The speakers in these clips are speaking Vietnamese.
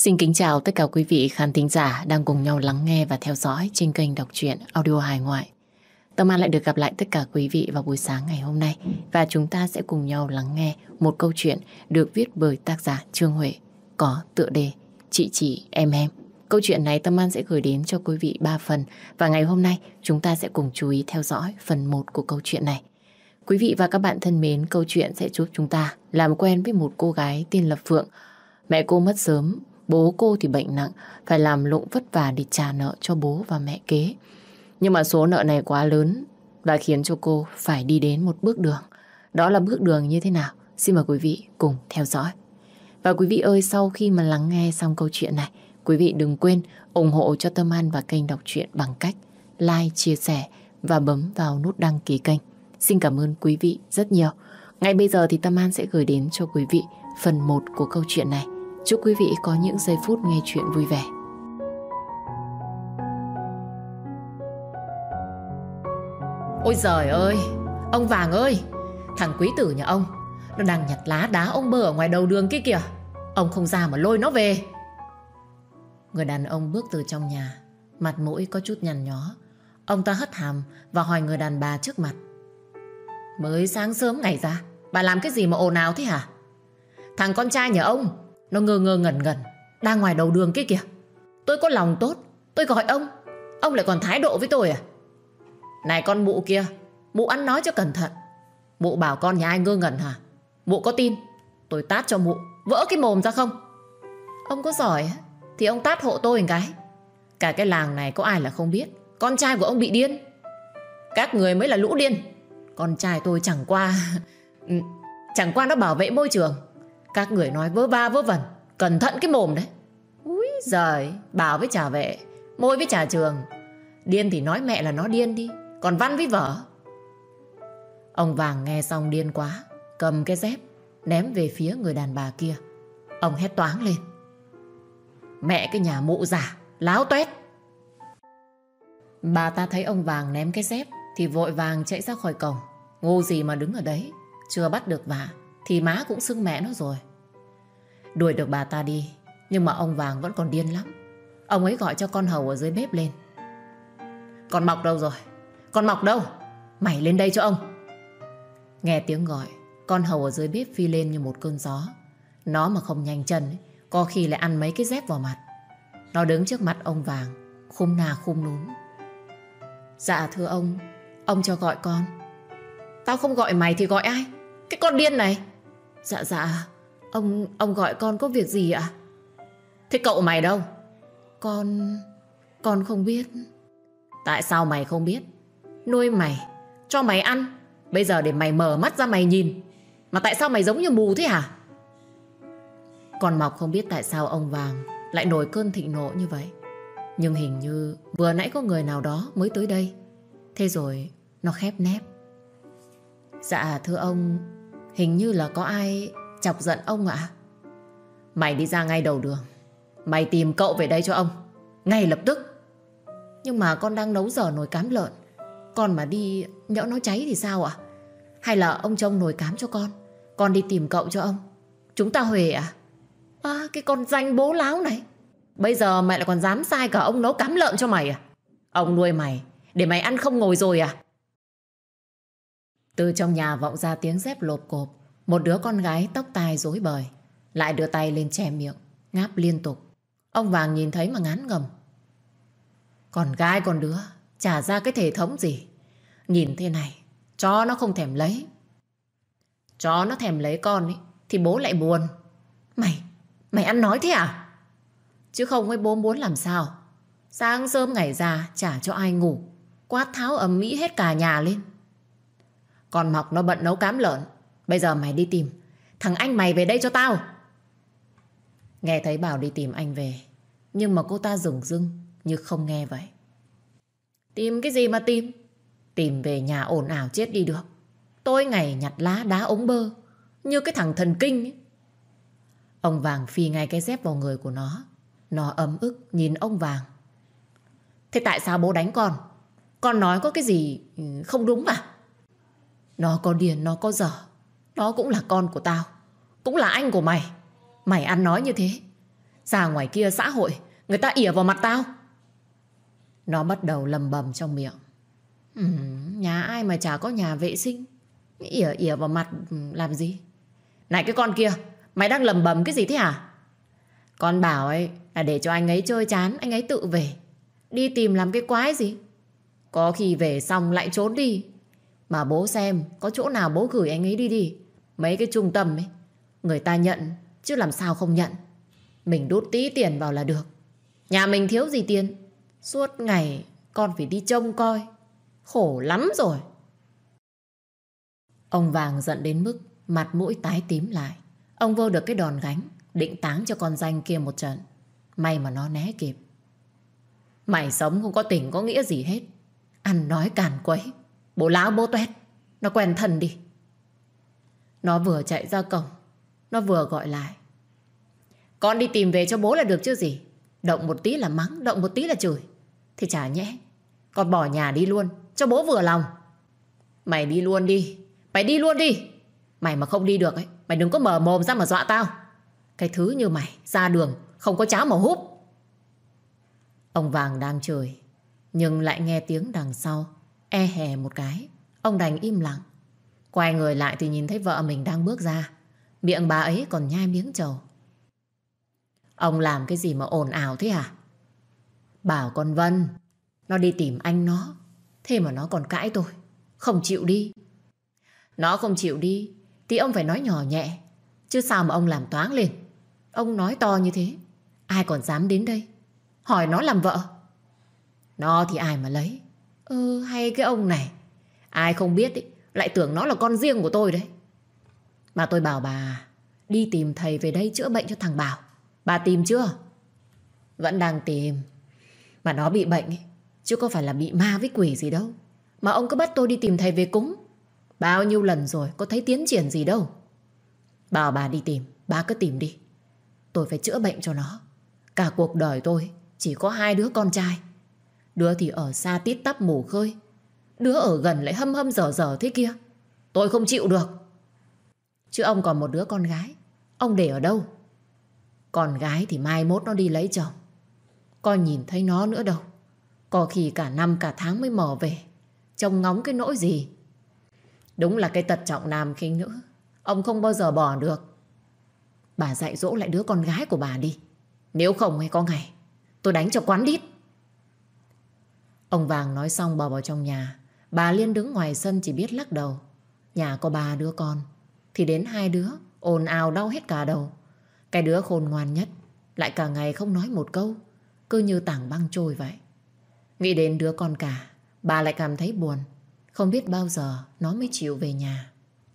Xin kính chào tất cả quý vị khán thính giả đang cùng nhau lắng nghe và theo dõi trên kênh đọc truyện audio hài ngoại. Tâm An lại được gặp lại tất cả quý vị vào buổi sáng ngày hôm nay và chúng ta sẽ cùng nhau lắng nghe một câu chuyện được viết bởi tác giả Trương Huệ có tựa đề Chị Em. Câu chuyện này Tâm An sẽ gửi đến cho quý vị 3 phần và ngày hôm nay chúng ta sẽ cùng chú ý theo dõi phần 1 của câu chuyện này. Quý vị và các bạn thân mến, câu chuyện sẽ giúp chúng ta làm quen với một cô gái tên là Phượng. Mẹ cô mất sớm, bố cô thì bệnh nặng, phải làm lụng vất vả để trả nợ cho bố và mẹ kế. Nhưng mà số nợ này quá lớn và khiến cho cô phải đi đến một bước đường. Đó là bước đường như thế nào? Xin mời quý vị cùng theo dõi. Và quý vị ơi, sau khi mà lắng nghe xong câu chuyện này, quý vị đừng quên ủng hộ cho Tâm An và kênh đọc truyện bằng cách like, chia sẻ và bấm vào nút đăng ký kênh. Xin cảm ơn quý vị rất nhiều. Ngay bây giờ thì Tâm An sẽ gửi đến cho quý vị phần 1 của câu chuyện này. Chúc quý vị có những giây phút nghe chuyện vui vẻ. Ôi giời ơi, ông Vàng ơi, thằng quý tử nhà ông, nó đang nhặt lá đá ông bơ ở ngoài đầu đường kia kìa. Ông không ra mà lôi nó về. Người đàn ông bước từ trong nhà, mặt mũi có chút nhăn nhó. Ông ta hất hàm và hỏi người đàn bà trước mặt. Mới sáng sớm ngày ra, bà làm cái gì mà ồn ào thế hả? Thằng con trai nhà ông nó ngơ ngẩn đang ngoài đầu đường kia kìa. Tôi có lòng tốt, tôi gọi ông lại còn thái độ với tôi à? Này con mụ kia, mụ ăn nói cho cẩn thận. Mụ bảo con nhà ai ngơ ngẩn hả? Mụ có tin tôi tát cho mụ vỡ cái mồm ra không? Ông có giỏi thì ông tát hộ tôi một cái. Cả cái làng này có ai là không biết con trai của ông bị điên. Các người mới là lũ điên. Con trai tôi chẳng qua nó bảo vệ môi trường. Các người nói vớ va vớ vẩn, cẩn thận cái mồm đấy. Úi giời, bảo với trả vệ, môi với trả trường. Điên thì nói mẹ là nó điên đi, còn văn với vở. Ông Vàng nghe xong điên quá, cầm cái dép ném về phía người đàn bà kia. Ông hét toáng lên. Mẹ cái nhà mụ già, láo toét. Bà ta thấy ông Vàng ném cái dép thì vội vàng chạy ra khỏi cổng. Ngu gì mà đứng ở đấy, chưa bắt được vả thì má cũng xưng mẹ nó rồi. Đuổi được bà ta đi, nhưng mà ông Vàng vẫn còn điên lắm. Ông ấy gọi cho con hầu ở dưới bếp lên. Con Mọc đâu rồi? Con Mọc đâu? Mày lên đây cho ông. Nghe tiếng gọi, con hầu ở dưới bếp phi lên như một cơn gió. Nó mà không nhanh chân ấy, có khi lại ăn mấy cái dép vào mặt. Nó đứng trước mặt ông Vàng, khum nà khum núm. Dạ thưa ông cho gọi con. Tao không gọi mày thì gọi ai? Cái con điên này. Dạ ông gọi con có việc gì ạ? Thế cậu mày đâu? Con không biết. Tại sao mày không biết? Nuôi mày, cho mày ăn, bây giờ để mày mở mắt ra mày nhìn. Mà tại sao mày giống như mù thế hả? Con Mọc không biết tại sao ông Vàng lại nổi cơn thịnh nộ như vậy. Nhưng hình như vừa nãy có người nào đó mới tới đây. Thế rồi nó khép nép. Dạ thưa ông, hình như là có ai chọc giận ông ạ. Mày đi ra ngay đầu đường, mày tìm cậu về đây cho ông, ngay lập tức. Nhưng mà con đang nấu dở nồi cám lợn. Con mà đi nhỡ nó cháy thì sao ạ? Hay là ông trông nồi cám cho con đi tìm cậu cho ông. Chúng ta huề à? Cái con danh bố láo này. Bây giờ mày lại còn dám sai cả ông nấu cám lợn cho mày à? Ông nuôi mày để mày ăn không ngồi rồi à? Từ trong nhà vọng ra tiếng dép lộp cộp. Một đứa con gái tóc tai rối bời lại đưa tay lên che miệng, ngáp liên tục. Ông Vàng nhìn thấy mà ngán ngẩm. Con gái con đứa chả ra cái thể thống gì. Nhìn thế này chó nó không thèm lấy. Chó nó thèm lấy con ấy, thì bố lại buồn. Mày ăn nói thế à? Chứ không ấy bố muốn làm sao? Sáng sớm ngày ra chả cho ai ngủ, quát tháo ầm ĩ hết cả nhà lên. Con Mọc nó bận nấu cám lợn. Bây giờ mày đi tìm thằng anh mày về đây cho tao. Nghe thấy bảo đi tìm anh về, nhưng mà cô ta dửng dưng như không nghe vậy. Tìm cái gì mà tìm? Tìm về nhà ồn ào chết đi được. Tối ngày nhặt lá đá ống bơ như cái thằng thần kinh ấy. Ông Vàng phi ngay cái dép vào người của nó. Nó ấm ức nhìn ông Vàng. Thế tại sao bố đánh con? Con nói có cái gì không đúng à? Nó có điên, nó có dở. Nó cũng là con của tao, cũng là anh của mày. Mày ăn nói như thế Ra ngoài kia xã hội, người ta ỉa vào mặt tao. Nó bắt đầu lầm bầm trong miệng. Nhà ai mà chả có nhà vệ sinh, ỉa ỉa vào mặt làm gì? Này cái con kia, mày đang lầm bầm cái gì thế hả? Con bảo ấy là để cho anh ấy chơi chán, anh ấy tự về. Đi tìm làm cái quái gì? Có khi về xong lại trốn đi. Mà bố xem có chỗ nào bố gửi anh ấy đi đi. Mấy cái trung tâm ấy, người ta nhận chứ làm sao không nhận. Mình đút tí tiền vào là được. Nhà mình thiếu gì tiền, suốt ngày con phải đi trông coi. Khổ lắm rồi. Ông Vàng giận đến mức mặt mũi tái tím lại. Ông vô được cái đòn gánh, định táng cho con danh kia một trận. May mà nó né kịp. Mày sống không có tình có nghĩa gì hết. Ăn nói càn quấy, bố láo bố toét. Nó quen thân đi. Nó vừa chạy ra cổng, nó vừa gọi lại. Con đi tìm về cho bố là được chứ gì. Động một tí là mắng, động một tí là chửi. Thì chả nhẽ con bỏ nhà đi luôn cho bố vừa lòng. Mày đi luôn đi. Mày đi luôn đi. Mày mà không đi được ấy, mày đừng có mở mồm ra mà dọa tao. Cái thứ như mày ra đường không có cháo mà húp. Ông Vàng đang chửi, nhưng lại nghe tiếng đằng sau e hè một cái. Ông đành im lặng. Quay người lại thì nhìn thấy vợ mình đang bước ra. Miệng bà ấy còn nhai miếng trầu. Ông làm cái gì mà ồn ào thế hả? Bảo con Vân nó đi tìm anh nó. Thế mà nó còn cãi tôi, không chịu đi. Nó không chịu đi thì ông phải nói nhỏ nhẹ, chứ sao mà ông làm toáng lên. Ông nói to như thế, ai còn dám đến đây hỏi nó làm vợ. Nó thì ai mà lấy. Hay cái ông này, ai không biết ý, lại tưởng nó là con riêng của tôi đấy. Mà tôi bảo bà đi tìm thầy về đây chữa bệnh cho thằng Bảo. Bà tìm chưa? Vẫn đang tìm. Mà nó bị bệnh ấy, chứ có phải là bị ma với quỷ gì đâu. Mà ông cứ bắt tôi đi tìm thầy về cúng. Bao nhiêu lần rồi, có thấy tiến triển gì đâu. Bảo bà đi tìm, bà cứ tìm đi. Tôi phải chữa bệnh cho nó. Cả cuộc đời tôi chỉ có 2 đứa con trai. Đứa thì ở xa tít tắp mù khơi, đứa ở gần lại hâm hâm dở dở thế kia. Tôi không chịu được. Chứ ông còn một đứa con gái, ông để ở đâu? Con gái thì mai mốt nó đi lấy chồng, coi nhìn thấy nó nữa đâu. Có khi cả năm cả tháng mới mò về. Trông ngóng cái nỗi gì. Đúng là cái tật trọng nam khinh nữ, ông không bao giờ bỏ được. Bà dạy dỗ lại đứa con gái của bà đi. Nếu không hay có ngày tôi đánh cho quán đít. Ông Vàng nói xong bỏ vào trong nhà. Bà Liên đứng ngoài sân chỉ biết lắc đầu. Nhà có 3 đứa con thì đến 2 đứa ồn ào đau hết cả đầu. Cái đứa khôn ngoan nhất lại cả ngày không nói một câu, cứ như tảng băng trôi vậy. Nghĩ đến đứa con cả, bà lại cảm thấy buồn. Không biết bao giờ nó mới chịu về nhà.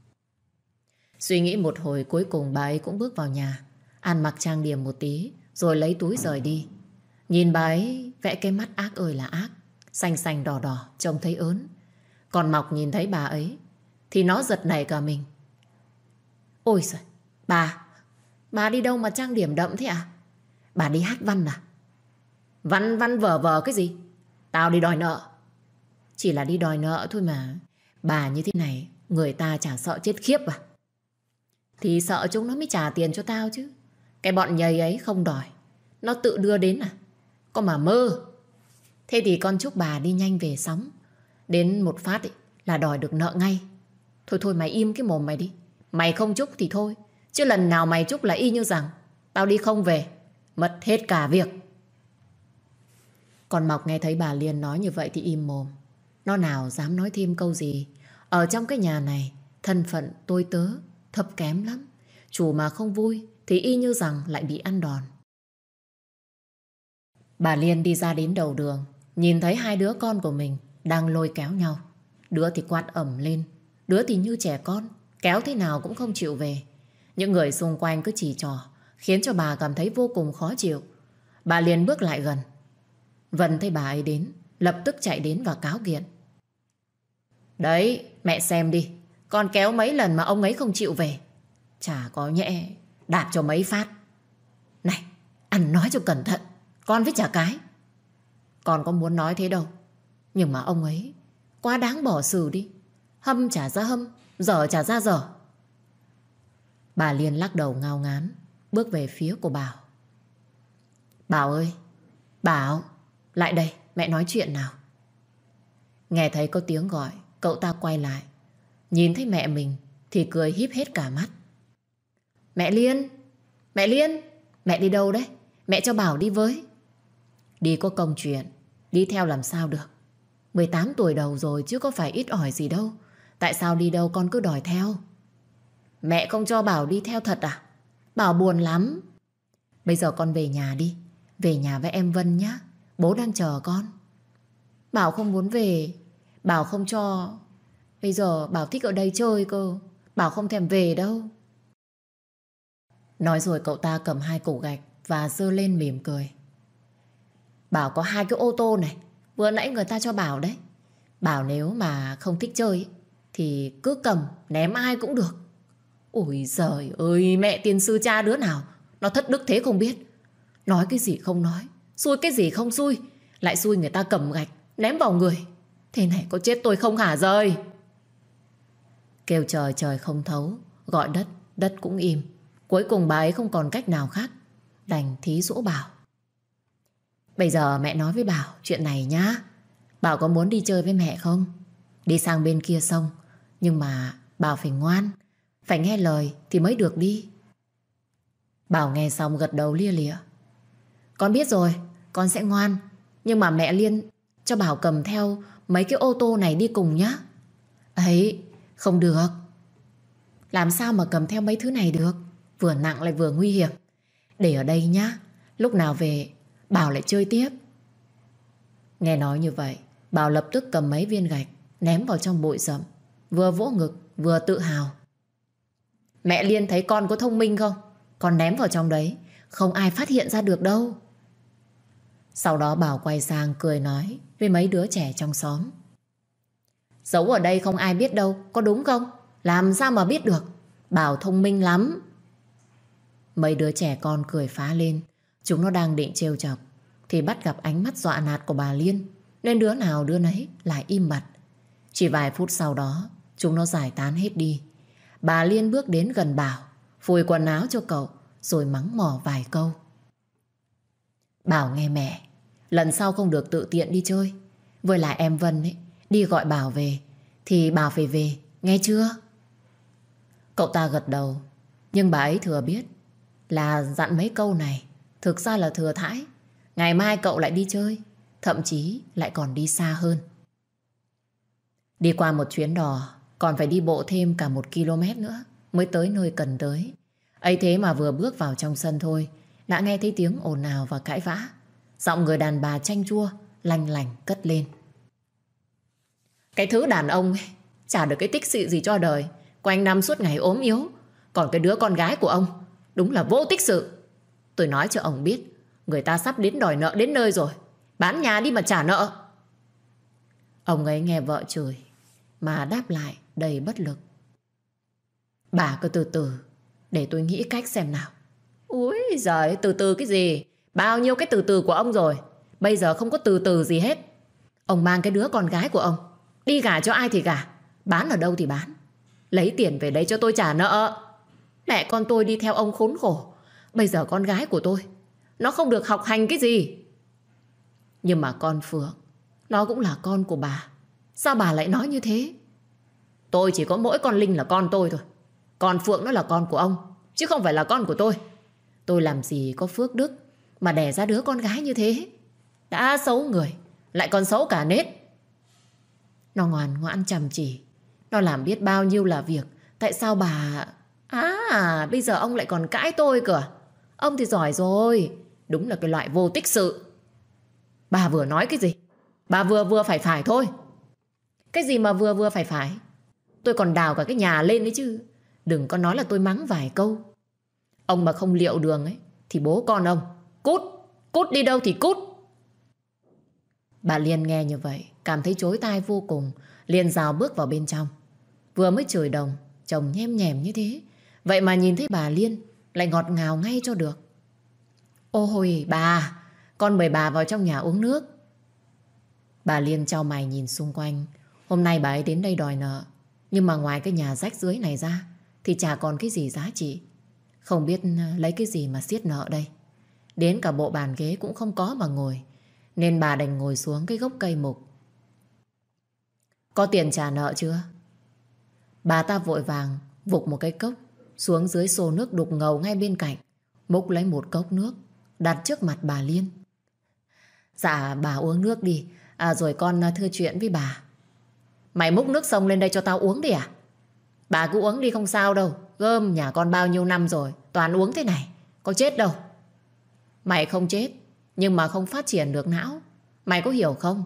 Suy nghĩ một hồi, cuối cùng bà ấy cũng bước vào nhà, ăn mặc trang điểm một tí rồi lấy túi rời đi. Nhìn bà ấy vẽ cái mắt ác ơi là ác, xanh xanh đỏ đỏ, trông thấy ớn. Còn Mọc nhìn thấy bà ấy thì nó giật nảy cả mình. Ôi giời, bà đi đâu mà trang điểm đậm thế à? Bà đi hát văn à? Văn vờ vờ cái gì? Tao đi đòi nợ. Chỉ là đi đòi nợ thôi mà. Bà như thế này người ta chả sợ chết khiếp à? Thì sợ chúng nó mới trả tiền cho tao chứ. Cái bọn nhầy ấy không đòi, nó tự đưa đến à? Có mà mơ. Thế thì con chúc bà đi nhanh về sóng. Đến một phát ấy, là đòi được nợ ngay. Thôi mày im cái mồm mày đi. Mày không chúc thì thôi, chứ lần nào mày chúc là y như rằng tao đi không về, mất hết cả việc. Còn Mọc nghe thấy bà Liên nói như vậy thì im mồm. Nó nào dám nói thêm câu gì. Ở trong cái nhà này, thân phận tôi tớ thấp kém lắm. Chủ mà không vui thì y như rằng lại bị ăn đòn. Bà Liên đi ra đến đầu đường, nhìn thấy 2 đứa con của mình đang lôi kéo nhau. Đứa thì quát ẩm lên, đứa thì như trẻ con, kéo thế nào cũng không chịu về. Những người xung quanh cứ chỉ trỏ, khiến cho bà cảm thấy vô cùng khó chịu. Bà liền bước lại gần. Vân thấy bà ấy đến, lập tức chạy đến và cáo kiện. Đấy, mẹ xem đi, con kéo mấy lần mà ông ấy không chịu về. Chả có nhẽ đạp cho mấy phát. Này, ăn nói cho cẩn thận, con với chả cái. Con có muốn nói thế đâu, nhưng mà ông ấy quá đáng bỏ xử đi. Hâm chả ra hâm, dở chả ra dở. Bà Liên lắc đầu ngao ngán, bước về phía của Bảo. Bảo ơi, Bảo, lại đây, mẹ nói chuyện nào. Nghe thấy có tiếng gọi, cậu ta quay lại. Nhìn thấy mẹ mình thì cười híp hết cả mắt. Mẹ Liên, mẹ Liên, mẹ đi đâu đấy? Mẹ cho Bảo đi với. Đi có công chuyện, đi theo làm sao được. 18 tuổi đầu rồi chứ có phải ít ỏi gì đâu. Tại sao đi đâu con cứ đòi theo? Mẹ không cho Bảo đi theo thật à? Bảo buồn lắm. Bây giờ con về nhà đi. Về nhà với em Vân nhá. Bố đang chờ con. Bảo không muốn về. Bảo không cho. Bây giờ Bảo thích ở đây chơi cơ. Bảo không thèm về đâu. Nói rồi cậu ta cầm 2 củ gạch và giơ lên mỉm cười. Bảo có 2 cái ô tô này. Vừa nãy người ta cho Bảo đấy. Bảo nếu mà không thích chơi thì cứ cầm ném ai cũng được. Ôi giời ơi, mẹ tiên sư cha đứa nào nó thất đức thế không biết. Nói cái gì không nói, xui cái gì không xui, lại xui người ta cầm gạch ném vào người. Thế này có chết tôi không hả rời. Kêu trời trời không thấu, gọi đất đất cũng im. Cuối cùng bà ấy không còn cách nào khác, đành thí dỗ Bảo. Bây giờ mẹ nói với Bảo chuyện này nhá. Bảo có muốn đi chơi với mẹ không? Đi sang bên kia sông. Nhưng mà Bảo phải ngoan, phải nghe lời thì mới được đi. Bảo nghe xong gật đầu lia lịa. Con biết rồi, con sẽ ngoan. Nhưng mà mẹ Liên cho Bảo cầm theo mấy cái ô tô này đi cùng nhá. Ấy, không được. Làm sao mà cầm theo mấy thứ này được? Vừa nặng lại vừa nguy hiểm. Để ở đây nhá. Lúc nào về Bảo lại chơi tiếp. Nghe nói như vậy, Bảo lập tức cầm mấy viên gạch ném vào trong bụi rậm, vừa vỗ ngực vừa tự hào. Mẹ Liên thấy con có thông minh không? Con ném vào trong đấy, không ai phát hiện ra được đâu. Sau đó Bảo quay sang cười nói với mấy đứa trẻ trong xóm. Giấu ở đây không ai biết đâu, có đúng không? Làm sao mà biết được? Bảo thông minh lắm. Mấy đứa trẻ con cười phá lên. Chúng nó đang định trêu chọc thì bắt gặp ánh mắt dọa nạt của bà Liên, nên đứa nào đứa nấy lại im bặt. Chỉ vài phút sau đó chúng nó giải tán hết đi. Bà Liên bước đến gần Bảo, phủi quần áo cho cậu rồi mắng mỏ vài câu. Bảo nghe mẹ, lần sau không được tự tiện đi chơi. Với lại em Vân ấy, đi gọi Bảo về thì Bảo phải về, nghe chưa? Cậu ta gật đầu. Nhưng bà ấy thừa biết là dặn mấy câu này thực ra là thừa thãi. Ngày mai cậu lại đi chơi, thậm chí lại còn đi xa hơn. Đi qua một chuyến đò còn phải đi bộ thêm cả 1 km nữa mới tới nơi cần tới. Ấy thế mà vừa bước vào trong sân thôi đã nghe thấy tiếng ồn ào và cãi vã. Giọng người đàn bà chanh chua lanh lảnh cất lên. Cái thứ đàn ông ấy, chả được cái tích sự gì cho đời. Quanh năm suốt ngày ốm yếu. Còn cái đứa con gái của ông đúng là vô tích sự. Tôi nói cho ông biết, người ta sắp đến đòi nợ đến nơi rồi. Bán nhà đi mà trả nợ. Ông ấy nghe vợ chửi mà đáp lại đầy bất lực. Bà cứ từ từ, để tôi nghĩ cách xem nào. Úi giời, từ từ cái gì? Bao nhiêu cái từ từ của ông rồi. Bây giờ không có từ từ gì hết. Ông mang cái đứa con gái của ông đi gả cho ai thì gả, bán ở đâu thì bán. Lấy tiền về đây cho tôi trả nợ. Mẹ con tôi đi theo ông khốn khổ. Bây giờ con gái của tôi nó không được học hành cái gì. Nhưng mà con Phượng, nó cũng là con của bà. Sao bà lại nói như thế? Tôi chỉ có mỗi con Linh là con tôi thôi. Còn Phượng nó là con của ông, chứ không phải là con của tôi. Tôi làm gì có phước đức mà đẻ ra đứa con gái như thế. Đã xấu người, lại còn xấu cả nết. Nó ngoan ngoãn chăm chỉ, nó làm biết bao nhiêu là việc. Tại sao bà... bây giờ ông lại còn cãi tôi cơ à? Ông thì giỏi rồi. Đúng là cái loại vô tích sự. Bà vừa nói cái gì? Bà vừa vừa phải thôi. Cái gì mà vừa vừa phải? Tôi còn đào cả cái nhà lên đấy chứ. Đừng có nói là tôi mắng vài câu. Ông mà không liệu đường ấy thì bố con ông cút. Cút đi đâu thì cút. Bà Liên nghe như vậy cảm thấy chối tai vô cùng, liền rào bước vào bên trong. Vừa mới chửi đồng chồng nhem nhèm như thế, vậy mà nhìn thấy bà Liên lại ngọt ngào ngay cho được. Ôi bà, con mời bà vào trong nhà uống nước. Bà Liên chau mày nhìn xung quanh. Hôm nay bà ấy đến đây đòi nợ, nhưng mà ngoài cái nhà rách rưới này ra thì chả còn cái gì giá trị. Không biết lấy cái gì mà siết nợ đây. Đến cả bộ bàn ghế cũng không có mà ngồi, nên bà đành ngồi xuống cái gốc cây mục. Có tiền trả nợ chưa? Bà ta vội vàng vục một cái cốc xuống dưới xô nước đục ngầu ngay bên cạnh, múc lấy một cốc nước đặt trước mặt bà Liên. Dạ bà uống nước đi, rồi con thưa chuyện với bà. Mày múc nước sông lên đây cho tao uống đi à? Bà cứ uống đi không sao đâu. Gơm nhà con bao nhiêu năm rồi toàn uống thế này, có chết đâu. Mày không chết, nhưng mà không phát triển được não. Mày có hiểu không?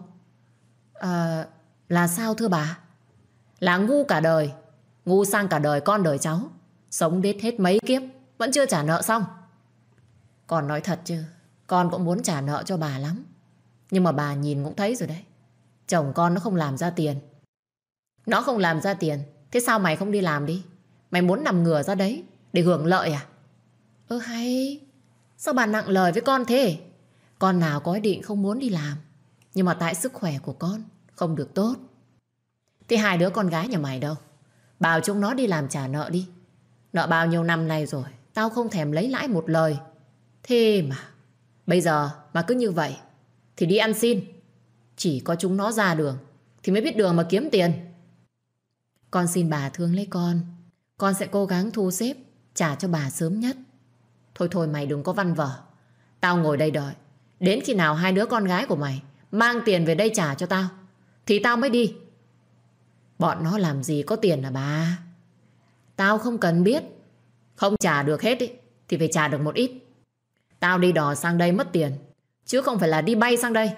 Là sao thưa bà? Là ngu cả đời, ngu sang cả đời con đời cháu. Sống đết hết mấy kiếp vẫn chưa trả nợ xong. Con nói thật chứ, con cũng muốn trả nợ cho bà lắm. Nhưng mà bà nhìn cũng thấy rồi đấy, chồng con nó không làm ra tiền. Nó không làm ra tiền, thế sao mày không đi làm đi? Mày muốn nằm ngửa ra đấy để hưởng lợi à? Hay, sao bà nặng lời với con thế? Con nào có ý định không muốn đi làm, nhưng mà tại sức khỏe của con không được tốt. Thế hai đứa con gái nhà mày đâu? Bảo chúng nó đi làm trả nợ đi. Nợ bao nhiêu năm nay rồi, tao không thèm lấy lãi một lời. Thế mà bây giờ mà cứ như vậy thì đi ăn xin. Chỉ có chúng nó ra đường thì mới biết đường mà kiếm tiền. Con xin bà thương lấy con sẽ cố gắng thu xếp trả cho bà sớm nhất. Thôi thôi mày đừng có văn vở. Tao ngồi đây đợi, đến khi nào hai đứa con gái của mày mang tiền về đây trả cho tao thì tao mới đi. Bọn nó làm gì có tiền à bà? Tao không cần biết. Không trả được hết ý, thì phải trả được một ít. Tao đi đò sang đây mất tiền, chứ không phải là đi bay sang đây.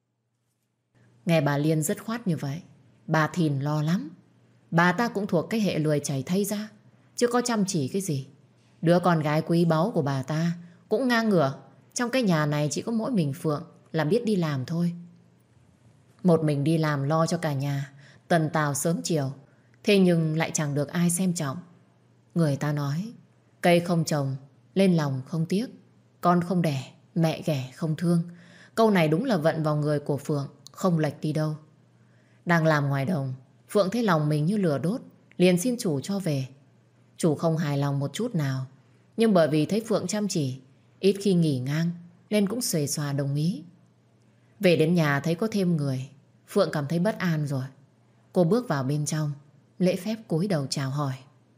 Nghe bà Liên dứt khoát như vậy, bà Thìn lo lắm. Bà ta cũng thuộc cái hệ lười chảy thây ra, chứ có chăm chỉ cái gì. Đứa con gái quý báu của bà ta cũng ngang ngửa. Trong cái nhà này chỉ có mỗi mình Phượng là biết đi làm thôi. Một mình đi làm lo cho cả nhà, tần tào sớm chiều. Thế nhưng lại chẳng được ai xem trọng. Người ta nói, cây không trồng, lên lòng không tiếc. Con không đẻ, mẹ ghẻ không thương. Câu này đúng là vận vào người của Phượng, không lệch đi đâu. Đang làm ngoài đồng, Phượng thấy lòng mình như lửa đốt, liền xin chủ cho về. Chủ không hài lòng một chút nào, nhưng bởi vì thấy Phượng chăm chỉ, ít khi nghỉ ngang, nên cũng xuề xòa đồng ý. Về đến nhà thấy có thêm người, Phượng cảm thấy bất an rồi. Cô bước vào bên trong, lễ phép cúi đầu chào hỏi.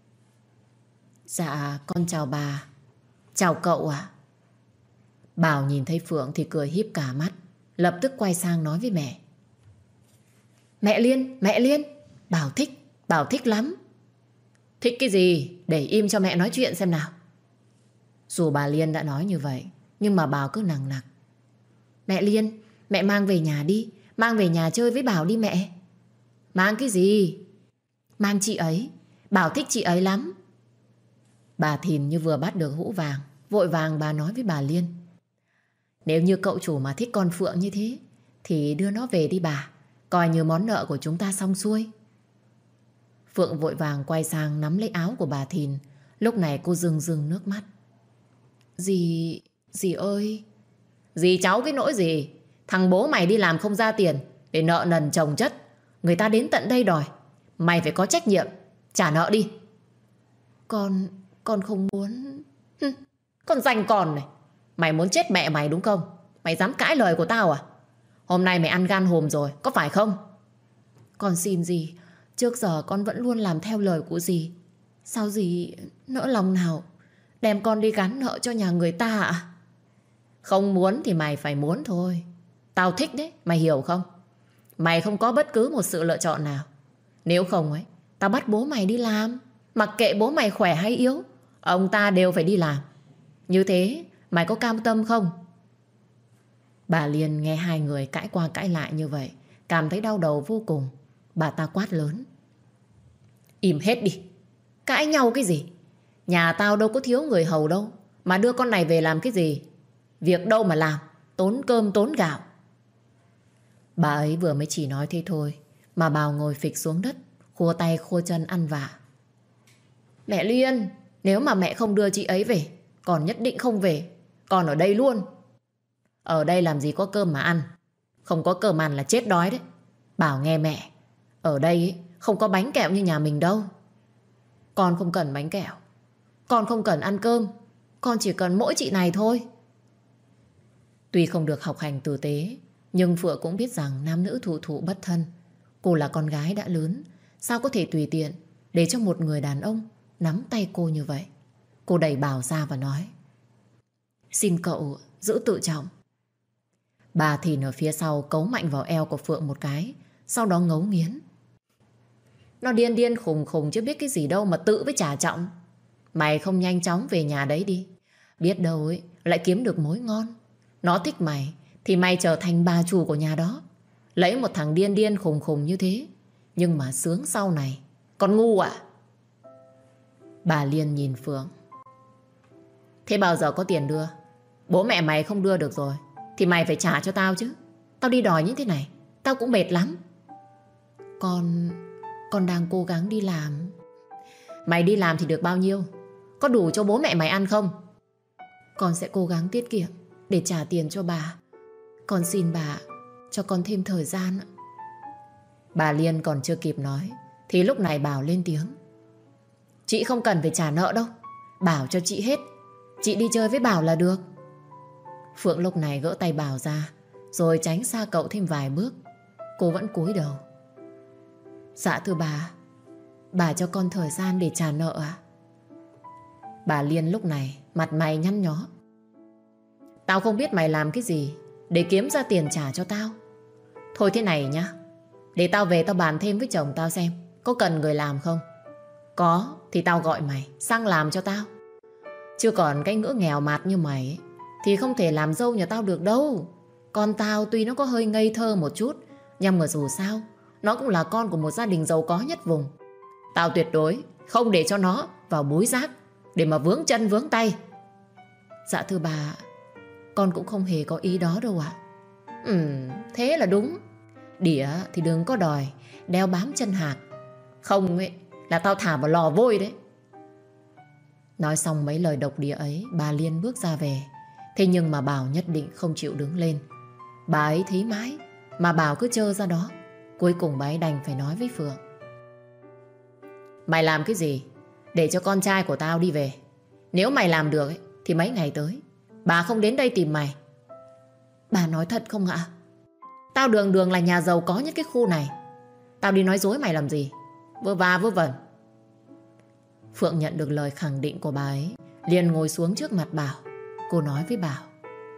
Dạ con chào bà. Chào cậu ạ. Bảo nhìn thấy Phượng thì cười híp cả mắt, lập tức quay sang nói với mẹ. Mẹ Liên, Bảo thích lắm. Thích cái gì? Để im cho mẹ nói chuyện xem nào. Dù bà Liên đã nói như vậy, nhưng mà Bảo cứ nằng nặc. Mẹ Liên, mẹ mang về nhà đi, mang về nhà chơi với Bảo đi mẹ. Mang cái gì? Mang chị ấy, Bảo thích chị ấy lắm. Bà Thìn như vừa bắt được hũ vàng, vội vàng bà nói với bà Liên. Nếu như cậu chủ mà thích con Phượng như thế thì đưa nó về đi bà, coi như món nợ của chúng ta xong xuôi. Phượng vội vàng quay sang nắm lấy áo của bà Thìn. Lúc này cô rưng rưng nước mắt. Dì ơi. Dì cháu cái nỗi gì? Thằng bố mày đi làm không ra tiền để nợ nần chồng chất, người ta đến tận đây đòi. Mày phải có trách nhiệm trả nợ đi. Con không muốn. Con ranh con này. Mày muốn chết mẹ mày đúng không? Mày dám cãi lời của tao à? Hôm nay mày ăn gan hùm rồi, có phải không? Con xin dì, trước giờ con vẫn luôn làm theo lời của dì. Sao dì nỡ lòng nào đem con đi gắn nợ cho nhà người ta ạ? Không muốn thì mày phải muốn thôi. Tao thích đấy, mày hiểu không? Mày không có bất cứ một sự lựa chọn nào. Nếu không ấy, tao bắt bố mày đi làm. Mặc kệ bố mày khỏe hay yếu, ông ta đều phải đi làm. Như thế mày có cam tâm không? Bà Liên nghe hai người cãi qua cãi lại như vậy, cảm thấy đau đầu vô cùng. Bà ta quát lớn. Im hết đi. Cãi nhau cái gì? Nhà tao đâu có thiếu người hầu đâu, mà đưa con này về làm cái gì? Việc đâu mà làm, tốn cơm tốn gạo. Bà ấy vừa mới chỉ nói thế thôi, mà Bảo ngồi phịch xuống đất, khua tay khua chân ăn vạ. Mẹ Liên, nếu mà mẹ không đưa chị ấy về, con nhất định không về. Con ở đây luôn. Ở đây làm gì có cơm mà ăn. Không có cơm ăn là chết đói đấy. Bảo nghe mẹ, ở đây ấy, không có bánh kẹo như nhà mình đâu. Con không cần bánh kẹo, con không cần ăn cơm, con chỉ cần mỗi chị này thôi. Tuy không được học hành tử tế, nhưng Phượng cũng biết rằng nam nữ thụ thụ bất thân. Cô là con gái đã lớn, sao có thể tùy tiện để cho một người đàn ông nắm tay cô như vậy. Cô đẩy Bảo ra và nói: xin cậu giữ tự trọng. Bà Thìn ở phía sau cấu mạnh vào eo của Phượng một cái, sau đó ngấu nghiến: nó điên điên khùng khùng chứ biết cái gì đâu mà tự với trả trọng. Mày không nhanh chóng về nhà đấy đi, biết đâu ấy lại kiếm được mối ngon. Nó thích mày thì mày trở thành bà chủ của nhà đó. Lấy một thằng điên điên khùng khùng như thế, nhưng mà sướng sau này. Con ngu ạ. Bà Liên nhìn Phượng: thế bao giờ có tiền đưa? Bố mẹ mày không đưa được rồi thì mày phải trả cho tao chứ. Tao đi đòi như thế này tao cũng mệt lắm. Con đang cố gắng đi làm. Mày đi làm thì được bao nhiêu? Có đủ cho bố mẹ mày ăn không? Con sẽ cố gắng tiết kiệm để trả tiền cho bà. Con xin bà cho con thêm thời gian. Bà Liên còn chưa kịp nói thì lúc này Bảo lên tiếng: chị không cần phải trả nợ đâu, Bảo cho chị hết. Chị đi chơi với Bảo là được. Phượng lúc này gỡ tay Bảo ra, rồi tránh xa cậu thêm vài bước. Cô vẫn cúi đầu: dạ thưa bà cho con thời gian để trả nợ à? Bà Liên lúc này mặt mày nhăn nhó: tao không biết mày làm cái gì để kiếm ra tiền trả cho tao. Thôi thế này nhá, để tao về tao bàn thêm với chồng tao xem có cần người làm không. Có thì tao gọi mày sang làm cho tao. Chứ còn cái ngỡ nghèo mạt như mày ấy, thì không thể làm dâu nhà tao được đâu. Con tao tuy nó có hơi ngây thơ một chút, nhưng mà dù sao nó cũng là con của một gia đình giàu có nhất vùng. Tao tuyệt đối không để cho nó vào búi rác để mà vướng chân vướng tay. Dạ thưa bà, con cũng không hề có ý đó đâu ạ. Thế là đúng. Đỉa thì đừng có đòi đeo bám chân hạc, không ấy là tao thả vào lò vôi đấy. Nói xong mấy lời độc địa ấy, bà Liên bước ra về. Thế nhưng mà Bảo nhất định không chịu đứng lên. Bà ấy thấy mãi mà Bảo cứ trơ ra đó. Cuối cùng bà ấy đành phải nói với Phượng: mày làm cái gì để cho con trai của tao đi về? Nếu mày làm được ấy, thì mấy ngày tới bà không đến đây tìm mày. Bà nói thật không ạ? Tao đường đường là nhà giàu có nhất cái khu này. Tao đi nói dối mày làm gì? Vơ va vơ vẩn. Phượng nhận được lời khẳng định của bà ấy, liền ngồi xuống trước mặt Bảo. Cô nói với Bảo: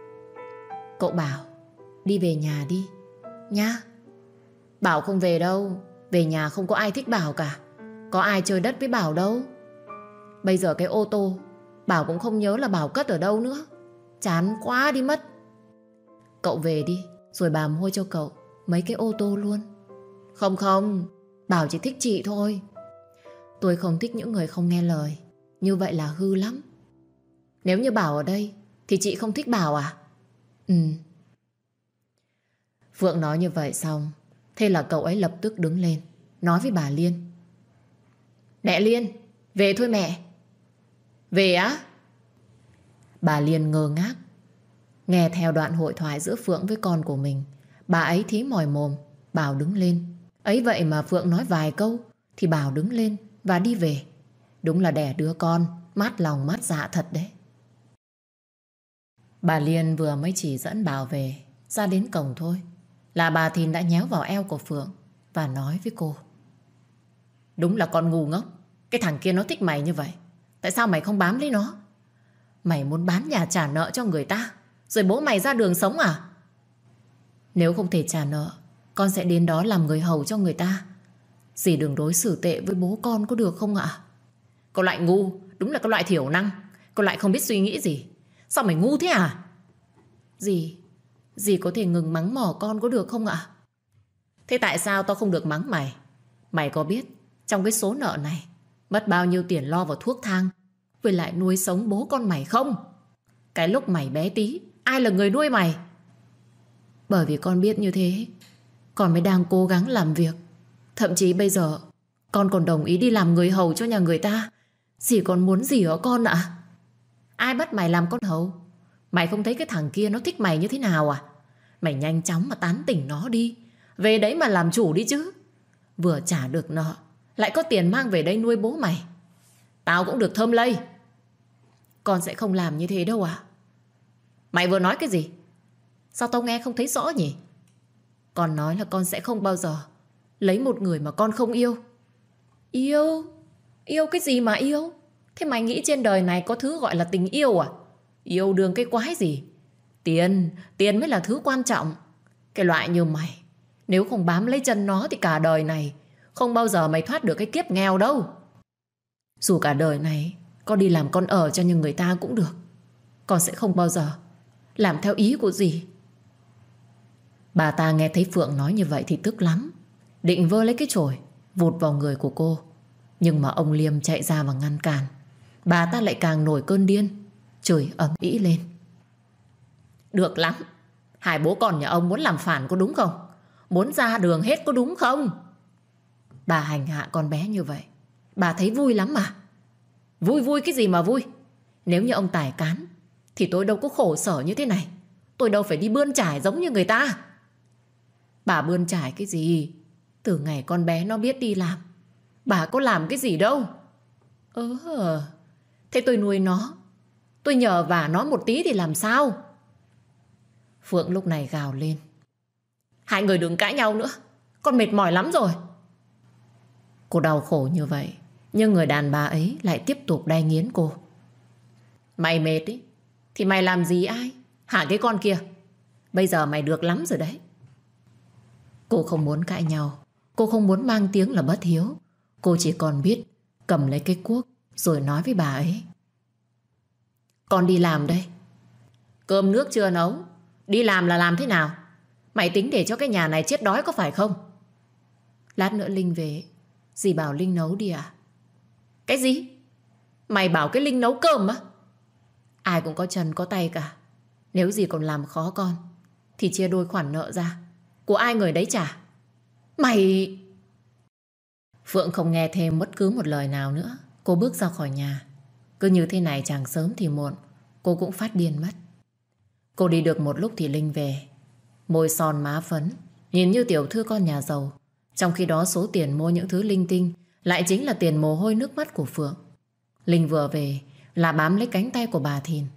cậu Bảo, đi về nhà đi nhá. Bảo không về đâu. Về nhà không có ai thích Bảo cả. Có ai chơi đất với Bảo đâu. Bây giờ cái ô tô Bảo cũng không nhớ là Bảo cất ở đâu nữa. Chán quá đi mất. Cậu về đi, rồi bà mua cho cậu mấy cái ô tô luôn. Không không, Bảo chỉ thích chị thôi. Tôi không thích những người không nghe lời. Như vậy là hư lắm. Nếu như Bảo ở đây thì chị không thích Bảo à? Phượng nói như vậy xong, thế là cậu ấy lập tức đứng lên, nói với bà Liên: mẹ Liên, về thôi mẹ. Về á? Bà Liên ngơ ngác nghe theo đoạn hội thoại giữa Phượng với con của mình. Bà ấy thí mỏi mồm, bảo đứng lên. Ấy vậy mà Phượng nói vài câu thì Bảo đứng lên và đi về. Đúng là đẻ đứa con mát lòng mát dạ thật đấy. Bà Liên vừa mới chỉ dẫn Bảo về, ra đến cổng thôi là bà Thìn đã nhéo vào eo của Phượng và nói với cô: đúng là con ngu ngốc. Cái thằng kia nó thích mày như vậy, tại sao mày không bám lấy nó? Mày muốn bán nhà trả nợ cho người ta, rồi bố mày ra đường sống à? Nếu không thể trả nợ, con sẽ đến đó làm người hầu cho người ta. Dì đừng đối xử tệ với bố con có được không ạ? Con loại ngu, đúng là con loại thiểu năng. Con loại không biết suy nghĩ gì. Sao mày ngu thế à? Dì có thể ngừng mắng mỏ con có được không ạ? Thế tại sao tao không được mắng mày? Mày có biết trong cái số nợ này mất bao nhiêu tiền lo vào thuốc thang với lại nuôi sống bố con mày không? Cái lúc mày bé tí, ai là người nuôi mày? Bởi vì con biết như thế, con mới đang cố gắng làm việc. Thậm chí bây giờ con còn đồng ý đi làm người hầu cho nhà người ta. Dì còn muốn gì ở con ạ? Ai bắt mày làm con hầu? Mày không thấy cái thằng kia nó thích mày như thế nào à? Mày nhanh chóng mà tán tỉnh nó đi. Về đấy mà làm chủ đi chứ. Vừa trả được nợ, lại có tiền mang về đây nuôi bố mày. Tao cũng được thơm lây. Con sẽ không làm như thế đâu à? Mày vừa nói cái gì? Sao tao nghe không thấy rõ nhỉ? Con nói là con sẽ không bao giờ lấy một người mà con không yêu. Yêu? Yêu cái gì mà yêu? Thế mày nghĩ trên đời này có thứ gọi là tình yêu à? Yêu đương cái quái gì? Tiền mới là thứ quan trọng. Cái loại như mày, nếu không bám lấy chân nó thì cả đời này không bao giờ mày thoát được cái kiếp nghèo đâu. Dù cả đời này có đi làm con ở cho những người ta cũng được, con sẽ không bao giờ làm theo ý của dì. Bà ta nghe thấy Phượng nói như vậy thì tức lắm, định vơ lấy cái chổi vụt vào người của cô. Nhưng mà ông Liêm chạy ra và ngăn cản. Bà ta lại càng nổi cơn điên, chửi ầm ĩ lên. Được lắm, hai bố con nhà ông muốn làm phản có đúng không? Muốn ra đường hết có đúng không? Bà hành hạ con bé như vậy, bà thấy vui lắm mà. Vui cái gì mà vui? Nếu như ông tài cán thì tôi đâu có khổ sở như thế này. Tôi đâu phải đi bươn chải giống như người ta. Bà bươn chải cái gì? Từ ngày con bé nó biết đi làm, bà có làm cái gì đâu. Thế tôi nuôi nó, tôi nhờ vả nó một tí thì làm sao? Phượng lúc này gào lên. Hai người đừng cãi nhau nữa, con mệt mỏi lắm rồi. Cô đau khổ như vậy, nhưng người đàn bà ấy lại tiếp tục đay nghiến cô. Mày mệt ý, thì mày làm gì ai? Hả cái con kia? Bây giờ mày được lắm rồi đấy. Cô không muốn cãi nhau, cô không muốn mang tiếng là bất hiếu. Cô chỉ còn biết cầm lấy cái cuốc rồi nói với bà ấy. Con đi làm đây. Cơm nước chưa nấu, đi làm là làm thế nào? Mày tính để cho cái nhà này chết đói có phải không? Lát nữa Linh về, dì bảo Linh nấu đi à? Cái gì? Mày bảo cái Linh nấu cơm á? Ai cũng có chân có tay cả. Nếu dì còn làm khó con thì chia đôi khoản nợ ra, của ai người đấy trả. Mày... Phượng không nghe thêm bất cứ một lời nào nữa. Cô bước ra khỏi nhà. Cứ như thế này chẳng sớm thì muộn cô cũng phát điên mất. Cô đi được một lúc thì Linh về. Môi son má phấn, nhìn như tiểu thư con nhà giàu. Trong khi đó số tiền mua những thứ linh tinh lại chính là tiền mồ hôi nước mắt của Phượng. Linh vừa về là bám lấy cánh tay của bà Thìn.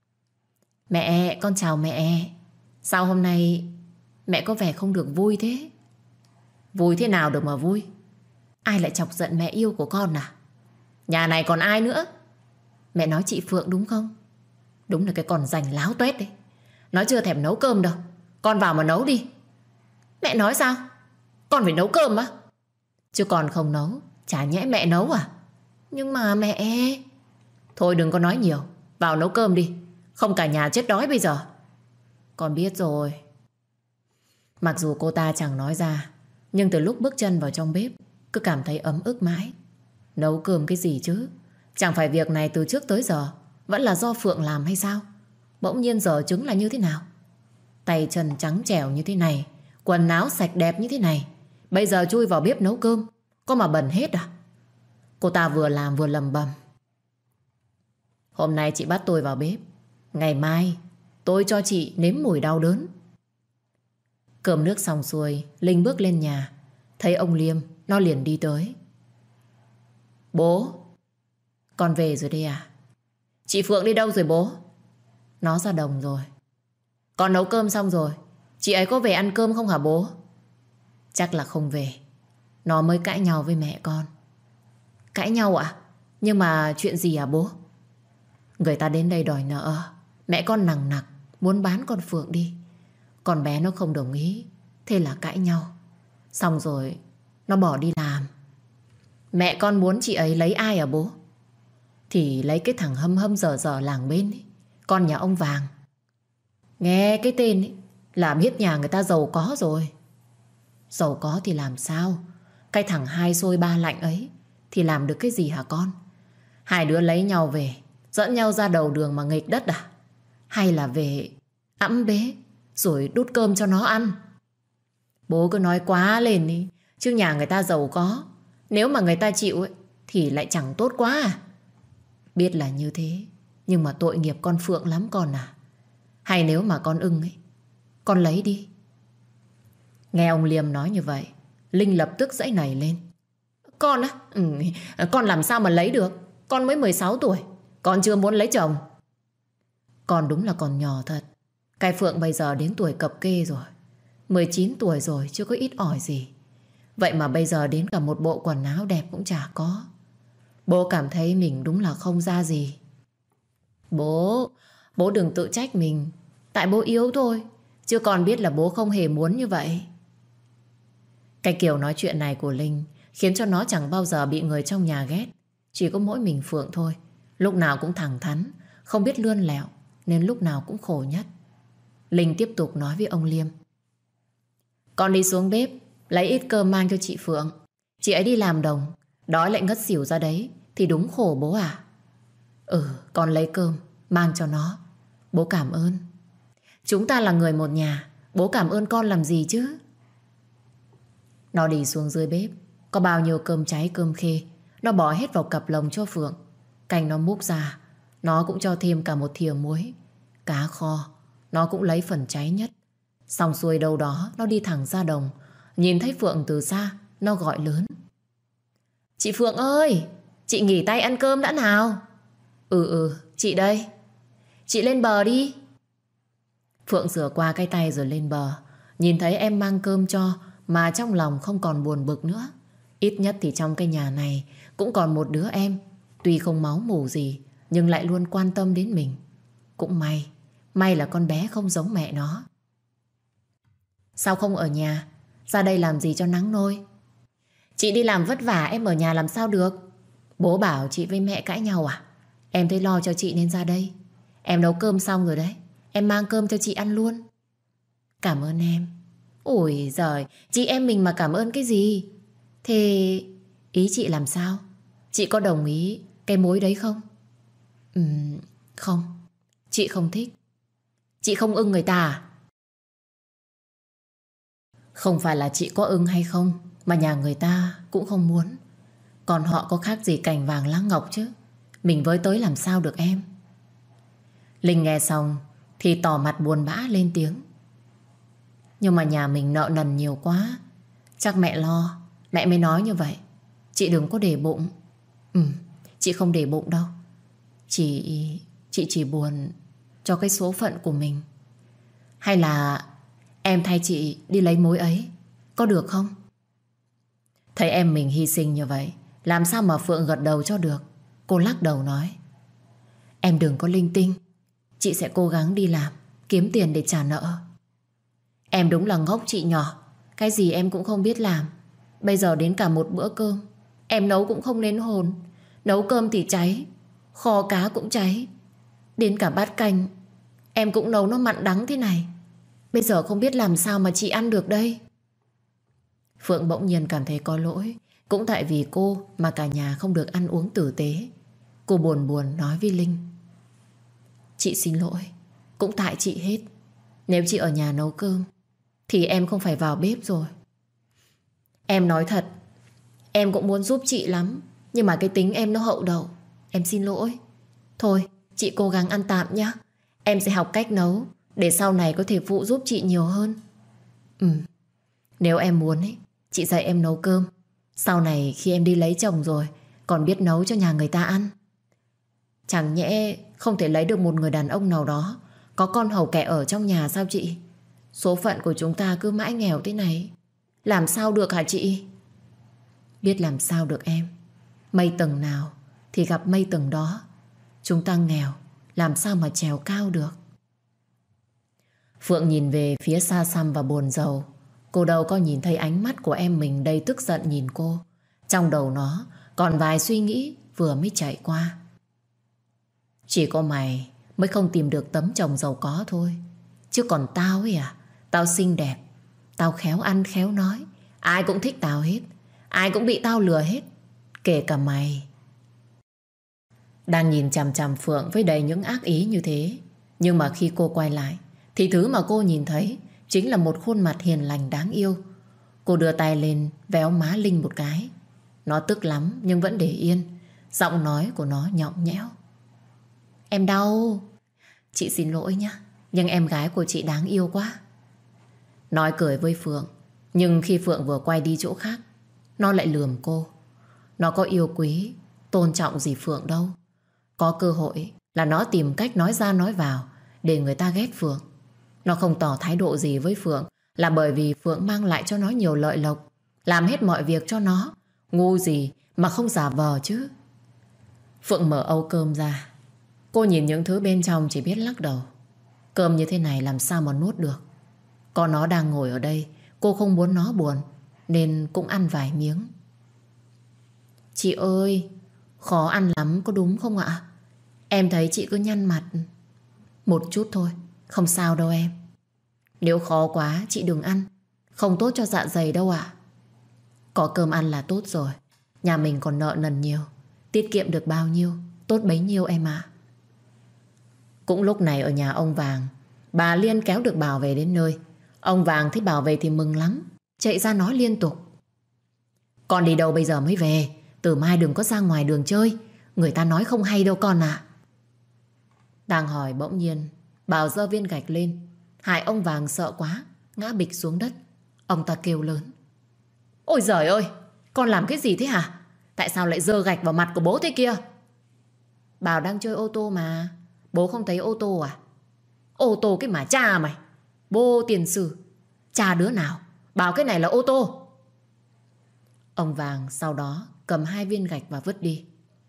Mẹ, con chào mẹ. Sao hôm nay mẹ có vẻ không được vui thế? Vui thế nào được mà vui? Ai lại chọc giận mẹ yêu của con à? Nhà này còn ai nữa? Mẹ nói chị Phượng đúng không? Đúng là cái con rành láo tuét đấy. Nó chưa thèm nấu cơm đâu. Con vào mà nấu đi. Mẹ nói sao? Con phải nấu cơm á? Chứ con không nấu, chả nhẽ mẹ nấu à? Nhưng mà mẹ... Thôi đừng có nói nhiều, vào nấu cơm đi. Không cả nhà chết đói bây giờ. Con biết rồi. Mặc dù cô ta chẳng nói ra, nhưng từ lúc bước chân vào trong bếp cứ cảm thấy ấm ức mãi. Nấu cơm cái gì chứ? Chẳng phải việc này từ trước tới giờ vẫn là do Phượng làm hay sao? Bỗng nhiên giờ chứng là như thế nào? Tay chân trắng trẻo như thế này, quần áo sạch đẹp như thế này, bây giờ chui vào bếp nấu cơm, có mà bẩn hết à? Cô ta vừa làm vừa lầm bầm. Hôm nay chị bắt tôi vào bếp, ngày mai tôi cho chị nếm mùi đau đớn. Cơm nước xong xuôi, Linh bước lên nhà. Thấy ông Liêm, nó liền đi tới. Bố, con về rồi đây à? Chị Phượng đi đâu rồi bố? Nó ra đồng rồi. Con nấu cơm xong rồi, chị ấy có về ăn cơm không hả bố? Chắc là không về. Nó mới cãi nhau với mẹ con. Cãi nhau ạ? Nhưng mà chuyện gì hả bố? Người ta đến đây đòi nợ. Mẹ con nằng nặc muốn bán con Phượng đi. Con bé nó không đồng ý, thế là cãi nhau. Xong rồi nó bỏ đi làm. Mẹ con muốn chị ấy lấy ai hả bố? Thì lấy cái thằng hâm hâm dở dở làng bên ấy, con nhà ông Vàng. Nghe cái tên ấy là biết nhà người ta giàu có rồi. Giàu có thì làm sao? Cái thằng hai xôi ba lạnh ấy thì làm được cái gì hả con? Hai đứa lấy nhau về, dẫn nhau ra đầu đường mà nghịch đất à? Hay là về ẵm bế rồi đút cơm cho nó ăn? Bố cứ nói quá lên đi. Chứ nhà người ta giàu có, nếu mà người ta chịu ấy, thì lại chẳng tốt quá à? Biết là như thế, nhưng mà tội nghiệp con Phượng lắm con à. Hay nếu mà con ưng ấy, con lấy đi. Nghe ông Liêm nói như vậy, Linh lập tức giãy nảy lên. Con á? Con làm sao mà lấy được? Con mới 16 tuổi, con chưa muốn lấy chồng. Con đúng là còn nhỏ thật. Cái Phượng bây giờ đến tuổi cập kê rồi. 19 tuổi rồi chưa có ít ỏi gì. Vậy mà bây giờ đến cả một bộ quần áo đẹp cũng chả có. Bố cảm thấy mình đúng là không ra gì. Bố đừng tự trách mình. Tại bố yếu thôi. Chứ còn biết là bố không hề muốn như vậy. Cái kiểu nói chuyện này của Linh khiến cho nó chẳng bao giờ bị người trong nhà ghét. Chỉ có mỗi mình Phượng thôi. Lúc nào cũng thẳng thắn, không biết lươn lẹo, nên lúc nào cũng khổ nhất. Linh tiếp tục nói với ông Liêm. Con đi xuống bếp lấy ít cơm mang cho chị Phượng. Chị ấy đi làm đồng, đói lại ngất xỉu ra đấy thì đúng khổ bố à. Con lấy cơm mang cho nó. Bố cảm ơn. Chúng ta là người một nhà, bố cảm ơn con làm gì chứ. Nó đi xuống dưới bếp, có bao nhiêu cơm cháy cơm khê nó bỏ hết vào cặp lồng cho Phượng. Canh nó múc ra, nó cũng cho thêm cả một thìa muối. Cá kho nó cũng lấy phần cháy nhất. Xong xuôi đâu đó nó đi thẳng ra đồng. Nhìn thấy Phượng từ xa, nó gọi lớn. Chị Phượng ơi, chị nghỉ tay ăn cơm đã nào. Chị đây. Chị lên bờ đi. Phượng rửa qua cái tay rồi lên bờ. Nhìn thấy em mang cơm cho mà trong lòng không còn buồn bực nữa. Ít nhất thì trong cái nhà này cũng còn một đứa em. Tuy không máu mủ gì nhưng lại luôn quan tâm đến mình. Cũng may là con bé không giống mẹ nó. Sao không ở nhà? Ra đây làm gì cho nắng nôi? Chị đi làm vất vả, em ở nhà làm sao được? Bố bảo chị với mẹ cãi nhau à? Em thấy lo cho chị nên ra đây. Em nấu cơm xong rồi đấy, em mang cơm cho chị ăn luôn. Cảm ơn em. Ôi giời, chị em mình mà cảm ơn cái gì? Thế ý chị làm sao? Chị có đồng ý cái mối đấy không? Không, chị không thích. Chị không ưng người ta à? Không phải là chị có ưng hay không, mà nhà người ta cũng không muốn. Còn họ có khác gì cành vàng lá ngọc chứ. Mình với tới làm sao được em. Linh nghe xong thì tỏ mặt buồn bã lên tiếng. Nhưng mà nhà mình nợ nần nhiều quá. Chắc mẹ lo, mẹ mới nói như vậy. Chị đừng có để bụng. Chị không để bụng đâu. Chị chỉ buồn cho cái số phận của mình. Hay là em thay chị đi lấy mối ấy, có được không? Thấy em mình hy sinh như vậy, làm sao mà Phượng gật đầu cho được. Cô lắc đầu nói. Em đừng có linh tinh. Chị sẽ cố gắng đi làm, kiếm tiền để trả nợ. Em đúng là ngốc chị nhỏ. Cái gì em cũng không biết làm. Bây giờ đến cả một bữa cơm em nấu cũng không nên hồn. Nấu cơm thì cháy, kho cá cũng cháy. Đến cả bát canh em cũng nấu nó mặn đắng thế này. Bây giờ không biết làm sao mà chị ăn được đây. Phượng bỗng nhiên cảm thấy có lỗi. Cũng tại vì cô mà cả nhà không được ăn uống tử tế. Cô buồn buồn nói với Linh. Chị xin lỗi, cũng tại chị hết. Nếu chị ở nhà nấu cơm thì em không phải vào bếp rồi. Em nói thật, em cũng muốn giúp chị lắm, nhưng mà cái tính em nó hậu đậu. Em xin lỗi. Thôi, chị cố gắng ăn tạm nhé. Em sẽ học cách nấu để sau này có thể phụ giúp chị nhiều hơn. Nếu em muốn ấy, chị dạy em nấu cơm. Sau này khi em đi lấy chồng rồi còn biết nấu cho nhà người ta ăn. Chẳng nhẽ không thể lấy được một người đàn ông nào đó có con hầu kẻ ở trong nhà sao chị? Số phận của chúng ta cứ mãi nghèo thế này, làm sao được hả chị? Biết làm sao được em. Mây tầng nào thì gặp mây tầng đó. Chúng ta nghèo, làm sao mà trèo cao được. Phượng nhìn về phía xa xăm và buồn rầu. Cô đâu có nhìn thấy ánh mắt của em mình đầy tức giận nhìn cô. Trong đầu nó còn vài suy nghĩ vừa mới chạy qua. Chỉ có mày mới không tìm được tấm chồng giàu có thôi. Chứ còn tao ấy à, tao xinh đẹp, tao khéo ăn khéo nói, ai cũng thích tao hết, ai cũng bị tao lừa hết, kể cả mày. Đang nhìn chằm chằm Phượng với đầy những ác ý như thế. Nhưng mà khi cô quay lại thì thứ mà cô nhìn thấy chính là một khuôn mặt hiền lành đáng yêu. Cô đưa tay lên véo má Linh một cái. Nó tức lắm nhưng vẫn để yên. Giọng nói của nó nhõng nhẽo. Em đau. Chị xin lỗi nhá, nhưng em gái của chị đáng yêu quá. Nói cười với Phượng. Nhưng khi Phượng vừa quay đi chỗ khác, nó lại lườm cô. Nó có yêu quý, tôn trọng gì Phượng đâu. Có cơ hội là nó tìm cách nói ra nói vào để người ta ghét Phượng. Nó không tỏ thái độ gì với Phượng là bởi vì Phượng mang lại cho nó nhiều lợi lộc, làm hết mọi việc cho nó. Ngu gì mà không giả vờ chứ. Phượng mở âu cơm ra. Cô nhìn những thứ bên trong chỉ biết lắc đầu. Cơm như thế này làm sao mà nuốt được. Còn nó đang ngồi ở đây, cô không muốn nó buồn nên cũng ăn vài miếng. Chị ơi, khó ăn lắm có đúng không ạ? Em thấy chị cứ nhăn mặt. Một chút thôi, không sao đâu em. Nếu khó quá chị đừng ăn, không tốt cho dạ dày đâu ạ. Có cơm ăn là tốt rồi. Nhà mình còn nợ nần nhiều, tiết kiệm được bao nhiêu tốt bấy nhiêu em ạ. Cũng lúc này ở nhà ông Vàng, bà Liên kéo được Bảo về đến nơi. Ông Vàng thấy Bảo về thì mừng lắm, chạy ra nói liên tục. Con đi đâu bây giờ mới về? Từ mai đừng có ra ngoài đường chơi, người ta nói không hay đâu con ạ. Đang hỏi bỗng nhiên Bảo giơ viên gạch lên. Hại ông Vàng sợ quá, ngã bịch xuống đất. Ông ta kêu lớn. Ôi giời ơi, con làm cái gì thế hả? Tại sao lại giơ gạch vào mặt của bố thế kia? Bảo đang chơi ô tô mà. Bố không thấy ô tô à? Ô tô cái mà cha mày. Bố tiền sử. Cha đứa nào bảo cái này là ô tô? Ông Vàng sau đó cầm 2 viên gạch và vứt đi.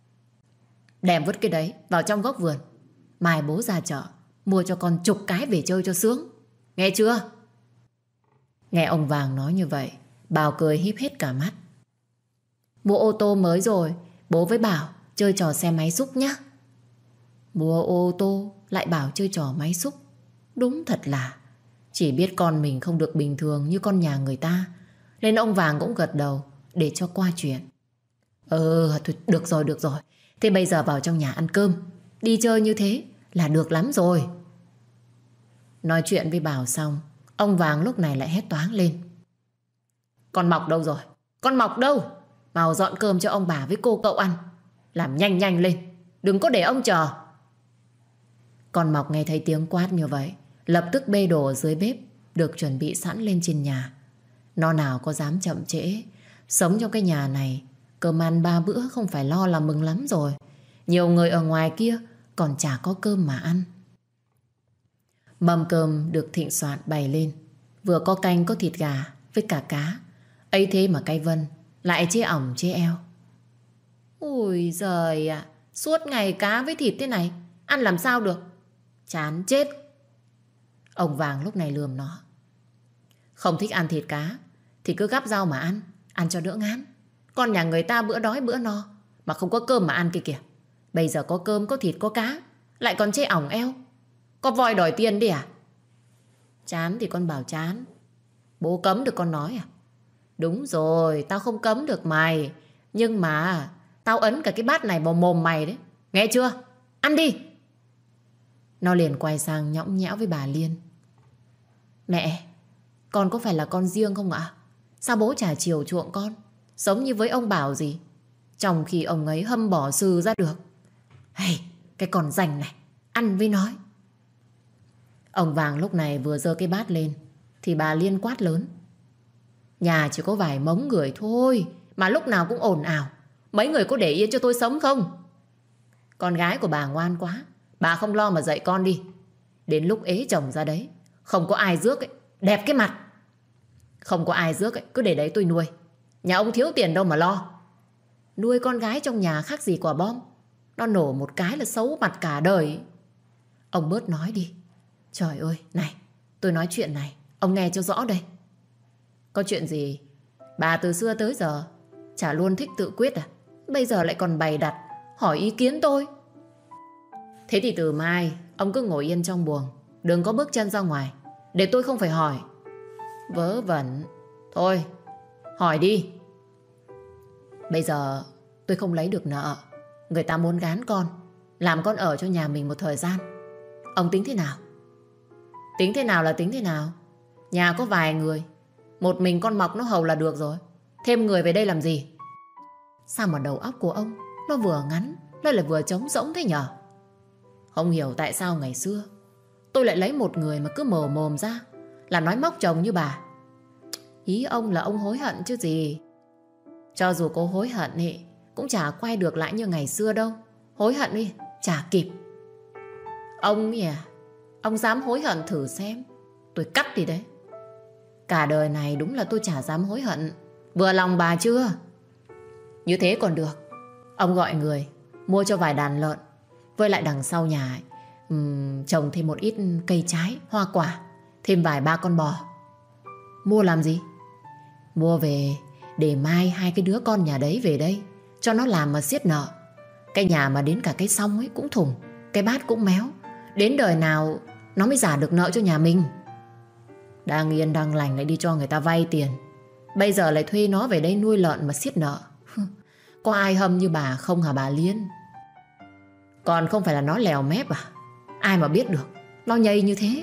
Đem vứt cái đấy vào trong góc vườn. Mai bố ra chợ mua cho con chục cái về chơi cho sướng. Nghe chưa? Nghe ông Vàng nói như vậy, Bảo cười híp hết cả mắt. Mua ô tô mới rồi, bố với Bảo chơi trò xe máy xúc nhá. Mua ô tô lại bảo chơi trò máy xúc. Đúng thật là chỉ biết con mình không được bình thường như con nhà người ta, nên ông Vàng cũng gật đầu để cho qua chuyện. Thôi, được rồi, được rồi. Thế bây giờ vào trong nhà ăn cơm. Đi chơi như thế là được lắm rồi. Nói chuyện với Bảo xong, ông Vàng lúc này lại hét toáng lên. Con Mọc đâu rồi? Con Mọc đâu? Mau dọn cơm cho ông bà với cô cậu ăn. Làm nhanh nhanh lên, đừng có để ông chờ. Con Mọc nghe thấy tiếng quát như vậy, lập tức bê đồ ở dưới bếp được chuẩn bị sẵn lên trên nhà. Nó nào có dám chậm trễ. Sống trong cái nhà này, cơm ăn 3 bữa không phải lo là mừng lắm rồi. Nhiều người ở ngoài kia còn chả có cơm mà ăn. Mâm cơm được thịnh soạn bày lên. Vừa có canh có thịt gà với cả cá. Ấy thế mà cái Vân lại chê ỏng chê eo. Ôi giời ạ, suốt ngày cá với thịt thế này ăn làm sao được? Chán chết. Ông Vàng lúc này lườm nó. Không thích ăn thịt cá thì cứ gắp rau mà ăn, ăn cho đỡ ngán. Con nhà người ta bữa đói bữa no mà không có cơm mà ăn kia kìa. Bây giờ có cơm có thịt có cá lại còn chê ỏng eo. Có voi đòi tiền đi à? Chán thì con bảo chán. Bố cấm được con nói à? Đúng rồi, tao không cấm được mày. Nhưng mà tao ấn cả cái bát này vào mồm mày đấy. Nghe chưa? Ăn đi. Nó liền quay sang nhõng nhẽo với bà Liên. Mẹ, con có phải là con riêng không ạ? Sao bố chả chiều chuộng con, giống như với ông Bảo gì, trong khi ông ấy hâm bỏ sư ra được. Hay, cái con rành này, ăn với nói. Ông Vàng lúc này vừa giơ cái bát lên thì bà Liên quát lớn. Nhà chỉ có vài mống người thôi mà lúc nào cũng ồn ào. Mấy người có để yên cho tôi sống không? Con gái của bà ngoan quá, bà không lo mà dạy con đi. Đến lúc ế chồng ra đấy, không có ai rước ấy, đẹp cái mặt. Không có ai rước ấy, cứ để đấy tôi nuôi. Nhà ông thiếu tiền đâu mà lo. Nuôi con gái trong nhà khác gì quả bom. Nó nổ một cái là xấu mặt cả đời. Ông bớt nói đi. Trời ơi, này, tôi nói chuyện này, ông nghe cho rõ đây. Có chuyện gì? Bà từ xưa tới giờ chả luôn thích tự quyết à? Bây giờ lại còn bày đặt hỏi ý kiến tôi. Thế thì từ mai ông cứ ngồi yên trong buồng, đừng có bước chân ra ngoài, để tôi không phải hỏi. Vớ vẩn. Thôi, hỏi đi. Bây giờ tôi không lấy được nợ, người ta muốn gán con, làm con ở cho nhà mình một thời gian. Ông tính thế nào? Tính thế nào là tính thế nào? Nhà có vài người, một mình con Mọc nó hầu là được rồi. Thêm người về đây làm gì? Sao mà đầu óc của ông nó vừa ngắn lại vừa trống rỗng thế nhở? Không hiểu tại sao ngày xưa tôi lại lấy một người mà cứ mở mồm ra là nói móc chồng như bà. Ý ông là ông hối hận chứ gì. Cho dù có hối hận thì cũng chả quay được lại như ngày xưa đâu. Hối hận đi chả kịp. Ông nhỉ, ông dám hối hận thử xem, tôi cắt đi đấy. Cả đời này đúng là tôi chả dám hối hận. Vừa lòng bà chưa? Như thế còn được. Ông gọi người mua cho vài đàn lợn, với lại đằng sau nhà ấy, trồng thêm một ít cây trái, hoa quả, thêm vài ba con bò. Mua làm gì? Mua về để mai hai cái đứa con nhà đấy về đây cho nó làm mà xiết nợ. Cái nhà mà đến cả cái xong ấy cũng thủng, cái bát cũng méo. Đến đời nào nó mới trả được nợ cho nhà mình. Đang yên đang lành lại đi cho người ta vay tiền, bây giờ lại thuê nó về đây nuôi lợn mà xiết nợ. Có ai hâm như bà không hả bà Liên? Còn không phải là nó lèo mép à? Ai mà biết được nó nhây như thế.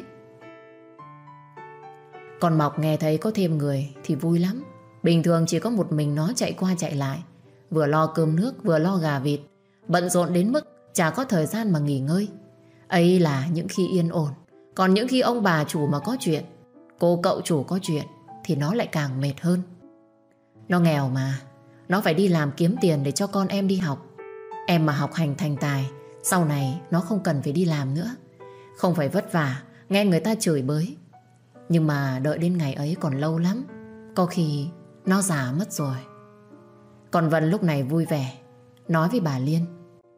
Còn Mọc nghe thấy có thêm người thì vui lắm. Bình thường chỉ có một mình nó chạy qua chạy lại, vừa lo cơm nước vừa lo gà vịt, bận rộn đến mức chả có thời gian mà nghỉ ngơi. Ấy là những khi yên ổn. Còn những khi ông bà chủ mà có chuyện, cô cậu chủ có chuyện, thì nó lại càng mệt hơn. Nó nghèo mà, nó phải đi làm kiếm tiền để cho con em đi học. Em mà học hành thành tài, sau này nó không cần phải đi làm nữa, không phải vất vả nghe người ta chửi bới. Nhưng mà đợi đến ngày ấy còn lâu lắm, có khi nó già mất rồi. Còn Vân lúc này vui vẻ nói với bà Liên: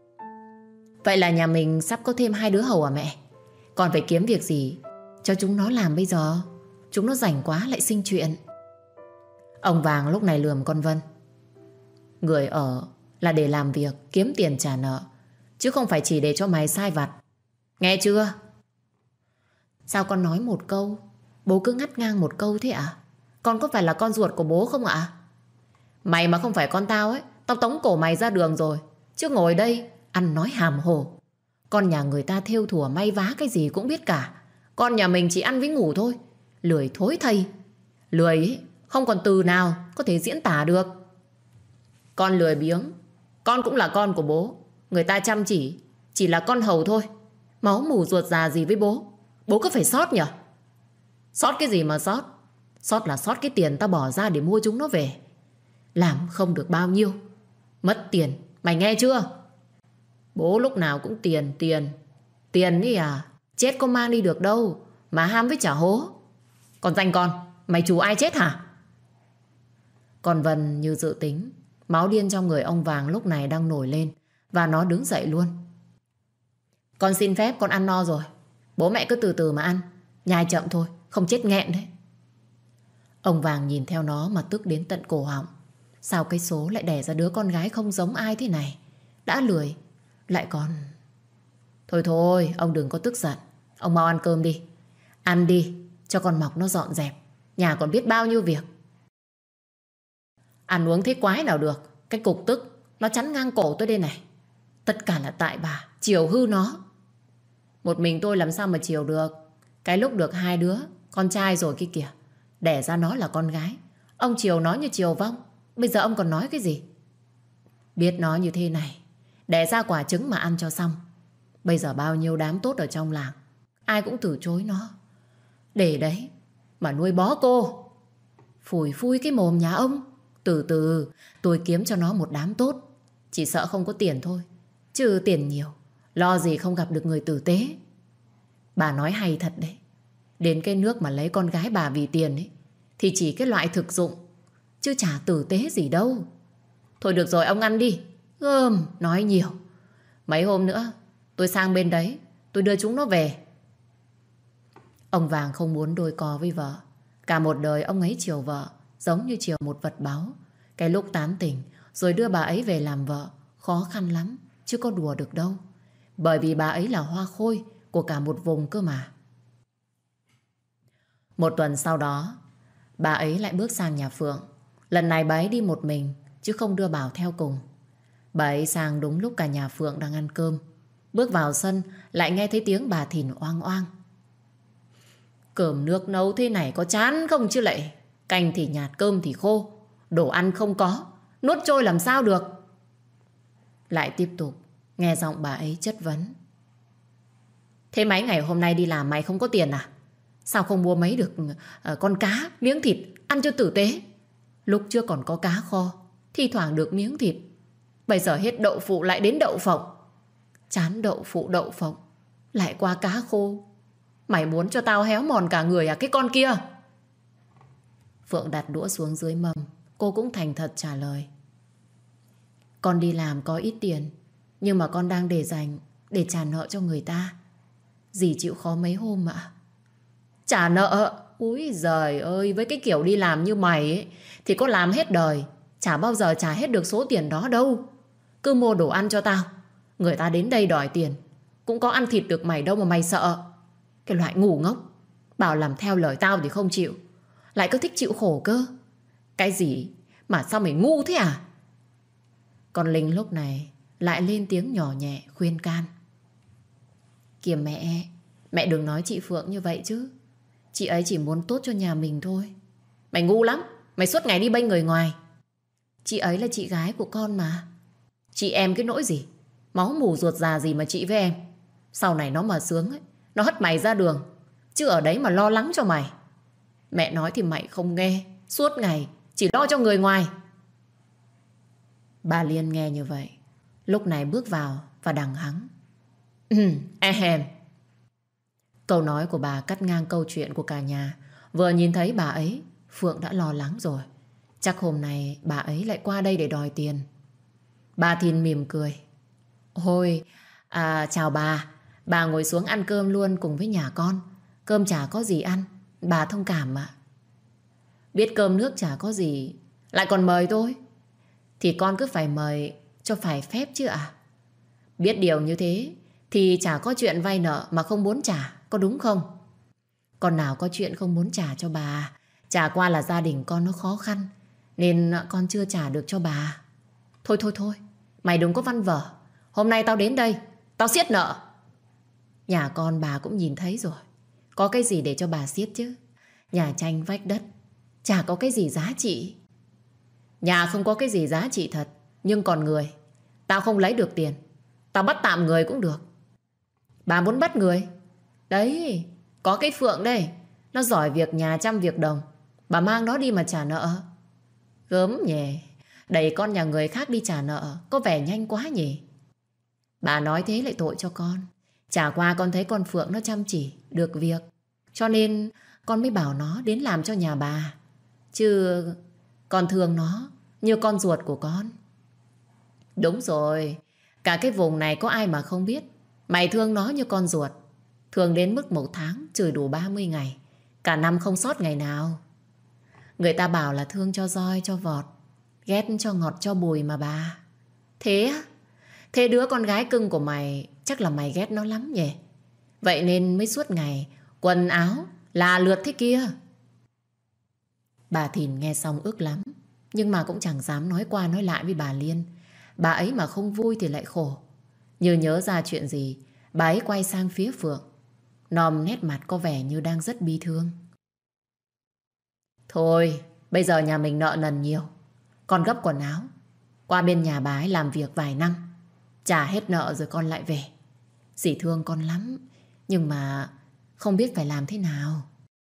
vậy là nhà mình sắp có thêm 2 đứa hầu à mẹ? Còn phải kiếm việc gì cho chúng nó làm bây giờ? Chúng nó rảnh quá lại sinh chuyện. Ông Vàng lúc này lườm con Vân: người ở là để làm việc, kiếm tiền trả nợ, chứ không phải chỉ để cho mày sai vặt. Nghe chưa? Sao con nói một câu, bố cứ ngắt ngang một câu thế ạ? Con có phải là con ruột của bố không ạ? Mày mà không phải con tao ấy, tao tống cổ mày ra đường rồi. Chứ ngồi đây ăn nói hàm hồ. Con nhà người ta thêu thùa may vá cái gì cũng biết cả. Con nhà mình chỉ ăn với ngủ thôi. Lười thối thây. Lười ấy, không còn từ nào có thể diễn tả được. Con lười biếng, con cũng là con của bố. Người ta chăm chỉ là con hầu thôi. Máu mủ ruột già gì với bố. Bố có phải sót nhỉ? Sót cái gì mà sót? Sót là sót cái tiền tao bỏ ra để mua chúng nó về. Làm không được bao nhiêu, mất tiền, mày nghe chưa? Bố lúc nào cũng tiền. Tiền ấy à, chết có mang đi được đâu mà ham với chả hố. Còn danh con, mày chủ ai chết hả? Còn Vân như dự tính, máu điên trong người ông Vàng lúc này đang nổi lên, và nó đứng dậy luôn. Con xin phép, con ăn no rồi. Bố mẹ cứ từ từ mà ăn, nhai chậm thôi, không chết nghẹn đấy. Ông Vàng nhìn theo nó mà tức đến tận cổ họng. Sao cái số lại đẻ ra đứa con gái không giống ai thế này? Đã lười lại còn... Thôi, ông đừng có tức giận. Ông mau ăn cơm đi. Ăn đi, cho con Mọc nó dọn dẹp. Nhà còn biết bao nhiêu việc. Ăn uống thế quái nào được. Cái cục tức nó chắn ngang cổ tôi đây này. Tất cả là tại bà chiều hư nó. Một mình tôi làm sao mà chiều được. Cái lúc được 2 đứa con trai rồi kia kìa, đẻ ra nó là con gái, ông chiều nó như chiều vong. Bây giờ ông còn nói cái gì? Biết nó như thế này, đẻ ra quả trứng mà ăn cho xong. Bây giờ bao nhiêu đám tốt ở trong làng ai cũng từ chối nó. Để đấy mà nuôi bó cô. Phủi phui cái mồm nhà ông. Từ từ tôi kiếm cho nó một đám tốt. Chỉ sợ không có tiền thôi, chứ tiền nhiều, lo gì không gặp được người tử tế. Bà nói hay thật đấy. Đến cái nước mà lấy con gái bà vì tiền ấy, thì chỉ cái loại thực dụng, chứ chả tử tế gì đâu. Thôi được rồi, ông ăn đi. Gơm, nói nhiều. Mấy hôm nữa tôi sang bên đấy, tôi đưa chúng nó về. Ông Vàng không muốn đôi co với vợ. Cả một đời ông ấy chiều vợ giống như chiều một vật báu. Cái lúc tán tỉnh rồi đưa bà ấy về làm vợ khó khăn lắm, chứ có đùa được đâu. Bởi vì bà ấy là hoa khôi của cả một vùng cơ mà. Một tuần sau đó, bà ấy lại bước sang nhà Phượng. Lần này bà ấy đi một mình, chứ không đưa Bảo theo cùng. Bà ấy sang đúng lúc cả nhà Phượng đang ăn cơm. Bước vào sân lại nghe thấy tiếng bà Thìn oang oang: cơm nước nấu thế này có chán không chứ lệ? Canh thì nhạt, cơm thì khô, đồ ăn không có, nuốt trôi làm sao được? Lại tiếp tục nghe giọng bà ấy chất vấn: thế mấy ngày hôm nay đi làm mày không có tiền à? Sao không mua mấy được con cá, miếng thịt ăn cho tử tế? Lúc chưa còn có cá kho, thi thoảng được miếng thịt. Bây giờ hết đậu phụ lại đến đậu phộng. Chán đậu phụ đậu phộng, lại qua cá khô. Mày muốn cho tao héo mòn cả người à cái con kia? Phượng đặt đũa xuống dưới mâm. Cô cũng thành thật trả lời. Con đi làm có ít tiền, nhưng mà con đang để dành để trả nợ cho người ta. Dì chịu khó mấy hôm ạ. Trả nợ? Úi giời ơi, với cái kiểu đi làm như mày ấy, thì có làm hết đời chả bao giờ trả hết được số tiền đó đâu. Cứ mua đồ ăn cho tao, người ta đến đây đòi tiền cũng có ăn thịt được mày đâu mà mày sợ. Cái loại ngu ngốc, bảo làm theo lời tao thì không chịu, lại cứ thích chịu khổ cơ. Cái gì mà sao mày ngu thế à? Con Linh lúc này lại lên tiếng nhỏ nhẹ khuyên can. Kìa mẹ đừng nói chị Phượng như vậy chứ. Chị ấy chỉ muốn tốt cho nhà mình thôi. Mày ngu lắm, mày suốt ngày đi bênh người ngoài. Chị ấy là chị gái của con mà. Chị em cái nỗi gì? Máu mủ ruột già gì mà chị với em. Sau này nó mà sướng ấy, nó hất mày ra đường, chứ ở đấy mà lo lắng cho mày. Mẹ nói thì mày không nghe, suốt ngày chỉ lo cho người ngoài. Bà Liên nghe như vậy, lúc này bước vào và đằng hắng. Ehem. Câu nói của bà cắt ngang câu chuyện của cả nhà. Vừa nhìn thấy bà ấy, Phượng đã lo lắng rồi. Chắc hôm nay bà ấy lại qua đây để đòi tiền. Bà Thìn mỉm cười. Ôi, chào bà ngồi xuống ăn cơm luôn cùng với nhà con. Cơm chả có gì ăn, bà thông cảm mà. Biết cơm nước chả có gì, lại còn mời tôi, thì con cứ phải mời cho phải phép chứ ạ. Biết điều như thế thì chả có chuyện vay nợ mà không muốn trả, có đúng không? Con nào có chuyện không muốn trả cho bà. Chả qua là gia đình con nó khó khăn nên con chưa trả được cho bà. Thôi, mày đừng có văn vở. Hôm nay tao đến đây, tao siết nợ. Nhà con bà cũng nhìn thấy rồi, có cái gì để cho bà siết chứ? Nhà tranh vách đất, chả có cái gì giá trị. Nhà không có cái gì giá trị thật, nhưng còn người, tao không lấy được tiền, tao bắt tạm người cũng được. Bà muốn bắt người? Đấy, có cái Phượng đây, nó giỏi việc nhà trăm việc đồng. Bà mang nó đi mà trả nợ. Gớm nhỉ, đẩy con nhà người khác đi trả nợ có vẻ nhanh quá nhỉ. Bà nói thế lại tội cho con. Chả qua con thấy con Phượng nó chăm chỉ, được việc, cho nên con mới bảo nó đến làm cho nhà bà. Chứ con thương nó như con ruột của con. Đúng rồi, cả cái vùng này có ai mà không biết mày thương nó như con ruột. Thương đến mức một tháng chửi đủ 30 ngày, cả năm không sót ngày nào. Người ta bảo là thương cho roi cho vọt, ghét cho ngọt cho bùi mà bà. Thế á? Thế đứa con gái cưng của mày chắc là mày ghét nó lắm nhỉ? Vậy nên mới suốt ngày quần áo là lượt thế kia. Bà Thìn nghe xong ức lắm, nhưng mà cũng chẳng dám nói qua nói lại với bà Liên. Bà ấy mà không vui thì lại khổ. Như nhớ ra chuyện gì, bà ấy quay sang phía Phượng, nòm nét mặt có vẻ như đang rất bi thương. Thôi, bây giờ nhà mình nợ nần nhiều, con gấp quần áo qua bên nhà bà ấy làm việc vài năm, trả hết nợ rồi con lại về. Dì thương con lắm, nhưng mà không biết phải làm thế nào.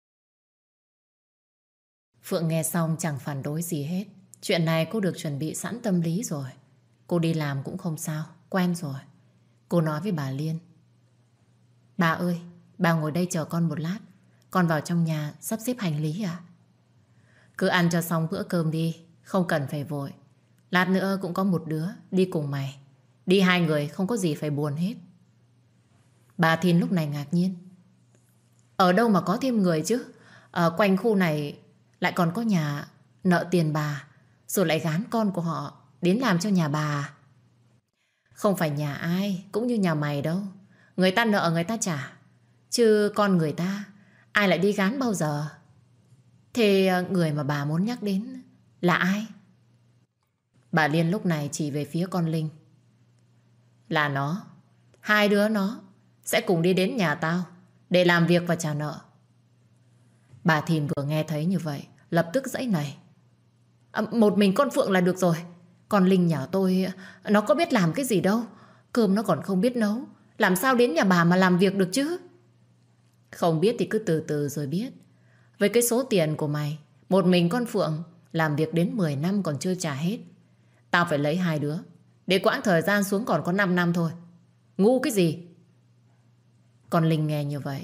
Phượng nghe xong chẳng phản đối gì hết. Chuyện này cô được chuẩn bị sẵn tâm lý rồi. Cô đi làm cũng không sao, quen rồi. Cô nói với bà Liên. Bà ơi, bà ngồi đây chờ con một lát, con vào trong nhà sắp xếp hành lý à? Cứ ăn cho xong bữa cơm đi, không cần phải vội. Lát nữa cũng có một đứa đi cùng mày. Đi hai người không có gì phải buồn hết. Bà Thìn lúc này ngạc nhiên. Ở đâu mà có thêm người chứ? Ở quanh khu này lại còn có nhà nợ tiền bà, rồi lại gán con của họ đến làm cho nhà bà. Không phải nhà ai cũng như nhà mày đâu. Người ta nợ người ta trả, chứ con người ta ai lại đi gán bao giờ. Thế người mà bà muốn nhắc đến là ai? Bà Liên lúc này chỉ về phía con Linh. Là nó. Hai đứa nó sẽ cùng đi đến nhà tao để làm việc và trả nợ. Bà Thìn vừa nghe thấy như vậy lập tức giãy nảy. Một mình con Phượng là được rồi. Con Linh nhà tôi nó có biết làm cái gì đâu. Cơm nó còn không biết nấu, làm sao đến nhà bà mà làm việc được chứ? Không biết thì cứ từ từ rồi biết. Với cái số tiền của mày, một mình con Phượng làm việc đến 10 năm còn chưa trả hết. Tao phải lấy hai đứa để quãng thời gian xuống còn có 5 năm thôi. Ngu cái gì? Con Linh nghe như vậy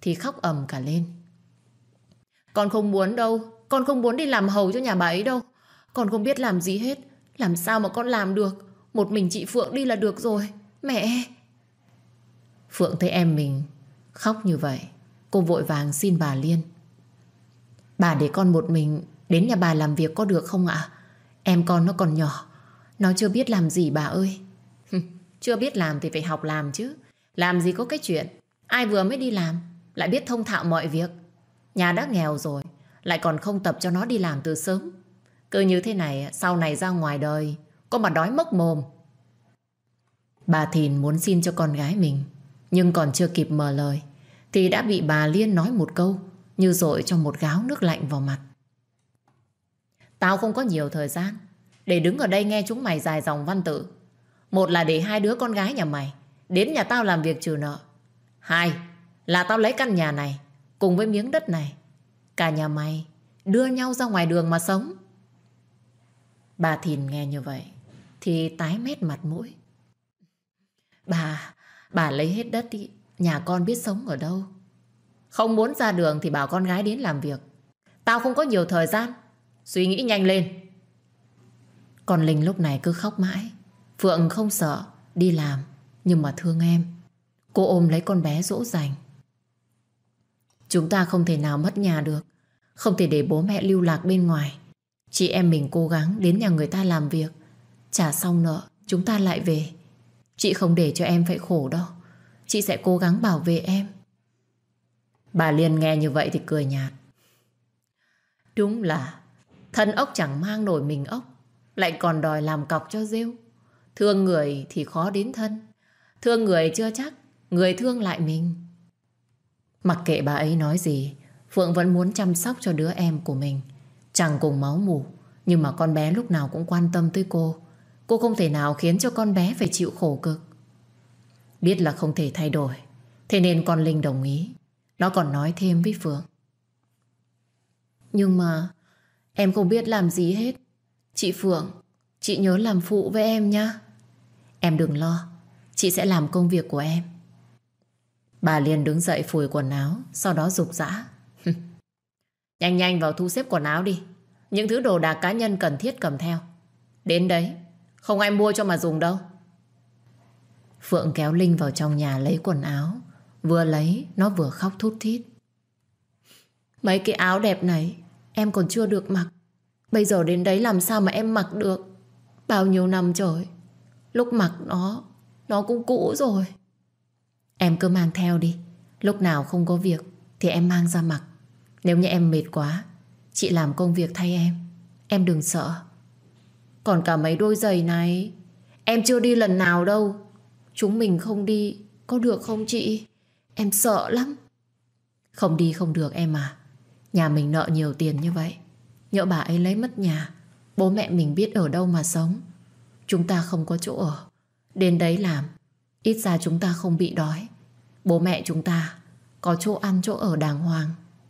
thì khóc ầm cả lên. Con không muốn đâu. Con không muốn đi làm hầu cho nhà bà ấy đâu. Con không biết làm gì hết. Làm sao mà con làm được? Một mình chị Phượng đi là được rồi. Mẹ! Phượng thấy em mình khóc như vậy, cô vội vàng xin bà Liên. Bà để con một mình đến nhà bà làm việc có được không ạ? Em con nó còn nhỏ, nó chưa biết làm gì bà ơi. Chưa biết làm thì phải học làm chứ. Làm gì có cái chuyện ai vừa mới đi làm lại biết thông thạo mọi việc. Nhà đã nghèo rồi lại còn không tập cho nó đi làm từ sớm. Cứ như thế này sau này ra ngoài đời có mà đói mốc mồm. Bà Thìn muốn xin cho con gái mình, nhưng còn chưa kịp mở lời thì đã bị bà Liên nói một câu như dội cho một gáo nước lạnh vào mặt. Tao không có nhiều thời gian để đứng ở đây nghe chúng mày dài dòng văn tự. Một là để hai đứa con gái nhà mày đến nhà tao làm việc trừ nợ. Hai là tao lấy căn nhà này cùng với miếng đất này, cả nhà mày đưa nhau ra ngoài đường mà sống. Bà Thìn nghe như vậy thì tái mét mặt mũi. Bà lấy hết đất đi, nhà con biết sống ở đâu. Không muốn ra đường thì bảo con gái đến làm việc. Tao không có nhiều thời gian. Suy nghĩ nhanh lên. Còn Linh lúc này cứ khóc mãi. Phượng không sợ đi làm, nhưng mà thương em. Cô ôm lấy con bé dỗ dành. Chúng ta không thể nào mất nhà được, không thể để bố mẹ lưu lạc bên ngoài. Chị em mình cố gắng đến nhà người ta làm việc, trả xong nợ chúng ta lại về. Chị không để cho em phải khổ đâu. Chị sẽ cố gắng bảo vệ em. Bà Liên nghe như vậy thì cười nhạt. Đúng là thân ốc chẳng mang nổi mình ốc, lại còn đòi làm cọc cho rêu. Thương người thì khó đến thân. Thương người chưa chắc người thương lại mình. Mặc kệ bà ấy nói gì, Phượng vẫn muốn chăm sóc cho đứa em của mình. Chẳng cùng máu mủ, nhưng mà con bé lúc nào cũng quan tâm tới cô. Cô không thể nào khiến cho con bé phải chịu khổ cực. Biết là không thể thay đổi, thế nên con Linh đồng ý. Nó còn nói thêm với Phượng. Nhưng mà em không biết làm gì hết. Chị Phượng, chị nhớ làm phụ với em nhá. Em đừng lo, chị sẽ làm công việc của em. Bà Liên đứng dậy phủi quần áo, sau đó giục giã. Nhanh nhanh vào thu xếp quần áo đi. Những thứ đồ đạc cá nhân cần thiết cầm theo. Đến đấy, không ai mua cho mà dùng đâu. Phượng kéo Linh vào trong nhà lấy quần áo. Vừa lấy, nó vừa khóc thút thít. Mấy cái áo đẹp này em còn chưa được mặc. Bây giờ đến đấy làm sao mà em mặc được. Bao nhiêu năm trời, lúc mặc nó cũng cũ rồi. Em cứ mang theo đi. Lúc nào không có việc thì em mang ra mặc. Nếu như em mệt quá, chị làm công việc thay em đừng sợ. Còn cả mấy đôi giày này, em chưa đi lần nào đâu. Chúng mình không đi có được không chị? Em sợ lắm. Không đi không được em à. Nhà mình nợ nhiều tiền như vậy, nhỡ bà ấy lấy mất nhà, bố mẹ mình biết ở đâu mà sống. Chúng ta không có chỗ ở, đến đấy làm, ít ra chúng ta không bị đói. Bố mẹ chúng ta có chỗ ăn chỗ ở đàng hoàng.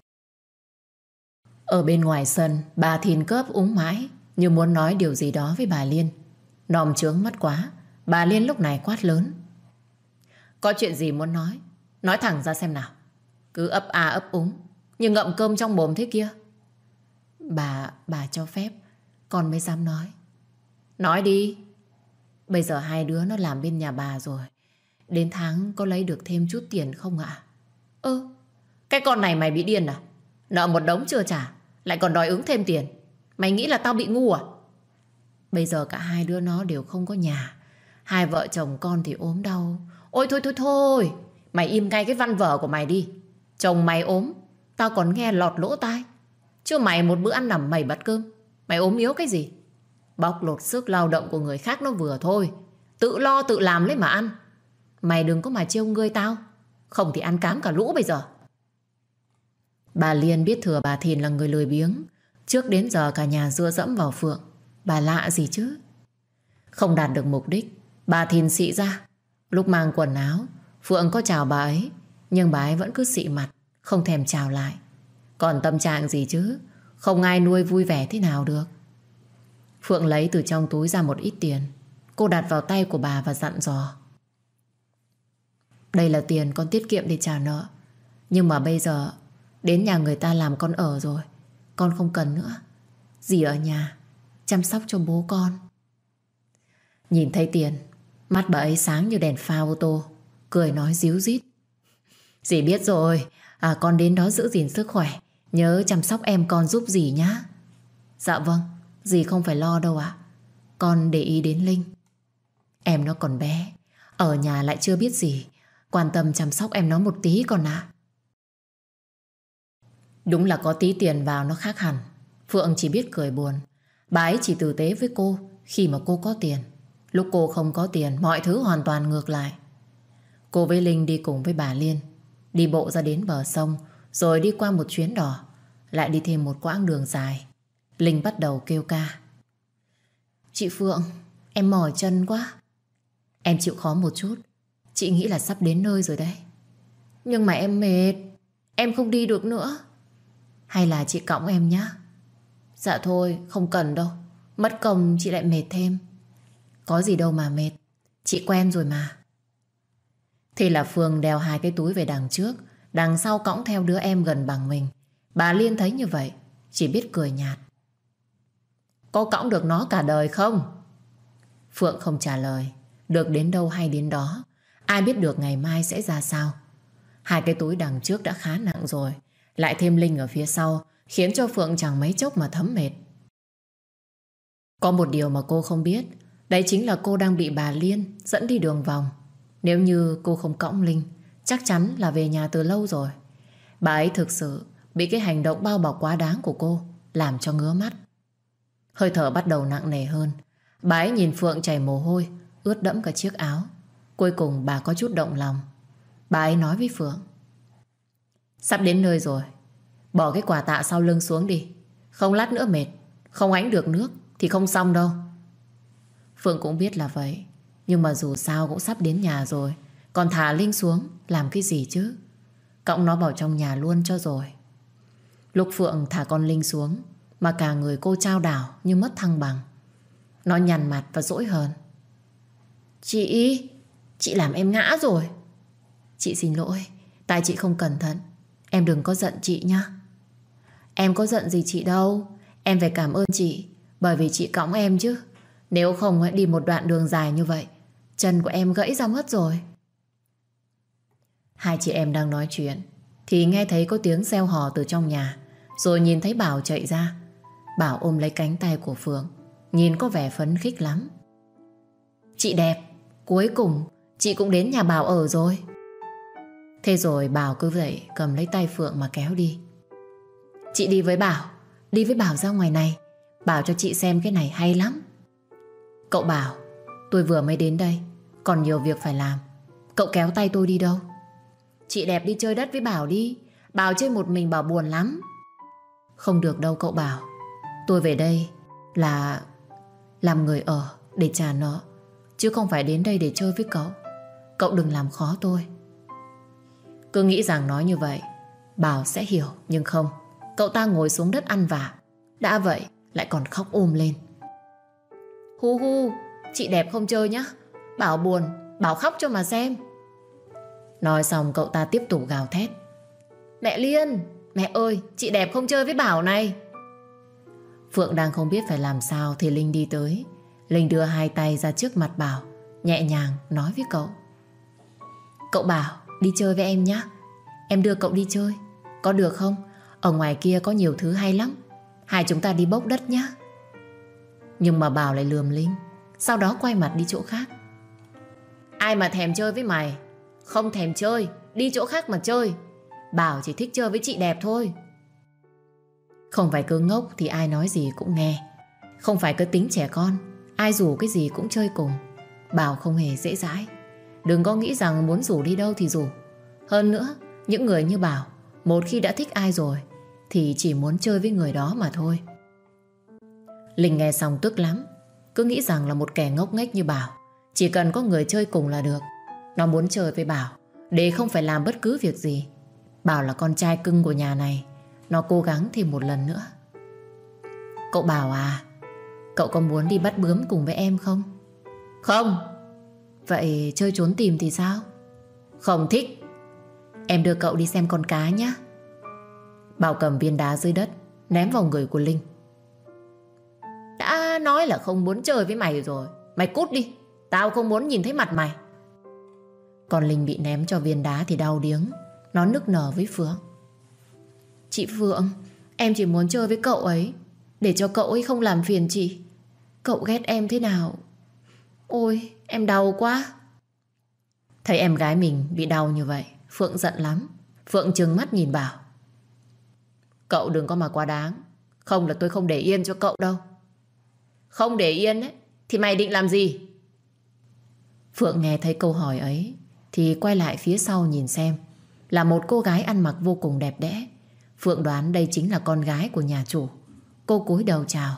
Ở bên ngoài sân, bà Thìn cớp úng mãi, như muốn nói điều gì đó với bà Liên. Nòm chướng mất quá, bà Liên lúc này quát lớn. Có chuyện gì muốn nói thẳng ra xem nào. Cứ ấp a ấp úng như ngậm cơm trong mồm thế kia. Bà cho phép con mới dám nói. Nói đi. Bây giờ hai đứa nó làm bên nhà bà rồi, đến tháng có lấy được thêm chút tiền không ạ? Cái con này mày bị điên à? Nợ một đống chưa trả lại còn đòi ứng thêm tiền. Mày nghĩ là tao bị ngu à? Bây giờ cả hai đứa nó đều không có nhà, hai vợ chồng con thì ốm đau. Ôi thôi, mày im ngay cái văn vở của mày đi. Chồng mày ốm tao còn nghe lọt lỗ tai, chứ mày một bữa ăn nằm mày bát cơm. Mày ốm yếu cái gì? Bóc lột sức lao động của người khác nó vừa thôi. Tự lo tự làm lấy mà ăn. Mày đừng có mà trêu ngươi tao, không thì ăn cám cả lũ bây giờ. Bà Liên biết thừa bà Thìn là người lười biếng. Trước đến giờ cả nhà dựa dẫm vào Phượng. Bà lạ gì chứ? Không đạt được mục đích, bà Thìn xị ra. Lúc mang quần áo, Phượng có chào bà ấy, nhưng bà ấy vẫn cứ xị mặt, không thèm chào lại. Còn tâm trạng gì chứ? Không ai nuôi vui vẻ thế nào được. Phượng lấy từ trong túi ra một ít tiền. Cô đặt vào tay của bà và dặn dò. Đây là tiền con tiết kiệm để trả nợ. Nhưng mà bây giờ đến nhà người ta làm con ở rồi. Con không cần nữa. Dì ở nhà chăm sóc cho bố con. Nhìn thấy Tiền, mắt bà ấy sáng như đèn pha ô tô, cười nói díu dít. Dì biết rồi. Con đến đó giữ gìn sức khỏe, nhớ chăm sóc em con giúp dì nhá. Dạ vâng, dì không phải lo đâu ạ. Con để ý đến Linh. Em nó còn bé, ở nhà lại chưa biết gì. Quan tâm chăm sóc em nó một tí con ạ. Đúng là có tí tiền vào nó khác hẳn. Phượng chỉ biết cười buồn. Bà ấy chỉ tử tế với cô khi mà cô có tiền. Lúc cô không có tiền, mọi thứ hoàn toàn ngược lại. Cô với Linh đi cùng với bà Liên, đi bộ ra đến bờ sông, rồi đi qua một chuyến đò, lại đi thêm một quãng đường dài. Linh bắt đầu kêu ca. Chị Phượng, em mỏi chân quá. Em chịu khó một chút, chị nghĩ là sắp đến nơi rồi đấy. Nhưng mà em mệt, em không đi được nữa. Hay là chị cõng em nhá. Dạ thôi, không cần đâu. Mất công chị lại mệt thêm. Có gì đâu mà mệt, chị quen rồi mà. Thì là Phương đeo hai cái túi về đằng trước, đằng sau cõng theo đứa em gần bằng mình. Bà Liên thấy như vậy, chỉ biết cười nhạt. Có cõng được nó cả đời không? Phượng không trả lời. Được đến đâu hay đến đó, ai biết được ngày mai sẽ ra sao. Hai cái túi đằng trước đã khá nặng rồi, lại thêm Linh ở phía sau, khiến cho Phượng chẳng mấy chốc mà thấm mệt. Có một điều mà cô không biết, đấy chính là cô đang bị bà Liên dẫn đi đường vòng. Nếu như cô không cõng Linh, chắc chắn là về nhà từ lâu rồi. Bà ấy thực sự bị cái hành động bao bọc quá đáng của cô làm cho ngứa mắt. Hơi thở bắt đầu nặng nề hơn. Bà ấy nhìn Phượng chảy mồ hôi, ướt đẫm cả chiếc áo. Cuối cùng bà có chút động lòng. Bà ấy nói với Phượng. Sắp đến nơi rồi, bỏ cái quả tạ sau lưng xuống đi. Không lát nữa mệt, không ánh được nước thì không xong đâu. Phượng cũng biết là vậy, nhưng mà dù sao cũng sắp đến nhà rồi, còn thả Linh xuống làm cái gì chứ. Cõng nó vào trong nhà luôn cho rồi. Lúc Phượng thả con Linh xuống, mà cả người cô chao đảo như mất thăng bằng. Nó nhăn mặt và dỗi hờn. Chị làm em ngã rồi. Chị xin lỗi, tại chị không cẩn thận. Em đừng có giận chị nhá. Em có giận gì chị đâu. Em phải cảm ơn chị, bởi vì chị cõng em chứ. Nếu không đi một đoạn đường dài như vậy, chân của em gãy ra mất rồi. Hai chị em đang nói chuyện thì nghe thấy có tiếng reo hò từ trong nhà, rồi nhìn thấy Bảo chạy ra. Bảo ôm lấy cánh tay của Phượng, nhìn có vẻ phấn khích lắm. Chị đẹp, cuối cùng chị cũng đến nhà Bảo ở rồi. Thế rồi Bảo cứ vậy cầm lấy tay Phượng mà kéo đi. Chị đi với Bảo, đi với Bảo ra ngoài này. Bảo cho chị xem cái này hay lắm. Cậu Bảo, tôi vừa mới đến đây, còn nhiều việc phải làm. Cậu kéo tay tôi đi đâu? Chị đẹp đi chơi đất với Bảo đi. Bảo chơi một mình Bảo buồn lắm. Không được đâu cậu Bảo. Tôi về đây là làm người ở để trả nợ, chứ không phải đến đây để chơi với cậu. Cậu đừng làm khó tôi. Cứ nghĩ rằng nói như vậy Bảo sẽ hiểu, nhưng không. Cậu ta ngồi xuống đất ăn vạ. Đã vậy lại còn khóc lên. Hu hu, chị đẹp không chơi nhá. Bảo buồn, Bảo khóc cho mà xem. Nói xong cậu ta tiếp tục gào thét. Mẹ Liên, mẹ ơi, chị đẹp không chơi với Bảo này. Phượng đang không biết phải làm sao thì Linh đi tới. Linh đưa hai tay ra trước mặt Bảo, nhẹ nhàng nói với cậu. Cậu Bảo, đi chơi với em nhé. Em đưa cậu đi chơi, có được không? Ở ngoài kia có nhiều thứ hay lắm. Hai chúng ta đi bốc đất nhé. Nhưng mà Bảo lại lườm Linh, sau đó quay mặt đi chỗ khác. Ai mà thèm chơi với mày? Không thèm chơi, đi chỗ khác mà chơi. Bảo chỉ thích chơi với chị đẹp thôi. Không phải cứ ngốc thì ai nói gì cũng nghe. Không phải cứ tính trẻ con, ai rủ cái gì cũng chơi cùng. Bảo không hề dễ dãi. Đừng có nghĩ rằng muốn rủ đi đâu thì rủ. Hơn nữa, những người như Bảo, một khi đã thích ai rồi thì chỉ muốn chơi với người đó mà thôi. Linh nghe xong tức lắm. Cứ nghĩ rằng là một kẻ ngốc nghếch như Bảo chỉ cần có người chơi cùng là được. Nó muốn chơi với Bảo để không phải làm bất cứ việc gì. Bảo là con trai cưng của nhà này. Nó cố gắng thêm một lần nữa. Cậu Bảo à, cậu có muốn đi bắt bướm cùng với em không? Không. Vậy chơi trốn tìm thì sao? Không thích. Em đưa cậu đi xem con cá nhé. Bảo cầm viên đá dưới đất ném vào người của Linh. Đã nói là không muốn chơi với mày rồi, mày cút đi, tao không muốn nhìn thấy mặt mày. Còn Linh bị ném cho viên đá thì đau điếng. Nó nức nở với Phượng. Chị Phượng, em chỉ muốn chơi với cậu ấy, để cho cậu ấy không làm phiền chị. Cậu ghét em thế nào? Ôi, em đau quá. Thấy em gái mình bị đau như vậy, Phượng giận lắm. Phượng trừng mắt nhìn Bảo. Cậu đừng có mà quá đáng, không là tôi không để yên cho cậu đâu. Không để yên ấy, thì mày định làm gì? Phượng nghe thấy câu hỏi ấy thì quay lại phía sau nhìn xem. Là một cô gái ăn mặc vô cùng đẹp đẽ. Phượng đoán đây chính là con gái của nhà chủ. Cô cúi đầu chào.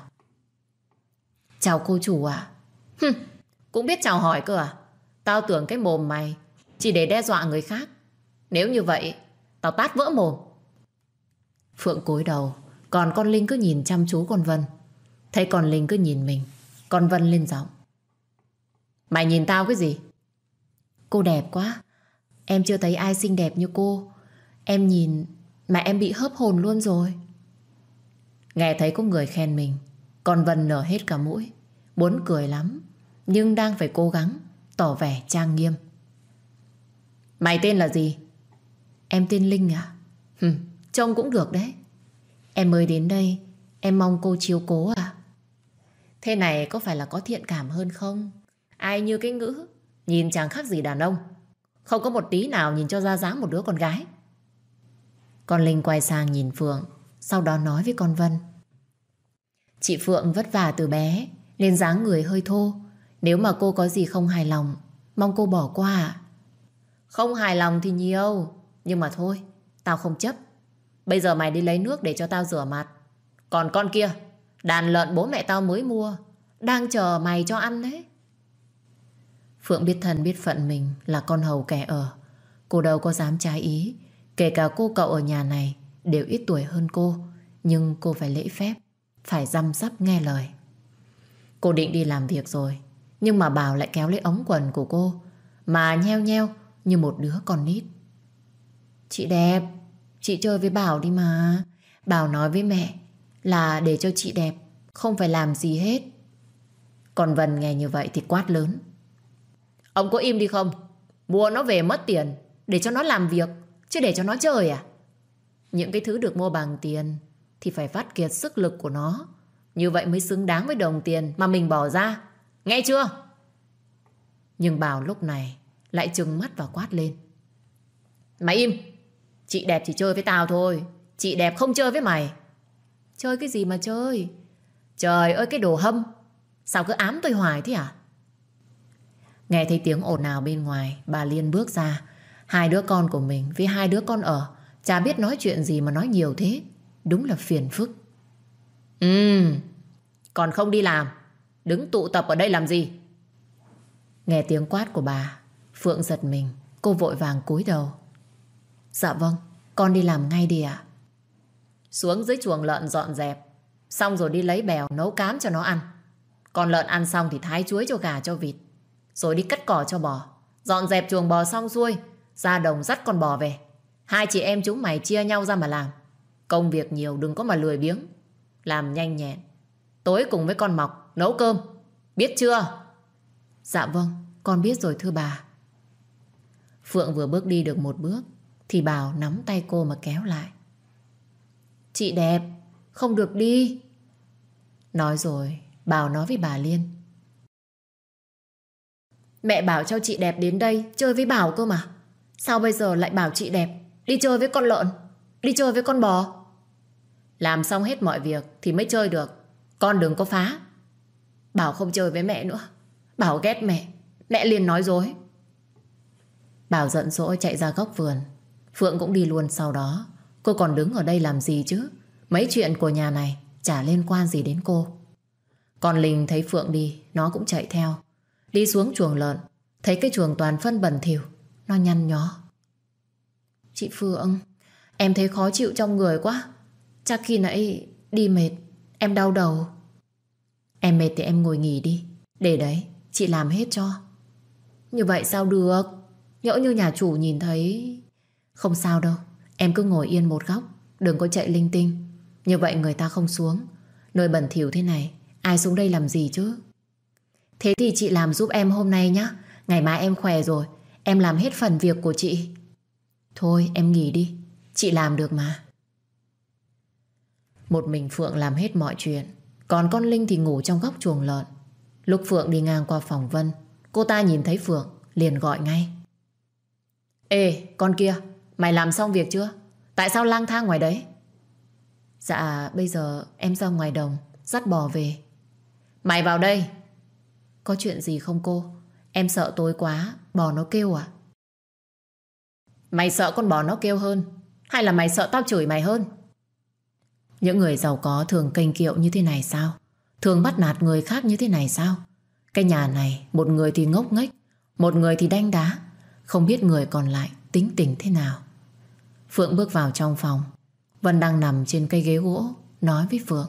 Chào cô chủ ạ. Cũng biết chào hỏi cơ à? Tao tưởng cái mồm mày chỉ để đe dọa người khác. Nếu như vậy tao tát vỡ mồm. Phượng cúi đầu. Còn con Linh cứ nhìn chăm chú con Vân. Thấy con Linh cứ nhìn mình, con Vân lên giọng. Mày nhìn tao cái gì? Cô đẹp quá. Em chưa thấy ai xinh đẹp như cô. Em nhìn mà em bị hớp hồn luôn rồi. Nghe thấy có người khen mình, con Vân nở hết cả mũi. Muốn cười lắm, nhưng đang phải cố gắng tỏ vẻ trang nghiêm. Mày tên là gì? Em tên Linh à? Trông cũng được đấy. Em mới đến đây, em mong cô chiếu cố à? Thế này có phải là có thiện cảm hơn không? Ai như cái ngữ nhìn chẳng khác gì đàn ông, không có một tí nào nhìn cho ra dáng một đứa con gái. Con Linh quay sang nhìn Phượng, sau đó nói với con Vân. Chị Phượng vất vả từ bé nên dáng người hơi thô. Nếu mà cô có gì không hài lòng, mong cô bỏ qua ạ. Không hài lòng thì nhiều, nhưng mà thôi, tao không chấp. Bây giờ mày đi lấy nước để cho tao rửa mặt. Còn con kia, đàn lợn bố mẹ tao mới mua, đang chờ mày cho ăn đấy. Phượng biết thân biết phận mình là con hầu kẻ ở. Cô đâu có dám trái ý. Kể cả cô cậu ở nhà này đều ít tuổi hơn cô, nhưng cô phải lễ phép, phải răm rắp nghe lời. Cô định đi làm việc rồi, nhưng mà Bảo lại kéo lấy ống quần của cô mà nheo nheo như một đứa con nít. Chị đẹp, chị chơi với Bảo đi mà. Bảo nói với mẹ là để cho chị đẹp, không phải làm gì hết. Còn Vân nghe như vậy thì quát lớn. Ông có im đi không? Mua nó về mất tiền để cho nó làm việc, chứ để cho nó chơi à? Những cái thứ được mua bằng tiền thì phải vắt kiệt sức lực của nó. Như vậy mới xứng đáng với đồng tiền mà mình bỏ ra. Nghe chưa? Nhưng Bảo lúc này lại trừng mắt và quát lên. Mày im. Chị đẹp chỉ chơi với tao thôi, chị đẹp không chơi với mày. Chơi cái gì mà chơi? Trời ơi cái đồ hâm, sao cứ ám tôi hoài thế à? Nghe thấy tiếng ồn ào bên ngoài, bà Liên bước ra. Hai đứa con của mình với hai đứa con ở, chả biết nói chuyện gì mà nói nhiều thế. Đúng là phiền phức. Còn không đi làm, đứng tụ tập ở đây làm gì? Nghe tiếng quát của bà, Phượng giật mình. Cô vội vàng cúi đầu. Dạ vâng, con đi làm ngay đi ạ. Xuống dưới chuồng lợn dọn dẹp, xong rồi đi lấy bèo nấu cám cho nó ăn. Con lợn ăn xong thì thái chuối cho gà cho vịt, rồi đi cắt cỏ cho bò. Dọn dẹp chuồng bò xong xuôi, ra đồng dắt con bò về. Hai chị em chúng mày chia nhau ra mà làm. Công việc nhiều đừng có mà lười biếng, làm nhanh nhẹn. Tối cùng với con Mọc nấu cơm, biết chưa? Dạ vâng, con biết rồi thưa bà. Phượng vừa bước đi được một bước thì Bảo nắm tay cô mà kéo lại. Chị đẹp, không được đi. Nói rồi Bảo nói với bà Liên. Mẹ bảo cho chị đẹp đến đây chơi với Bảo cơ mà. Sao bây giờ lại bảo chị đẹp đi chơi với con lợn, đi chơi với con bò? Làm xong hết mọi việc thì mới chơi được. Con đừng có phá. Bảo không chơi với mẹ nữa. Bảo ghét mẹ. Mẹ liền nói dối. Bảo giận dỗi chạy ra góc vườn. Phượng cũng đi luôn sau đó. Cô còn đứng ở đây làm gì chứ? Mấy chuyện của nhà này chả liên quan gì đến cô. Còn Linh thấy Phượng đi, nó cũng chạy theo. Đi xuống chuồng lợn, thấy cái chuồng toàn phân bẩn thỉu, nó nhăn nhó. Chị Phượng, em thấy khó chịu trong người quá. Chắc khi nãy đi mệt, em đau đầu. Em mệt thì em ngồi nghỉ đi, để đấy chị làm hết cho. Như vậy sao được? Nhỡ như nhà chủ nhìn thấy. Không sao đâu. Em cứ ngồi yên một góc, đừng có chạy linh tinh. Như vậy người ta không xuống. Nơi bẩn thỉu thế này, ai xuống đây làm gì chứ? Thế thì chị làm giúp em hôm nay nhé. Ngày mai em khỏe rồi, em làm hết phần việc của chị. Thôi em nghỉ đi, chị làm được mà. Một mình Phượng làm hết mọi chuyện, còn con Linh thì ngủ trong góc chuồng lợn. Lúc Phượng đi ngang qua phòng Vân, cô ta nhìn thấy Phượng liền gọi ngay. Ê con kia, mày làm xong việc chưa? Tại sao lang thang ngoài đấy? Dạ bây giờ em ra ngoài đồng dắt bò về. Mày vào đây. Có chuyện gì không cô? Em sợ tối quá bò nó kêu à? Mày sợ con bò nó kêu hơn, hay là mày sợ tao chửi mày hơn? Những người giàu có thường kênh kiệu như thế này sao? Thường bắt nạt người khác như thế này sao? Cái nhà này một người thì ngốc nghếch, một người thì đanh đá, không biết người còn lại tính tình thế nào. Phượng bước vào trong phòng. Vân đang nằm trên cây ghế gỗ, nói với Phượng.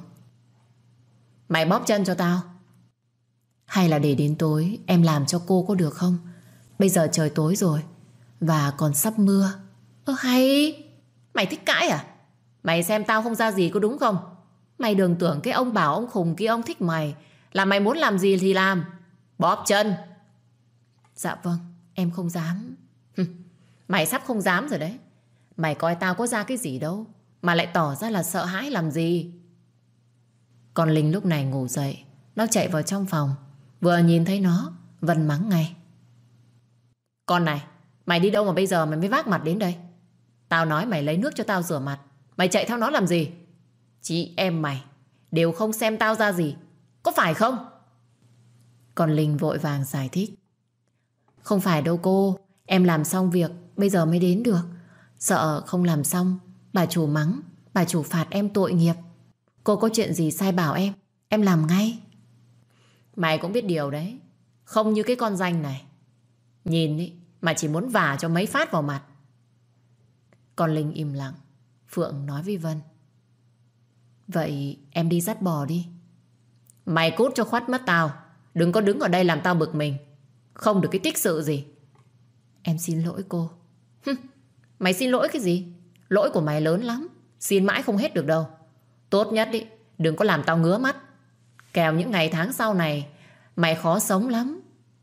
Mày bóp chân cho tao. Hay là để đến tối em làm cho cô có được không? Bây giờ trời tối rồi, và còn sắp mưa. Hay. Mày thích cãi à? Mày xem tao không ra gì có đúng không? Mày đừng tưởng cái ông bảo ông khùng kia ông thích mày là mày muốn làm gì thì làm. Bóp chân. Dạ vâng, em không dám. Mày sắp không dám rồi đấy. Mày coi tao có ra cái gì đâu mà lại tỏ ra là sợ hãi làm gì. Còn Linh lúc này ngủ dậy, nó chạy vào trong phòng. Vừa nhìn thấy nó, Vân mắng ngay. Con này, mày đi đâu mà bây giờ mày mới vác mặt đến đây? Tao nói mày lấy nước cho tao rửa mặt, mày chạy theo nó làm gì? Chị em mày đều không xem tao ra gì, có phải không? Còn Linh vội vàng giải thích. Không phải đâu cô, em làm xong việc bây giờ mới đến được. Sợ không làm xong bà chủ mắng, bà chủ phạt em tội nghiệp. Cô có chuyện gì sai bảo em làm ngay. Mày cũng biết điều đấy, không như cái con danh này. Nhìn ý, mà chỉ muốn vả cho mấy phát vào mặt. Còn Linh im lặng. Phượng nói với Vân. Vậy em đi dắt bò đi. Mày cút cho khoắt mất tao. Đừng có đứng ở đây làm tao bực mình. Không được cái tích sự gì. Em xin lỗi cô. Mày xin lỗi cái gì? Lỗi của mày lớn lắm, xin mãi không hết được đâu. Tốt nhất ý, đừng có làm tao ngứa mắt. Kèo những ngày tháng sau này mày khó sống lắm.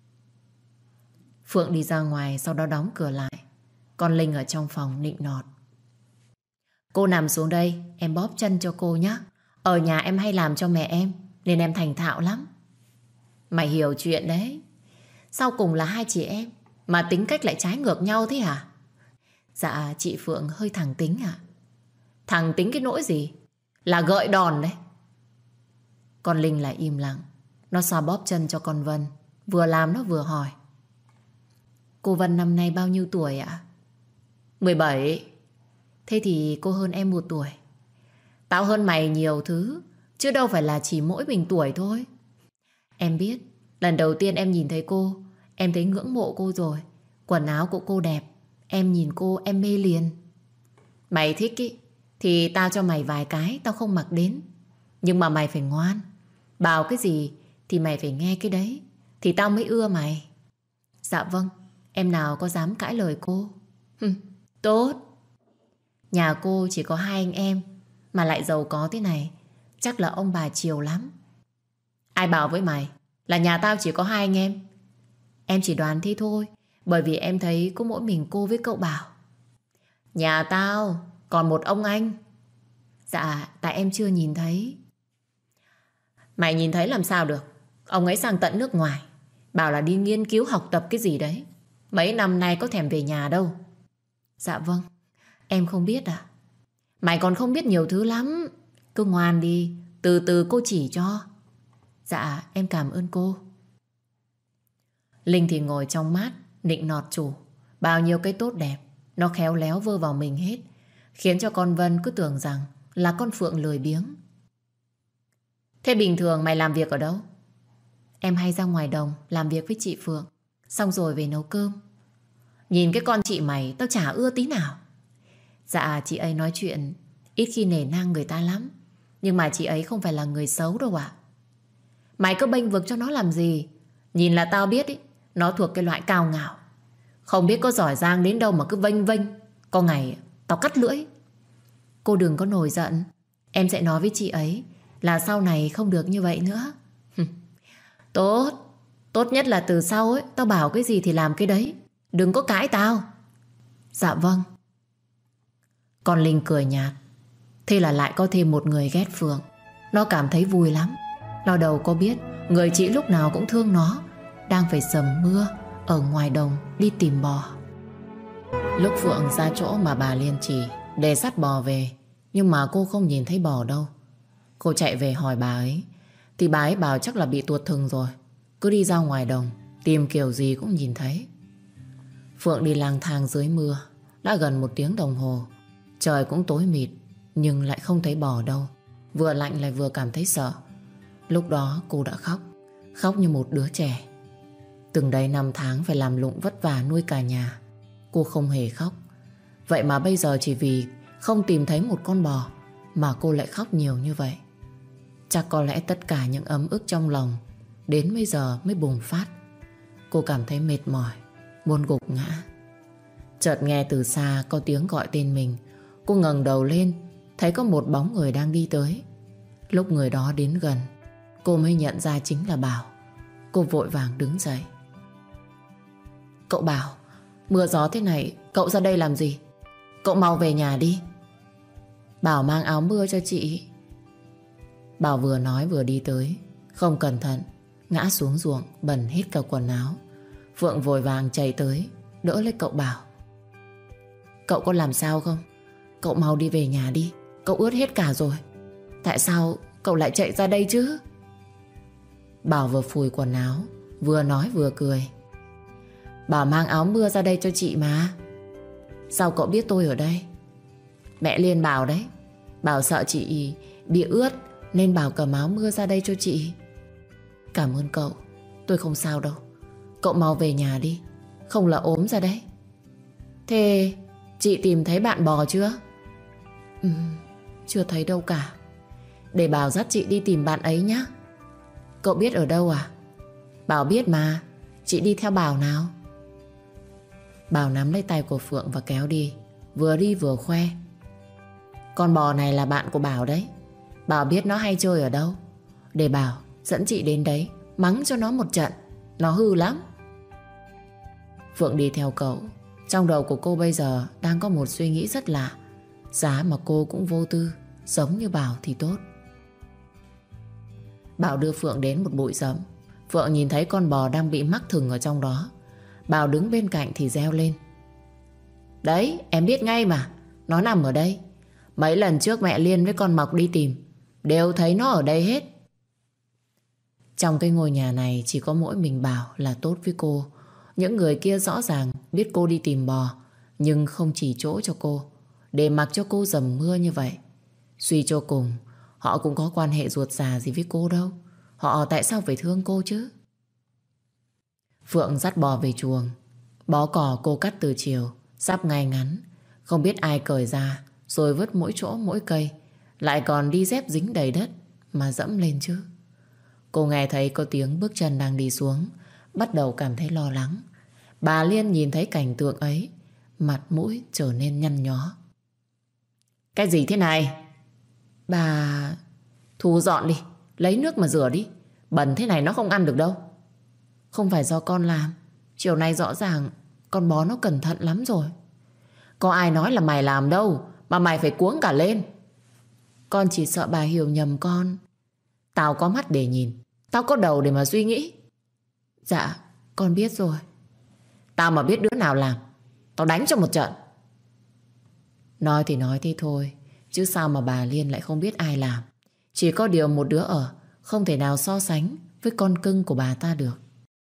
Phượng đi ra ngoài, sau đó đóng cửa lại. Còn Linh ở trong phòng nịnh nọt. Cô nằm xuống đây, em bóp chân cho cô nhé. Ở nhà em hay làm cho mẹ em, nên em thành thạo lắm. Mày hiểu chuyện đấy. Sau cùng là hai chị em mà tính cách lại trái ngược nhau thế hả? Dạ chị Phượng hơi thẳng tính ạ. Thẳng tính cái nỗi gì? Là gợi đòn đấy. Con Linh lại im lặng. Nó xoa bóp chân cho con Vân. Vừa làm nó vừa hỏi. Cô Vân năm nay bao nhiêu tuổi ạ? 17. Thế thì cô hơn em 1 tuổi. Tao hơn mày nhiều thứ, chứ đâu phải là chỉ mỗi mình tuổi thôi. Em biết, lần đầu tiên em nhìn thấy cô, em thấy ngưỡng mộ cô rồi. Quần áo của cô đẹp, em nhìn cô em mê liền. Mày thích ý, thì tao cho mày vài cái tao không mặc đến. Nhưng mà mày phải ngoan. Bảo cái gì thì mày phải nghe cái đấy, thì tao mới ưa mày. Dạ vâng, em nào có dám cãi lời cô. Tốt. Nhà cô chỉ có 2 anh em, mà lại giàu có thế này, chắc là ông bà chiều lắm. Ai bảo với mày là nhà tao chỉ có 2 anh em? Em chỉ đoán thế thôi, bởi vì em thấy có mỗi mình cô với cậu Bảo. Nhà tao còn một ông anh. Dạ, tại em chưa nhìn thấy. Mày nhìn thấy làm sao được? Ông ấy sang tận nước ngoài, bảo là đi nghiên cứu học tập cái gì đấy. Mấy năm nay có thèm về nhà đâu. Dạ vâng, em không biết à? Mày còn không biết nhiều thứ lắm. Cứ ngoan đi, từ từ cô chỉ cho. Dạ, em cảm ơn cô. Linh thì ngồi trong mát, nịnh nọt chủ. Bao nhiêu cái tốt đẹp nó khéo léo vơ vào mình hết, khiến cho con Vân cứ tưởng rằng là con Phượng lười biếng. Thế bình thường mày làm việc ở đâu? Em hay ra ngoài đồng làm việc với chị Phượng, xong rồi về nấu cơm. Nhìn cái con chị mày tao chả ưa tí nào. Dạ chị ấy nói chuyện ít khi nể nang người ta lắm, nhưng mà chị ấy không phải là người xấu đâu ạ. Mày cứ bênh vực cho nó làm gì? Nhìn là tao biết ý, nó thuộc cái loại cao ngạo, không biết có giỏi giang đến đâu mà cứ vênh vênh. Có ngày tao cắt lưỡi. Cô đừng có nổi giận. Em sẽ nói với chị ấy là sau này không được như vậy nữa. Tốt. Tốt nhất là từ sau ấy, tao bảo cái gì thì làm cái đấy. Đừng có cãi tao. Dạ vâng. Con Linh cười nhạt. Thế là lại có thêm một người ghét Phượng. Nó cảm thấy vui lắm. Nó đâu có biết người chị lúc nào cũng thương nó đang phải dầm mưa ở ngoài đồng đi tìm bò. Lúc Phượng ra chỗ mà bà Liên chỉ để dắt bò về, nhưng mà cô không nhìn thấy bò đâu. Cô chạy về hỏi bà ấy, thì bà ấy bảo chắc là bị tuột thừng rồi, cứ đi ra ngoài đồng tìm kiểu gì cũng nhìn thấy. Phượng đi lang thang dưới mưa đã gần 1 tiếng đồng hồ. Trời cũng tối mịt, nhưng lại không thấy bò đâu. Vừa lạnh lại vừa cảm thấy sợ. Lúc đó cô đã khóc, khóc như một đứa trẻ. Từng đấy 5 tháng phải làm lụng vất vả nuôi cả nhà, cô không hề khóc. Vậy mà bây giờ chỉ vì không tìm thấy một con bò mà cô lại khóc nhiều như vậy. Chắc có lẽ tất cả những ấm ức trong lòng đến bây giờ mới bùng phát. Cô cảm thấy mệt mỏi, muốn gục ngã. Chợt nghe từ xa có tiếng gọi tên mình. Cô ngẩng đầu lên, thấy có một bóng người đang đi tới. Lúc người đó đến gần, cô mới nhận ra chính là Bảo. Cô vội vàng đứng dậy. Cậu Bảo, mưa gió thế này cậu ra đây làm gì? Cậu mau về nhà đi. Bảo mang áo mưa cho chị. Bảo vừa nói vừa đi tới, không cẩn thận ngã xuống ruộng, bẩn hết cả quần áo. Phượng vội vàng chạy tới đỡ lấy cậu Bảo. Cậu có làm sao không? Cậu mau đi về nhà đi, cậu ướt hết cả rồi. Tại sao cậu lại chạy ra đây chứ? Bảo vừa phủi quần áo, vừa nói vừa cười. Bảo mang áo mưa ra đây cho chị mà. Sao cậu biết tôi ở đây? Mẹ Liên bảo đấy. Bảo sợ chị bị ướt nên Bảo cầm áo mưa ra đây cho chị. Cảm ơn cậu, tôi không sao đâu. Cậu mau về nhà đi, không là ốm ra đấy. Thế chị tìm thấy bạn bò chưa? Chưa thấy đâu cả. Để Bảo dắt chị đi tìm bạn ấy nhé. Cậu biết ở đâu à? Bảo biết mà, chị đi theo Bảo nào. Bảo nắm lấy tay của Phượng và kéo đi vừa khoe. Con bò này là bạn của Bảo đấy. Bảo biết nó hay chơi ở đâu. Để Bảo dẫn chị đến đấy mắng cho nó một trận. Nó hư lắm. Phượng đi theo cậu. Trong đầu của cô bây giờ đang có một suy nghĩ rất lạ. Giá mà cô cũng vô tư giống như Bảo thì tốt. Bảo đưa Phượng đến một bụi rậm. Phượng nhìn thấy con bò đang bị mắc thừng ở trong đó. Bảo đứng bên cạnh thì reo lên. Đấy, em biết ngay mà. Nó nằm ở đây. Mấy lần trước mẹ Liên với con Mộc đi tìm đều thấy nó ở đây hết. Trong cái ngôi nhà này chỉ có mỗi mình Bảo là tốt với cô. Những người kia rõ ràng biết cô đi tìm bò, nhưng không chỉ chỗ cho cô, để mặc cho cô dầm mưa như vậy. Suy cho cùng, họ cũng có quan hệ ruột già gì với cô đâu. Họ tại sao phải thương cô chứ? Phượng dắt bò về chuồng. Bó cỏ cô cắt từ chiều, sắp ngay ngắn. Không biết ai cởi ra, rồi vứt mỗi chỗ mỗi cây. Lại còn đi dép dính đầy đất mà dẫm lên chứ. Cô nghe thấy có tiếng bước chân đang đi xuống, bắt đầu cảm thấy lo lắng. Bà Liên nhìn thấy cảnh tượng ấy, mặt mũi trở nên nhăn nhó. Cái gì thế này? Bà... Thu dọn đi, lấy nước mà rửa đi. Bẩn thế này nó không ăn được đâu. Không phải do con làm. Chiều nay rõ ràng con bó nó cẩn thận lắm rồi. Có ai nói là mày làm đâu mà mày phải cuống cả lên. Con chỉ sợ bà hiểu nhầm con. Tao có mắt để nhìn, tao có đầu để mà suy nghĩ. Dạ, con biết rồi. Tao mà biết đứa nào làm, tao đánh cho một trận. Nói thì nói thế thôi, chứ sao mà bà Liên lại không biết ai làm. Chỉ có điều một đứa ở không thể nào so sánh với con cưng của bà ta được.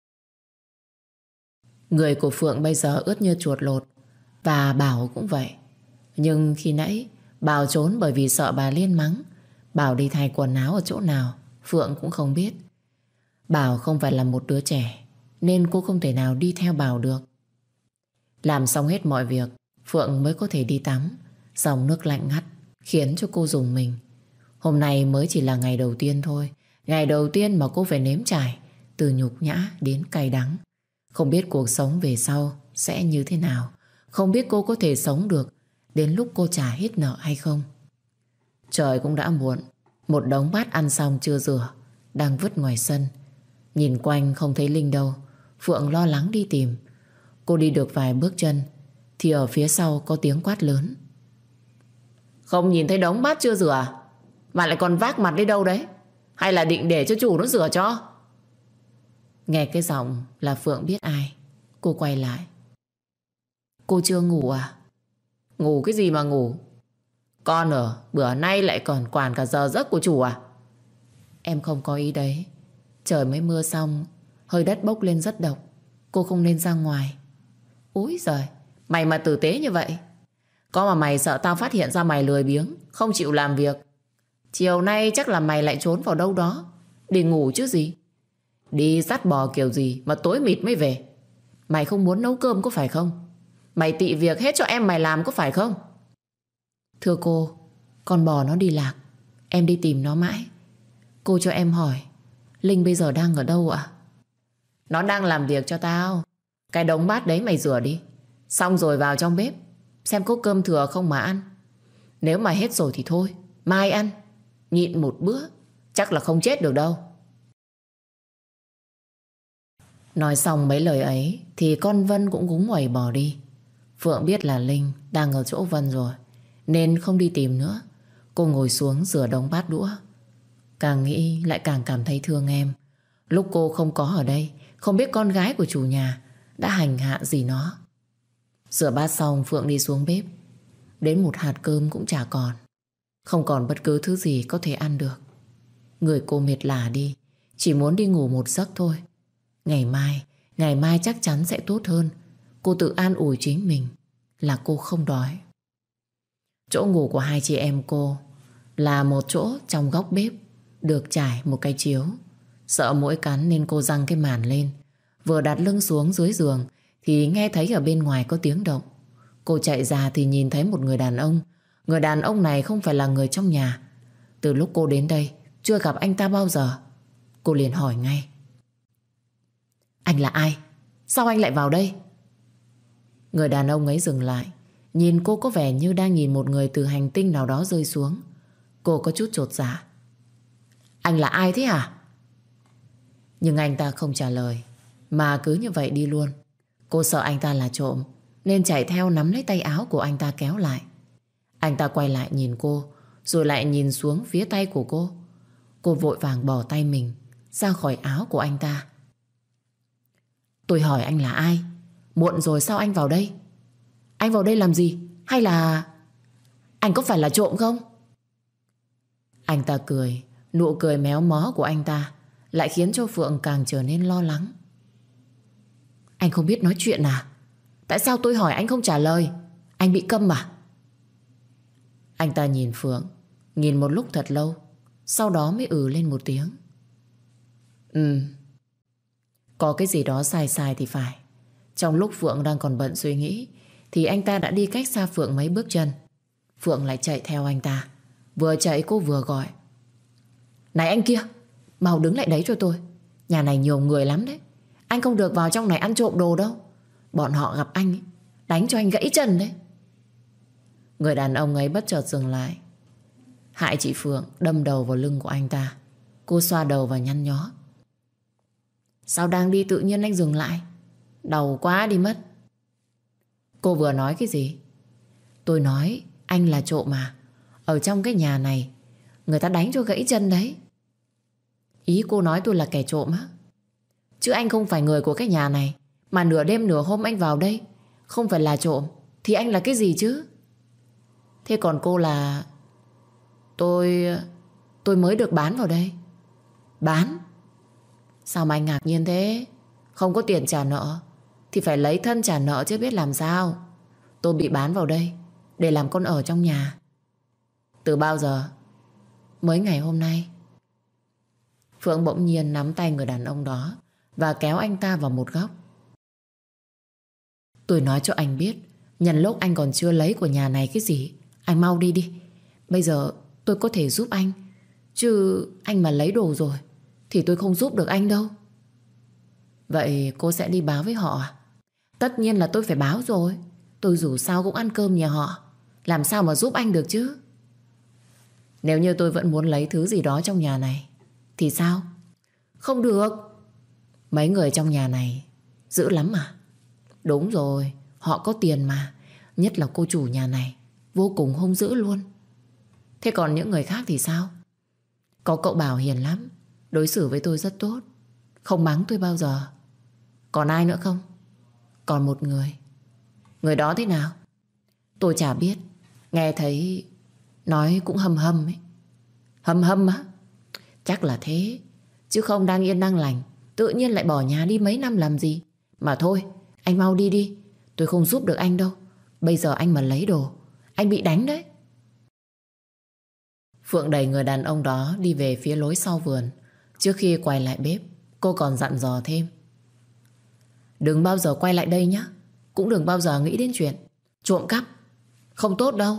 Người của Phượng bây giờ ướt như chuột lột, và Bảo cũng vậy. Nhưng khi nãy Bảo trốn bởi vì sợ bà Liên mắng. Bảo đi thay quần áo ở chỗ nào Phượng cũng không biết. Bảo không phải là một đứa trẻ, nên cô không thể nào đi theo Bảo được. Làm xong hết mọi việc, Phượng mới có thể đi tắm. Dòng nước lạnh ngắt khiến cho cô rùng mình. Hôm nay mới chỉ là ngày đầu tiên thôi. Ngày đầu tiên mà cô phải nếm trải từ nhục nhã đến cay đắng. Không biết cuộc sống về sau sẽ như thế nào. Không biết cô có thể sống được đến lúc cô trả hết nợ hay không. Trời cũng đã muộn. Một đống bát ăn xong chưa rửa đang vứt ngoài sân. Nhìn quanh không thấy Linh đâu, Phượng lo lắng đi tìm. Cô đi được vài bước chân thì ở phía sau có tiếng quát lớn. Không nhìn thấy đống bát chưa rửa à? Mà lại còn vác mặt đi đâu đấy? Hay là định để cho chủ nó rửa cho? Nghe cái giọng là Phượng biết ai. Cô quay lại. Cô chưa ngủ à? Ngủ cái gì mà ngủ? Con ở bữa nay lại còn quản cả giờ giấc của chủ à? Em không có ý đấy. Trời mới mưa xong, hơi đất bốc lên rất độc. Cô không nên ra ngoài. Úi giời, mày mà tử tế như vậy. Có mà mày sợ tao phát hiện ra mày lười biếng, không chịu làm việc. Chiều nay chắc là mày lại trốn vào đâu đó để ngủ chứ gì. Đi dắt bò kiểu gì mà tối mịt mới về. Mày không muốn nấu cơm có phải không? Mày tị việc hết cho em mày làm có phải không? Thưa cô, con bò nó đi lạc. Em đi tìm nó mãi. Cô cho em hỏi, Linh bây giờ đang ở đâu ạ? Nó đang làm việc cho tao. Cái đống bát đấy mày rửa đi. Xong rồi vào trong bếp xem có cơm thừa không mà ăn. Nếu mà hết rồi thì thôi, mai ăn. Nhịn một bữa chắc là không chết được đâu. Nói xong mấy lời ấy thì con Vân cũng gúng nguẩy bỏ đi. Phượng biết là Linh đang ở chỗ Vân rồi nên không đi tìm nữa. Cô ngồi xuống rửa đống bát đũa. Càng nghĩ lại càng cảm thấy thương em. Lúc cô không có ở đây, không biết con gái của chủ nhà đã hành hạ gì nó. Rửa bát xong Phượng đi xuống bếp. Đến một hạt cơm cũng chả còn. Không còn bất cứ thứ gì có thể ăn được. Người cô mệt lả đi, chỉ muốn đi ngủ một giấc thôi. Ngày mai chắc chắn sẽ tốt hơn. Cô tự an ủi chính mình là cô không đói. Chỗ ngủ của hai chị em cô là một chỗ trong góc bếp, được trải một cái chiếu. Sợ muỗi cắn nên cô giăng cái màn lên. Vừa đặt lưng xuống dưới giường thì nghe thấy ở bên ngoài có tiếng động. Cô chạy ra thì nhìn thấy một người đàn ông. Người đàn ông này không phải là người trong nhà. Từ lúc cô đến đây chưa gặp anh ta bao giờ. Cô liền hỏi ngay. Anh là ai? Sao anh lại vào đây? Người đàn ông ấy dừng lại, nhìn cô có vẻ như đang nhìn một người từ hành tinh nào đó rơi xuống. Cô có chút chột dạ. Anh là ai thế hả? Nhưng anh ta không trả lời, mà cứ như vậy đi luôn. Cô sợ anh ta là trộm nên chạy theo nắm lấy tay áo của anh ta kéo lại. Anh ta quay lại nhìn cô, rồi lại nhìn xuống phía tay của cô. Cô vội vàng bỏ tay mình ra khỏi áo của anh ta. Tôi hỏi anh là ai? Muộn rồi sao anh vào đây? Anh vào đây làm gì? Hay là anh có phải là trộm không? Anh ta cười. Nụ cười méo mó của anh ta lại khiến cho Phượng càng trở nên lo lắng. Anh không biết nói chuyện à? Tại sao tôi hỏi anh không trả lời? Anh bị câm à? Anh ta nhìn Phượng, nhìn một lúc thật lâu, sau đó mới lên một tiếng. Có cái gì đó sai sai thì phải. Trong lúc Phượng đang còn bận suy nghĩ thì anh ta đã đi cách xa Phượng mấy bước chân. Phượng lại chạy theo anh ta. Vừa chạy cô vừa gọi. Này anh kia, mau đứng lại đấy cho tôi. Nhà này nhiều người lắm đấy. Anh không được vào trong này ăn trộm đồ đâu. Bọn họ gặp anh ấy, đánh cho anh gãy chân đấy. Người đàn ông ấy bất chợt dừng lại. Hại chị Phượng đâm đầu vào lưng của anh ta. Cô xoa đầu và nhăn nhó. Sao đang đi tự nhiên anh dừng lại? Đau quá đi mất. Cô vừa nói cái gì? Tôi nói anh là trộm mà. Ở trong cái nhà này người ta đánh cho gãy chân đấy. Ý cô nói tôi là kẻ trộm á? Chứ anh không phải người của cái nhà này. Mà nửa đêm nửa hôm anh vào đây không phải là trộm thì anh là cái gì chứ? Thế còn cô là... Tôi mới được bán vào đây. Bán? Sao mà anh ngạc nhiên thế? Không có tiền trả nợ thì phải lấy thân trả nợ chứ biết làm sao. Tôi bị bán vào đây để làm con ở trong nhà. Từ bao giờ? Mới ngày hôm nay. Phượng bỗng nhiên nắm tay người đàn ông đó và kéo anh ta vào một góc. Tôi nói cho anh biết, nhân lúc anh còn chưa lấy của nhà này cái gì, anh mau đi đi. Bây giờ tôi có thể giúp anh, chứ anh mà lấy đồ rồi thì tôi không giúp được anh đâu. Vậy cô sẽ đi báo với họ à? Tất nhiên là tôi phải báo rồi. Tôi dù sao cũng ăn cơm nhà họ, làm sao mà giúp anh được chứ? Nếu như tôi vẫn muốn lấy thứ gì đó trong nhà này thì sao? Không được. Mấy người trong nhà này dữ lắm mà. Đúng rồi, họ có tiền mà. Nhất là cô chủ nhà này, vô cùng hung dữ luôn. Thế còn những người khác thì sao? Có cậu Bảo hiền lắm, đối xử với tôi rất tốt, không mắng tôi bao giờ. Còn ai nữa không? Còn một người. Người đó thế nào? Tôi chả biết. Nghe thấy nói cũng hâm hâm ấy. Hâm hâm á? Chắc là thế. Chứ không đang yên đang lành tự nhiên lại bỏ nhà đi mấy năm làm gì. Mà thôi, anh mau đi đi. Tôi không giúp được anh đâu. Bây giờ anh mà lấy đồ, anh bị đánh đấy. Phượng đẩy người đàn ông đó đi về phía lối sau vườn. Trước khi quay lại bếp, cô còn dặn dò thêm: đừng bao giờ quay lại đây nhé. Cũng đừng bao giờ nghĩ đến chuyện trộm cắp. Không tốt đâu.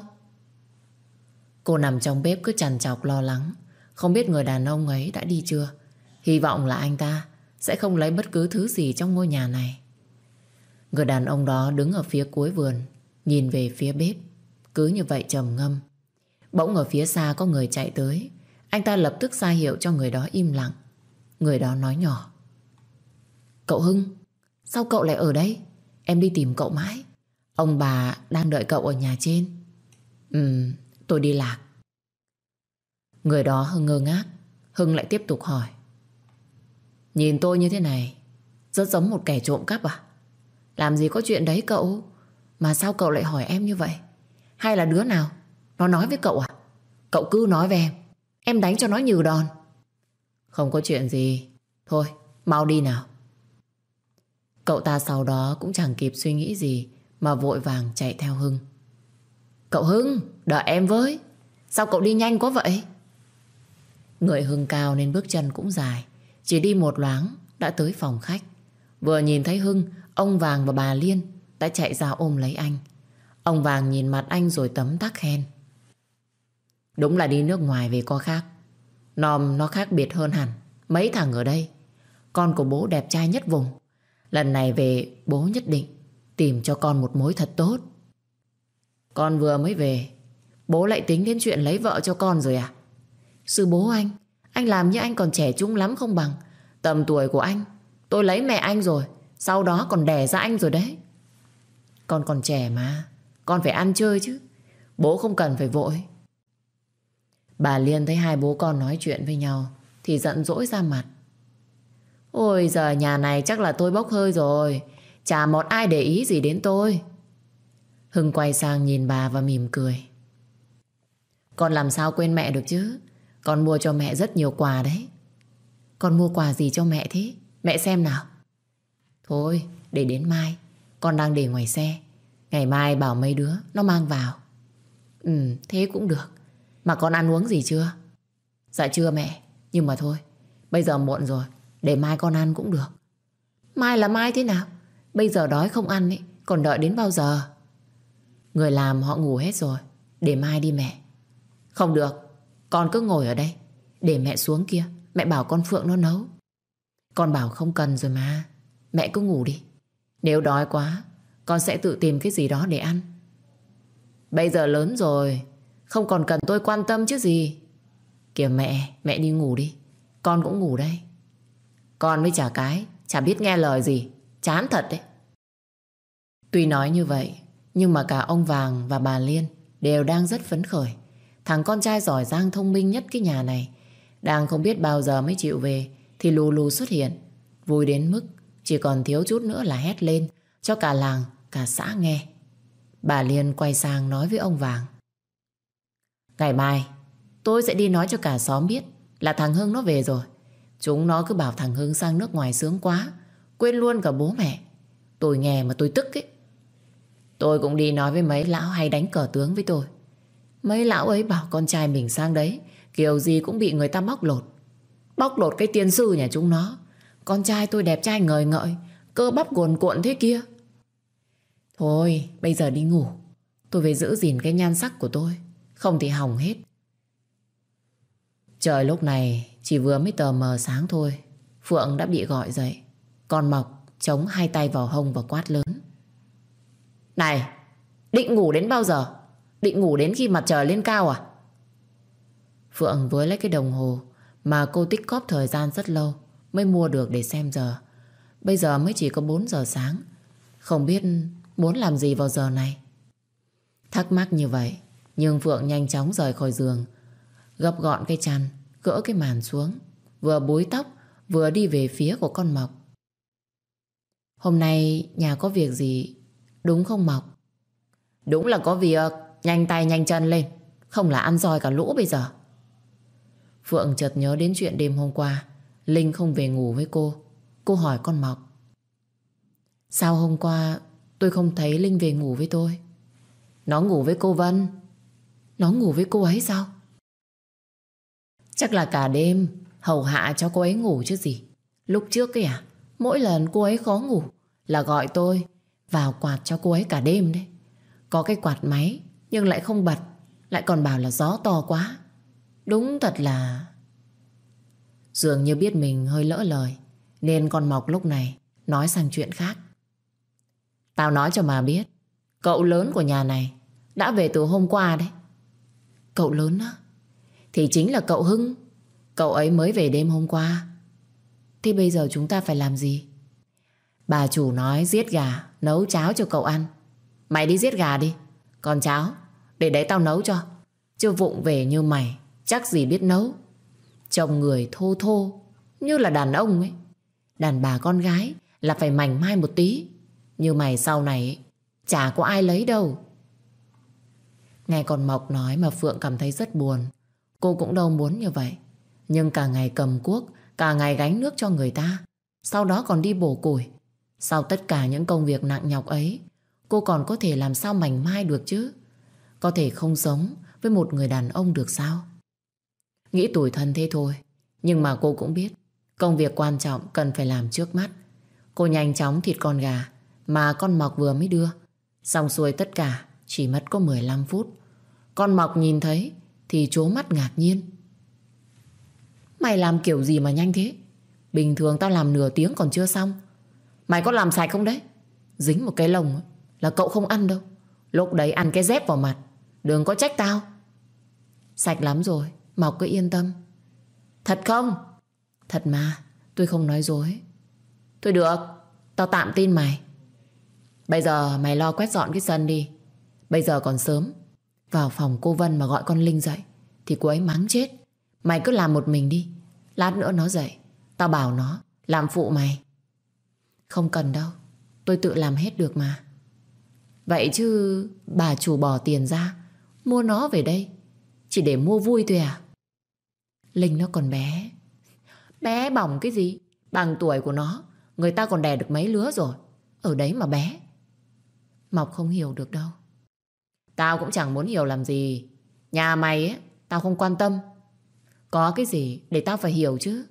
Cô nằm trong bếp cứ trằn trọc lo lắng, không biết người đàn ông ấy đã đi chưa. Hy vọng là anh ta sẽ không lấy bất cứ thứ gì trong ngôi nhà này. Người đàn ông đó đứng ở phía cuối vườn, nhìn về phía bếp, cứ như vậy trầm ngâm. Bỗng ở phía xa có người chạy tới. Anh ta lập tức ra hiệu cho người đó im lặng. Người đó nói nhỏ: cậu Hưng, sao cậu lại ở đây? Em đi tìm cậu mãi. Ông bà đang đợi cậu ở nhà trên. Tôi đi lạc. Người đó Hưng ngơ ngác. Hưng lại tiếp tục hỏi: nhìn tôi như thế này rất giống một kẻ trộm cắp à? Làm gì có chuyện đấy cậu. Mà sao cậu lại hỏi em như vậy? Hay là đứa nào nó nói với cậu à? Cậu cứ nói với em đánh cho nó nhừ đòn. Không có chuyện gì. Thôi mau đi nào. Cậu ta sau đó cũng chẳng kịp suy nghĩ gì mà vội vàng chạy theo Hưng. Cậu Hưng, đợi em với. Sao cậu đi nhanh quá vậy? Người Hưng cao nên bước chân cũng dài, chỉ đi một loáng đã tới phòng khách. Vừa nhìn thấy Hưng, ông Vàng và bà Liên đã chạy ra ôm lấy anh. Ông Vàng nhìn mặt anh rồi tấm tắc khen: đúng là đi nước ngoài về có khác. Nòm nó khác biệt hơn hẳn mấy thằng ở đây. Con của bố đẹp trai nhất vùng. Lần này về bố nhất định tìm cho con một mối thật tốt. Con vừa mới về, bố lại tính đến chuyện lấy vợ cho con rồi à? Sư bố anh làm như anh còn trẻ trung lắm không bằng. Tầm tuổi của anh, tôi lấy mẹ anh rồi, sau đó còn đẻ ra anh rồi đấy. Con còn trẻ mà, con phải ăn chơi chứ. Bố không cần phải vội. Bà Liên thấy hai bố con nói chuyện với nhau thì giận dỗi ra mặt. Ôi giờ nhà này chắc là tôi bốc hơi rồi. Chả một ai để ý gì đến tôi. Hưng quay sang nhìn bà và mỉm cười. Con làm sao quên mẹ được chứ. Con mua cho mẹ rất nhiều quà đấy. Con mua quà gì cho mẹ thế? Mẹ xem nào. Thôi để đến mai. Con đang để ngoài xe. Ngày mai bảo mấy đứa nó mang vào. Thế cũng được. Mà con ăn uống gì chưa? Dạ chưa mẹ. Nhưng mà thôi, bây giờ muộn rồi, để mai con ăn cũng được. Mai là mai thế nào? Bây giờ đói không ăn ấy, còn đợi đến bao giờ? Người làm họ ngủ hết rồi. Để mai đi mẹ. Không được, con cứ ngồi ở đây. Để mẹ xuống kia, mẹ bảo con Phượng nó nấu. Con bảo không cần rồi mà. Mẹ cứ ngủ đi. Nếu đói quá, con sẽ tự tìm cái gì đó để ăn. Bây giờ lớn rồi, không còn cần tôi quan tâm chứ gì. Kìa mẹ đi ngủ đi. Con cũng ngủ đây. Con với chả cái, chả biết nghe lời gì. Chán thật đấy. Tuy nói như vậy, nhưng mà cả ông Vàng và bà Liên đều đang rất phấn khởi. Thằng con trai giỏi giang thông minh nhất cái nhà này đang không biết bao giờ mới chịu về thì lù lù xuất hiện. Vui đến mức chỉ còn thiếu chút nữa là hét lên cho cả làng, cả xã nghe. Bà Liên quay sang nói với ông Vàng: ngày mai tôi sẽ đi nói cho cả xóm biết là thằng Hưng nó về rồi. Chúng nó cứ bảo thằng Hưng sang nước ngoài sướng quá, quên luôn cả bố mẹ. Tôi nghe mà tôi tức ấy. Tôi cũng đi nói với mấy lão hay đánh cờ tướng với tôi. Mấy lão ấy bảo con trai mình sang đấy kiểu gì cũng bị người ta bóc lột. Bóc lột cái tiên sư nhà chúng nó. Con trai tôi đẹp trai ngời ngợi, cơ bắp cuồn cuộn thế kia. Thôi bây giờ đi ngủ. Tôi phải giữ gìn cái nhan sắc của tôi, không thì hỏng hết. Trời lúc này chỉ vừa mới tờ mờ sáng thôi, Phượng đã bị gọi dậy. Con Mọc chống hai tay vào hông và quát lớn: này, Định ngủ đến bao giờ? Định ngủ đến khi mặt trời lên cao à? Phượng với lấy cái đồng hồ mà cô tích cóp thời gian rất lâu mới mua được để xem giờ. Bây giờ mới chỉ có 4 giờ sáng. Không biết muốn làm gì vào giờ này. Thắc mắc như vậy, nhưng Phượng nhanh chóng rời khỏi giường, gấp gọn cái chăn, gỡ cái màn xuống, vừa búi tóc vừa đi về phía của con Mộc. Hôm nay nhà có việc gì đúng không Mộc? Đúng là có việc. Nhanh tay nhanh chân lên, không là ăn roi cả lũ bây giờ. Phượng chợt nhớ đến chuyện đêm hôm qua Linh không về ngủ với cô. Cô hỏi con Mộc: sao hôm qua tôi không thấy Linh về ngủ với tôi? Nó ngủ với cô Vân. Nó ngủ với cô ấy sao? Chắc là cả đêm hầu hạ cho cô ấy ngủ chứ gì. Lúc trước ấy à, mỗi lần cô ấy khó ngủ là gọi tôi vào quạt cho cô ấy cả đêm đấy. Có cái quạt máy nhưng lại không bật, lại còn bảo là gió to quá. Đúng thật là... Dường như biết mình hơi lỡ lời, nên con Mộc lúc này nói sang chuyện khác. Tao nói cho mà biết, cậu lớn của nhà này đã về từ hôm qua đấy. Cậu lớn á? Thì chính là cậu Hưng. Cậu ấy mới về đêm hôm qua. Thế bây giờ chúng ta phải làm gì? Bà chủ nói giết gà, nấu cháo cho cậu ăn. Mày đi giết gà đi. Còn cháo, để đấy tao nấu cho. Chứ vụng về như mày, chắc gì biết nấu. Trông người thô thô, như là đàn ông ấy. Đàn bà con gái là phải mảnh mai một tí. Như mày sau này ấy, chả có ai lấy đâu. Nghe con Mộc nói mà Phượng cảm thấy rất buồn. Cô cũng đâu muốn như vậy. Nhưng cả ngày cầm cuốc, cả ngày gánh nước cho người ta, sau đó còn đi bổ củi. Sau tất cả những công việc nặng nhọc ấy, cô còn có thể làm sao mảnh mai được chứ? Có thể không sống với một người đàn ông được sao? Nghĩ tủi thân thế thôi. Nhưng mà cô cũng biết công việc quan trọng cần phải làm trước mắt. Cô nhanh chóng thịt con gà mà con Mộc vừa mới đưa. Xong xuôi tất cả chỉ mất có 15 phút. Con Mộc nhìn thấy thì trố mắt ngạc nhiên. Mày làm kiểu gì mà nhanh thế? Bình thường tao làm nửa tiếng còn chưa xong. Mày có làm sạch không đấy? Dính một cái lồng là cậu không ăn đâu. Lúc đấy ăn cái dép vào mặt. Đừng có trách tao. Sạch lắm rồi, Mộc cứ yên tâm. Thật không? Thật mà, tôi không nói dối. Thôi được, tao tạm tin mày. Bây giờ mày lo quét dọn cái sân đi. Bây giờ còn sớm. Vào phòng cô Vân mà gọi con Linh dậy thì cô ấy mắng chết. Mày cứ làm một mình đi. Lát nữa nó dậy, tao bảo nó làm phụ mày. Không cần đâu, tôi tự làm hết được mà. Vậy chứ bà chủ bỏ tiền ra mua nó về đây chỉ để mua vui thôi à? Linh nó còn bé. Bé bỏng cái gì? Bằng tuổi của nó, người ta còn đẻ được mấy lứa rồi. Ở đấy mà bé. Mộc không hiểu được đâu. Tao cũng chẳng muốn hiểu làm gì. Nhà mày ấy, tao không quan tâm. Có cái gì để tao phải hiểu chứ?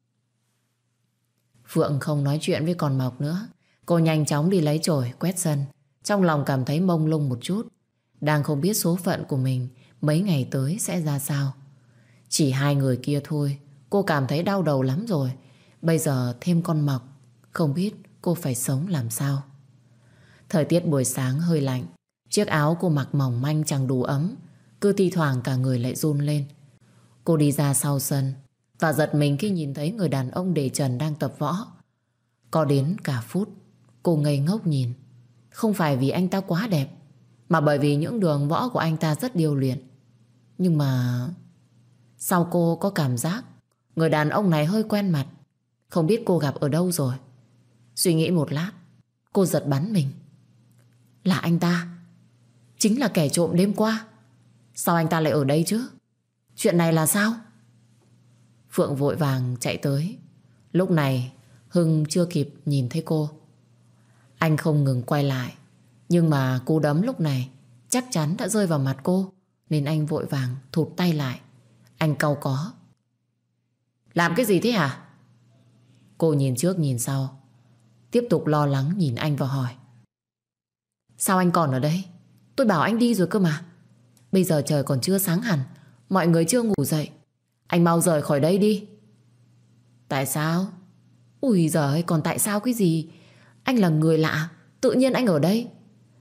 Phượng không nói chuyện với con Mộc nữa. Cô nhanh chóng đi lấy chổi quét sân. Trong lòng cảm thấy mông lung một chút. Đang không biết số phận của mình mấy ngày tới sẽ ra sao. Chỉ hai người kia thôi, cô cảm thấy đau đầu lắm rồi. Bây giờ thêm con Mộc, không biết cô phải sống làm sao. Thời tiết buổi sáng hơi lạnh. Chiếc áo cô mặc mỏng manh chẳng đủ ấm, cứ thi thoảng cả người lại run lên. Cô đi ra sau sân và giật mình khi nhìn thấy người đàn ông để trần đang tập võ. Có đến cả phút cô ngây ngốc nhìn. Không phải vì anh ta quá đẹp, mà bởi vì những đường võ của anh ta rất điêu luyện. Nhưng mà sau cô có cảm giác người đàn ông này hơi quen mặt. Không biết cô gặp ở đâu rồi. Suy nghĩ một lát, cô giật bắn mình. Là anh ta, chính là kẻ trộm đêm qua. Sao anh ta lại ở đây chứ? Chuyện này là sao? Phượng vội vàng chạy tới. Lúc này Hưng chưa kịp nhìn thấy cô. Anh không ngừng quay lại. Nhưng mà cú đấm lúc này chắc chắn đã rơi vào mặt cô, nên anh vội vàng thụt tay lại. Anh cau có. Làm cái gì thế hả? Cô nhìn trước nhìn sau, tiếp tục lo lắng nhìn anh và hỏi. Sao anh còn ở đây? Tôi bảo anh đi rồi cơ mà. Bây giờ trời còn chưa sáng hẳn, mọi người chưa ngủ dậy. Anh mau rời khỏi đây đi. Tại sao? Ui giời ơi, còn tại sao cái gì? Anh là người lạ, tự nhiên anh ở đây.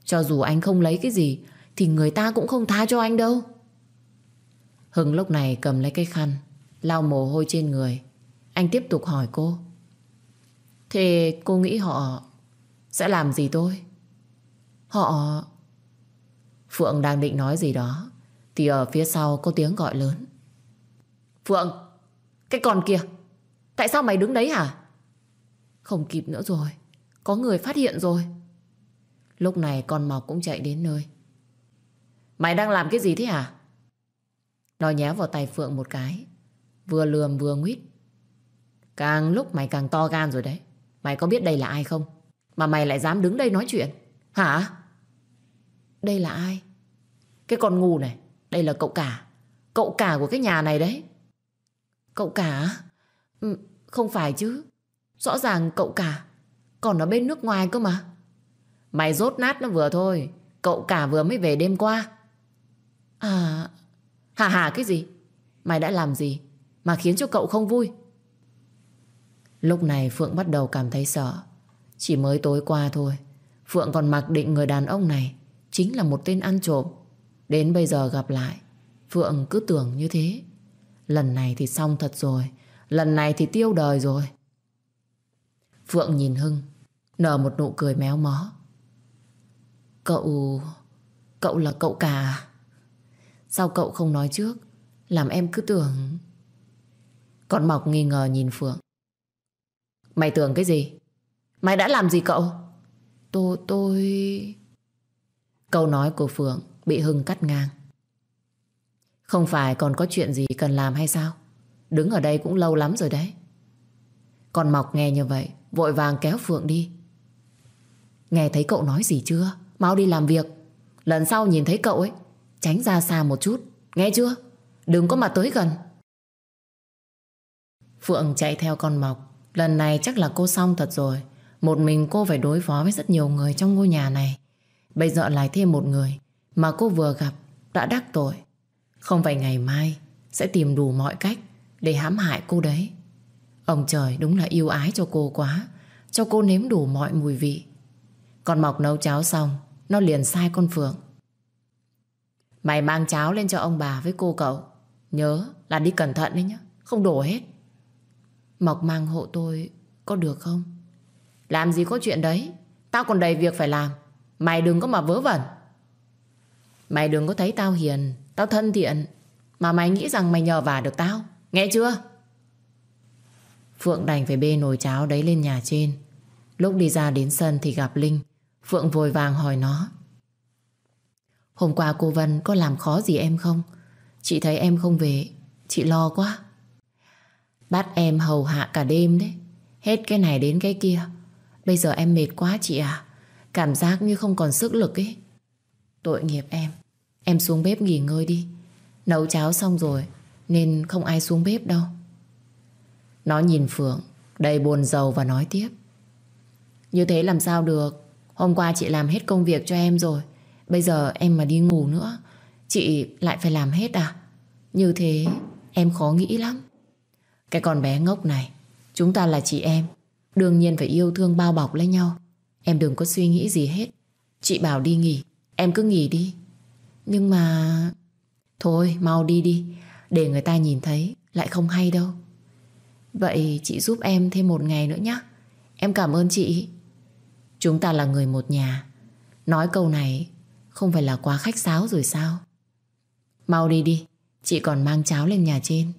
Cho dù anh không lấy cái gì thì người ta cũng không tha cho anh đâu. Hưng lúc này cầm lấy cái khăn lau mồ hôi trên người. Anh tiếp tục hỏi cô. Thế cô nghĩ họ sẽ làm gì tôi? Họ... Phượng đang định nói gì đó thì ở phía sau có tiếng gọi lớn. Phượng, cái con kia, tại sao mày đứng đấy hả? Không kịp nữa rồi, có người phát hiện rồi. Lúc này con Mọc cũng chạy đến nơi. Mày đang làm cái gì thế hả? Nó nhéo vào tay Phượng một cái, vừa lườm vừa nguýt. Càng lúc mày càng to gan rồi đấy. Mày có biết đây là ai không, mà mày lại dám đứng đây nói chuyện hả? Đây là ai? Cái con ngu này, đây là cậu cả. Cậu cả của cái nhà này đấy. Cậu cả? Không phải chứ. Rõ ràng cậu cả còn ở bên nước ngoài cơ mà. Mày dốt nát nó vừa thôi. Cậu cả vừa mới về đêm qua. À, hả cái gì? Mày đã làm gì mà khiến cho cậu không vui? Lúc này Phượng bắt đầu cảm thấy sợ. Chỉ mới tối qua thôi, Phượng còn mặc định người đàn ông này chính là một tên ăn trộm. Đến bây giờ gặp lại, Phượng cứ tưởng như thế. Lần này thì xong thật rồi. Lần này thì tiêu đời rồi. Phượng nhìn Hưng, nở một nụ cười méo mó. Cậu là cậu cả à? Sao cậu không nói trước, làm em cứ tưởng... Con Mọc nghi ngờ nhìn Phượng. Mày tưởng cái gì? Mày đã làm gì cậu? Tôi... Câu nói của Phượng bị Hưng cắt ngang. Không phải còn có chuyện gì cần làm hay sao? Đứng ở đây cũng lâu lắm rồi đấy. Con Mọc nghe như vậy vội vàng kéo Phượng đi. Nghe thấy cậu nói gì chưa? Mau đi làm việc. Lần sau nhìn thấy cậu ấy, tránh ra xa một chút, nghe chưa? Đừng có mà tới gần. Phượng chạy theo con Mọc. Lần này chắc là cô xong thật rồi. Một mình cô phải đối phó với rất nhiều người trong ngôi nhà này. Bây giờ lại thêm một người mà cô vừa gặp đã đắc tội. Không phải ngày mai sẽ tìm đủ mọi cách để hãm hại cô đấy. Ông trời đúng là yêu ái cho cô quá, cho cô nếm đủ mọi mùi vị. Con Mọc nấu cháo xong, nó liền sai con Phượng. Mày mang cháo lên cho ông bà với cô cậu. Nhớ là đi cẩn thận đấy nhá, không đổ hết. Mọc mang hộ tôi có được không? Làm gì có chuyện đấy. Tao còn đầy việc phải làm. Mày đừng có mà vớ vẩn. Mày đừng có thấy tao hiền, tao thân thiện mà mày nghĩ rằng mày nhờ vả được tao, nghe chưa? Phượng đành phải bê nồi cháo đấy lên nhà trên. Lúc đi ra đến sân thì gặp Linh. Phượng vội vàng hỏi nó. Hôm qua cô Vân có làm khó gì em không? Chị thấy em không về, chị lo quá. Bắt em hầu hạ cả đêm đấy, hết cái này đến cái kia. Bây giờ em mệt quá chị à. Cảm giác như không còn sức lực ấy. Tội nghiệp em. Em xuống bếp nghỉ ngơi đi. Nấu cháo xong rồi nên không ai xuống bếp đâu. Nó nhìn Phượng đầy buồn rầu và nói tiếp. Như thế làm sao được? Hôm qua chị làm hết công việc cho em rồi. Bây giờ em mà đi ngủ nữa, chị lại phải làm hết à? Như thế em khó nghĩ lắm. Cái con bé ngốc này, chúng ta là chị em, đương nhiên phải yêu thương bao bọc lấy nhau. Em đừng có suy nghĩ gì hết. Chị bảo đi nghỉ, em cứ nghỉ đi. Nhưng mà... Thôi mau đi đi, để người ta nhìn thấy lại không hay đâu. Vậy chị giúp em thêm một ngày nữa nhé. Em cảm ơn chị. Chúng ta là người một nhà. Nói câu này không phải là quá khách sáo rồi sao? Mau đi đi, chị còn mang cháo lên nhà trên.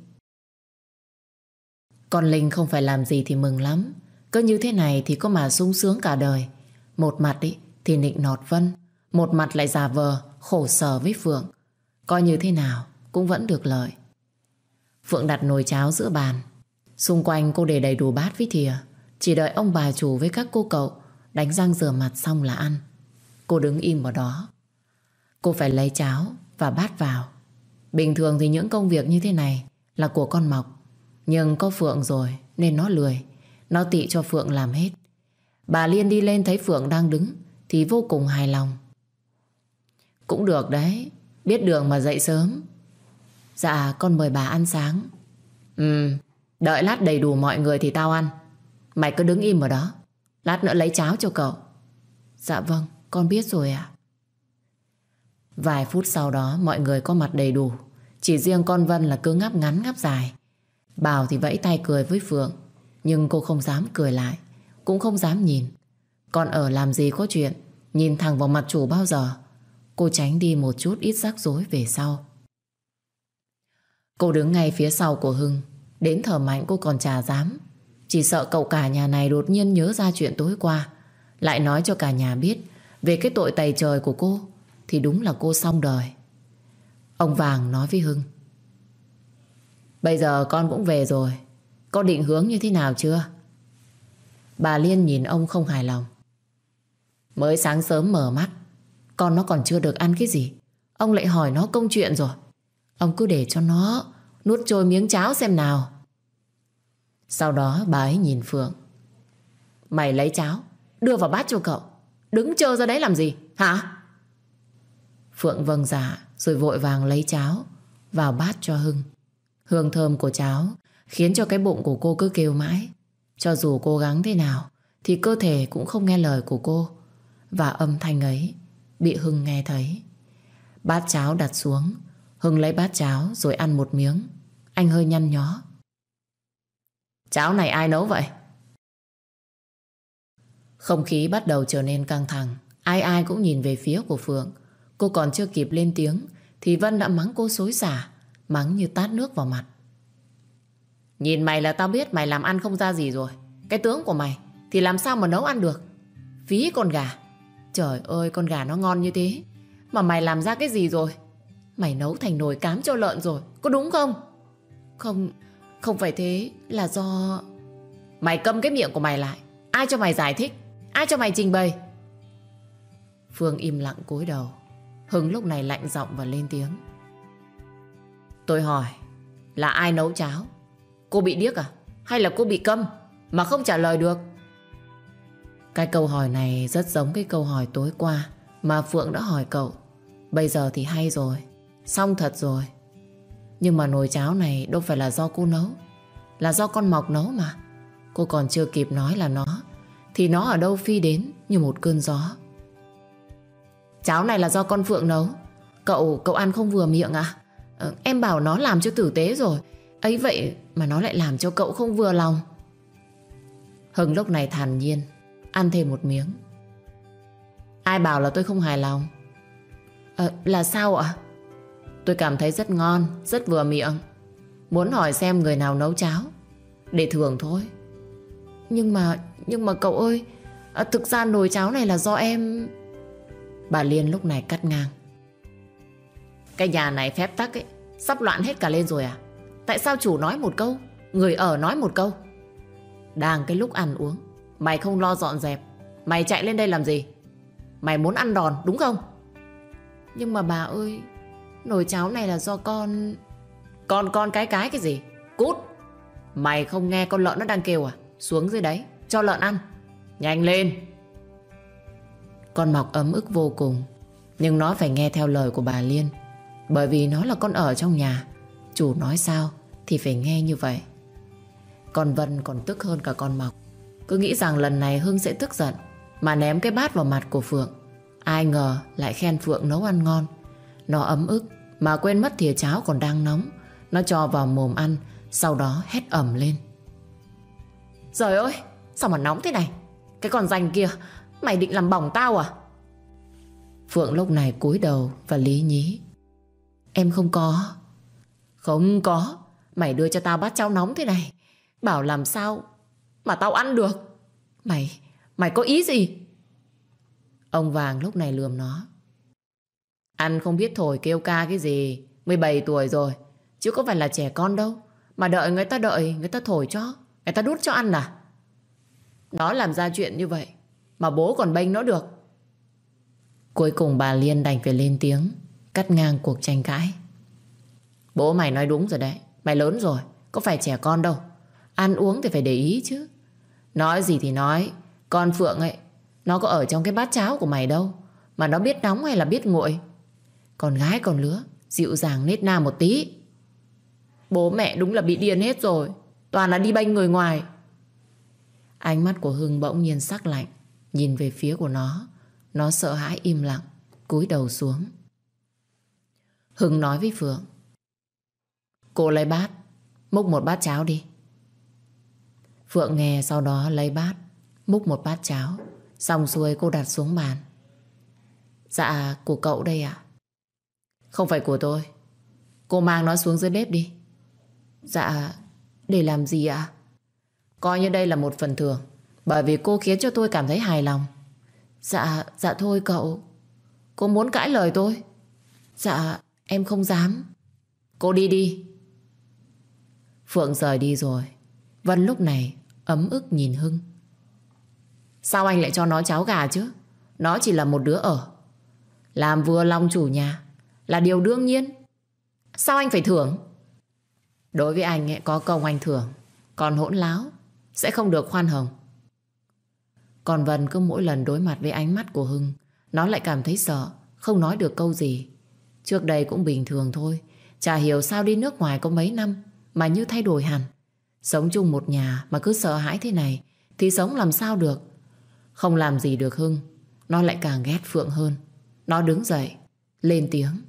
Con Linh không phải làm gì thì mừng lắm. Cứ như thế này thì có mà sung sướng cả đời. Một mặt ý, thì nịnh nọt Vân, một mặt lại giả vờ khổ sở với Phượng. Coi như thế nào cũng vẫn được lợi. Phượng đặt nồi cháo giữa bàn. Xung quanh cô để đầy đủ bát với thìa. Chỉ đợi ông bà chủ với các cô cậu đánh răng rửa mặt xong là ăn. Cô đứng im ở đó. Cô phải lấy cháo và bát vào. Bình thường thì những công việc như thế này là của con Mọc. Nhưng có Phượng rồi nên nó lười. Nó tị cho Phượng làm hết. Bà Liên đi lên thấy Phượng đang đứng thì vô cùng hài lòng. Cũng được đấy, biết đường mà dậy sớm. Dạ con mời bà ăn sáng. Đợi lát đầy đủ mọi người thì tao ăn. Mày cứ đứng im ở đó, lát nữa lấy cháo cho cậu. Dạ vâng, con biết rồi ạ. Vài phút sau đó mọi người có mặt đầy đủ. Chỉ riêng con Vân là cứ ngáp ngắn ngáp dài. Bảo thì vẫy tay cười với Phượng, nhưng cô không dám cười lại, cũng không dám nhìn. Con ở làm gì có chuyện nhìn thẳng vào mặt chủ bao giờ. Cô tránh đi một chút ít rắc rối về sau. Cô đứng ngay phía sau của Hưng. Đến thở mạnh cô còn chả dám. Chỉ sợ cậu cả nhà này đột nhiên nhớ ra chuyện tối qua, lại nói cho cả nhà biết về cái tội tày trời của cô, thì đúng là cô xong đời. Ông Vàng nói với Hưng: bây giờ con cũng về rồi, có định hướng như thế nào chưa? Bà Liên nhìn ông không hài lòng. Mới sáng sớm mở mắt, con nó còn chưa được ăn cái gì, ông lại hỏi nó công chuyện rồi. Ông cứ để cho nó nuốt trôi miếng cháo xem nào. Sau đó bà ấy nhìn Phượng: mày lấy cháo đưa vào bát cho cậu, đứng trơ ra đấy làm gì hả? Phượng vâng dạ rồi vội vàng lấy cháo vào bát cho Hưng. Hương thơm của cháo khiến cho cái bụng của cô cứ kêu mãi. Cho dù cố gắng thế nào thì cơ thể cũng không nghe lời của cô. Và âm thanh ấy bị Hưng nghe thấy. Bát cháo đặt xuống, Hưng lấy bát cháo rồi ăn một miếng. Anh hơi nhăn nhó: cháo này ai nấu vậy? Không khí bắt đầu trở nên căng thẳng. Ai ai cũng nhìn về phía của Phượng. Cô còn chưa kịp lên tiếng thì Vân đã mắng cô xối xả, mắng như tát nước vào mặt. Nhìn mày là tao biết mày làm ăn không ra gì rồi. Cái tướng của mày thì làm sao mà nấu ăn được. Phí con gà. Trời ơi, con gà nó ngon như thế mà mày làm ra cái gì rồi? Mày nấu thành nồi cám cho lợn rồi, có đúng không? Không phải thế, là do... Mày câm cái miệng của mày lại. Ai cho mày giải thích? Ai cho mày trình bày? Phương im lặng cúi đầu. Hưng lúc này lạnh giọng và lên tiếng: tôi hỏi là ai nấu cháo? Cô bị điếc à? Hay là cô bị câm mà không trả lời được? Cái câu hỏi này rất giống cái câu hỏi tối qua mà Phượng đã hỏi cậu. Bây giờ thì hay rồi, xong thật rồi. Nhưng mà nồi cháo này đâu phải là do cô nấu, là do con Mọc nấu mà. Cô còn chưa kịp nói là nó, thì nó ở đâu phi đến như một cơn gió. Cháo này là do con Phượng nấu. Cậu ăn không vừa miệng à? Em bảo nó làm cho tử tế rồi, ấy vậy mà nó lại làm cho cậu không vừa lòng. Hưng lúc này thản nhiên ăn thêm một miếng. Ai bảo là tôi không hài lòng? Là sao ạ? Tôi cảm thấy rất ngon, rất vừa miệng. Muốn hỏi xem người nào nấu cháo để thưởng thôi. Nhưng mà cậu ơi, thực ra nồi cháo này là do em... Bà Liên lúc này cắt ngang: cái nhà này phép tắc ấy sắp loạn hết cả lên rồi à? Tại sao chủ nói một câu, người ở nói một câu? Đang cái lúc ăn uống mày không lo dọn dẹp, mày chạy lên đây làm gì? Mày muốn ăn đòn đúng không? Nhưng mà bà ơi, nồi cháo này là do con... Con cái gì? Cút! Mày không nghe con lợn nó đang kêu à? Xuống dưới đấy cho lợn ăn. Nhanh lên! Con Mọc ấm ức vô cùng, nhưng nó phải nghe theo lời của bà Liên, bởi vì nó là con ở trong nhà. Chủ nói sao thì phải nghe như vậy. Con Vân còn tức hơn cả con Mọc. Cứ nghĩ rằng lần này Hưng sẽ tức giận mà ném cái bát vào mặt của Phượng. Ai ngờ lại khen Phượng nấu ăn ngon. Nó ấm ức mà quên mất thìa cháo còn đang nóng. Nó cho vào mồm ăn, sau đó hét ầm lên: trời ơi, sao mà nóng thế này? Cái con ranh kia, mày định làm bỏng tao à? Phượng lúc này cúi đầu và lý nhí: em không có. Không có? Mày đưa cho tao bát cháo nóng thế này, bảo làm sao mà tao ăn được? Mày có ý gì? Ông Vàng lúc này lườm nó: ăn không biết thổi kêu ca cái gì, 17 tuổi rồi, chứ có phải là trẻ con đâu mà đợi người ta thổi cho, người ta đút cho ăn à? Nó làm ra chuyện như vậy mà bố còn bênh nó được. Cuối cùng bà Liên đành phải lên tiếng cắt ngang cuộc tranh cãi: bố mày nói đúng rồi đấy, mày lớn rồi, có phải trẻ con đâu. Ăn uống thì phải để ý chứ. Nói gì thì nói, con Phượng ấy, nó có ở trong cái bát cháo của mày đâu mà nó biết nóng hay là biết nguội. Con gái con lứa, dịu dàng nết na một tí. Bố mẹ đúng là bị điên hết rồi, toàn là đi bênh người ngoài. Ánh mắt của Hưng bỗng nhiên sắc lạnh, nhìn về phía của nó. Nó sợ hãi im lặng, cúi đầu xuống. Hưng nói với Phượng. Cô lấy bát, múc một bát cháo đi. Phượng nghe, sau đó lấy bát, múc một bát cháo. Xong xuôi cô đặt xuống bàn. Dạ, của cậu đây ạ. Không phải của tôi. Cô mang nó xuống dưới bếp đi. Dạ, để làm gì ạ? Coi như đây là một phần thưởng, bởi vì cô khiến cho tôi cảm thấy hài lòng. Dạ thôi cậu. Cô muốn cãi lời tôi? Dạ, em không dám. Cô đi đi. Phượng rời đi rồi. Vân lúc này ấm ức nhìn Hưng. Sao anh lại cho nó cháo gà chứ? Nó chỉ là một đứa ở. Làm vừa lòng chủ nhà là điều đương nhiên. Sao anh phải thưởng? Đối với anh ấy, có công anh thưởng, còn hỗn láo sẽ không được khoan hồng. Còn Vân cứ mỗi lần đối mặt với ánh mắt của Hưng, nó lại cảm thấy sợ, không nói được câu gì. Trước đây cũng bình thường thôi, chả hiểu sao đi nước ngoài có mấy năm mà như thay đổi hẳn. Sống chung một nhà mà cứ sợ hãi thế này thì sống làm sao được. Không làm gì được Hưng, nó lại càng ghét Phượng hơn. Nó đứng dậy, lên tiếng.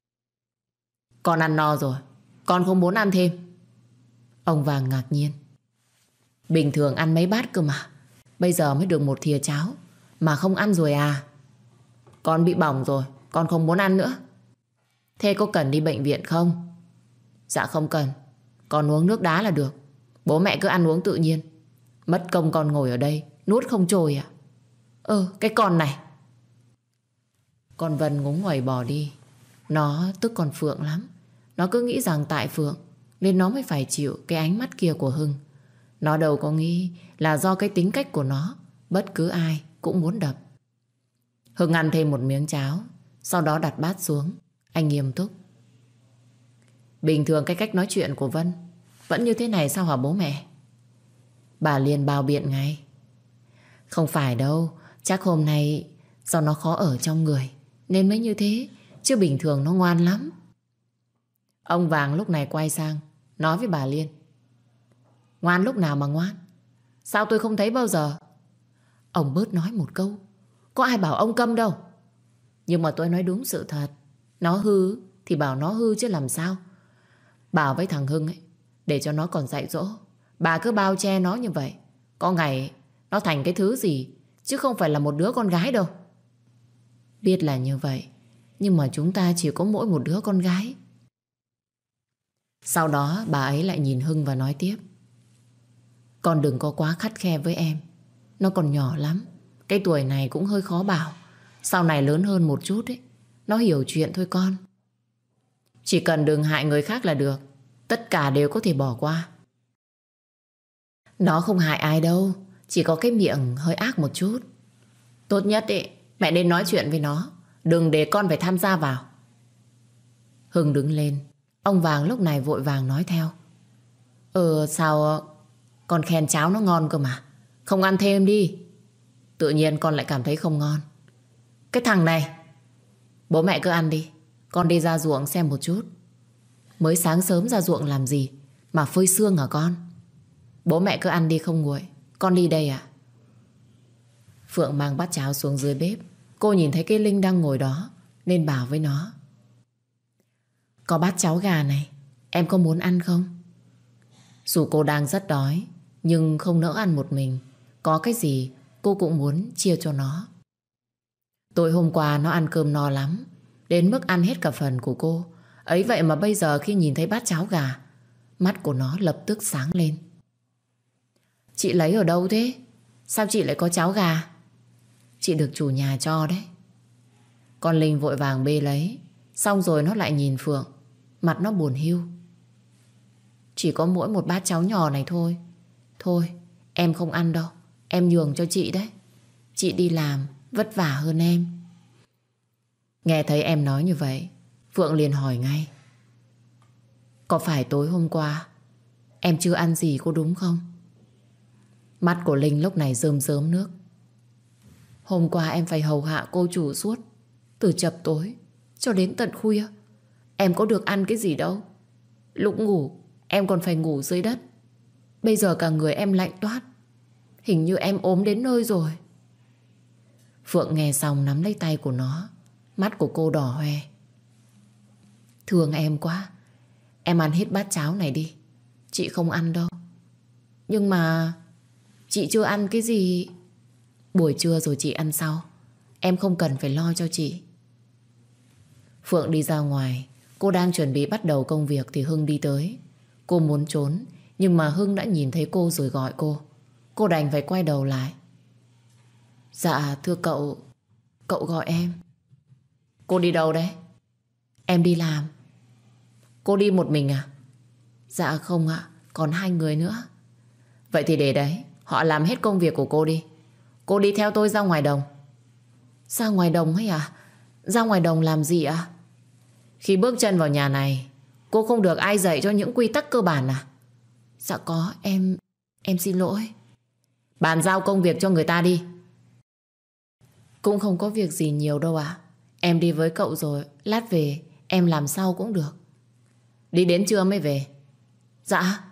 Con ăn no rồi, con không muốn ăn thêm. Ông Vàng ngạc nhiên. Bình thường ăn mấy bát cơ mà, bây giờ mới được một thìa cháo mà không ăn rồi à? Con bị bỏng rồi, con không muốn ăn nữa. Thế có cần đi bệnh viện không? Dạ không cần, con uống nước đá là được. Bố mẹ cứ ăn uống tự nhiên. Mất công con ngồi ở đây nuốt không trôi à? Cái con này. Con Vân ngúng nguẩy bỏ đi. Nó tức con Phượng lắm. Nó cứ nghĩ rằng tại Phượng nên nó mới phải chịu cái ánh mắt kia của Hưng. Nó đâu có nghĩ là do cái tính cách của nó, bất cứ ai cũng muốn đập. Hưng ăn thêm một miếng cháo, sau đó đặt bát xuống. Anh nghiêm túc. Bình thường cái cách nói chuyện của Vân vẫn như thế này sao hả bố mẹ? Bà liền bào biện ngay. Không phải đâu, chắc hôm nay do nó khó ở trong người nên mới như thế, chứ bình thường nó ngoan lắm. Ông Vàng lúc này quay sang nói với bà Liên. Ngoan lúc nào mà ngoan? Sao tôi không thấy bao giờ? Ông bớt nói một câu, có ai bảo ông câm đâu. Nhưng mà tôi nói đúng sự thật. Nó hư thì bảo nó hư chứ làm sao. Bảo với thằng Hưng ấy, để cho nó còn dạy dỗ. Bà cứ bao che nó như vậy, có ngày nó thành cái thứ gì, chứ không phải là một đứa con gái đâu. Biết là như vậy, nhưng mà chúng ta chỉ có mỗi một đứa con gái. Sau đó bà ấy lại nhìn Hưng và nói tiếp. Con đừng có quá khắt khe với em. Nó còn nhỏ lắm, cái tuổi này cũng hơi khó bảo. Sau này lớn hơn một chút ấy, nó hiểu chuyện thôi con. Chỉ cần đừng hại người khác là được, tất cả đều có thể bỏ qua. Nó không hại ai đâu, chỉ có cái miệng hơi ác một chút. Tốt nhất ấy, mẹ nên nói chuyện với nó, đừng để con phải tham gia vào. Hưng đứng lên. Ông Vàng lúc này vội vàng nói theo. Sao con khen cháo nó ngon cơ mà, không ăn thêm đi. Tự nhiên con lại cảm thấy không ngon. Cái thằng này. Bố mẹ cứ ăn đi, con đi ra ruộng xem một chút. Mới sáng sớm ra ruộng làm gì mà phơi sương hả con? Bố mẹ cứ ăn đi không nguội, con đi đây à? Phượng mang bát cháo xuống dưới bếp. Cô nhìn thấy cái Linh đang ngồi đó nên bảo với nó. Có bát cháo gà này, em có muốn ăn không? Dù cô đang rất đói, nhưng không nỡ ăn một mình. Có cái gì cô cũng muốn chia cho nó. Tối hôm qua nó ăn cơm no lắm, đến mức ăn hết cả phần của cô. Ấy vậy mà bây giờ khi nhìn thấy bát cháo gà, mắt của nó lập tức sáng lên. Chị lấy ở đâu thế? Sao chị lại có cháo gà? Chị được chủ nhà cho đấy. Con Linh vội vàng bê lấy. Xong rồi nó lại nhìn Phượng, mặt nó buồn hiu. Chỉ có mỗi một bát cháo nhỏ này thôi. Thôi em không ăn đâu, em nhường cho chị đấy. Chị đi làm vất vả hơn em. Nghe thấy em nói như vậy, Phượng liền hỏi ngay. Có phải tối hôm qua em chưa ăn gì có đúng không? Mắt của Linh lúc này rơm rớm nước. Hôm qua em phải hầu hạ cô chủ suốt, từ chập tối cho đến tận khuya. Em có được ăn cái gì đâu. Lúc ngủ em còn phải ngủ dưới đất. Bây giờ cả người em lạnh toát. Hình như em ốm đến nơi rồi. Phượng nghe xong nắm lấy tay của nó. Mắt của cô đỏ hoe. Thương em quá. Em ăn hết bát cháo này đi. Chị không ăn đâu. Nhưng mà chị chưa ăn cái gì. Buổi trưa rồi chị ăn sau. Em không cần phải lo cho chị. Phượng đi ra ngoài. Cô đang chuẩn bị bắt đầu công việc thì Hưng đi tới. Cô muốn trốn, nhưng mà Hưng đã nhìn thấy cô rồi gọi cô. Cô đành phải quay đầu lại. Dạ thưa cậu. Cậu gọi em. Cô đi đâu đấy? Em đi làm. Cô đi một mình à? Dạ không ạ, còn 2 người nữa. Vậy thì để đấy, họ làm hết công việc của cô đi. Cô đi theo tôi ra ngoài đồng. Ra ngoài đồng ấy à? Ra ngoài đồng làm gì ạ? Khi bước chân vào nhà này, cô không được ai dạy cho những quy tắc cơ bản à? Dạ có, em xin lỗi. Bàn giao công việc cho người ta đi. Cũng không có việc gì nhiều đâu ạ. Em đi với cậu rồi, lát về em làm sau cũng được. Đi đến trưa mới về. Dạ.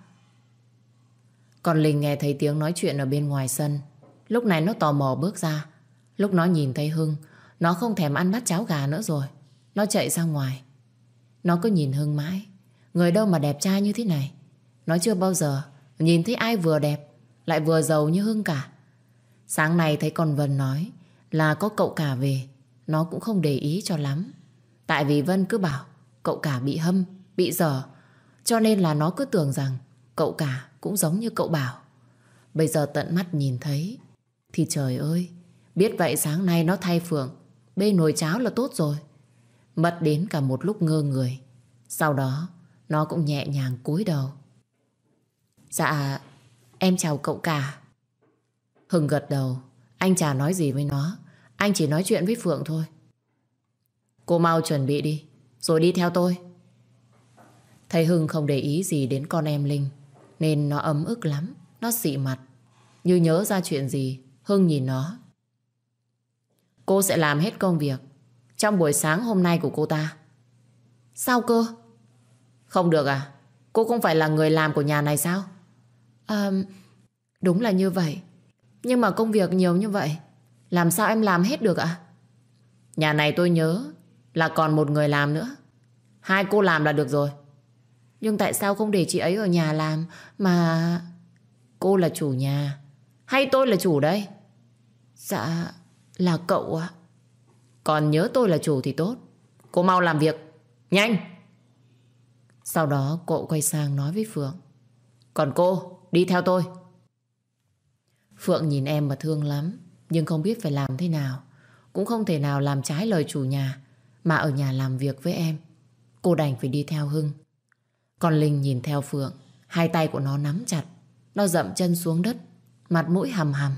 Còn Linh nghe thấy tiếng nói chuyện ở bên ngoài sân. Lúc này nó tò mò bước ra. Lúc nó nhìn thấy Hưng, nó không thèm ăn bát cháo gà nữa rồi. Nó chạy ra ngoài. Nó cứ nhìn Hưng mãi. Người đâu mà đẹp trai như thế này. Nó chưa bao giờ nhìn thấy ai vừa đẹp lại vừa giàu như Hưng cả. Sáng nay thấy con Vân nói là có cậu cả về, nó cũng không để ý cho lắm. Tại vì Vân cứ bảo cậu cả bị hâm, bị dở, cho nên là nó cứ tưởng rằng cậu cả cũng giống như cậu Bảo. Bây giờ tận mắt nhìn thấy thì trời ơi, biết vậy sáng nay nó thay Phượng bê nồi cháo là tốt rồi. Mất đến cả một lúc ngơ người. Sau đó nó cũng nhẹ nhàng cúi đầu. Dạ em chào cậu cả. Hưng gật đầu. Anh chả nói gì với nó, anh chỉ nói chuyện với Phượng thôi. Cô mau chuẩn bị đi, rồi đi theo tôi. Thấy Hưng không để ý gì đến con em Linh, nên nó ấm ức lắm. Nó xị mặt. Như nhớ ra chuyện gì, Hưng nhìn nó. Cô sẽ làm hết công việc trong buổi sáng hôm nay của cô ta. Sao cơ? Không được à? Cô không phải là người làm của nhà này sao? Đúng là như vậy. Nhưng mà công việc nhiều như vậy, làm sao em làm hết được ạ? Nhà này tôi nhớ là còn một người làm nữa. 2 cô làm là được rồi. Nhưng tại sao không để chị ấy ở nhà làm mà... Cô là chủ nhà hay tôi là chủ đây? Dạ là cậu ạ. Còn nhớ tôi là chủ thì tốt. Cô mau làm việc, nhanh. Sau đó cậu quay sang nói với Phượng. Còn cô, đi theo tôi. Phượng nhìn em mà thương lắm, nhưng không biết phải làm thế nào. Cũng không thể nào làm trái lời chủ nhà mà ở nhà làm việc với em. Cô đành phải đi theo Hưng. Còn Linh nhìn theo Phượng, 2 tay của nó nắm chặt. Nó dậm chân xuống đất, mặt mũi hầm hầm.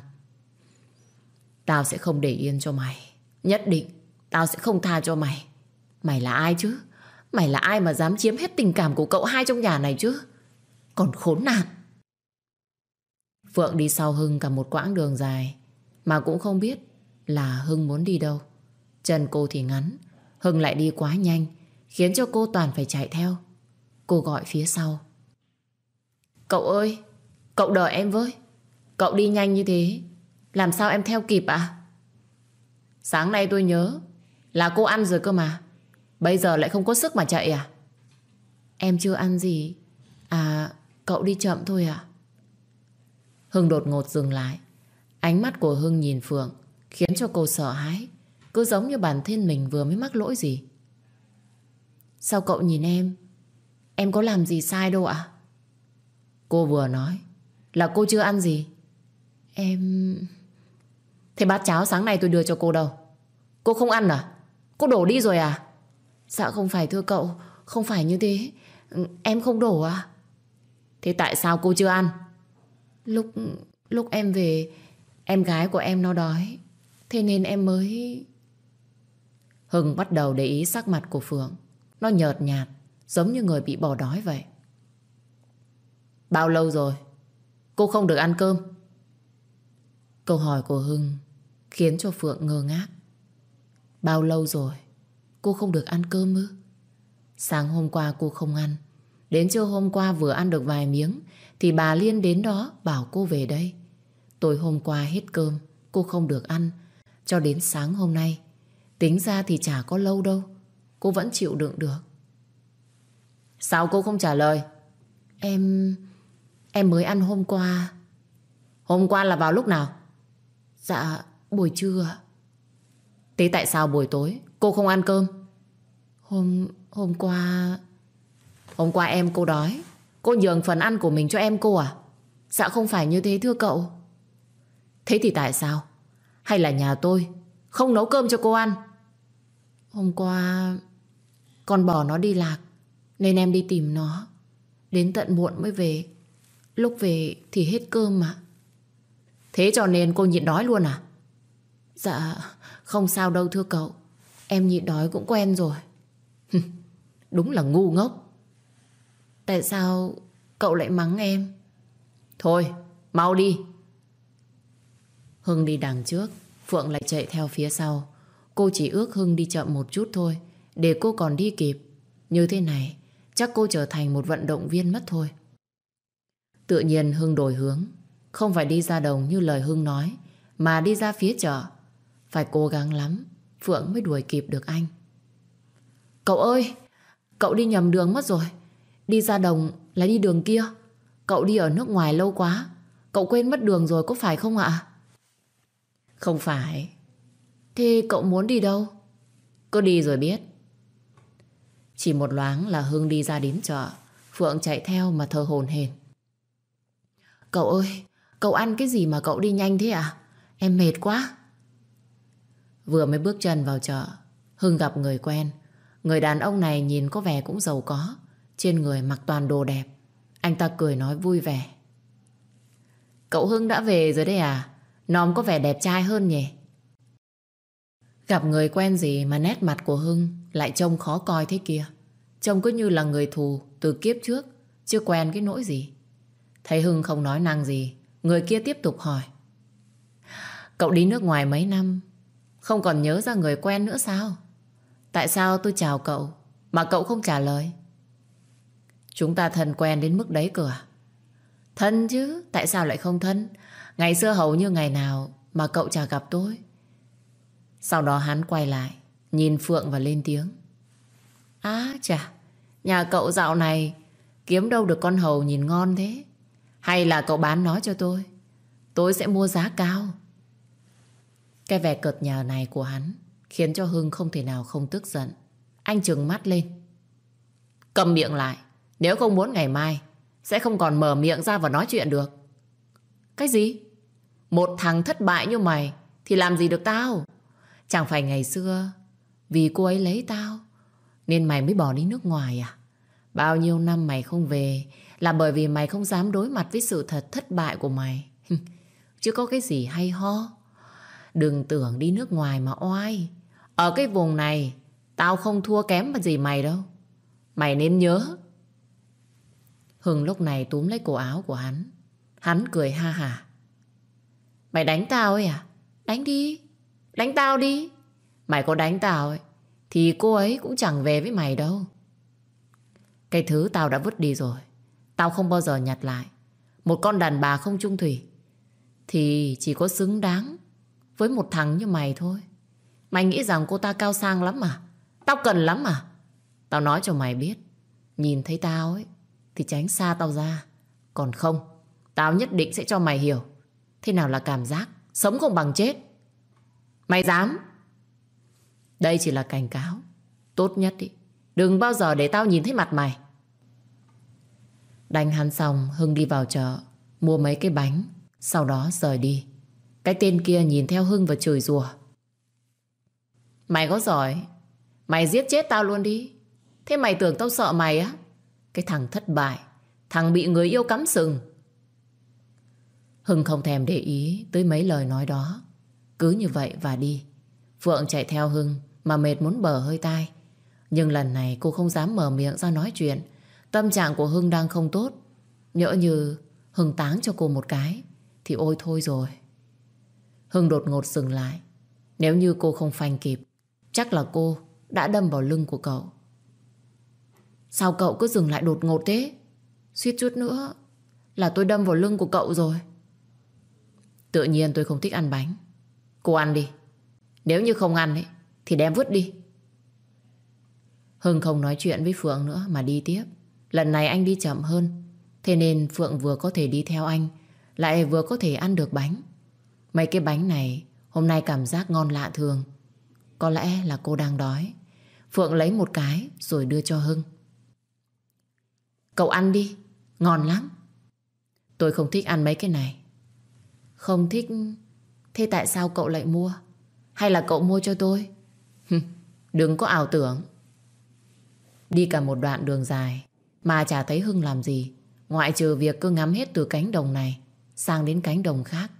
Tao sẽ không để yên cho mày. Nhất định tao sẽ không tha cho mày. Mày là ai chứ? Mày là ai mà dám chiếm hết tình cảm của cậu hai trong nhà này chứ? Còn khốn nạn. Phượng đi sau Hưng cả một quãng đường dài, mà cũng không biết là Hưng muốn đi đâu. Chân cô thì ngắn, Hưng lại đi quá nhanh, khiến cho cô toàn phải chạy theo. Cô gọi phía sau. Cậu ơi, cậu đợi em với. Cậu đi nhanh như thế, làm sao em theo kịp ạ? Sáng nay tôi nhớ là cô ăn rồi cơ mà. Bây giờ lại không có sức mà chạy à? Em chưa ăn gì. À, cậu đi chậm thôi à? Hưng đột ngột dừng lại. Ánh mắt của Hưng nhìn Phượng khiến cho cô sợ hãi, cứ giống như bản thân mình vừa mới mắc lỗi gì. Sao cậu nhìn em? Em có làm gì sai đâu ạ? Cô vừa nói là cô chưa ăn gì. Em... Thế bát cháo sáng nay tôi đưa cho cô đâu? Cô không ăn à? Cô đổ đi rồi à? Dạ không phải thưa cậu, không phải như thế. Em không đổ à? Thế tại sao cô chưa ăn? Lúc em về, em gái của em nó đói, thế nên em mới... Hưng bắt đầu để ý sắc mặt của Phượng. Nó nhợt nhạt, giống như người bị bỏ đói vậy. Bao lâu rồi cô không được ăn cơm? Câu hỏi của Hưng khiến cho Phượng ngơ ngác. Bao lâu rồi cô không được ăn cơm ư? Sáng hôm qua cô không ăn, đến trưa hôm qua vừa ăn được vài miếng thì bà Liên đến đó bảo cô về đây. Tối hôm qua hết cơm, cô không được ăn, cho đến sáng hôm nay. Tính ra thì chả có lâu đâu, cô vẫn chịu đựng được. Sao cô không trả lời? Em mới ăn hôm qua. Hôm qua là vào lúc nào? Dạ buổi trưa. Thế tại sao buổi tối cô không ăn cơm? Hôm qua. Hôm qua em cô đói, cô nhường phần ăn của mình cho em cô à? Dạ không phải như thế thưa cậu. Thế thì tại sao? Hay là nhà tôi không nấu cơm cho cô ăn? Hôm qua con bò nó đi lạc, nên em đi tìm nó. Đến tận muộn mới về. Lúc về thì hết cơm mà. Thế cho nên cô nhịn đói luôn à? Dạ không sao đâu thưa cậu. Em nhịn đói cũng quen rồi. Đúng là ngu ngốc. Tại sao cậu lại mắng em? Thôi mau đi. Hưng đi đằng trước, Phượng lại chạy theo phía sau. Cô chỉ ước Hưng đi chậm một chút thôi, để cô còn đi kịp. Như thế này chắc cô trở thành một vận động viên mất thôi. Tự nhiên Hưng đổi hướng, không phải đi ra đồng như lời Hưng nói, mà đi ra phía chợ. Phải cố gắng lắm Phượng mới đuổi kịp được anh. Cậu ơi, cậu đi nhầm đường mất rồi. Đi ra đồng là đi đường kia. Cậu đi ở nước ngoài lâu quá, cậu quên mất đường rồi có phải không ạ? Không phải. Thế cậu muốn đi đâu? Cứ đi rồi biết. Chỉ một loáng là Hưng đi ra đến chợ. Phượng chạy theo mà thở hổn hển. Cậu ơi, cậu ăn cái gì mà cậu đi nhanh thế à? Em mệt quá. Vừa mới bước chân vào chợ, Hưng gặp người quen. Người đàn ông này nhìn có vẻ cũng giàu có, trên người mặc toàn đồ đẹp. Anh ta cười nói vui vẻ. Cậu Hưng đã về rồi đấy à? Nòm có vẻ đẹp trai hơn nhỉ? Gặp người quen gì mà nét mặt của Hưng lại trông khó coi thế kia. Trông cứ như là người thù từ kiếp trước, chưa quen cái nỗi gì. Thấy Hưng không nói năng gì, người kia tiếp tục hỏi. Cậu đi nước ngoài mấy năm, không còn nhớ ra người quen nữa sao? Tại sao tôi chào cậu mà cậu không trả lời? Chúng ta thân quen đến mức đấy cơ à? Thân chứ, tại sao lại không thân? Ngày xưa hầu như ngày nào mà cậu chả gặp tôi. Sau đó hắn quay lại, nhìn Phượng và lên tiếng. Á chà, nhà cậu dạo này kiếm đâu được con hầu nhìn ngon thế? Hay là cậu bán nó cho tôi sẽ mua giá cao. Cái vẻ cợt nhả này của hắn khiến cho Hưng không thể nào không tức giận. Anh trừng mắt lên. Cầm miệng lại, nếu không muốn ngày mai sẽ không còn mở miệng ra và nói chuyện được. Cái gì? Một thằng thất bại như mày thì làm gì được tao? Chẳng phải ngày xưa vì cô ấy lấy tao nên mày mới bỏ đi nước ngoài à? Bao nhiêu năm mày không về là bởi vì mày không dám đối mặt với sự thật thất bại của mày. Chứ có cái gì hay ho. Đừng tưởng đi nước ngoài mà oai. Ở cái vùng này tao không thua kém gì mày đâu. Mày nên nhớ. Hưng lúc này túm lấy cổ áo của hắn. Hắn cười ha hả. Mày đánh tao ấy à? Đánh đi. Đánh tao đi. Mày có đánh tao ấy thì cô ấy cũng chẳng về với mày đâu. Cái thứ tao đã vứt đi rồi, tao không bao giờ nhặt lại. Một con đàn bà không chung thủy thì chỉ có xứng đáng với một thằng như mày thôi. Mày nghĩ rằng cô ta cao sang lắm à? Tao cần lắm à? Tao nói cho mày biết, nhìn thấy tao ấy thì tránh xa tao ra. Còn không, tao nhất định sẽ cho mày hiểu thế nào là cảm giác sống không bằng chết. Mày dám? Đây chỉ là cảnh cáo. Tốt nhất ý, đừng bao giờ để tao nhìn thấy mặt mày. Đánh hắn xong, Hưng đi vào chợ mua mấy cái bánh, sau đó rời đi. Cái tên kia nhìn theo Hưng và chửi rủa. Mày có giỏi, mày giết chết tao luôn đi. Thế mày tưởng tao sợ mày á? Cái thằng thất bại, thằng bị người yêu cắm sừng. Hưng không thèm để ý tới mấy lời nói đó, cứ như vậy và đi. Phượng chạy theo Hưng mà mệt muốn bở hơi tai. Nhưng lần này cô không dám mở miệng ra nói chuyện. Tâm trạng của Hưng đang không tốt. Nhỡ như Hưng táng cho cô một cái thì ôi thôi rồi. Hưng đột ngột dừng lại. Nếu như cô không phanh kịp, chắc là cô đã đâm vào lưng của cậu. Sao cậu cứ dừng lại đột ngột thế? Suýt chút nữa là tôi đâm vào lưng của cậu rồi. Tự nhiên tôi không thích ăn bánh. Cô ăn đi. Nếu như không ăn ấy, thì đem vứt đi. Hưng không nói chuyện với Phượng nữa mà đi tiếp. Lần này anh đi chậm hơn, thế nên Phượng vừa có thể đi theo anh, lại vừa có thể ăn được bánh. Mấy cái bánh này hôm nay cảm giác ngon lạ thường. Có lẽ là cô đang đói. Phượng lấy một cái rồi đưa cho Hưng. Cậu ăn đi, ngon lắm. Tôi không thích ăn mấy cái này. Không thích? Thế tại sao cậu lại mua? Hay là cậu mua cho tôi? Đừng có ảo tưởng. Đi cả một đoạn đường dài mà chả thấy Hưng làm gì, ngoại trừ việc cứ ngắm hết từ cánh đồng này sang đến cánh đồng khác.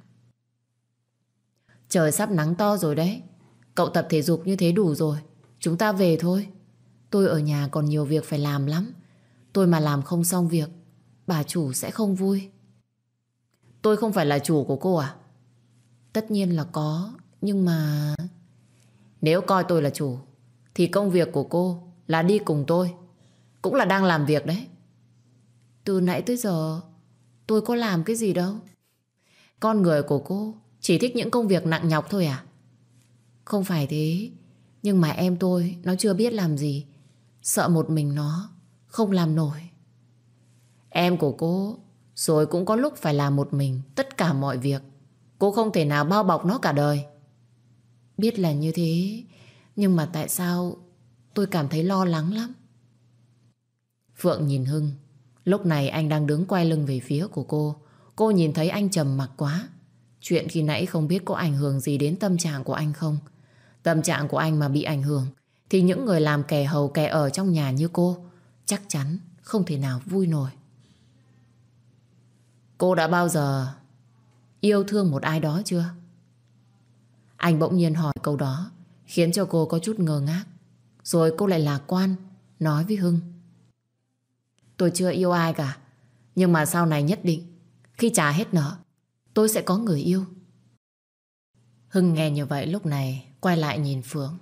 Trời sắp nắng to rồi đấy. Cậu tập thể dục như thế đủ rồi. Chúng ta về thôi. Tôi ở nhà còn nhiều việc phải làm lắm. Tôi mà làm không xong việc, bà chủ sẽ không vui. Tôi không phải là chủ của cô à? Tất nhiên là có, nhưng mà... Nếu coi tôi là chủ thì công việc của cô là đi cùng tôi, cũng là đang làm việc đấy. Từ nãy tới giờ tôi có làm cái gì đâu. Con người của cô chỉ thích những công việc nặng nhọc thôi à? Không phải thế, nhưng mà em tôi nó chưa biết làm gì, sợ một mình nó không làm nổi. Em của cô rồi cũng có lúc phải làm một mình tất cả mọi việc. Cô không thể nào bao bọc nó cả đời. Biết là như thế, nhưng mà tại sao tôi cảm thấy lo lắng lắm. Phượng nhìn Hưng. Lúc này anh đang đứng quay lưng về phía của cô. Cô nhìn thấy anh trầm mặc quá. Chuyện khi nãy không biết có ảnh hưởng gì đến tâm trạng của anh không. Tâm trạng của anh mà bị ảnh hưởng thì những người làm kẻ hầu kẻ ở trong nhà như cô chắc chắn không thể nào vui nổi. Cô đã bao giờ yêu thương một ai đó chưa? Anh bỗng nhiên hỏi câu đó, khiến cho cô có chút ngơ ngác. Rồi cô lại lạc quan nói với Hưng. Tôi chưa yêu ai cả, nhưng mà sau này nhất định khi trả hết nợ tôi sẽ có người yêu. Hưng nghe như vậy lúc này quay lại nhìn Phượng.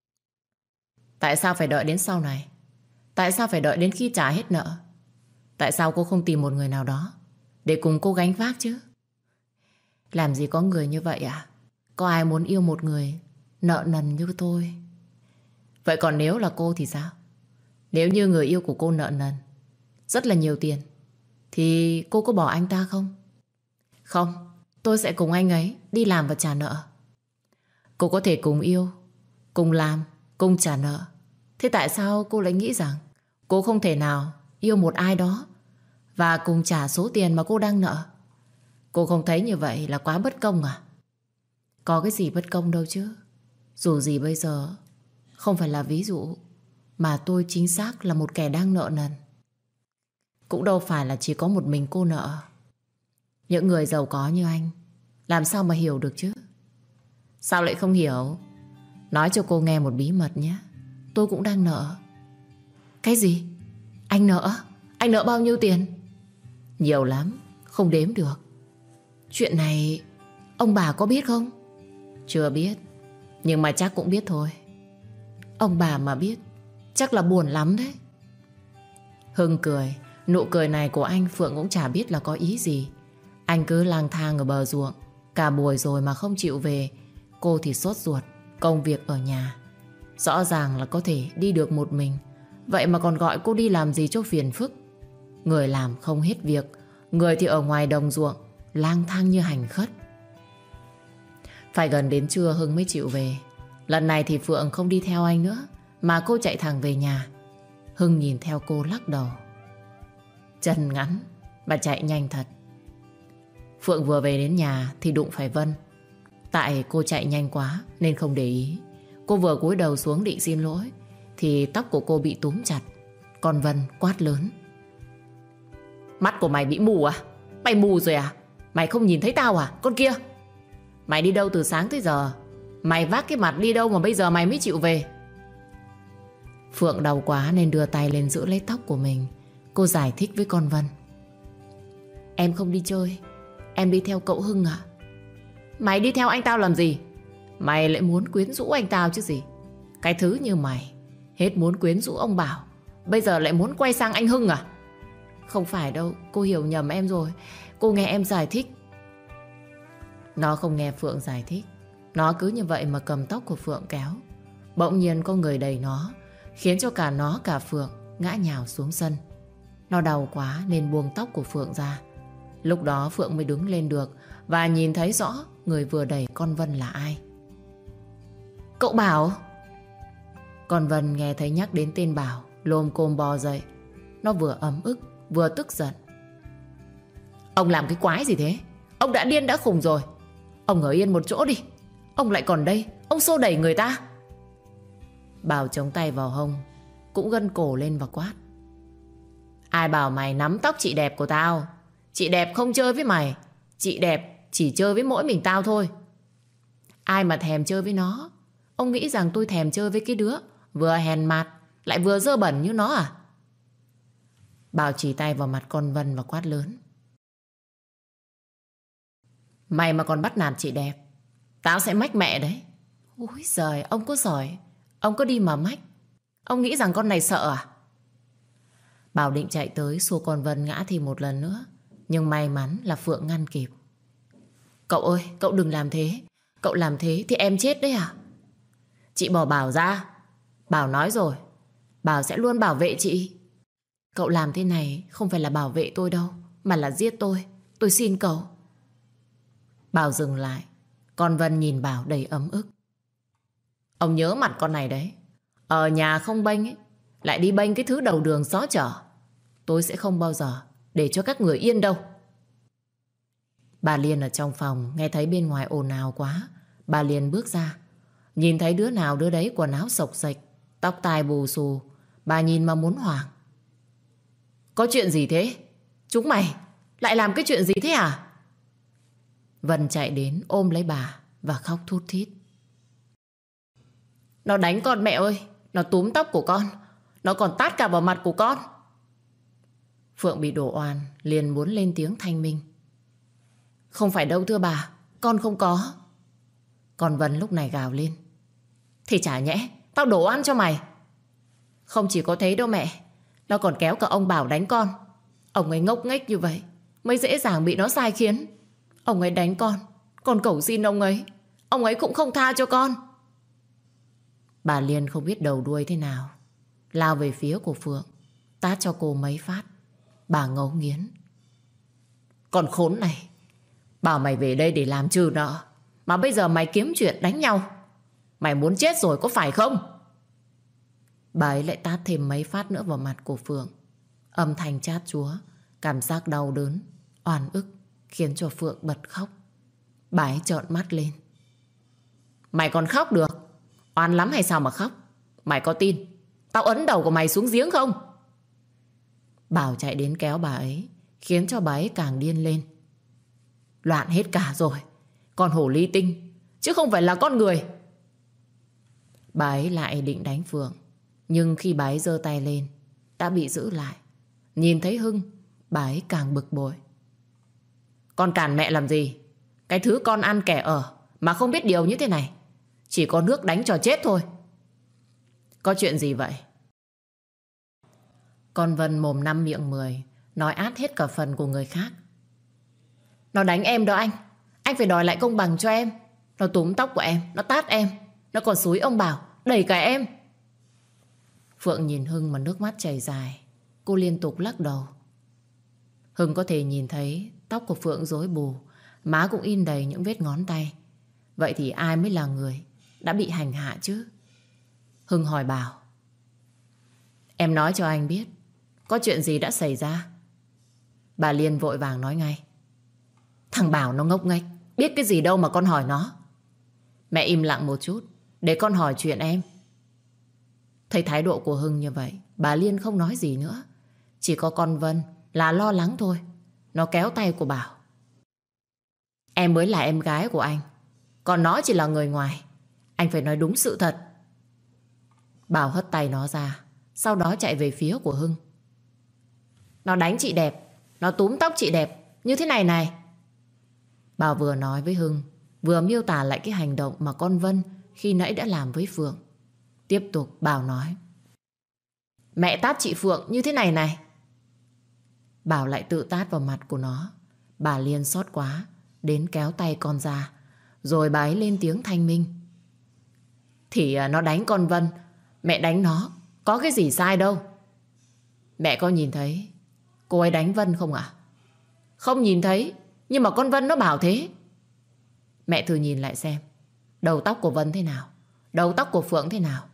Tại sao phải đợi đến sau này? Tại sao phải đợi đến khi trả hết nợ? Tại sao cô không tìm một người nào đó để cùng cô gánh vác chứ? Làm gì có người như vậy à? Có ai muốn yêu một người nợ nần như tôi? Vậy còn nếu là cô thì sao? Nếu như người yêu của cô nợ nần rất là nhiều tiền thì cô có bỏ anh ta không? Không, tôi sẽ cùng anh ấy đi làm và trả nợ. Cô có thể cùng yêu, cùng làm, cùng trả nợ. Thế tại sao cô lại nghĩ rằng cô không thể nào yêu một ai đó và cùng trả số tiền mà cô đang nợ? Cô không thấy như vậy là quá bất công à? Có cái gì bất công đâu chứ. Dù gì bây giờ không phải là ví dụ, mà tôi chính xác là một kẻ đang nợ nần. Cũng đâu phải là chỉ có một mình cô nợ. Những người giàu có như anh làm sao mà hiểu được chứ? Sao lại không hiểu? Nói cho cô nghe một bí mật nhé. Tôi cũng đang nợ. Cái gì? Anh nợ? Anh nợ bao nhiêu tiền? Nhiều lắm, không đếm được. Chuyện này ông bà có biết không? Chưa biết, nhưng mà chắc cũng biết thôi. Ông bà mà biết chắc là buồn lắm đấy. Hưng cười. Nụ cười này của anh Phượng cũng chả biết là có ý gì. Anh cứ lang thang ở bờ ruộng cả buổi rồi mà không chịu về. Cô thì sốt ruột công việc ở nhà. Rõ ràng là có thể đi được một mình, vậy mà còn gọi cô đi làm gì cho phiền phức. Người làm không hết việc, người thì ở ngoài đồng ruộng lang thang như hành khất. Phải gần đến trưa Hưng mới chịu về. Lần này thì Phượng không đi theo anh nữa, mà cô chạy thẳng về nhà. Hưng nhìn theo cô lắc đầu. Chân ngắn mà chạy nhanh thật. Phượng vừa về đến nhà thì đụng phải Vân. Tại cô chạy nhanh quá nên không để ý. Cô vừa cúi đầu xuống định xin lỗi thì tóc của cô bị túm chặt. Còn Vân quát lớn. Mắt của mày bị mù à? Mày mù rồi à? Mày không nhìn thấy tao à? Con kia, mày đi đâu từ sáng tới giờ? Mày vác cái mặt đi đâu mà bây giờ mày mới chịu về? Phượng đau quá nên đưa tay lên giữ lấy tóc của mình. Cô giải thích với con Vân. Em không đi chơi, em đi theo cậu Hưng ạ. Mày đi theo anh tao làm gì? Mày lại muốn quyến rũ anh tao chứ gì? Cái thứ như mày hết muốn quyến rũ ông Bảo, bây giờ lại muốn quay sang anh Hưng à? Không phải đâu, cô hiểu nhầm em rồi. Cô nghe em giải thích. Nó không nghe Phượng giải thích. Nó cứ như vậy mà cầm tóc của Phượng kéo. Bỗng nhiên có người đẩy nó, khiến cho cả nó cả Phượng ngã nhào xuống sân. Nó đau quá nên buông tóc của Phượng ra. Lúc đó Phượng mới đứng lên được và nhìn thấy rõ người vừa đẩy con Vân là ai. Cậu Bảo. Con Vân nghe thấy nhắc đến tên Bảo, lồm cồm bò dậy. Nó vừa ấm ức vừa tức giận. Ông làm cái quái gì thế? Ông đã điên đã khùng rồi. Ông ở yên một chỗ đi. Ông lại còn đây, ông xô đẩy người ta. Bảo chống tay vào hông, cũng gân cổ lên và quát. Ai bảo mày nắm tóc chị đẹp của tao? Chị đẹp không chơi với mày. Chị đẹp chỉ chơi với mỗi mình tao thôi. Ai mà thèm chơi với nó? Ông nghĩ rằng tôi thèm chơi với cái đứa vừa hèn mặt lại vừa dơ bẩn như nó à? Bảo chỉ tay vào mặt con Vân và quát lớn. Mày mà còn bắt nạt chị đẹp, tao sẽ mách mẹ đấy. Úi giời, ông có giỏi. Ông có đi mà mách. Ông nghĩ rằng con này sợ à? Bảo định chạy tới xua con Vân ngã thì một lần nữa, nhưng may mắn là Phượng ngăn kịp. Cậu ơi, cậu đừng làm thế. Cậu làm thế thì em chết đấy à? Chị bỏ Bảo ra. Bảo nói rồi, Bảo sẽ luôn bảo vệ chị. Cậu làm thế này không phải là bảo vệ tôi đâu, mà là giết tôi. Tôi xin cậu. Bảo dừng lại. Con Vân nhìn Bảo đầy ấm ức. Ông nhớ mặt con này đấy. Ở nhà không bênh ấy, lại đi bênh cái thứ đầu đường xó chợ. Tôi sẽ không bao giờ để cho các người yên đâu. Bà Liên ở trong phòng nghe thấy bên ngoài ồn ào quá. Bà Liên bước ra. Nhìn thấy đứa nào đứa đấy quần áo xộc xệch, tóc tai bù xù. Bà nhìn mà muốn hoảng. Có chuyện gì thế? Chúng mày lại làm cái chuyện gì thế à? Vân chạy đến ôm lấy bà và khóc thút thít. Nó đánh con mẹ ơi. Nó túm tóc của con. Nó còn tát cả vào mặt của con. Phượng bị đổ oan liền muốn lên tiếng thanh minh. Không phải đâu thưa bà, con không có. Còn Vân lúc này gào lên. Thì chả nhẽ tao đổ oan cho mày. Không chỉ có thế đâu mẹ. Nó còn kéo cả ông Bảo đánh con. Ông ấy ngốc nghếch như vậy mới dễ dàng bị nó sai khiến. Ông ấy đánh con cầu xin ông ấy. Ông ấy cũng không tha cho con. Bà Liên không biết đầu đuôi thế nào, lao về phía của Phượng, tát cho cô mấy phát. Bà ngấu nghiến. Con khốn này, bảo mày về đây để làm trừ nợ, mà bây giờ mày kiếm chuyện đánh nhau. Mày muốn chết rồi có phải không? Bà ấy lại tát thêm mấy phát nữa vào mặt của Phượng. Âm thanh chát chúa, cảm giác đau đớn, oan ức khiến cho Phượng bật khóc. Bà ấy trợn mắt lên. Mày còn khóc được? Oan lắm hay sao mà khóc? Mày có tin tao ấn đầu của mày xuống giếng không? Bảo chạy đến kéo bà ấy, khiến cho bà ấy càng điên lên. Loạn hết cả rồi. Con hổ ly tinh chứ không phải là con người. Bà ấy lại định đánh Phượng, nhưng khi bà ấy giơ tay lên đã bị giữ lại. Nhìn thấy Hưng, bà ấy càng bực bội. Con cản mẹ làm gì? Cái thứ con ăn kẻ ở mà không biết điều như thế này, chỉ có nước đánh cho chết thôi. Có chuyện gì vậy? Con Vân mồm năm miệng mười, nói át hết cả phần của người khác. Nó đánh em đó anh. Anh phải đòi lại công bằng cho em. Nó túm tóc của em, nó tát em, nó còn xúi ông Bảo, đẩy cả em. Phượng nhìn Hưng mà nước mắt chảy dài. Cô liên tục lắc đầu. Hưng có thể nhìn thấy tóc của Phượng rối bù, má cũng in đầy những vết ngón tay. Vậy thì ai mới là người đã bị hành hạ chứ? Hưng hỏi Bảo. Em nói cho anh biết, có chuyện gì đã xảy ra? Bà Liên vội vàng nói ngay. Thằng Bảo nó ngốc nghếch, biết cái gì đâu mà con hỏi nó. Mẹ im lặng một chút, để con hỏi chuyện em. Thấy thái độ của Hưng như vậy, bà Liên không nói gì nữa. Chỉ có con Vân là lo lắng thôi. Nó kéo tay của Bảo. Em mới là em gái của anh, còn nó chỉ là người ngoài. Anh phải nói đúng sự thật. Bảo hất tay nó ra, sau đó chạy về phía của Hưng. Nó đánh chị đẹp, nó túm tóc chị đẹp như thế này này. Bảo vừa nói với Hưng, vừa miêu tả lại cái hành động mà con Vân khi nãy đã làm với Phượng. Tiếp tục Bảo nói. Mẹ tát chị Phượng như thế này này. Bảo lại tự tát vào mặt của nó. Bà Liên xót quá, đến kéo tay con ra. Rồi bà ấy lên tiếng thanh minh. Thì nó đánh con Vân, mẹ đánh nó, có cái gì sai đâu. Mẹ có nhìn thấy Cô ấy đánh Vân không ạ? Không nhìn thấy, nhưng mà con Vân nó bảo thế. Mẹ thử nhìn lại xem, đầu tóc của Vân thế nào, đầu tóc của Phượng thế nào.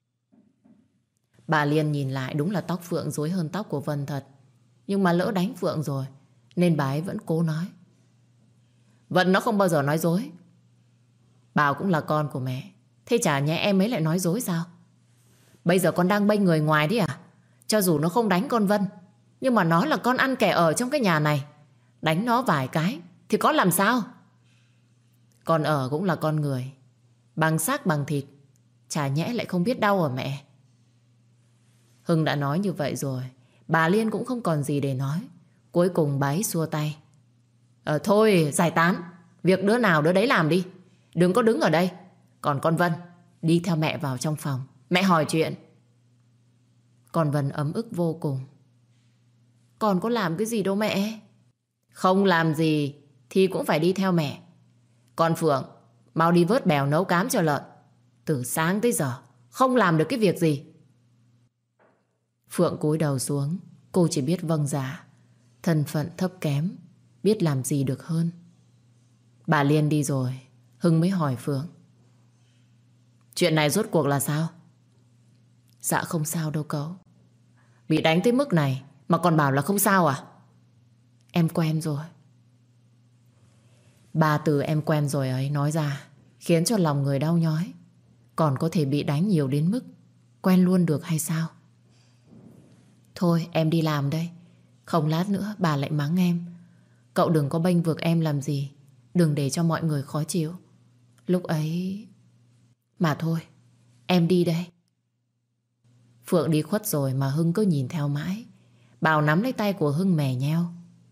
Bà Liên nhìn lại, đúng là tóc Phượng rối hơn tóc của Vân thật. Nhưng mà lỡ đánh Phượng rồi, nên bà ấy vẫn cố nói. Vân nó không bao giờ nói dối. Bảo cũng là con của mẹ, thế chả nhẽ em ấy lại nói dối sao? Bây giờ con đang bênh người ngoài đấy à? Cho dù nó không đánh con Vân, nhưng mà nó là con ăn kẻ ở trong cái nhà này. Đánh nó vài cái thì có làm sao? Con ở cũng là con người, bằng xác bằng thịt, chả nhẽ lại không biết đau à mẹ? Hưng đã nói như vậy rồi, bà Liên cũng không còn gì để nói. Cuối cùng bà ấy xua tay. Thôi giải tán, việc đứa nào đứa đấy làm đi, đừng có đứng ở đây. Còn con Vân, đi theo mẹ vào trong phòng, mẹ hỏi chuyện. Con Vân ấm ức vô cùng. Con có làm cái gì đâu mẹ. Không làm gì thì cũng phải đi theo mẹ. Con Phượng, mau đi vớt bèo nấu cám cho lợn. Từ sáng tới giờ không làm được cái việc gì. Phượng cúi đầu xuống, cô chỉ biết vâng dạ. Thân phận thấp kém, biết làm gì được hơn. Bà Liên đi rồi, Hưng mới hỏi Phượng. Chuyện này rốt cuộc là sao? Dạ không sao đâu cậu. Bị đánh tới mức này mà còn bảo là không sao à? Em quen rồi. Ba từ em quen rồi ấy nói ra khiến cho lòng người đau nhói. Còn có thể bị đánh nhiều đến mức quen luôn được hay sao? Thôi em đi làm đây, không lát nữa bà lại mắng em. Cậu đừng có bênh vực em làm gì, đừng để cho mọi người khó chịu. Lúc ấy... Mà thôi, em đi đây. Phượng đi khuất rồi mà Hưng cứ nhìn theo mãi. Bảo nắm lấy tay của Hưng mè nheo.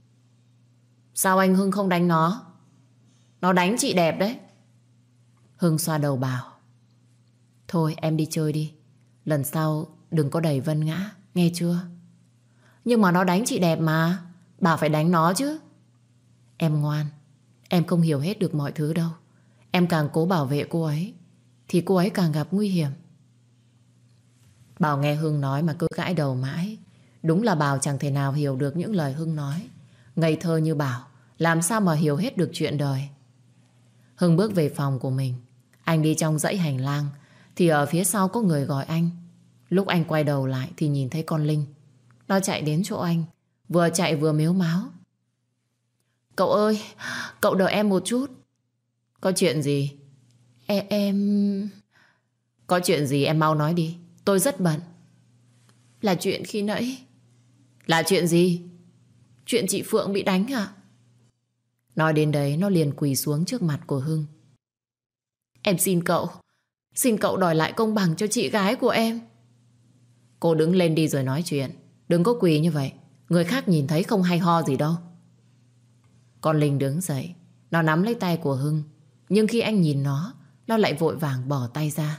Sao anh Hưng không đánh nó? Nó đánh chị đẹp đấy. Hưng xoa đầu Bảo. Thôi em đi chơi đi, lần sau đừng có đẩy Vân ngã, nghe chưa? Nhưng mà nó đánh chị đẹp mà, Bảo phải đánh nó chứ. Em ngoan, em không hiểu hết được mọi thứ đâu. Em càng cố bảo vệ cô ấy thì cô ấy càng gặp nguy hiểm. Bảo nghe Hưng nói mà cứ gãi đầu mãi. Đúng là Bảo chẳng thể nào hiểu được những lời Hưng nói. Ngây thơ như Bảo, làm sao mà hiểu hết được chuyện đời. Hưng bước về phòng của mình. Anh đi trong dãy hành lang thì ở phía sau có người gọi anh. Lúc anh quay đầu lại thì nhìn thấy con Linh. Nó chạy đến chỗ anh, vừa chạy vừa mếu máo. Cậu ơi, cậu đợi em một chút. Có chuyện gì? Em... Có chuyện gì em mau nói đi, tôi rất bận. Là chuyện khi nãy. Là chuyện gì? Chuyện chị Phượng bị đánh à? Nói đến đấy nó liền quỳ xuống trước mặt của Hưng. Em xin cậu đòi lại công bằng cho chị gái của em. Cô đứng lên đi rồi nói chuyện, đừng có quỳ như vậy, người khác nhìn thấy không hay ho gì đâu. Con Linh đứng dậy, nó nắm lấy tay của Hưng. Nhưng khi anh nhìn nó lại vội vàng bỏ tay ra.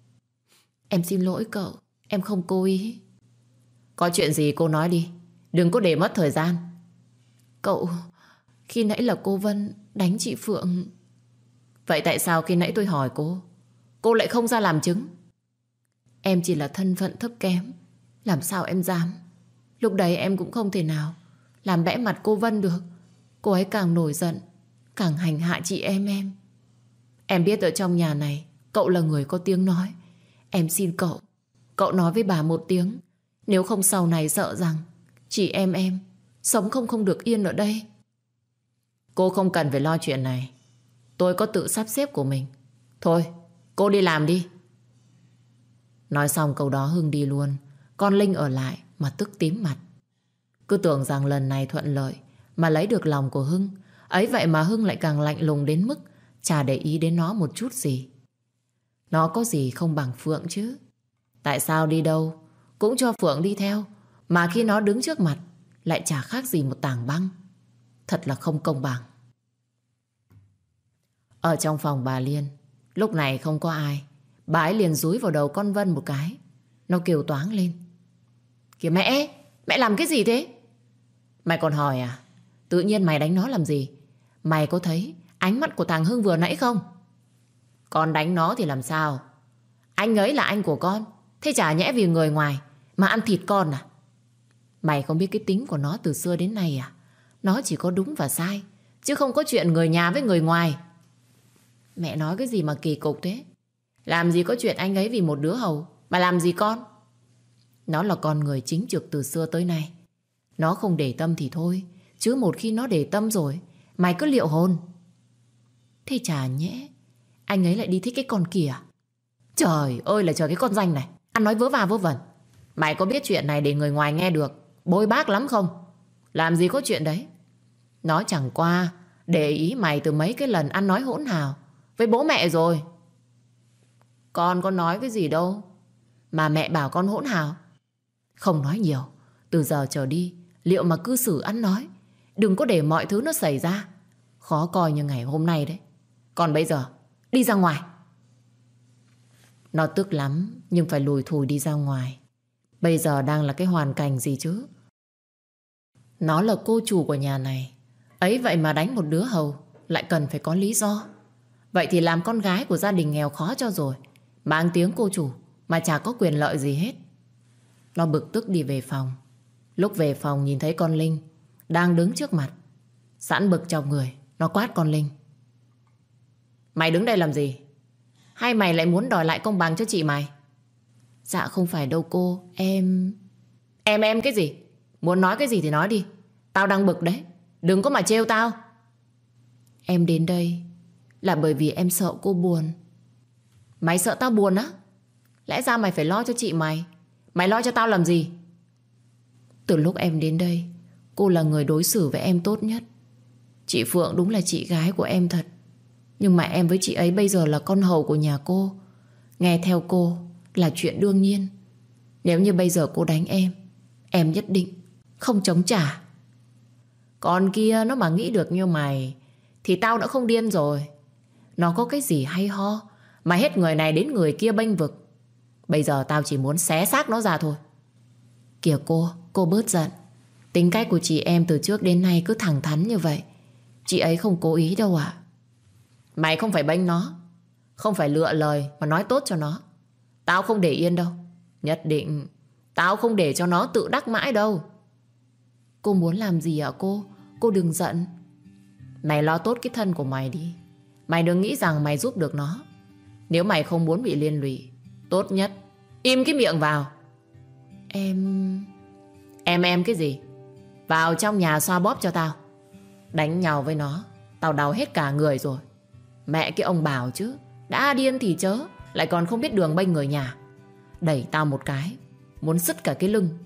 Em xin lỗi cậu, em không cố ý. Có chuyện gì cô nói đi, đừng có để mất thời gian. Cậu, khi nãy là cô Vân đánh chị Phượng. Vậy tại sao khi nãy tôi hỏi cô lại không ra làm chứng? Em chỉ là thân phận thấp kém, làm sao em dám. Lúc đấy em cũng không thể nào làm bẽ mặt cô Vân được. Cô ấy càng nổi giận, càng hành hạ chị em. Em biết ở trong nhà này cậu là người có tiếng nói. Em xin cậu nói với bà một tiếng. Nếu không sau này sợ rằng chị em sống không được yên ở đây. Cô không cần phải lo chuyện này, tôi có tự sắp xếp của mình. Thôi, cô đi làm đi. Nói xong câu đó Hưng đi luôn. Con Linh ở lại mà tức tím mặt. Cứ tưởng rằng lần này thuận lợi mà lấy được lòng của Hưng. Ấy vậy mà Hưng lại càng lạnh lùng đến mức chả để ý đến nó một chút gì. Nó có gì không bằng Phượng chứ. Tại sao đi đâu cũng cho Phượng đi theo, mà khi nó đứng trước mặt lại chả khác gì một tảng băng. Thật là không công bằng. Ở trong phòng bà Liên, lúc này không có ai. Bà ấy liền dúi vào đầu con Vân một cái. Nó kêu toáng lên. Kìa mẹ làm cái gì thế? Mày còn hỏi à? Tự nhiên mày đánh nó làm gì? Mày có thấy ánh mắt của thằng Hưng vừa nãy không? Con đánh nó thì làm sao? Anh ấy là anh của con, thế chả nhẽ vì người ngoài mà ăn thịt con à? Mày không biết cái tính của nó từ xưa đến nay à? Nó chỉ có đúng và sai, chứ không có chuyện người nhà với người ngoài. Mẹ nói cái gì mà kỳ cục thế? Làm gì có chuyện anh ấy vì một đứa hầu mà làm gì con? Nó là con người chính trực từ xưa tới nay. Nó không để tâm thì thôi, chứ một khi nó để tâm rồi, mày cứ liệu hồn. Thế chả nhẽ anh ấy lại đi thích cái con kia? Trời ơi là trời, cái con danh này ăn nói vớ va vớ vẩn. Mày có biết chuyện này để người ngoài nghe được bôi bác lắm không? Làm gì có chuyện đấy. Nó chẳng qua để ý mày từ mấy cái lần ăn nói hỗn hào với bố mẹ rồi. Con có nói cái gì đâu mà mẹ bảo con hỗn hào. Không nói nhiều, từ giờ trở đi liệu mà cư xử ăn nói, đừng có để mọi thứ nó xảy ra khó coi như ngày hôm nay đấy. Còn bây giờ đi ra ngoài. Nó tức lắm nhưng phải lùi thủi đi ra ngoài. Bây giờ đang là cái hoàn cảnh gì chứ? Nó là cô chủ của nhà này, ấy vậy mà đánh một đứa hầu lại cần phải có lý do. Vậy thì làm con gái của gia đình nghèo khó cho rồi, mang tiếng cô chủ mà chả có quyền lợi gì hết. Nó bực tức đi về phòng. Lúc về phòng nhìn thấy con Linh đang đứng trước mặt. Sẵn bực trong người, nó quát con Linh: Mày đứng đây làm gì? Hay mày lại muốn đòi lại công bằng cho chị mày? Dạ không phải đâu cô, em... Em cái gì? Muốn nói cái gì thì nói đi. Tao đang bực đấy, đừng có mà trêu tao. Em đến đây là bởi vì em sợ cô buồn. Mày sợ tao buồn á? Lẽ ra mày phải lo cho chị mày. Mày lo cho tao làm gì? Từ lúc em đến đây, cô là người đối xử với em tốt nhất. Chị Phượng đúng là chị gái của em thật, nhưng mà em với chị ấy bây giờ là con hầu của nhà cô. Nghe theo cô là chuyện đương nhiên. Nếu như bây giờ cô đánh em nhất định không chống trả. Con kia nó mà nghĩ được như mày thì tao đã không điên rồi. Nó có cái gì hay ho mà hết người này đến người kia bênh vực. Bây giờ tao chỉ muốn xé xác nó ra thôi. Kìa cô bớt giận. Tính cách của chị em từ trước đến nay cứ thẳng thắn như vậy. Chị ấy không cố ý đâu ạ. Mày không phải bênh nó, không phải lựa lời mà nói tốt cho nó. Tao không để yên đâu. Nhất định tao không để cho nó tự đắc mãi đâu. Cô muốn làm gì ạ cô? Cô đừng giận. Mày lo tốt cái thân của mày đi. Mày đừng nghĩ rằng mày giúp được nó. Nếu mày không muốn bị liên lụy, tốt nhất im cái miệng vào. Em cái gì? Vào trong nhà xoa bóp cho tao. Đánh nhau với nó tao đau hết cả người rồi. Mẹ cái ông bảo chứ, đã điên thì chớ, lại còn không biết đường bênh người nhà. Đẩy tao một cái muốn sứt cả cái lưng.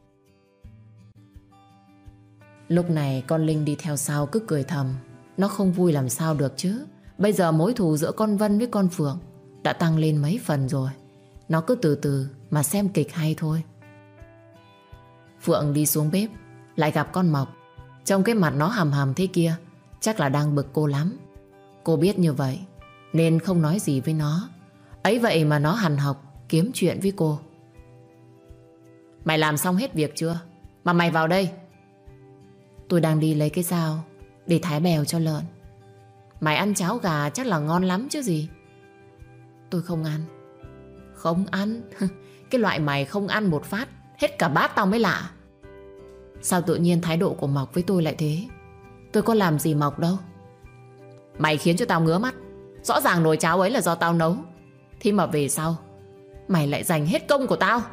Lúc này con Linh đi theo sau cứ cười thầm. Nó không vui làm sao được chứ. Bây giờ mối thù giữa con Vân với con Phượng đã tăng lên mấy phần rồi. Nó cứ từ từ mà xem kịch hay thôi. Phượng đi xuống bếp lại gặp con Mộc. Trong cái mặt nó hầm hầm thế kia, chắc là đang bực cô lắm. Cô biết như vậy nên không nói gì với nó. Ấy vậy mà nó hằn học kiếm chuyện với cô. Mày làm xong hết việc chưa mà mày vào đây? Tôi đang đi lấy cái dao để thái bèo cho lợn. Mày ăn cháo gà chắc là ngon lắm chứ gì. Tôi không ăn. Không ăn? Cái loại mày không ăn một phát hết cả bát tao mới lạ. Sao tự nhiên thái độ của Mộc với tôi lại thế? Tôi có làm gì Mộc đâu. Mày khiến cho tao ngứa mắt. Rõ ràng nồi cháo ấy là do tao nấu. Thế mà về sau mày lại giành hết công của tao.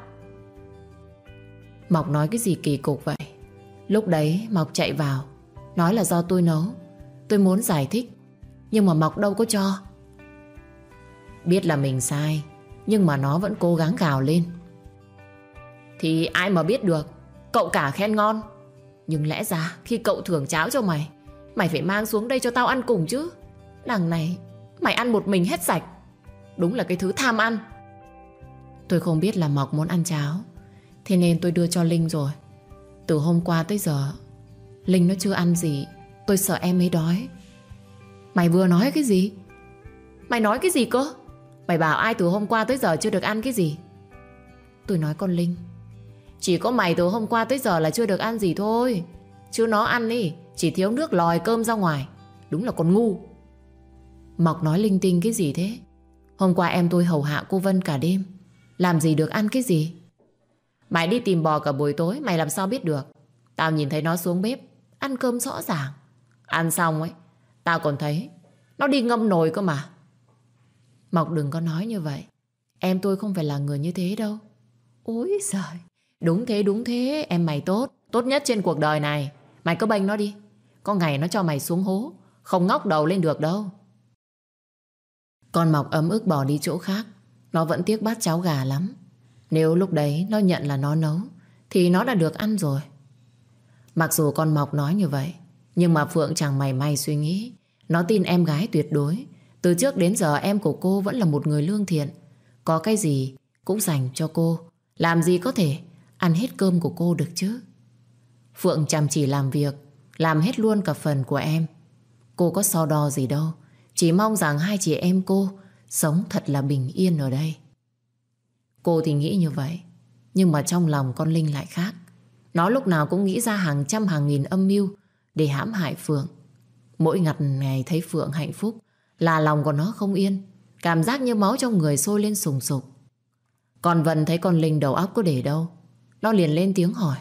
Mộc nói cái gì kỳ cục vậy? Lúc đấy Mộc chạy vào nói là do tôi nấu. Tôi muốn giải thích nhưng mà Mộc đâu có cho. Biết là mình sai nhưng mà nó vẫn cố gắng gào lên. Thì ai mà biết được. Cậu cả khen ngon, nhưng lẽ ra khi cậu thưởng cháo cho mày, mày phải mang xuống đây cho tao ăn cùng chứ. Đằng này mày ăn một mình hết sạch. Đúng là cái thứ tham ăn. Tôi không biết là Mộc muốn ăn cháo, thế nên tôi đưa cho Linh rồi. Từ hôm qua tới giờ Linh nó chưa ăn gì. Tôi sợ em ấy đói. Mày vừa nói cái gì? Mày nói cái gì cơ? Mày bảo ai từ hôm qua tới giờ chưa được ăn cái gì? Tôi nói con Linh. Chỉ có mày từ hôm qua tới giờ là chưa được ăn gì thôi. Chứ nó ăn đi, chỉ thiếu nước lòi cơm ra ngoài. Đúng là con ngu. Mộc nói linh tinh cái gì thế? Hôm qua em tôi hầu hạ cô Vân cả đêm, làm gì được ăn cái gì? Mày đi tìm bò cả buổi tối, mày làm sao biết được? Tao nhìn thấy nó xuống bếp ăn cơm rõ ràng. Ăn xong ấy, tao còn thấy nó đi ngâm nồi cơ mà. Mộc đừng có nói như vậy. Em tôi không phải là người như thế đâu. Ôi giời, đúng thế, em mày tốt, tốt nhất trên cuộc đời này. Mày cứ bênh nó đi, có ngày nó cho mày xuống hố, không ngóc đầu lên được đâu. Con Mộc ấm ức bỏ đi chỗ khác. Nó vẫn tiếc bát cháo gà lắm. Nếu lúc đấy nó nhận là nó nấu thì nó đã được ăn rồi. Mặc dù con Mộc nói như vậy, nhưng mà Phượng chẳng mảy may suy nghĩ. Nó tin em gái tuyệt đối. Từ trước đến giờ em của cô vẫn là một người lương thiện, có cái gì cũng dành cho cô. Làm gì có thể ăn hết cơm của cô được chứ. Phượng chăm chỉ làm việc, làm hết luôn cả phần của em. Cô có so đo gì đâu, chỉ mong rằng hai chị em cô sống thật là bình yên ở đây. Cô thì nghĩ như vậy, nhưng mà trong lòng con Linh lại khác. Nó lúc nào cũng nghĩ ra hàng trăm hàng nghìn âm mưu để hãm hại Phượng. Mỗi ngày thấy Phượng hạnh phúc là lòng của nó không yên, cảm giác như máu trong người sôi lên sùng sục. Còn Vân thấy con Linh đầu óc có để đâu, nó liền lên tiếng hỏi: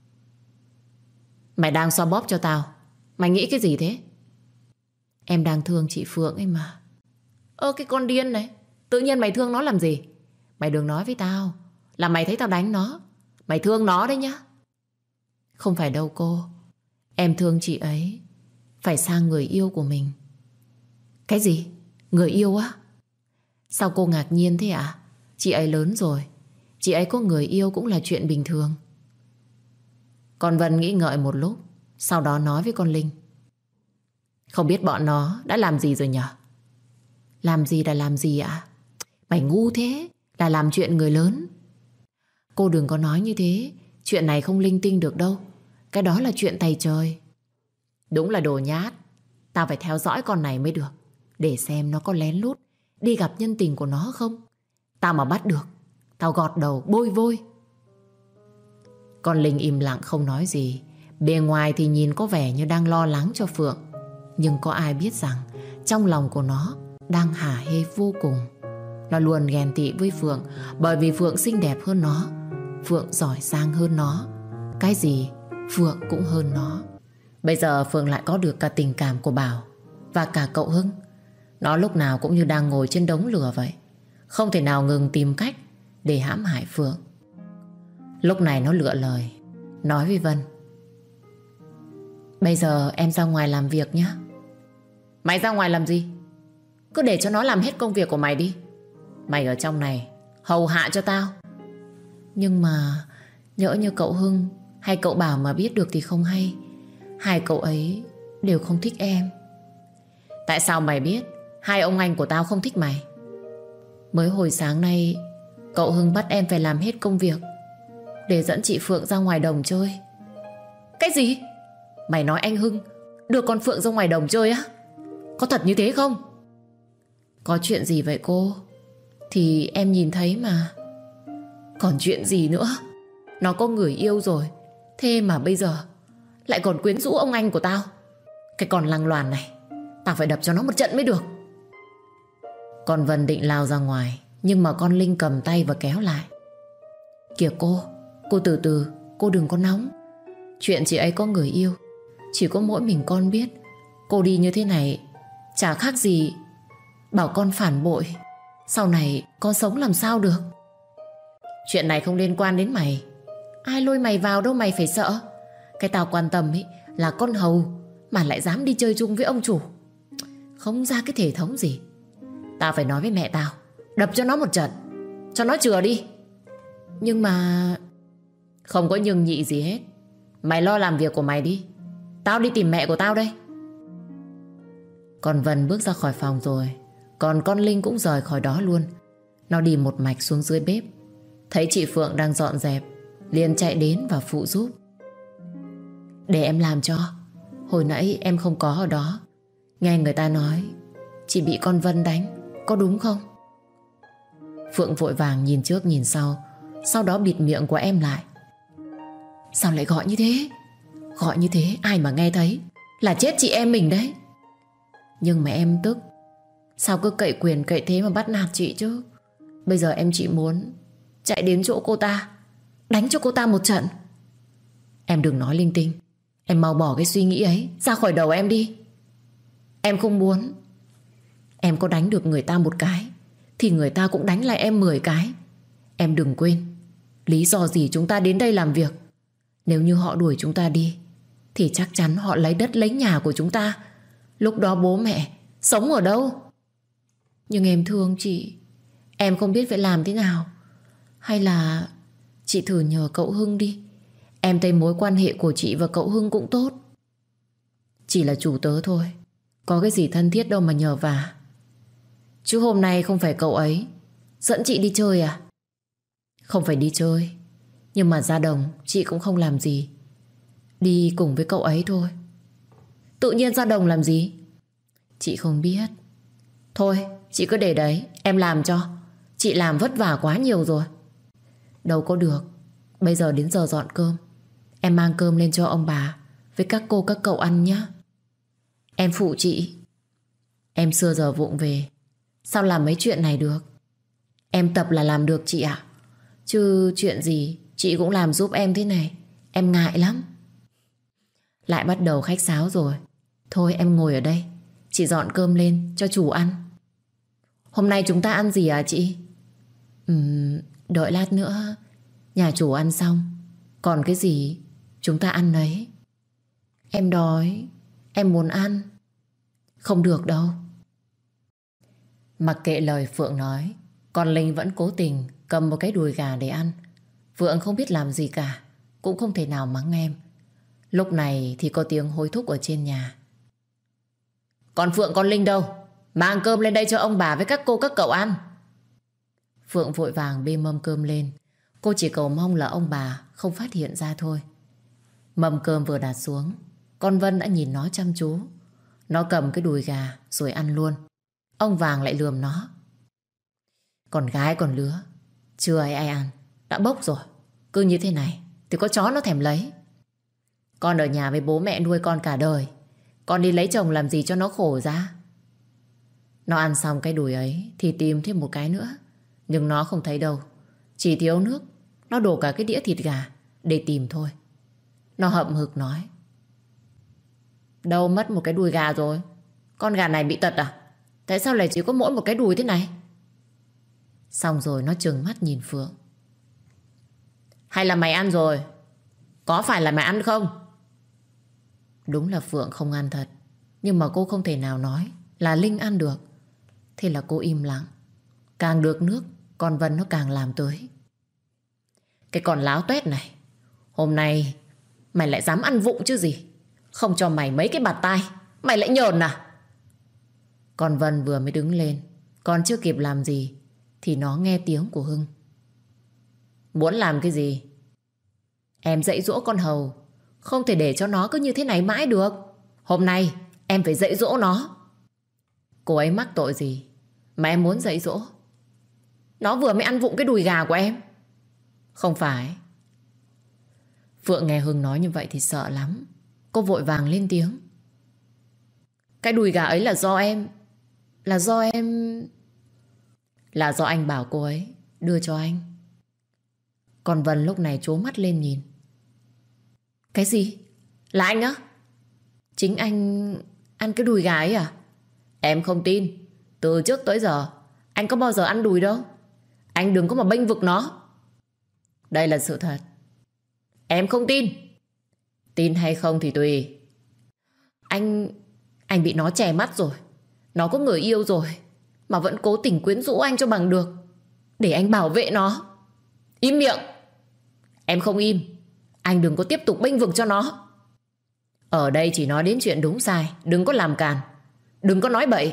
Mày đang xoa bóp cho tao, mày nghĩ cái gì thế? Em đang thương chị Phượng ấy mà. Cái con điên này, tự nhiên mày thương nó làm gì? Mày đừng nói với tao là mày thấy tao đánh nó. Mày thương nó đấy nhá. Không phải đâu cô. Em thương chị ấy phải sang người yêu của mình. Cái gì? Người yêu á? Sao cô ngạc nhiên thế ạ? Chị ấy lớn rồi, chị ấy có người yêu cũng là chuyện bình thường. Con Vân nghĩ ngợi một lúc, sau đó nói với con Linh: Không biết bọn nó đã làm gì rồi nhở? Làm gì là làm gì ạ? Mày ngu thế, là làm chuyện người lớn. Cô đừng có nói như thế. Chuyện này không linh tinh được đâu. Cái đó là chuyện tày trời. Đúng là đồ nhát. Tao phải theo dõi con này mới được, để xem nó có lén lút đi gặp nhân tình của nó không. Tao mà bắt được, tao gọt đầu bôi vôi. Con Linh im lặng không nói gì. Bề ngoài thì nhìn có vẻ như đang lo lắng cho Phượng, nhưng có ai biết rằng trong lòng của nó đang hả hê vô cùng. Nó luôn ghen tị với Phượng, bởi vì Phượng xinh đẹp hơn nó, Phượng giỏi giang hơn nó, cái gì Phượng cũng hơn nó. Bây giờ Phượng lại có được cả tình cảm của Bảo và cả cậu Hưng. Nó lúc nào cũng như đang ngồi trên đống lửa vậy, không thể nào ngừng tìm cách để hãm hại Phượng. Lúc này nó lựa lời nói với Vân: Bây giờ em ra ngoài làm việc nhé. Mày ra ngoài làm gì? Cứ để cho nó làm hết công việc của mày đi. Mày ở trong này hầu hạ cho tao. Nhưng mà nhỡ như cậu Hưng hay cậu Bảo mà biết được thì không hay. Hai cậu ấy đều không thích em. Tại sao mày biết hai ông anh của tao không thích mày? Mới hồi sáng nay cậu Hưng bắt em phải làm hết công việc để dẫn chị Phượng ra ngoài đồng chơi. Cái gì? Mày nói anh Hưng đưa con Phượng ra ngoài đồng chơi á? Có thật như thế không? Có chuyện gì vậy cô? Thì em nhìn thấy mà. Còn chuyện gì nữa? Nó có người yêu rồi, thế mà bây giờ lại còn quyến rũ ông anh của tao. Cái con lăng loàn này, tao phải đập cho nó một trận mới được. Con Vân định lao ra ngoài, nhưng mà con Linh cầm tay và kéo lại. Kìa cô từ từ, cô đừng có nóng. Chuyện chị ấy có người yêu chỉ có mỗi mình con biết. Cô đi như thế này chả khác gì bảo con phản bội. Sau này con sống làm sao được? Chuyện này không liên quan đến mày. Ai lôi mày vào đâu mày phải sợ. Cái tao quan tâm ấy là con hầu mà lại dám đi chơi chung với ông chủ. Không ra cái thể thống gì. Tao phải nói với mẹ tao, đập cho nó một trận, cho nó chừa đi. Nhưng mà... Không có nhưng nhị gì hết. Mày lo làm việc của mày đi, tao đi tìm mẹ của tao đây. Còn Vân bước ra khỏi phòng rồi, còn con Linh cũng rời khỏi đó luôn. Nó đi một mạch xuống dưới bếp, thấy chị Phượng đang dọn dẹp, liền chạy đến và phụ giúp. Để em làm cho. Hồi nãy em không có ở đó. Nghe người ta nói chị bị con Vân đánh, có đúng không? Phượng vội vàng nhìn trước nhìn sau đó bịt miệng của em lại. Sao lại gọi như thế? Gọi như thế ai mà nghe thấy là chết chị em mình đấy. Nhưng mà em tức. Sao cứ cậy quyền cậy thế mà bắt nạt chị chứ? Bây giờ em chỉ muốn chạy đến chỗ cô ta Đánh cho cô ta một trận. Em đừng nói linh tinh. Em mau bỏ cái suy nghĩ ấy ra khỏi đầu em đi. Em không muốn. Em có đánh được người ta một cái thì người ta cũng đánh lại em 10 cái. Em đừng quên lý do gì chúng ta đến đây làm việc. Nếu như họ đuổi chúng ta đi thì chắc chắn họ lấy đất lấy nhà của chúng ta. Lúc đó bố mẹ sống ở đâu? Nhưng em thương chị. Em không biết phải làm thế nào. Hay là chị thử nhờ cậu Hưng đi. Em thấy mối quan hệ của chị và cậu Hưng cũng tốt. Chỉ là chủ tớ thôi, có cái gì thân thiết đâu mà nhờ vả. Chứ hôm nay không phải cậu ấy dẫn chị đi chơi à? Không phải đi chơi, nhưng mà ra đồng chị cũng không làm gì. Đi cùng với cậu ấy thôi. Tự nhiên ra đồng làm gì? Chị không biết. Thôi chị cứ để đấy, em làm cho. Chị làm vất vả quá nhiều rồi. Đâu có được. Bây giờ đến giờ dọn cơm. Em mang cơm lên cho ông bà với các cô các cậu ăn nhé. Em phụ chị. Em xưa giờ vụng về, sao làm mấy chuyện này được? Em tập là làm được chị ạ. Chứ chuyện gì chị cũng làm giúp em thế này. Em ngại lắm. Lại bắt đầu khách sáo rồi. Thôi em ngồi ở đây, chị dọn cơm lên cho chủ ăn. Hôm nay chúng ta ăn gì à chị? Đợi lát nữa nhà chủ ăn xong, còn cái gì chúng ta ăn đấy. Em đói, em muốn ăn. Không được đâu. Mặc kệ lời Phượng nói, con Linh vẫn cố tình cầm một cái đùi gà để ăn. Phượng không biết làm gì cả, cũng không thể nào mắng em. Lúc này thì có tiếng hối thúc ở trên nhà. Còn Phượng con Linh đâu? Mang cơm lên đây cho ông bà với các cô các cậu ăn. Phượng vội vàng bê mâm cơm lên. Cô chỉ cầu mong là ông bà không phát hiện ra thôi. Mâm cơm vừa đặt xuống, con Vân đã nhìn nó chăm chú. Nó cầm cái đùi gà rồi ăn luôn. Ông Vàng lại lườm nó. Con gái còn lứa, chưa ai ăn, đã bốc rồi. Cứ như thế này thì có chó nó thèm lấy. Con ở nhà với bố mẹ nuôi con cả đời, con đi lấy chồng làm gì cho nó khổ ra. Nó ăn xong cái đùi ấy thì tìm thêm một cái nữa, nhưng nó không thấy đâu. Chỉ thiếu nước, nó đổ cả cái đĩa thịt gà để tìm thôi. Nó hậm hực nói. Đâu mất một cái đùi gà rồi? Con gà này bị tật à? Tại sao lại chỉ có mỗi một cái đùi thế này? Xong rồi nó trừng mắt nhìn Phượng. Hay là mày ăn rồi? Có phải là mày ăn không? Đúng là Phượng không ăn thật, nhưng mà cô không thể nào nói là Linh ăn được. Thế là cô im lặng. Càng được nước, con Vân nó càng làm tới. Cái con láo tuét này, hôm nay mày lại dám ăn vụng chứ gì. Không cho mày mấy cái bạt tai, mày lại nhờn à? Con Vân vừa mới đứng lên, còn chưa kịp làm gì thì nó nghe tiếng của Hưng. Muốn làm cái gì? Em dạy dỗ con hầu, không thể để cho nó cứ như thế này mãi được. Hôm nay em phải dạy dỗ nó. Cô ấy mắc tội gì mà em muốn dạy dỗ? Nó vừa mới ăn vụng cái đùi gà của em. Không phải. Phượng nghe Hưng nói như vậy thì sợ lắm. Cô vội vàng lên tiếng. Cái đùi gà ấy là do em. Là do em. Là do anh bảo cô ấy đưa cho anh. Còn Vân lúc này trố mắt lên nhìn. Cái gì? Là anh á? Chính anh ăn cái đùi gà ấy à? Em không tin. Từ trước tới giờ anh có bao giờ ăn đùi đâu. Anh đừng có mà bênh vực nó. Đây là sự thật. Em không tin. Tin hay không thì tùy. Anh bị nó chè mắt rồi. Nó có người yêu rồi mà vẫn cố tình quyến rũ anh cho bằng được, để anh bảo vệ nó. Im miệng. Em không im. Anh đừng có tiếp tục bênh vực cho nó. Ở đây chỉ nói đến chuyện đúng sai, đừng có làm càn, đừng có nói bậy.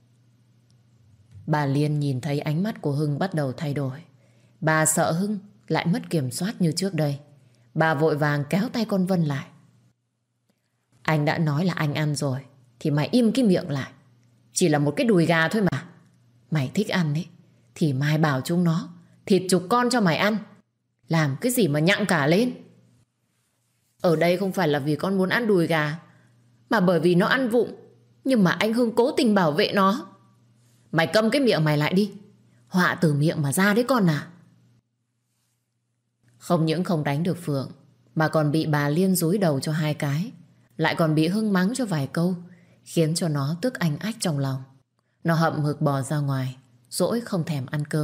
Bà Liên nhìn thấy ánh mắt của Hưng bắt đầu thay đổi. Bà sợ Hưng lại mất kiểm soát như trước đây. Bà vội vàng kéo tay con Vân lại. Anh đã nói là anh ăn rồi thì mày im cái miệng lại. Chỉ là một cái đùi gà thôi mà. Mày thích ăn ấy thì mai bảo chúng nó thịt chục con cho mày ăn. Làm cái gì mà nhặng cả lên. Ở đây không phải là vì con muốn ăn đùi gà, mà bởi vì nó ăn vụng. Nhưng mà anh Hưng cố tình bảo vệ nó. Mày câm cái miệng mày lại đi. Họa từ miệng mà ra đấy con à. Không những không đánh được Phượng, mà còn bị bà Liên dúi đầu cho 2 cái. Lại còn bị Hưng mắng cho vài câu, khiến cho nó tức anh ách trong lòng. Nó hậm hực bò ra ngoài, dỗi không thèm ăn cơm.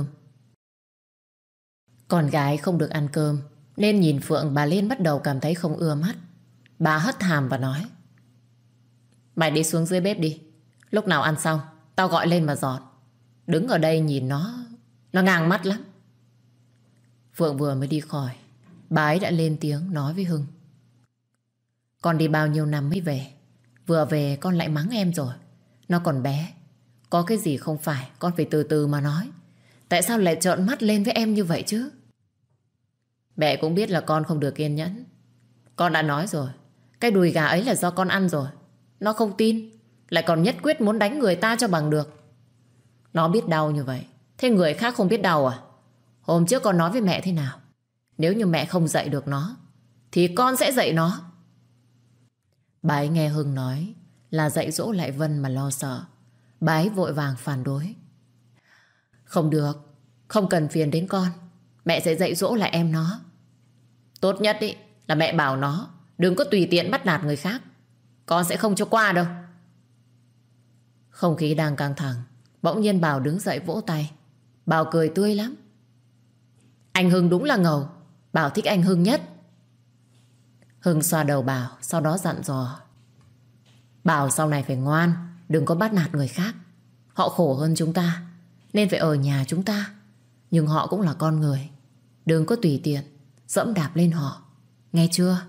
Con gái không được ăn cơm, nên nhìn Phượng bà Liên bắt đầu cảm thấy không ưa mắt. Bà hất hàm và nói: Mày đi xuống dưới bếp đi. Lúc nào ăn xong tao gọi lên mà dọn. Đứng ở đây nhìn nó ngang mắt lắm. Phượng vừa mới đi khỏi, bà ấy đã lên tiếng nói với Hưng: Con đi bao nhiêu năm mới về, vừa về con lại mắng em rồi. Nó còn bé, có cái gì không phải con phải từ từ mà nói. Tại sao lại trợn mắt lên với em như vậy chứ? Mẹ cũng biết là con không được kiên nhẫn. Con đã nói rồi, cái đùi gà ấy là do con ăn rồi. Nó không tin, lại còn nhất quyết muốn đánh người ta cho bằng được. Nó biết đau như vậy, thế người khác không biết đau à? Hôm trước con nói với mẹ thế nào? Nếu như mẹ không dạy được nó, thì con sẽ dạy nó. Bà ấy nghe Hưng nói là dạy dỗ lại Vân mà lo sợ. Bà ấy vội vàng phản đối: Không được, không cần phiền đến con. Mẹ sẽ dạy dỗ lại em nó. Tốt nhất ý, là mẹ bảo nó đừng có tùy tiện bắt nạt người khác. Con sẽ không cho qua đâu. Không khí đang căng thẳng, bỗng nhiên Bảo đứng dậy vỗ tay. Bảo cười tươi lắm: Anh Hưng đúng là ngầu. Bảo thích anh Hưng nhất. Hưng xoa đầu Bảo, sau đó dặn dò: Bảo sau này phải ngoan, đừng có bắt nạt người khác. Họ khổ hơn chúng ta, nên phải ở nhà chúng ta. Nhưng họ cũng là con người, đừng có tùy tiện dẫm đạp lên họ, nghe chưa?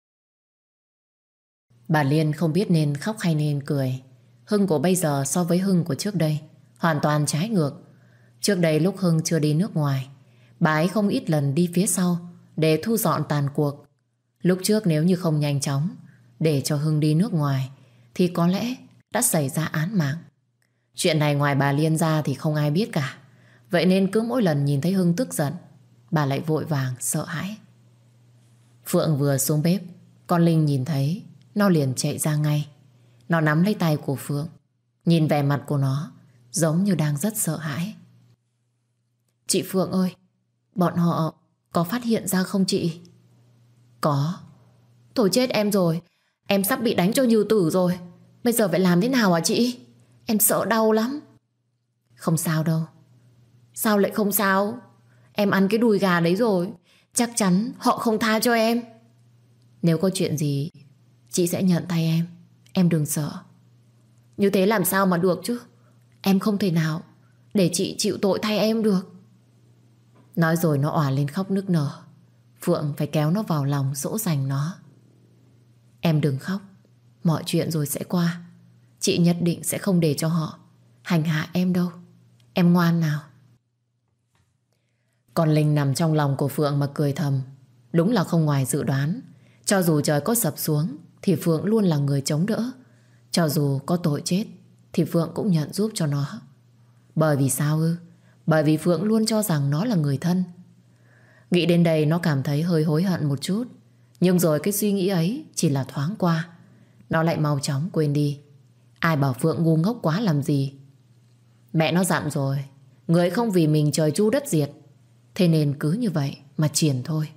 Bà Liên không biết nên khóc hay nên cười. Hưng của bây giờ so với Hưng của trước đây hoàn toàn trái ngược. Trước đây lúc Hưng chưa đi nước ngoài, bà ấy không ít lần đi phía sau để thu dọn tàn cuộc. Lúc trước nếu như không nhanh chóng để cho Hưng đi nước ngoài, thì có lẽ đã xảy ra án mạng. Chuyện này ngoài bà Liên ra thì không ai biết cả. Vậy nên cứ mỗi lần nhìn thấy Hưng tức giận, bà lại vội vàng sợ hãi. Phượng vừa xuống bếp, con Linh nhìn thấy, nó liền chạy ra ngay. Nó nắm lấy tay của Phượng, nhìn vẻ mặt của nó giống như đang rất sợ hãi. Chị Phượng ơi, bọn họ có phát hiện ra không chị? Có. Thôi chết em rồi, em sắp bị đánh cho như tử rồi. Bây giờ phải làm thế nào hả chị? Em sợ đau lắm. Không sao đâu. Sao lại không sao? Em ăn cái đùi gà đấy rồi, chắc chắn họ không tha cho em. Nếu có chuyện gì, chị sẽ nhận thay em đừng sợ. Như thế làm sao mà được chứ? Em không thể nào để chị chịu tội thay em được. Nói rồi nó òa lên khóc nức nở. Phượng phải kéo nó vào lòng dỗ dành nó. Em đừng khóc, mọi chuyện rồi sẽ qua. Chị nhất định sẽ không để cho họ hành hạ em đâu. Em ngoan nào. Còn Linh nằm trong lòng của Phượng mà cười thầm. Đúng là không ngoài dự đoán. Cho dù trời có sập xuống thì Phượng luôn là người chống đỡ. Cho dù có tội chết thì Phượng cũng nhận giúp cho nó. Bởi vì sao ư? Bởi vì Phượng luôn cho rằng nó là người thân. Nghĩ đến đây nó cảm thấy hơi hối hận một chút. Nhưng rồi cái suy nghĩ ấy chỉ là thoáng qua. Nó lại mau chóng quên đi. Ai bảo Phượng ngu ngốc quá làm gì. Mẹ nó dặn rồi, người không vì mình trời chu đất diệt. Thế nên cứ như vậy mà triển thôi.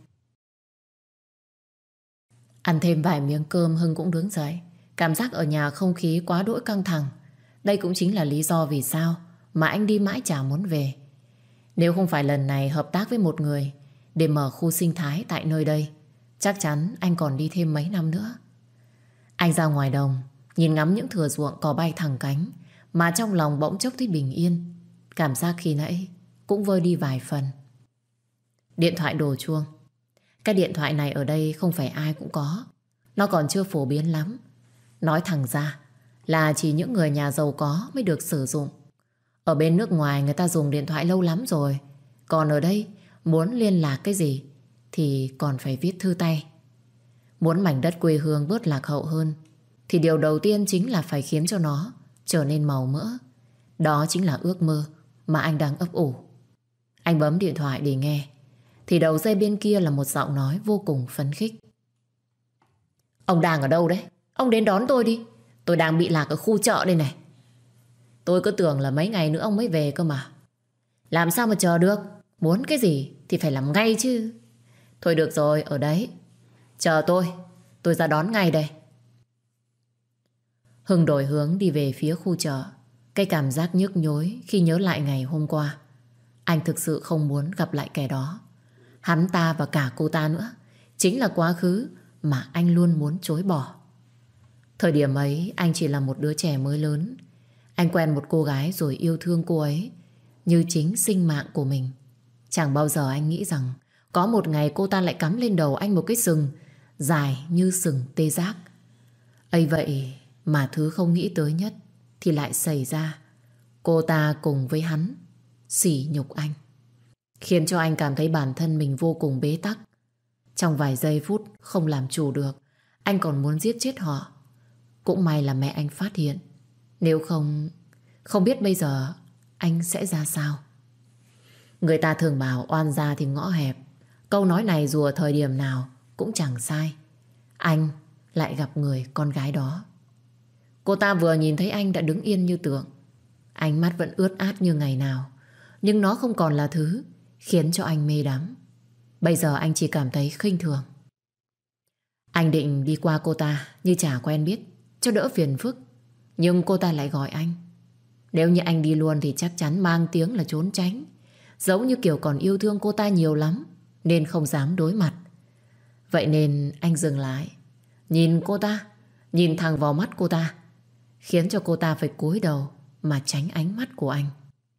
Ăn thêm vài miếng cơm Hưng cũng đứng dậy. Cảm giác ở nhà không khí quá đỗi căng thẳng. Đây cũng chính là lý do vì sao mà anh đi mãi chả muốn về. Nếu không phải lần này hợp tác với một người để mở khu sinh thái tại nơi đây, chắc chắn anh còn đi thêm mấy năm nữa. Anh ra ngoài đồng, nhìn ngắm những thửa ruộng cỏ bay thẳng cánh, mà trong lòng bỗng chốc thấy bình yên. Cảm giác khi nãy cũng vơi đi vài phần. Điện thoại đổ chuông. Cái điện thoại này ở đây không phải ai cũng có. Nó còn chưa phổ biến lắm. Nói thẳng ra là chỉ những người nhà giàu có mới được sử dụng. Ở bên nước ngoài người ta dùng điện thoại lâu lắm rồi. Còn ở đây muốn liên lạc cái gì thì còn phải viết thư tay. Muốn mảnh đất quê hương bớt lạc hậu hơn thì điều đầu tiên chính là phải khiến cho nó trở nên màu mỡ. Đó chính là ước mơ mà anh đang ấp ủ. Anh bấm điện thoại để nghe thì đầu dây bên kia là một giọng nói vô cùng phấn khích. Ông đang ở đâu đấy? Ông đến đón tôi đi. Tôi đang bị lạc ở khu chợ đây này. Tôi cứ tưởng là mấy ngày nữa ông mới về cơ mà. Làm sao mà chờ được? Muốn cái gì thì phải làm ngay chứ. Thôi được rồi, ở đấy. Chờ tôi ra đón ngay đây. Hưng đổi hướng đi về phía khu chợ. Cái cảm giác nhức nhối khi nhớ lại ngày hôm qua. Anh thực sự không muốn gặp lại kẻ đó. Hắn ta và cả cô ta nữa chính là quá khứ mà anh luôn muốn chối bỏ. Thời điểm ấy anh chỉ là một đứa trẻ mới lớn. Anh quen một cô gái rồi yêu thương cô ấy như chính sinh mạng của mình. Chẳng bao giờ anh nghĩ rằng có một ngày cô ta lại cắm lên đầu anh một cái sừng dài như sừng tê giác. Ấy vậy mà thứ không nghĩ tới nhất thì lại xảy ra. Cô ta cùng với hắn sỉ nhục anh, khiến cho anh cảm thấy bản thân mình vô cùng bế tắc. Trong vài giây phút không làm chủ được, anh còn muốn giết chết họ. Cũng may là mẹ anh phát hiện. Nếu không biết bây giờ anh sẽ ra sao. Người ta thường bảo oan gia thì ngõ hẹp. Câu nói này dù ở thời điểm nào cũng chẳng sai. Anh lại gặp người con gái đó. Cô ta vừa nhìn thấy anh đã đứng yên như tượng. Ánh mắt vẫn ướt át như ngày nào, nhưng nó không còn là thứ khiến cho anh mê đắm. Bây giờ anh chỉ cảm thấy khinh thường. Anh định đi qua cô ta như chả quen biết cho đỡ phiền phức, nhưng cô ta lại gọi anh. Nếu như anh đi luôn thì chắc chắn mang tiếng là trốn tránh, giống như kiểu còn yêu thương cô ta nhiều lắm nên không dám đối mặt. Vậy nên anh dừng lại, nhìn cô ta, nhìn thẳng vào mắt cô ta, khiến cho cô ta phải cúi đầu mà tránh ánh mắt của anh.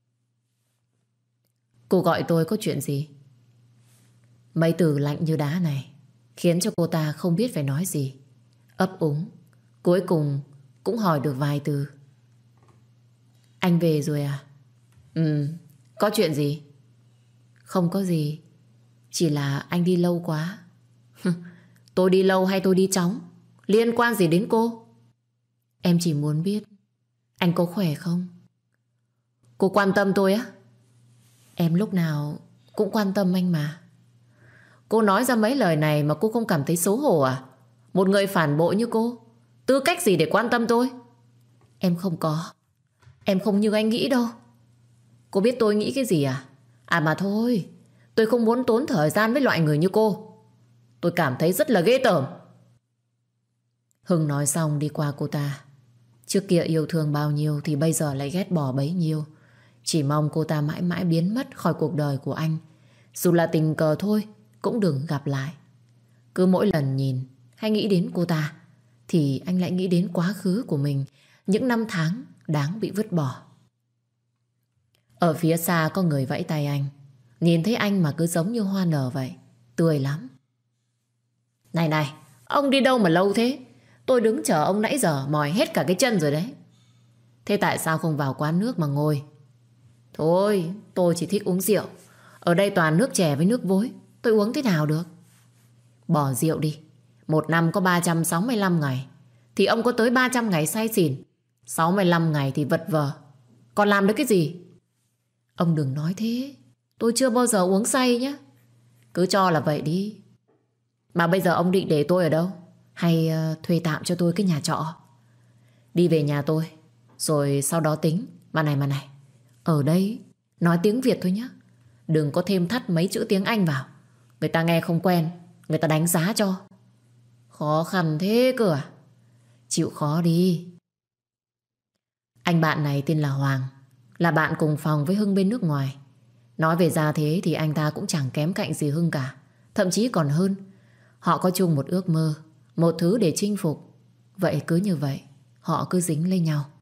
Cô gọi tôi có chuyện gì? Mấy từ lạnh như đá này khiến cho cô ta không biết phải nói gì. Ấp úng, cuối cùng cũng hỏi được vài từ. Anh về rồi à? Có chuyện gì? Không có gì, chỉ là anh đi lâu quá. Tôi đi lâu hay tôi đi chóng liên quan gì đến cô? Em chỉ muốn biết anh có khỏe không? Cô quan tâm tôi á? Em lúc nào cũng quan tâm anh mà. Cô nói ra mấy lời này mà cô không cảm thấy xấu hổ à? Một người phản bội như cô, tư cách gì để quan tâm tôi? Em không có. Em không như anh nghĩ đâu. Cô biết tôi nghĩ cái gì à? À mà thôi, tôi không muốn tốn thời gian với loại người như cô. Tôi cảm thấy rất là ghê tởm. Hưng nói xong đi qua cô ta. Trước kia yêu thương bao nhiêu thì bây giờ lại ghét bỏ bấy nhiêu. Chỉ mong cô ta mãi mãi biến mất khỏi cuộc đời của anh. Dù là tình cờ thôi cũng đừng gặp lại. Cứ mỗi lần nhìn hay nghĩ đến cô ta thì anh lại nghĩ đến quá khứ của mình, những năm tháng đáng bị vứt bỏ. Ở phía xa có người vẫy tay anh. Nhìn thấy anh mà cứ giống như hoa nở vậy, tươi lắm. Này này, ông đi đâu mà lâu thế? Tôi đứng chờ ông nãy giờ mỏi hết cả cái chân rồi đấy. Thế tại sao không vào quán nước mà ngồi? Thôi, tôi chỉ thích uống rượu. Ở đây toàn nước chè với nước vối, tôi uống thế nào được? Bỏ rượu đi. Một năm có 365 ngày thì ông có tới 300 ngày say xỉn, 65 ngày thì vật vờ. Còn làm được cái gì? Ông đừng nói thế. Tôi chưa bao giờ uống say nhé. Cứ cho là vậy đi. Mà bây giờ ông định để tôi ở đâu? Hay thuê tạm cho tôi cái nhà trọ? Đi về nhà tôi rồi sau đó tính. Mà này, ở đây nói tiếng Việt thôi nhé. Đừng có thêm thắt mấy chữ tiếng Anh vào. Người ta nghe không quen, người ta đánh giá cho. Khó khăn thế cơ à? Chịu khó đi. Anh bạn này tên là Hoàng, là bạn cùng phòng với Hưng bên nước ngoài. Nói về gia thế thì anh ta cũng chẳng kém cạnh gì Hưng cả, thậm chí còn hơn. Họ có chung một ước mơ, một thứ để chinh phục. Vậy cứ như vậy họ cứ dính lấy nhau.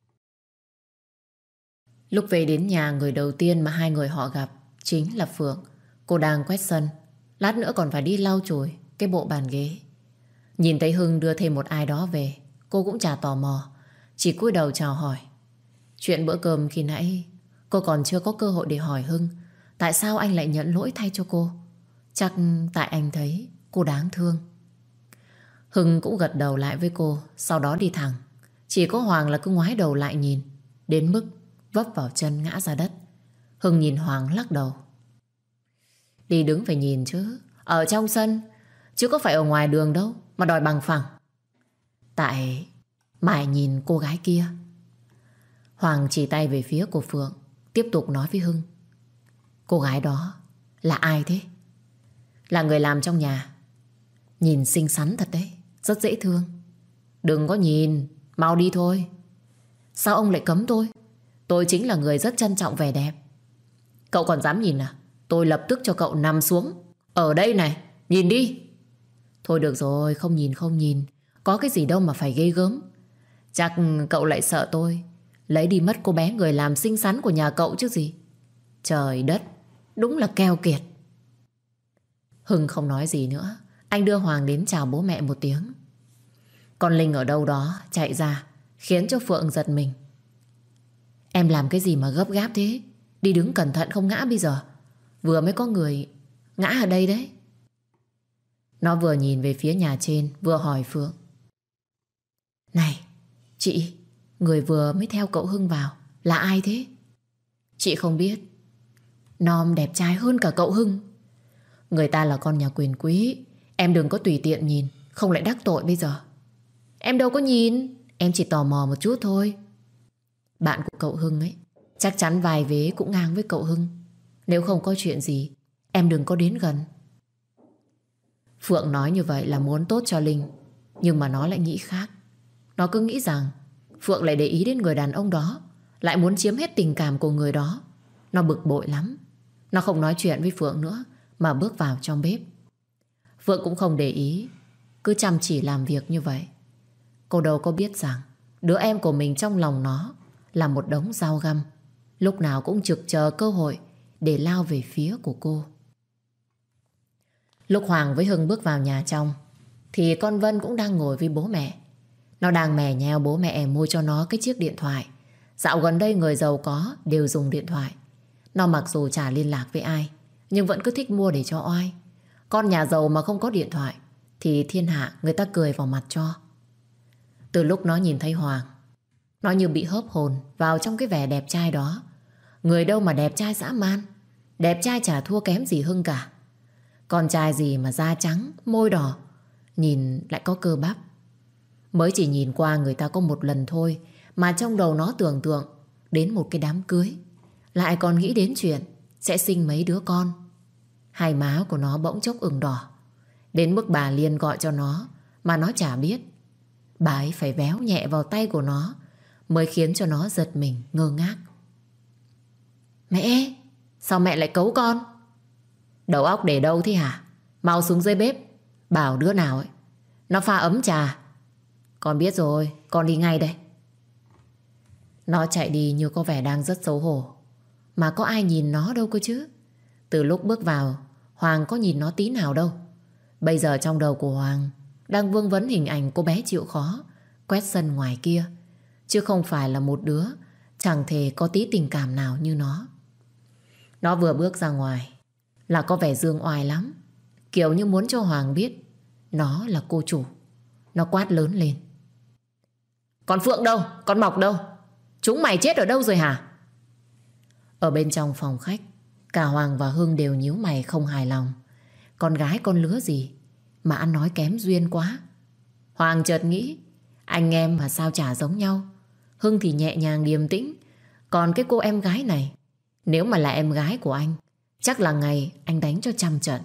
Lúc về đến nhà, người đầu tiên mà hai người họ gặp chính là Phượng. Cô đang quét sân, lát nữa còn phải đi lau chùi cái bộ bàn ghế. Nhìn thấy Hưng đưa thêm một ai đó về, cô cũng chả tò mò, chỉ cúi đầu chào hỏi. Chuyện bữa cơm khi nãy cô còn chưa có cơ hội để hỏi Hưng tại sao anh lại nhận lỗi thay cho cô. Chắc tại anh thấy cô đáng thương. Hưng cũng gật đầu lại với cô, sau đó đi thẳng. Chỉ có Hoàng là cứ ngoái đầu lại nhìn, đến mức vấp vào chân ngã ra đất. Hưng nhìn Hoàng lắc đầu. Đi đứng phải nhìn chứ, ở trong sân chứ có phải ở ngoài đường đâu mà đòi bằng phẳng. Tại mày nhìn cô gái kia. Hoàng chỉ tay về phía của Phượng, tiếp tục nói với Hưng. Cô gái đó là ai thế? là người làm trong nhà. Nhìn xinh xắn thật đấy, rất dễ thương. Đừng có nhìn, mau đi thôi. Sao ông lại cấm tôi? Tôi chính là người rất trân trọng vẻ đẹp. Cậu còn dám nhìn à? Tôi lập tức cho cậu nằm xuống. Ở đây này, nhìn đi. Thôi được rồi, không nhìn không nhìn. Có cái gì đâu mà phải ghê gớm. Chắc cậu lại sợ tôi lấy đi mất cô bé người làm xinh xắn của nhà cậu chứ gì. Trời đất, đúng là keo kiệt. Hưng không nói gì nữa. Anh đưa Hoàng đến chào bố mẹ một tiếng. Con Linh ở đâu đó chạy ra, khiến cho Phượng giật mình. Em làm cái gì mà gấp gáp thế? Đi đứng cẩn thận không ngã bây giờ. Vừa mới có người ngã ở đây đấy. Nó vừa nhìn về phía nhà trên, vừa hỏi Phượng. Này, chị, người vừa mới theo cậu Hưng vào là ai thế? Chị không biết. Nom đẹp trai hơn cả cậu Hưng. Người ta là con nhà quyền quý. Em đừng có tùy tiện nhìn, không lại đắc tội bây giờ. Em đâu có nhìn, em chỉ tò mò một chút thôi. Bạn của cậu Hưng ấy chắc chắn vài vế cũng ngang với cậu Hưng. Nếu không có chuyện gì, em đừng có đến gần. Phượng nói như vậy là muốn tốt cho Linh, nhưng mà nó lại nghĩ khác. Nó cứ nghĩ rằng Phượng lại để ý đến người đàn ông đó, lại muốn chiếm hết tình cảm của người đó. Nó bực bội lắm. Nó không nói chuyện với Phượng nữa, mà bước vào trong bếp. Phượng cũng không để ý, cứ chăm chỉ làm việc như vậy. Cô đâu có biết rằng đứa em của mình trong lòng nó là một đống dao găm, lúc nào cũng trực chờ cơ hội để lao về phía của cô. Lúc Hoàng với Hưng bước vào nhà trong thì con Vân cũng đang ngồi với bố mẹ. Nó đang mè nheo bố mẹ mua cho nó cái chiếc điện thoại. Dạo gần đây người giàu có đều dùng điện thoại. Nó mặc dù chả liên lạc với ai, nhưng vẫn cứ thích mua để cho oai. Con nhà giàu mà không có điện thoại thì thiên hạ người ta cười vào mặt cho. Từ lúc nó nhìn thấy Hoàng, nó như bị hớp hồn vào trong cái vẻ đẹp trai đó. Người đâu mà đẹp trai dã man. Đẹp trai chả thua kém gì Hưng cả. Con trai gì mà da trắng, môi đỏ, nhìn lại có cơ bắp. Mới chỉ nhìn qua người ta có một lần thôi mà trong đầu nó tưởng tượng đến một cái đám cưới, lại còn nghĩ đến chuyện sẽ sinh mấy đứa con. Hai má của nó bỗng chốc ửng đỏ, đến mức bà Liên gọi cho nó mà nó chả biết. Bà ấy phải véo nhẹ vào tay của nó mới khiến cho nó giật mình ngơ ngác. Mẹ, sao mẹ lại cấu con? Đầu óc để đâu thế hả? Mau xuống dưới bếp, bảo đứa nào ấy nó pha ấm trà. Con biết rồi, con đi ngay đây. Nó chạy đi như có vẻ đang rất xấu hổ. Mà có ai nhìn nó đâu cơ chứ. Từ lúc bước vào, Hoàng có nhìn nó tí nào đâu. Bây giờ trong đầu của Hoàng đang vương vấn hình ảnh cô bé chịu khó quét sân ngoài kia, chứ không phải là một đứa chẳng thể có tí tình cảm nào như nó. Nó vừa bước ra ngoài là có vẻ dương oai lắm, kiểu như muốn cho Hoàng biết nó là cô chủ. Nó quát lớn lên. Con Phượng đâu? Con Mộc đâu? Chúng mày chết ở đâu rồi hả? Ở bên trong phòng khách, cả Hoàng và Hưng đều nhíu mày không hài lòng. Con gái con lứa gì mà ăn nói kém duyên quá. Hoàng chợt nghĩ, anh em mà sao chả giống nhau. Hưng thì nhẹ nhàng điềm tĩnh, còn cái cô em gái này, nếu mà là em gái của anh, chắc là ngày anh đánh cho trăm trận.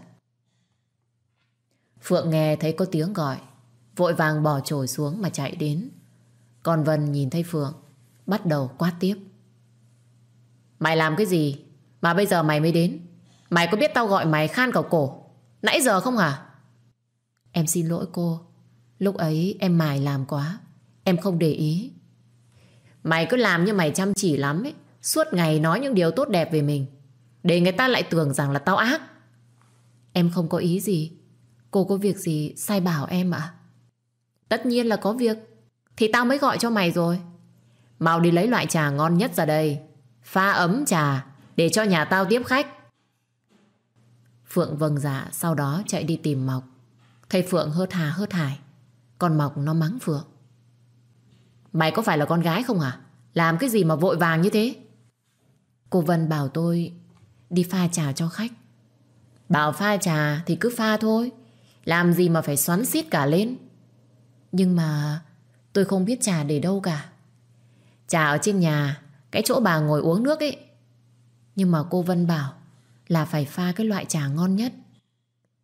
Phượng nghe thấy có tiếng gọi, vội vàng bỏ chổi xuống mà chạy đến. Còn Vân nhìn thấy Phượng, bắt đầu quát tiếp. Mày làm cái gì mà bây giờ mày mới đến? Mày có biết tao gọi mày khan cả cổ nãy giờ không hả? Em xin lỗi cô, lúc ấy em mải làm quá, em không để ý. Mày cứ làm như mày chăm chỉ lắm ấy, suốt ngày nói những điều tốt đẹp về mình, để người ta lại tưởng rằng là tao ác. Em không có ý gì. Cô có việc gì sai bảo em ạ? Tất nhiên là có việc, thì tao mới gọi cho mày rồi. Mau đi lấy loại trà ngon nhất ra đây, pha ấm trà để cho nhà tao tiếp khách. Phượng vâng dạ, sau đó chạy đi tìm Mộc. Thấy Phượng hớt hà hớt hải, còn Mộc nó mắng Phượng. Mày có phải là con gái không hả? Làm cái gì mà vội vàng như thế? Cô Vân bảo tôi đi pha trà cho khách. Bảo pha trà thì cứ pha thôi, làm gì mà phải xoắn xít cả lên. Nhưng mà tôi không biết trà để đâu cả. Trà ở trên nhà, cái chỗ bà ngồi uống nước ấy. Nhưng mà cô Vân bảo là phải pha cái loại trà ngon nhất.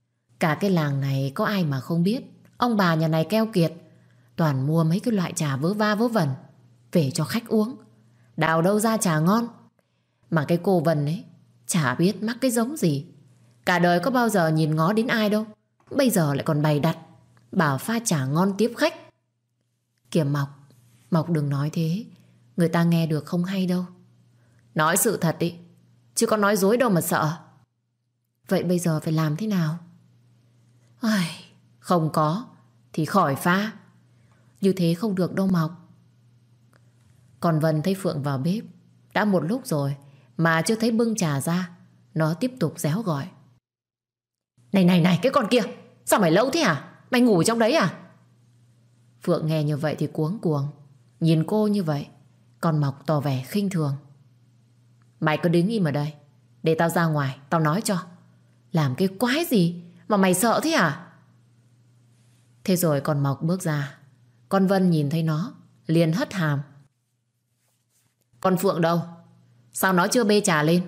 Cả cái làng này có ai mà không biết ông bà nhà này keo kiệt, toàn mua mấy cái loại trà vớ va vớ vẩn về cho khách uống. Đào đâu ra trà ngon. Mà cái cô Vân ấy chả biết mắc cái giống gì. Cả đời có bao giờ nhìn ngó đến ai đâu, bây giờ lại còn bày đặt bảo pha trà ngon tiếp khách. Kìa Mọc, Mọc đừng nói thế, người ta nghe được không hay đâu. Nói sự thật ý, chứ có nói dối đâu mà sợ. Vậy bây giờ phải làm thế nào? Ai, không có thì khỏi pha. Như thế không được đâu Mọc. Còn Vân thấy Phượng vào bếp đã một lúc rồi mà chưa thấy bưng trà ra. Nó tiếp tục réo gọi. Này cái con kia, sao mày lâu thế hả? Mày ngủ trong đấy à? Phượng nghe như vậy thì cuống cuồng, nhìn cô như vậy. Còn Mọc tỏ vẻ khinh thường. Mày cứ đứng im ở đây, để tao ra ngoài tao nói cho. Làm cái quái gì mà mày sợ thế hả? Thế rồi còn Mọc bước ra. Con Vân nhìn thấy nó liền hất hàm. Con Phượng đâu? Sao nó chưa bê trà lên?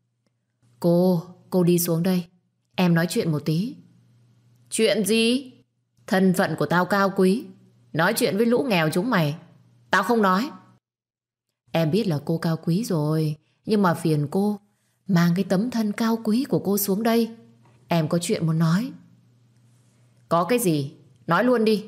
Cô đi xuống đây, em nói chuyện một tí. Chuyện gì? Thân phận của tao cao quý, nói chuyện với lũ nghèo chúng mày tao không nói. Em biết là cô cao quý rồi, nhưng mà phiền cô mang cái tấm thân cao quý của cô xuống đây. Em có chuyện muốn nói. Có cái gì? Nói luôn đi.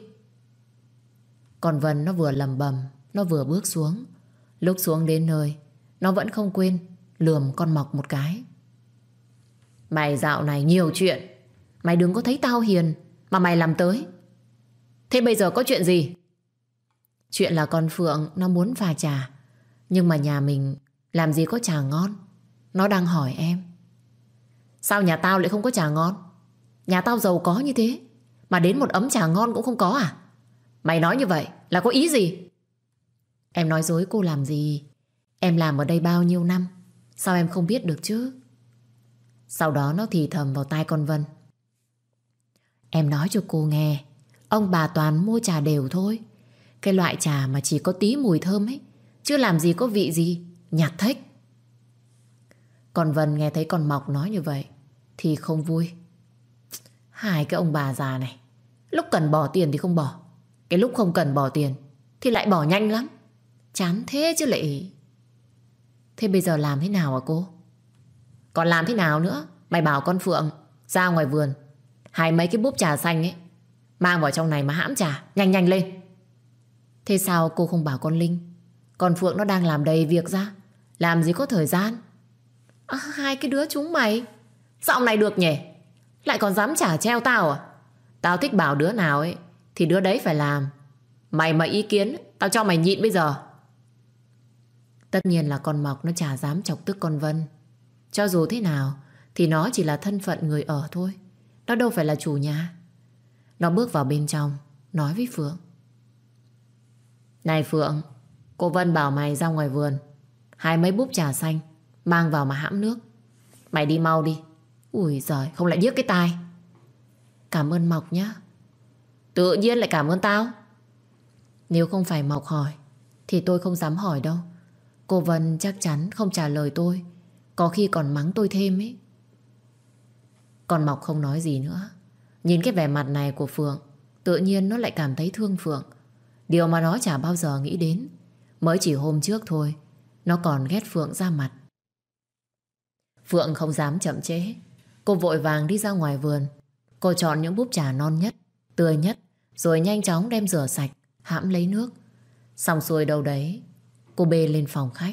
Còn Vân nó vừa lầm bầm, nó vừa bước xuống. Lúc xuống đến nơi, nó vẫn không quên lườm con Mọc một cái. Mày dạo này nhiều chuyện, mày đừng có thấy tao hiền mà mày làm tới. Thế bây giờ có chuyện gì? Chuyện là con Phượng nó muốn pha trà, nhưng mà nhà mình làm gì có trà ngon. Nó đang hỏi em. Sao nhà tao lại không có trà ngon? Nhà tao giàu có như thế mà đến một ấm trà ngon cũng không có à? Mày nói như vậy là có ý gì? Em nói dối cô làm gì? Em làm ở đây bao nhiêu năm, sao em không biết được chứ? Sau đó nó thì thầm vào tai con Vân. Em nói cho cô nghe, ông bà toàn mua trà đều thôi. Cái loại trà mà chỉ có tí mùi thơm ấy, chứ làm gì có vị gì, nhạt thếch. Còn Vân nghe thấy con Mọc nói như vậy thì không vui. Hai cái ông bà già này, lúc cần bỏ tiền thì không bỏ, cái lúc không cần bỏ tiền thì lại bỏ nhanh lắm. Chán thế chứ lại. Thế bây giờ làm thế nào hả cô? Còn làm thế nào nữa? Mày bảo con Phượng ra ngoài vườn hái mấy cái búp trà xanh ấy, mang vào trong này mà hãm trà, nhanh nhanh lên. Thế sao cô không bảo con Linh? Con Phượng nó đang làm đầy việc ra, làm gì có thời gian. Hai cái đứa chúng mày dạo này được nhỉ, lại còn dám trả treo tao à? Tao thích bảo đứa nào ấy thì đứa đấy phải làm. Mày mà ý kiến tao cho mày nhịn bây giờ. Tất nhiên là con Mọc nó chả dám chọc tức con Vân. Cho dù thế nào thì nó chỉ là thân phận người ở thôi, nó đâu phải là chủ nhà. Nó bước vào bên trong, nói với Phượng. Này Phượng, cô Vân bảo mày ra ngoài vườn hái mấy búp trà xanh, mang vào mà hãm nước. Mày đi mau đi. Ui giời, không lại điếc cái tai. Cảm ơn Mọc nhá. Tự nhiên lại cảm ơn tao. Nếu không phải Mọc hỏi thì tôi không dám hỏi đâu. Cô Vân chắc chắn không trả lời tôi, có khi còn mắng tôi thêm ấy. Còn Mọc không nói gì nữa. Nhìn cái vẻ mặt này của Phượng, tự nhiên nó lại cảm thấy thương Phượng. Điều mà nó chả bao giờ nghĩ đến. Mới chỉ hôm trước thôi, nó còn ghét Phượng ra mặt. Phượng không dám chậm trễ. Cô vội vàng đi ra ngoài vườn. Cô chọn những búp trà non nhất, tươi nhất, rồi nhanh chóng đem rửa sạch, hãm lấy nước. Xong xuôi đâu đấy, cô bê lên phòng khách.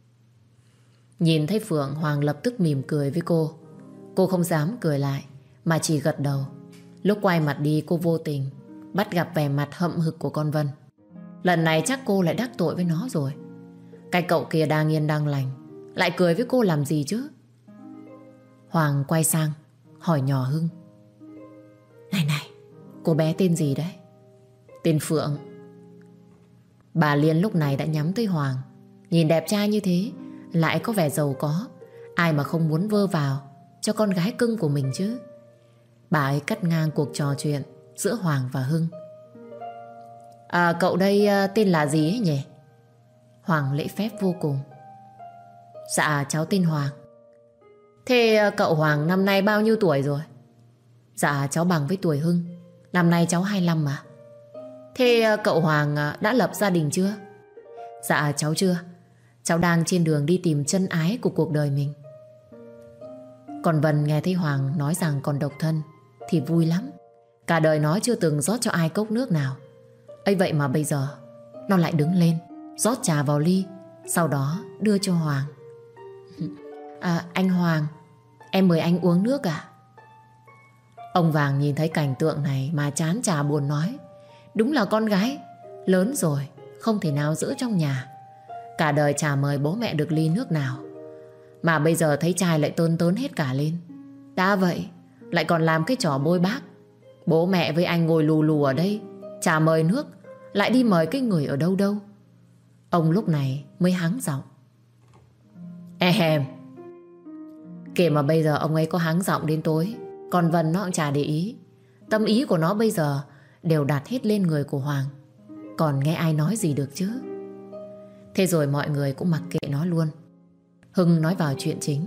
Nhìn thấy Phượng, Hoàng lập tức mỉm cười với cô. Cô không dám cười lại, mà chỉ gật đầu. Lúc quay mặt đi, cô vô tình bắt gặp vẻ mặt hậm hực của con Vân. Lần này chắc cô lại đắc tội với nó rồi. Cái cậu kia đang yên đang lành, lại cười với cô làm gì chứ? Hoàng quay sang hỏi nhỏ Hưng. Này, cô bé tên gì đấy? Tên Phượng. Bà Liên lúc này đã nhắm tới Hoàng. Nhìn đẹp trai như thế, lại có vẻ giàu có, ai mà không muốn vơ vào cho con gái cưng của mình chứ. Bà ấy cắt ngang cuộc trò chuyện giữa Hoàng và Hưng. Cậu đây tên là gì ấy nhỉ? Hoàng lễ phép vô cùng. Dạ cháu tên Hoàng. Thế cậu Hoàng năm nay bao nhiêu tuổi rồi? Dạ cháu bằng với tuổi Hưng. Năm nay cháu 25 mà. Thế cậu Hoàng đã lập gia đình chưa? Dạ cháu chưa. Cháu đang trên đường đi tìm chân ái của cuộc đời mình. Còn Vân nghe thấy Hoàng nói rằng còn độc thân thì vui lắm. Cả đời nó chưa từng rót cho ai cốc nước nào. Ấy vậy mà bây giờ nó lại đứng lên rót trà vào ly, sau đó đưa cho Hoàng. Anh Hoàng, em mời anh uống nước à? Ông Vàng nhìn thấy cảnh tượng này mà chán chà buồn nói. Đúng là con gái lớn rồi, không thể nào giữ trong nhà. Cả đời chả mời bố mẹ được ly nước nào, mà bây giờ thấy trai lại tơn tớn hết cả lên. Đã vậy lại còn làm cái trò bôi bác. Bố mẹ với anh ngồi lù lù ở đây, chả mời nước, lại đi mời cái người ở đâu đâu. Ông lúc này mới hắng giọng. Ehem. Kể mà bây giờ ông ấy có hắng giọng đến tối, còn Vân nó cũng chả để ý. Tâm ý của nó bây giờ đều đặt hết lên người của Hoàng, còn nghe ai nói gì được chứ. Thế rồi mọi người cũng mặc kệ nó luôn. Hưng nói vào chuyện chính.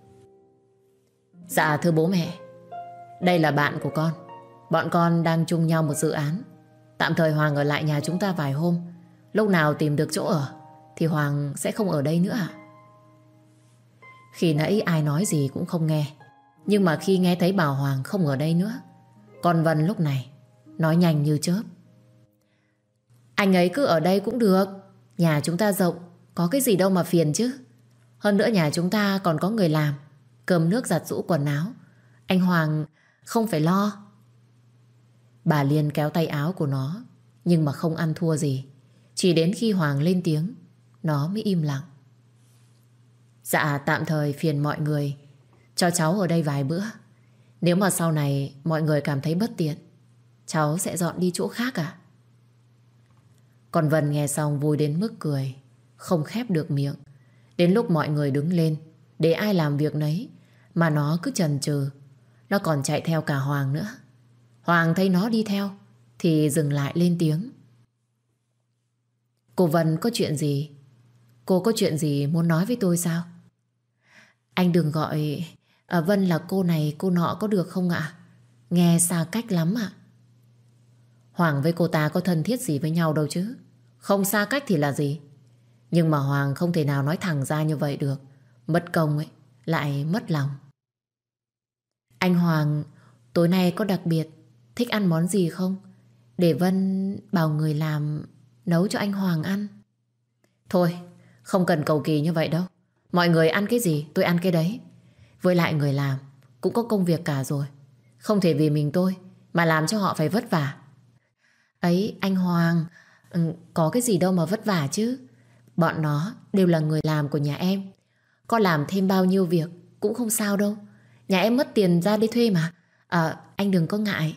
Dạ thưa bố mẹ, đây là bạn của con. Bọn con đang chung nhau một dự án. Tạm thời Hoàng ở lại nhà chúng ta vài hôm. Lúc nào tìm được chỗ ở thì Hoàng sẽ không ở đây nữa ạ. Khi nãy ai nói gì cũng không nghe, nhưng mà khi nghe thấy bảo Hoàng không ở đây nữa, con Vân lúc này nói nhanh như chớp. Anh ấy cứ ở đây cũng được. Nhà chúng ta rộng, có cái gì đâu mà phiền chứ. Hơn nữa nhà chúng ta còn có người làm, cơm nước giặt giũ quần áo. Anh Hoàng không phải lo. Bà Liên kéo tay áo của nó, nhưng mà không ăn thua gì. Chỉ đến khi Hoàng lên tiếng, nó mới im lặng. Dạ tạm thời phiền mọi người cho cháu ở đây vài bữa. Nếu mà sau này mọi người cảm thấy bất tiện, cháu sẽ dọn đi chỗ khác à? Còn Vân nghe xong vui đến mức cười không khép được miệng. Đến lúc mọi người đứng lên để ai làm việc nấy mà nó cứ chần chừ. Nó còn chạy theo cả Hoàng nữa. Hoàng thấy nó đi theo thì dừng lại lên tiếng. Cô Vân có chuyện gì? Cô có chuyện gì muốn nói với tôi sao? Anh đừng gọi Vân là cô này cô nọ có được không ạ? Nghe xa cách lắm ạ. Hoàng với cô ta có thân thiết gì với nhau đâu chứ. Không xa cách thì là gì. Nhưng mà Hoàng không thể nào nói thẳng ra như vậy được. Mất công ấy, lại mất lòng. Anh Hoàng, tối nay có đặc biệt thích ăn món gì không? Để Vân bảo người làm nấu cho anh Hoàng ăn. Thôi, không cần cầu kỳ như vậy đâu. Mọi người ăn cái gì tôi ăn cái đấy. Với lại người làm cũng có công việc cả rồi. Không thể vì mình tôi mà làm cho họ phải vất vả. Ấy anh Hoàng, có cái gì đâu mà vất vả chứ. Bọn nó đều là người làm của nhà em. Có làm thêm bao nhiêu việc cũng không sao đâu. Nhà em mất tiền ra đi thuê mà. Anh đừng có ngại.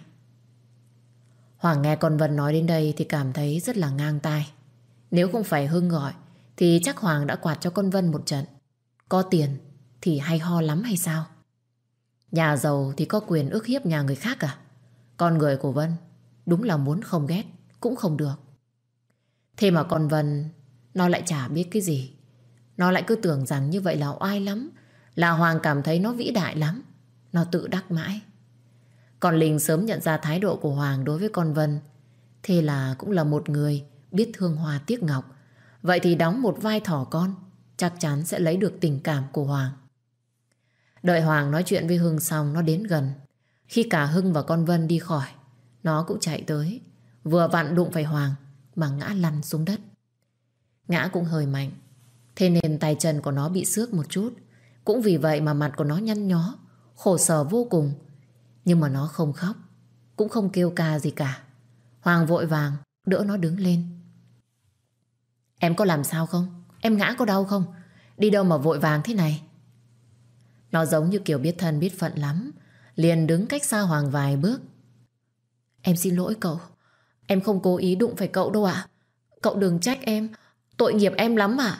Hoàng nghe con Vân nói đến đây thì cảm thấy rất là ngang tai. Nếu không phải Hưng gọi thì chắc Hoàng đã quạt cho con Vân một trận. Có tiền thì hay ho lắm hay sao? Nhà giàu thì có quyền ức hiếp nhà người khác à? Con người của Vân đúng là muốn không ghét cũng không được. Thế mà con Vân nó lại chả biết cái gì. Nó lại cứ tưởng rằng như vậy là oai lắm, là Hoàng cảm thấy nó vĩ đại lắm. Nó tự đắc mãi. Còn Linh sớm nhận ra thái độ của Hoàng đối với con Vân. Thế là cũng là một người biết thương hoa tiếc ngọc. Vậy thì đóng một vai thỏ con chắc chắn sẽ lấy được tình cảm của Hoàng. Đợi Hoàng nói chuyện với Hưng xong, nó đến gần. Khi cả Hưng và con Vân đi khỏi, nó cũng chạy tới, vừa vặn đụng phải Hoàng mà ngã lăn xuống đất. Ngã cũng hơi mạnh, thế nên tay chân của nó bị xước một chút. Cũng vì vậy mà mặt của nó nhăn nhó, khổ sở vô cùng. Nhưng mà nó không khóc, cũng không kêu ca gì cả. Hoàng vội vàng đỡ nó đứng lên. Em có làm sao không? Em ngã có đau không? Đi đâu mà vội vàng thế này? Nó giống như kiểu biết thân biết phận lắm, liền đứng cách xa Hoàng vài bước. Em xin lỗi cậu, em không cố ý đụng phải cậu đâu ạ. Cậu đừng trách em, tội nghiệp em lắm ạ.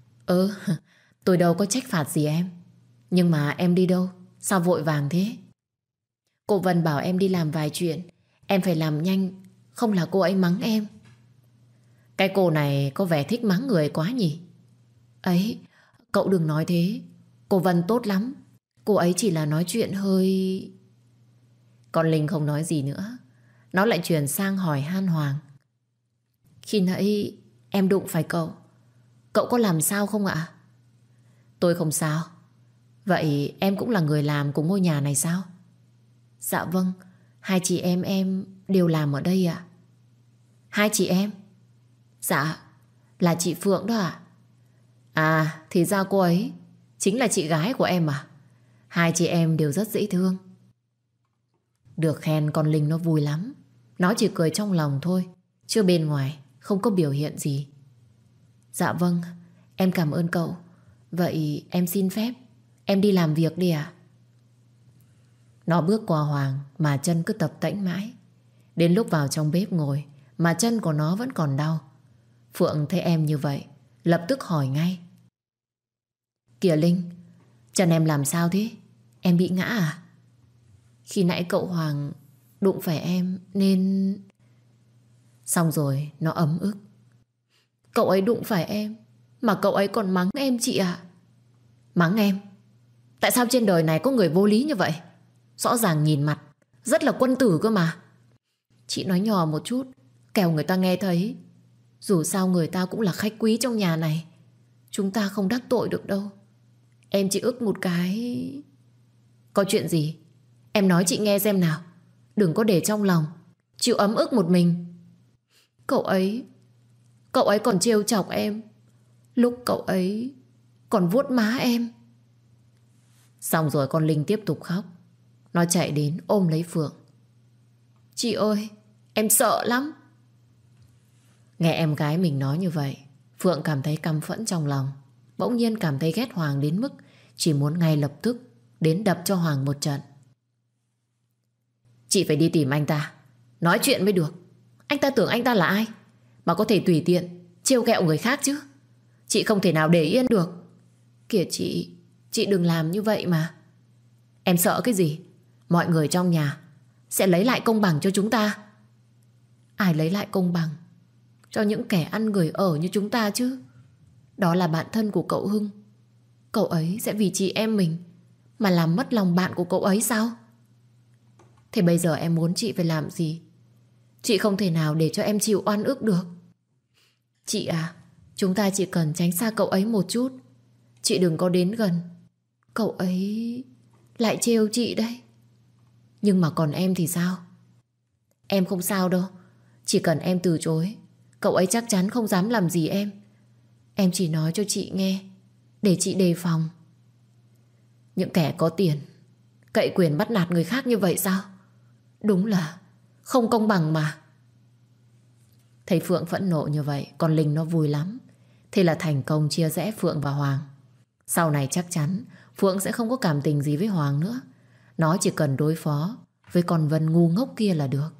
Tôi đâu có trách phạt gì em. Nhưng mà em đi đâu? Sao vội vàng thế? Cô Vân bảo em đi làm vài chuyện, em phải làm nhanh, không là cô ấy mắng em. Cái cô này có vẻ thích mắng người quá nhỉ? Ấy, cậu đừng nói thế. Cô Vân tốt lắm. Cô ấy chỉ là nói chuyện hơi... Con Linh không nói gì nữa. Nó lại chuyển sang hỏi han Hoàng. Khi nãy em đụng phải cậu, cậu có làm sao không ạ? Tôi không sao. Vậy em cũng là người làm cùng ngôi nhà này sao? Dạ vâng, hai chị em đều làm ở đây ạ. Hai chị em? Dạ, là chị Phượng đó ạ. À, thì ra cô ấy chính là chị gái của em à? Hai chị em đều rất dễ thương. Được khen con Linh nó vui lắm. Nó chỉ cười trong lòng thôi, chứ bên ngoài không có biểu hiện gì. Dạ vâng, em cảm ơn cậu. Vậy em xin phép, em đi làm việc đi ạ. Nó bước qua Hoàng mà chân cứ tập tễnh mãi. Đến lúc vào trong bếp ngồi mà chân của nó vẫn còn đau. Phượng thấy em như vậy, lập tức hỏi ngay. Kìa Linh, chân em làm sao thế? Em bị ngã à? Khi nãy cậu Hoàng đụng phải em nên... Xong rồi nó ấm ức. Cậu ấy đụng phải em mà cậu ấy còn mắng em chị ạ. Mắng em? Tại sao trên đời này có người vô lý như vậy? Rõ ràng nhìn mặt rất là quân tử cơ mà. Chị nói nhỏ một chút, kẻo người ta nghe thấy. Dù sao người ta cũng là khách quý trong nhà này, chúng ta không đắc tội được đâu. Em chỉ ức một cái... Có chuyện gì? Em nói chị nghe xem nào. Đừng có để trong lòng, chịu ấm ức một mình. Cậu ấy còn trêu chọc em lúc cậu ấy còn vuốt má em. Xong rồi con Linh tiếp tục khóc. Nó chạy đến ôm lấy Phượng. Chị ơi, em sợ lắm. Nghe em gái mình nói như vậy, Phượng cảm thấy căm phẫn trong lòng. Bỗng nhiên cảm thấy ghét Hoàng đến mức chỉ muốn ngay lập tức đến đập cho Hoàng một trận. Chị phải đi tìm anh ta, nói chuyện mới được. Anh ta tưởng anh ta là ai mà có thể tùy tiện trêu ghẹo người khác chứ? Chị không thể nào để yên được. Kìa chị đừng làm như vậy mà. Em sợ cái gì? Mọi người trong nhà sẽ lấy lại công bằng cho chúng ta. Ai lấy lại công bằng cho những kẻ ăn người ở như chúng ta chứ? Đó là bạn thân của cậu Hưng. Cậu ấy sẽ vì chị em mình mà làm mất lòng bạn của cậu ấy sao? Thế bây giờ em muốn chị phải làm gì? Chị không thể nào để cho em chịu oan ức được. Chị à, chúng ta chỉ cần tránh xa cậu ấy một chút. Chị đừng có đến gần. Cậu ấy lại trêu chị đấy. Nhưng mà còn em thì sao? Em không sao đâu. Chỉ cần em từ chối, cậu ấy chắc chắn không dám làm gì em. Em chỉ nói cho chị nghe, để chị đề phòng. Những kẻ có tiền cậy quyền bắt nạt người khác như vậy sao? Đúng là không công bằng mà. Thấy Phượng phẫn nộ như vậy, con Linh nó vui lắm. Thế là thành công chia rẽ Phượng và Hoàng. Sau này chắc chắn Phượng sẽ không có cảm tình gì với Hoàng nữa. Nó chỉ cần đối phó với con Vân ngu ngốc kia là được.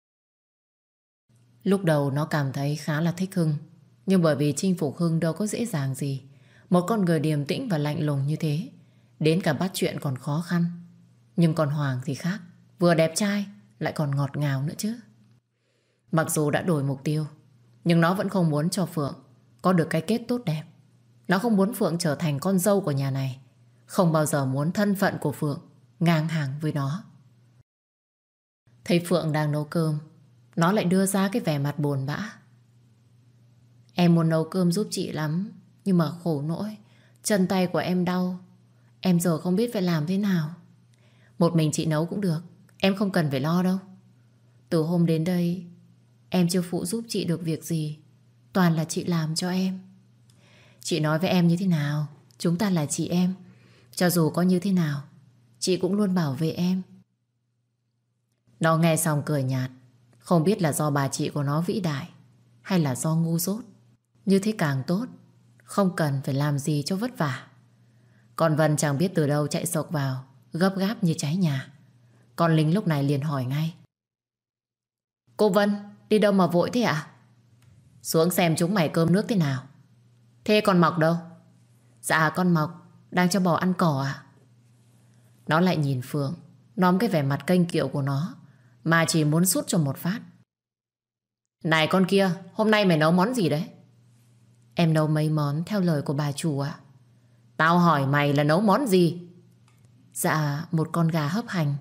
Lúc đầu nó cảm thấy khá là thích Hưng. Nhưng bởi vì chinh phục Hưng đâu có dễ dàng gì. Một con người điềm tĩnh và lạnh lùng như thế, đến cả bắt chuyện còn khó khăn. Nhưng còn Hoàng thì khác. Vừa đẹp trai lại còn ngọt ngào nữa chứ. Mặc dù đã đổi mục tiêu, nhưng nó vẫn không muốn cho Phượng có được cái kết tốt đẹp. Nó không muốn Phượng trở thành con dâu của nhà này. Không bao giờ muốn thân phận của Phượng ngang hàng với nó. Thấy Phượng đang nấu cơm, nó lại đưa ra cái vẻ mặt buồn bã. Em muốn nấu cơm giúp chị lắm, nhưng mà khổ nỗi chân tay của em đau. Em giờ không biết phải làm thế nào. Một mình chị nấu cũng được, em không cần phải lo đâu. Từ hôm đến đây em chưa phụ giúp chị được việc gì, toàn là chị làm cho em. Chị nói với em như thế nào, chúng ta là chị em. Cho dù có như thế nào, chị cũng luôn bảo vệ em. Nó nghe xong cười nhạt. Không biết là do bà chị của nó vĩ đại hay là do ngu dốt. Như thế càng tốt, không cần phải làm gì cho vất vả. Còn Vân chẳng biết từ đâu chạy sộc vào, gấp gáp như cháy nhà. Con Linh lúc này liền hỏi ngay. Cô Vân, đi đâu mà vội thế ạ? Xuống xem chúng mày cơm nước thế nào. Thế con Mọc đâu? Dạ con Mọc đang cho bò ăn cỏ ạ. Nó lại nhìn Phượng, nóm cái vẻ mặt kênh kiệu của nó mà chỉ muốn sút cho một phát. Này con kia, hôm nay mày nấu món gì đấy? Em nấu mấy món theo lời của bà chủ ạ. Tao hỏi mày là nấu món gì? Dạ một con gà hấp hành.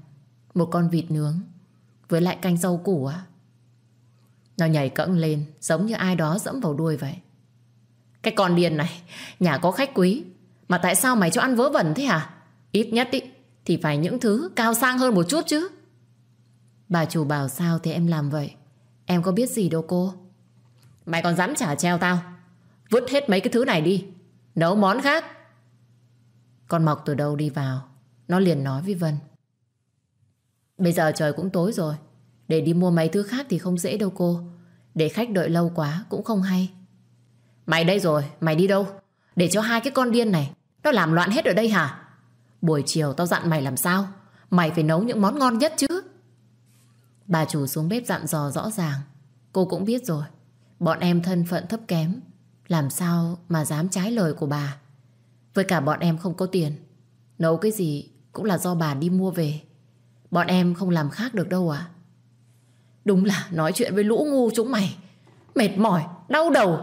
Một con vịt nướng với lại canh rau củ á. Nó nhảy cẫng lên giống như ai đó dẫm vào đuôi vậy. Cái con điên này, nhà có khách quý mà tại sao mày cho ăn vớ vẩn thế hả? Ít nhất ý, thì phải những thứ cao sang hơn một chút chứ. Bà chủ bảo sao thì em làm vậy. Em có biết gì đâu cô. Mày còn dám trả treo tao? Vứt hết mấy cái thứ này đi, nấu món khác. Con Mọc từ đâu đi vào, nó liền nói với Vân. Bây giờ trời cũng tối rồi, để đi mua mấy thứ khác thì không dễ đâu cô. Để khách đợi lâu quá cũng không hay. Mày đây rồi, mày đi đâu? Để cho hai cái con điên này nó làm loạn hết ở đây hả? Buổi chiều tao dặn mày làm sao, mày phải nấu những món ngon nhất chứ. Bà chủ xuống bếp dặn dò rõ ràng. Cô cũng biết rồi, bọn em thân phận thấp kém, làm sao mà dám trái lời của bà. Với cả bọn em không có tiền, nấu cái gì cũng là do bà đi mua về. Bọn em không làm khác được đâu ạ. Đúng là nói chuyện với lũ ngu chúng mày mệt mỏi, đau đầu.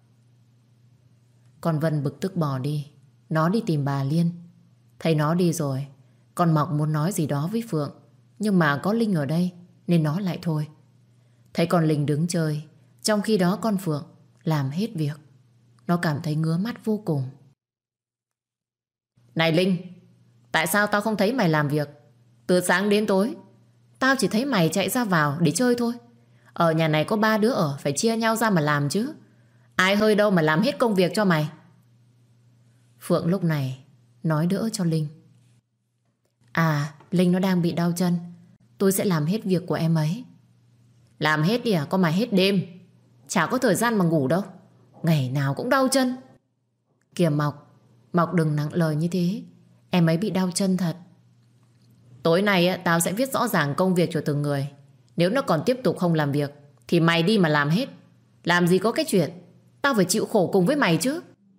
Con Vân bực tức bỏ đi. Nó đi tìm bà Liên. Thấy nó đi rồi, con Mọc muốn nói gì đó với Phượng, nhưng mà có Linh ở đây nên nó lại thôi. Thấy con Linh đứng chơi, trong khi đó con Phượng làm hết việc. Nó cảm thấy ngứa mắt vô cùng. Này Linh, tại sao tao không thấy mày làm việc? Từ sáng đến tối tao chỉ thấy mày chạy ra vào để chơi thôi. Ở nhà này có 3 đứa ở, phải chia nhau ra mà làm chứ. Ai hơi đâu mà làm hết công việc cho mày. Phượng lúc này nói đỡ cho Linh. À, Linh nó đang bị đau chân, tôi sẽ làm hết việc của em ấy. Làm hết đi à? Có mà hết đêm, chả có thời gian mà ngủ đâu. Ngày nào cũng đau chân. Kìa Mọc đừng nặng lời như thế. Em ấy bị đau chân thật. Tối nay tao sẽ viết rõ ràng công việc cho từng người. Nếu nó còn tiếp tục không làm việc thì mày đi mà làm hết. Làm gì có cái chuyện tao phải chịu khổ cùng với mày chứ.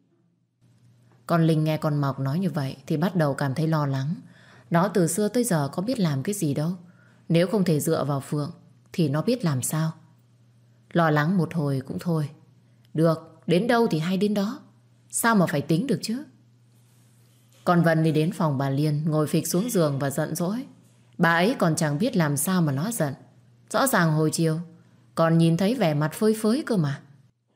Con Linh nghe con Mọc nói như vậy thì bắt đầu cảm thấy lo lắng. Nó từ xưa tới giờ có biết làm cái gì đâu. Nếu không thể dựa vào Phượng thì nó biết làm sao. Lo lắng một hồi cũng thôi. Được, đến đâu thì hay đến đó. Sao mà phải tính được chứ. Con Vân đi đến phòng bà Liên, ngồi phịch xuống giường và giận dỗi. Bà ấy còn chẳng biết làm sao mà nó giận. Rõ ràng hồi chiều còn nhìn thấy vẻ mặt phơi phới cơ mà.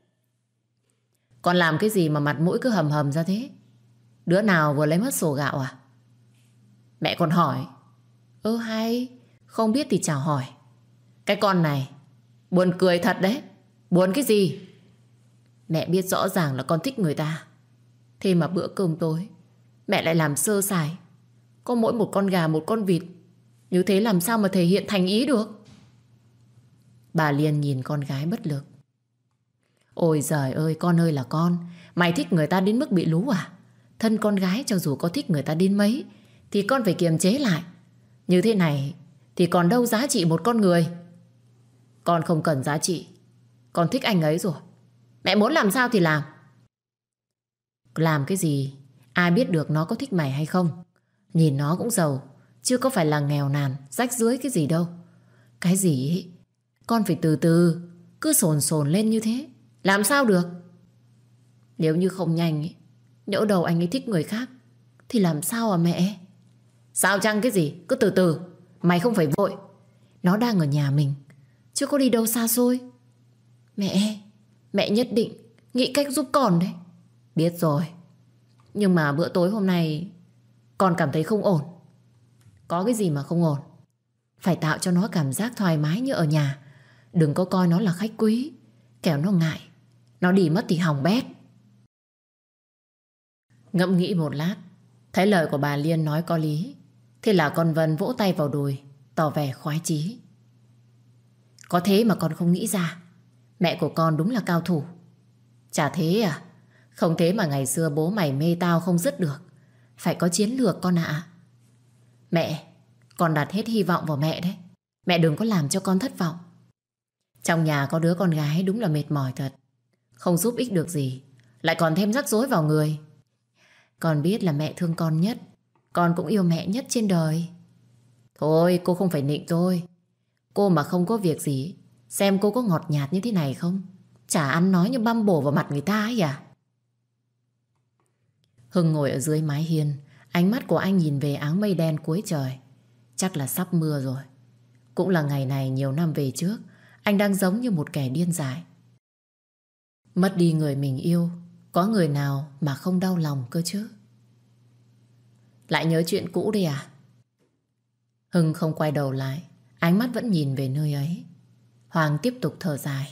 Con làm cái gì mà mặt mũi cứ hầm hầm ra thế? Đứa nào vừa lấy mất sổ gạo à? Mẹ còn hỏi. Hay, không biết thì chào hỏi. Cái con này buồn cười thật đấy. Buồn cái gì? Mẹ biết rõ ràng là con thích người ta, thế mà bữa cơm tối mẹ lại làm sơ sài. Có mỗi một con gà, một con vịt, như thế làm sao mà thể hiện thành ý được. Bà Liên nhìn con gái bất lực. Ôi giời ơi, con ơi là con. Mày thích người ta đến mức bị lú à? Thân con gái cho dù có thích người ta đến mấy thì con phải kiềm chế lại. Như thế này thì còn đâu giá trị một con người. Con không cần giá trị, con thích anh ấy rồi. Mẹ muốn làm sao thì làm. Làm cái gì ai biết được nó có thích mày hay không. Nhìn nó cũng giàu, chứ có phải là nghèo nàn rách rưới cái gì đâu. Cái gì ấy, con phải từ từ. Cứ sồn sồn lên như thế làm sao được. Nếu như không nhanh ấy, nhỡ đầu anh ấy thích người khác thì làm sao à mẹ? Sao chăng cái gì, cứ từ từ. Mày không phải vội. Nó đang ở nhà mình, chứ có đi đâu xa xôi. Mẹ nhất định nghĩ cách giúp con đấy. Biết rồi, nhưng mà bữa tối hôm nay con cảm thấy không ổn. Có cái gì mà không ổn? Phải tạo cho nó cảm giác thoải mái như ở nhà. Đừng có coi nó là khách quý, kẻo nó ngại, nó đi mất thì hỏng bét. Ngẫm nghĩ một lát, thấy lời của bà Liên nói có lý. Thế là con Vân vỗ tay vào đùi, tỏ vẻ khoái chí. Có thế mà con không nghĩ ra. Mẹ của con đúng là cao thủ. Chả thế à? Không thế mà ngày xưa bố mày mê tao không dứt được. Phải có chiến lược con ạ. Mẹ, con đặt hết hy vọng vào mẹ đấy. Mẹ đừng có làm cho con thất vọng. Trong nhà có đứa con gái đúng là mệt mỏi thật. Không giúp ích được gì, lại còn thêm rắc rối vào người. Con biết là mẹ thương con nhất, con cũng yêu mẹ nhất trên đời. Thôi cô không phải nịnh tôi. Cô mà không có việc gì, xem cô có ngọt nhạt như thế này không? Chả ăn nói như băm bổ vào mặt người ta ấy à? Hưng ngồi ở dưới mái hiên, ánh mắt của anh nhìn về áng mây đen cuối trời. chắc là sắp mưa rồi. Cũng là ngày này nhiều năm về trước, anh đang giống như một kẻ điên dại. Mất đi người mình yêu, có người nào mà không đau lòng cơ chứ? Lại nhớ chuyện cũ đi à? Hưng không quay đầu lại, ánh mắt vẫn nhìn về nơi ấy. Hoàng tiếp tục thở dài.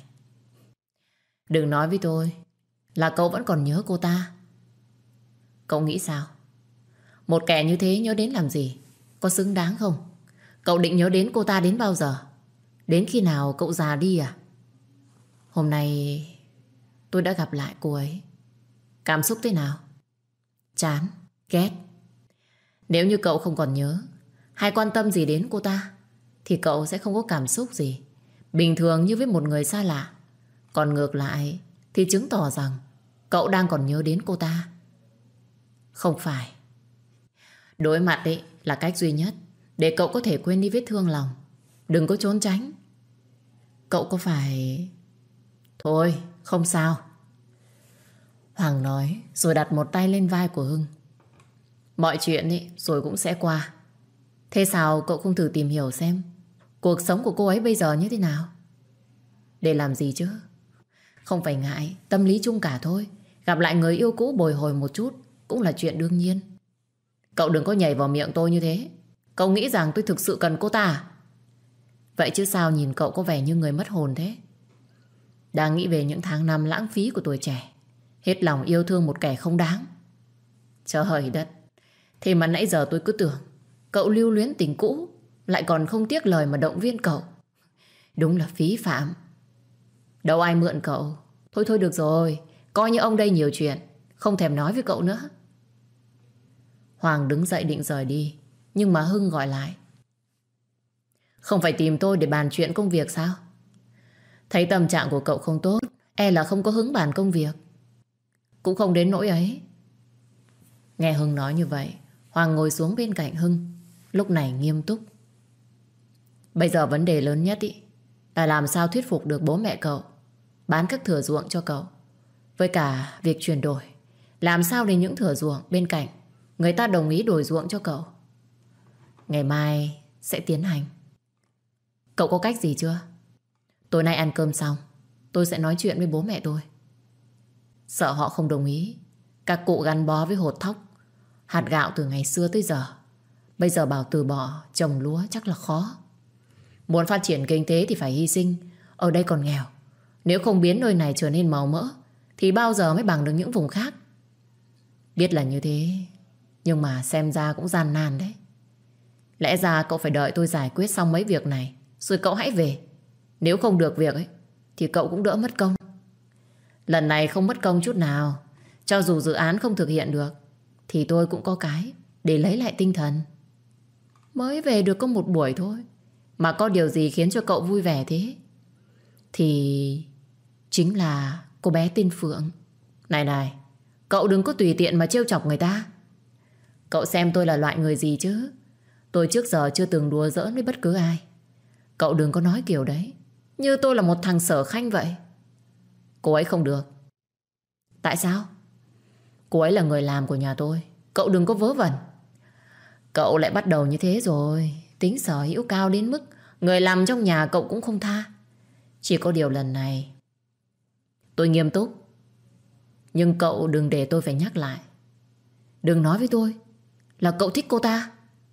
Đừng nói với tôi là cậu vẫn còn nhớ cô ta. Cậu nghĩ sao? Một kẻ như thế nhớ đến làm gì? Có xứng đáng không? Cậu định nhớ đến cô ta đến bao giờ? Đến khi nào cậu già đi à? Hôm nay tôi đã gặp lại cô ấy. Cảm xúc thế nào? Chán, ghét. Nếu như cậu không còn nhớ hay quan tâm gì đến cô ta thì cậu sẽ không có cảm xúc gì, bình thường như với một người xa lạ. Còn ngược lại thì chứng tỏ rằng cậu đang còn nhớ đến cô ta. Không phải. Đối mặt ấy là cách duy nhất để cậu có thể quên đi vết thương lòng. Đừng có trốn tránh. Cậu có phải... Thôi, không sao. Hoàng nói rồi đặt một tay lên vai của Hưng. Mọi chuyện ấy rồi cũng sẽ qua. Thế sao cậu không thử tìm hiểu xem cuộc sống của cô ấy bây giờ như thế nào? Để làm gì chứ? Không phải ngại, tâm lý chung cả thôi. Gặp lại người yêu cũ bồi hồi một chút cũng là chuyện đương nhiên. Cậu đừng có nhảy vào miệng tôi như thế. Cậu nghĩ rằng tôi thực sự cần cô ta à? Vậy chứ sao nhìn cậu có vẻ như người mất hồn thế? Đang nghĩ về những tháng năm lãng phí của tuổi trẻ, hết lòng yêu thương một kẻ không đáng. Trời đất. Thế mà nãy giờ tôi cứ tưởng cậu lưu luyến tình cũ, lại còn không tiếc lời mà động viên cậu. Đúng là phí phạm. Đâu ai mượn cậu. Thôi thôi được rồi, coi như ông đây nhiều chuyện, không thèm nói với cậu nữa. Hoàng đứng dậy định rời đi, nhưng mà Hưng gọi lại. Không phải tìm tôi để bàn chuyện công việc sao? Thấy tâm trạng của cậu không tốt, e là không có hứng bàn công việc. Cũng không đến nỗi ấy. Nghe Hưng nói như vậy, Hoàng ngồi xuống bên cạnh Hưng, lúc này nghiêm túc. Bây giờ vấn đề lớn nhất ý là làm sao thuyết phục được bố mẹ cậu bán các thửa ruộng cho cậu. Với cả việc chuyển đổi, làm sao để những thửa ruộng bên cạnh người ta đồng ý đổi ruộng cho cậu. Ngày mai sẽ tiến hành. Cậu có cách gì chưa? Tối nay ăn cơm xong tôi sẽ nói chuyện với bố mẹ tôi. Sợ họ không đồng ý. Các cụ gắn bó với hột thóc, hạt gạo từ ngày xưa tới giờ. Bây giờ bảo từ bỏ trồng lúa chắc là khó. Muốn phát triển kinh tế thì phải hy sinh. Ở đây còn nghèo. Nếu không biến nơi này trở nên màu mỡ thì bao giờ mới bằng được những vùng khác. Biết là như thế, nhưng mà xem ra cũng gian nan đấy. Lẽ ra cậu phải đợi tôi giải quyết xong mấy việc này rồi cậu hãy về. Nếu không được việc ấy thì cậu cũng đỡ mất công. Lần này không mất công chút nào. Cho dù dự án không thực hiện được thì tôi cũng có cái để lấy lại tinh thần. Mới về được có một buổi thôi mà có điều gì khiến cho cậu vui vẻ thế? Thì chính là cô bé tên Phượng. Này này, cậu đừng có tùy tiện mà trêu chọc người ta. Cậu xem tôi là loại người gì chứ? Tôi trước giờ chưa từng đùa giỡn với bất cứ ai. Cậu đừng có nói kiểu đấy, như tôi là một thằng sở khanh vậy. Cô ấy không được. Tại sao? Cô ấy là người làm của nhà tôi. Cậu đừng có vớ vẩn. Cậu lại bắt đầu như thế rồi. Tính sở hữu cao đến mức người làm trong nhà cậu cũng không tha. Chỉ có điều lần này tôi nghiêm túc. Nhưng cậu đừng để tôi phải nhắc lại. Đừng nói với tôi là cậu thích cô ta.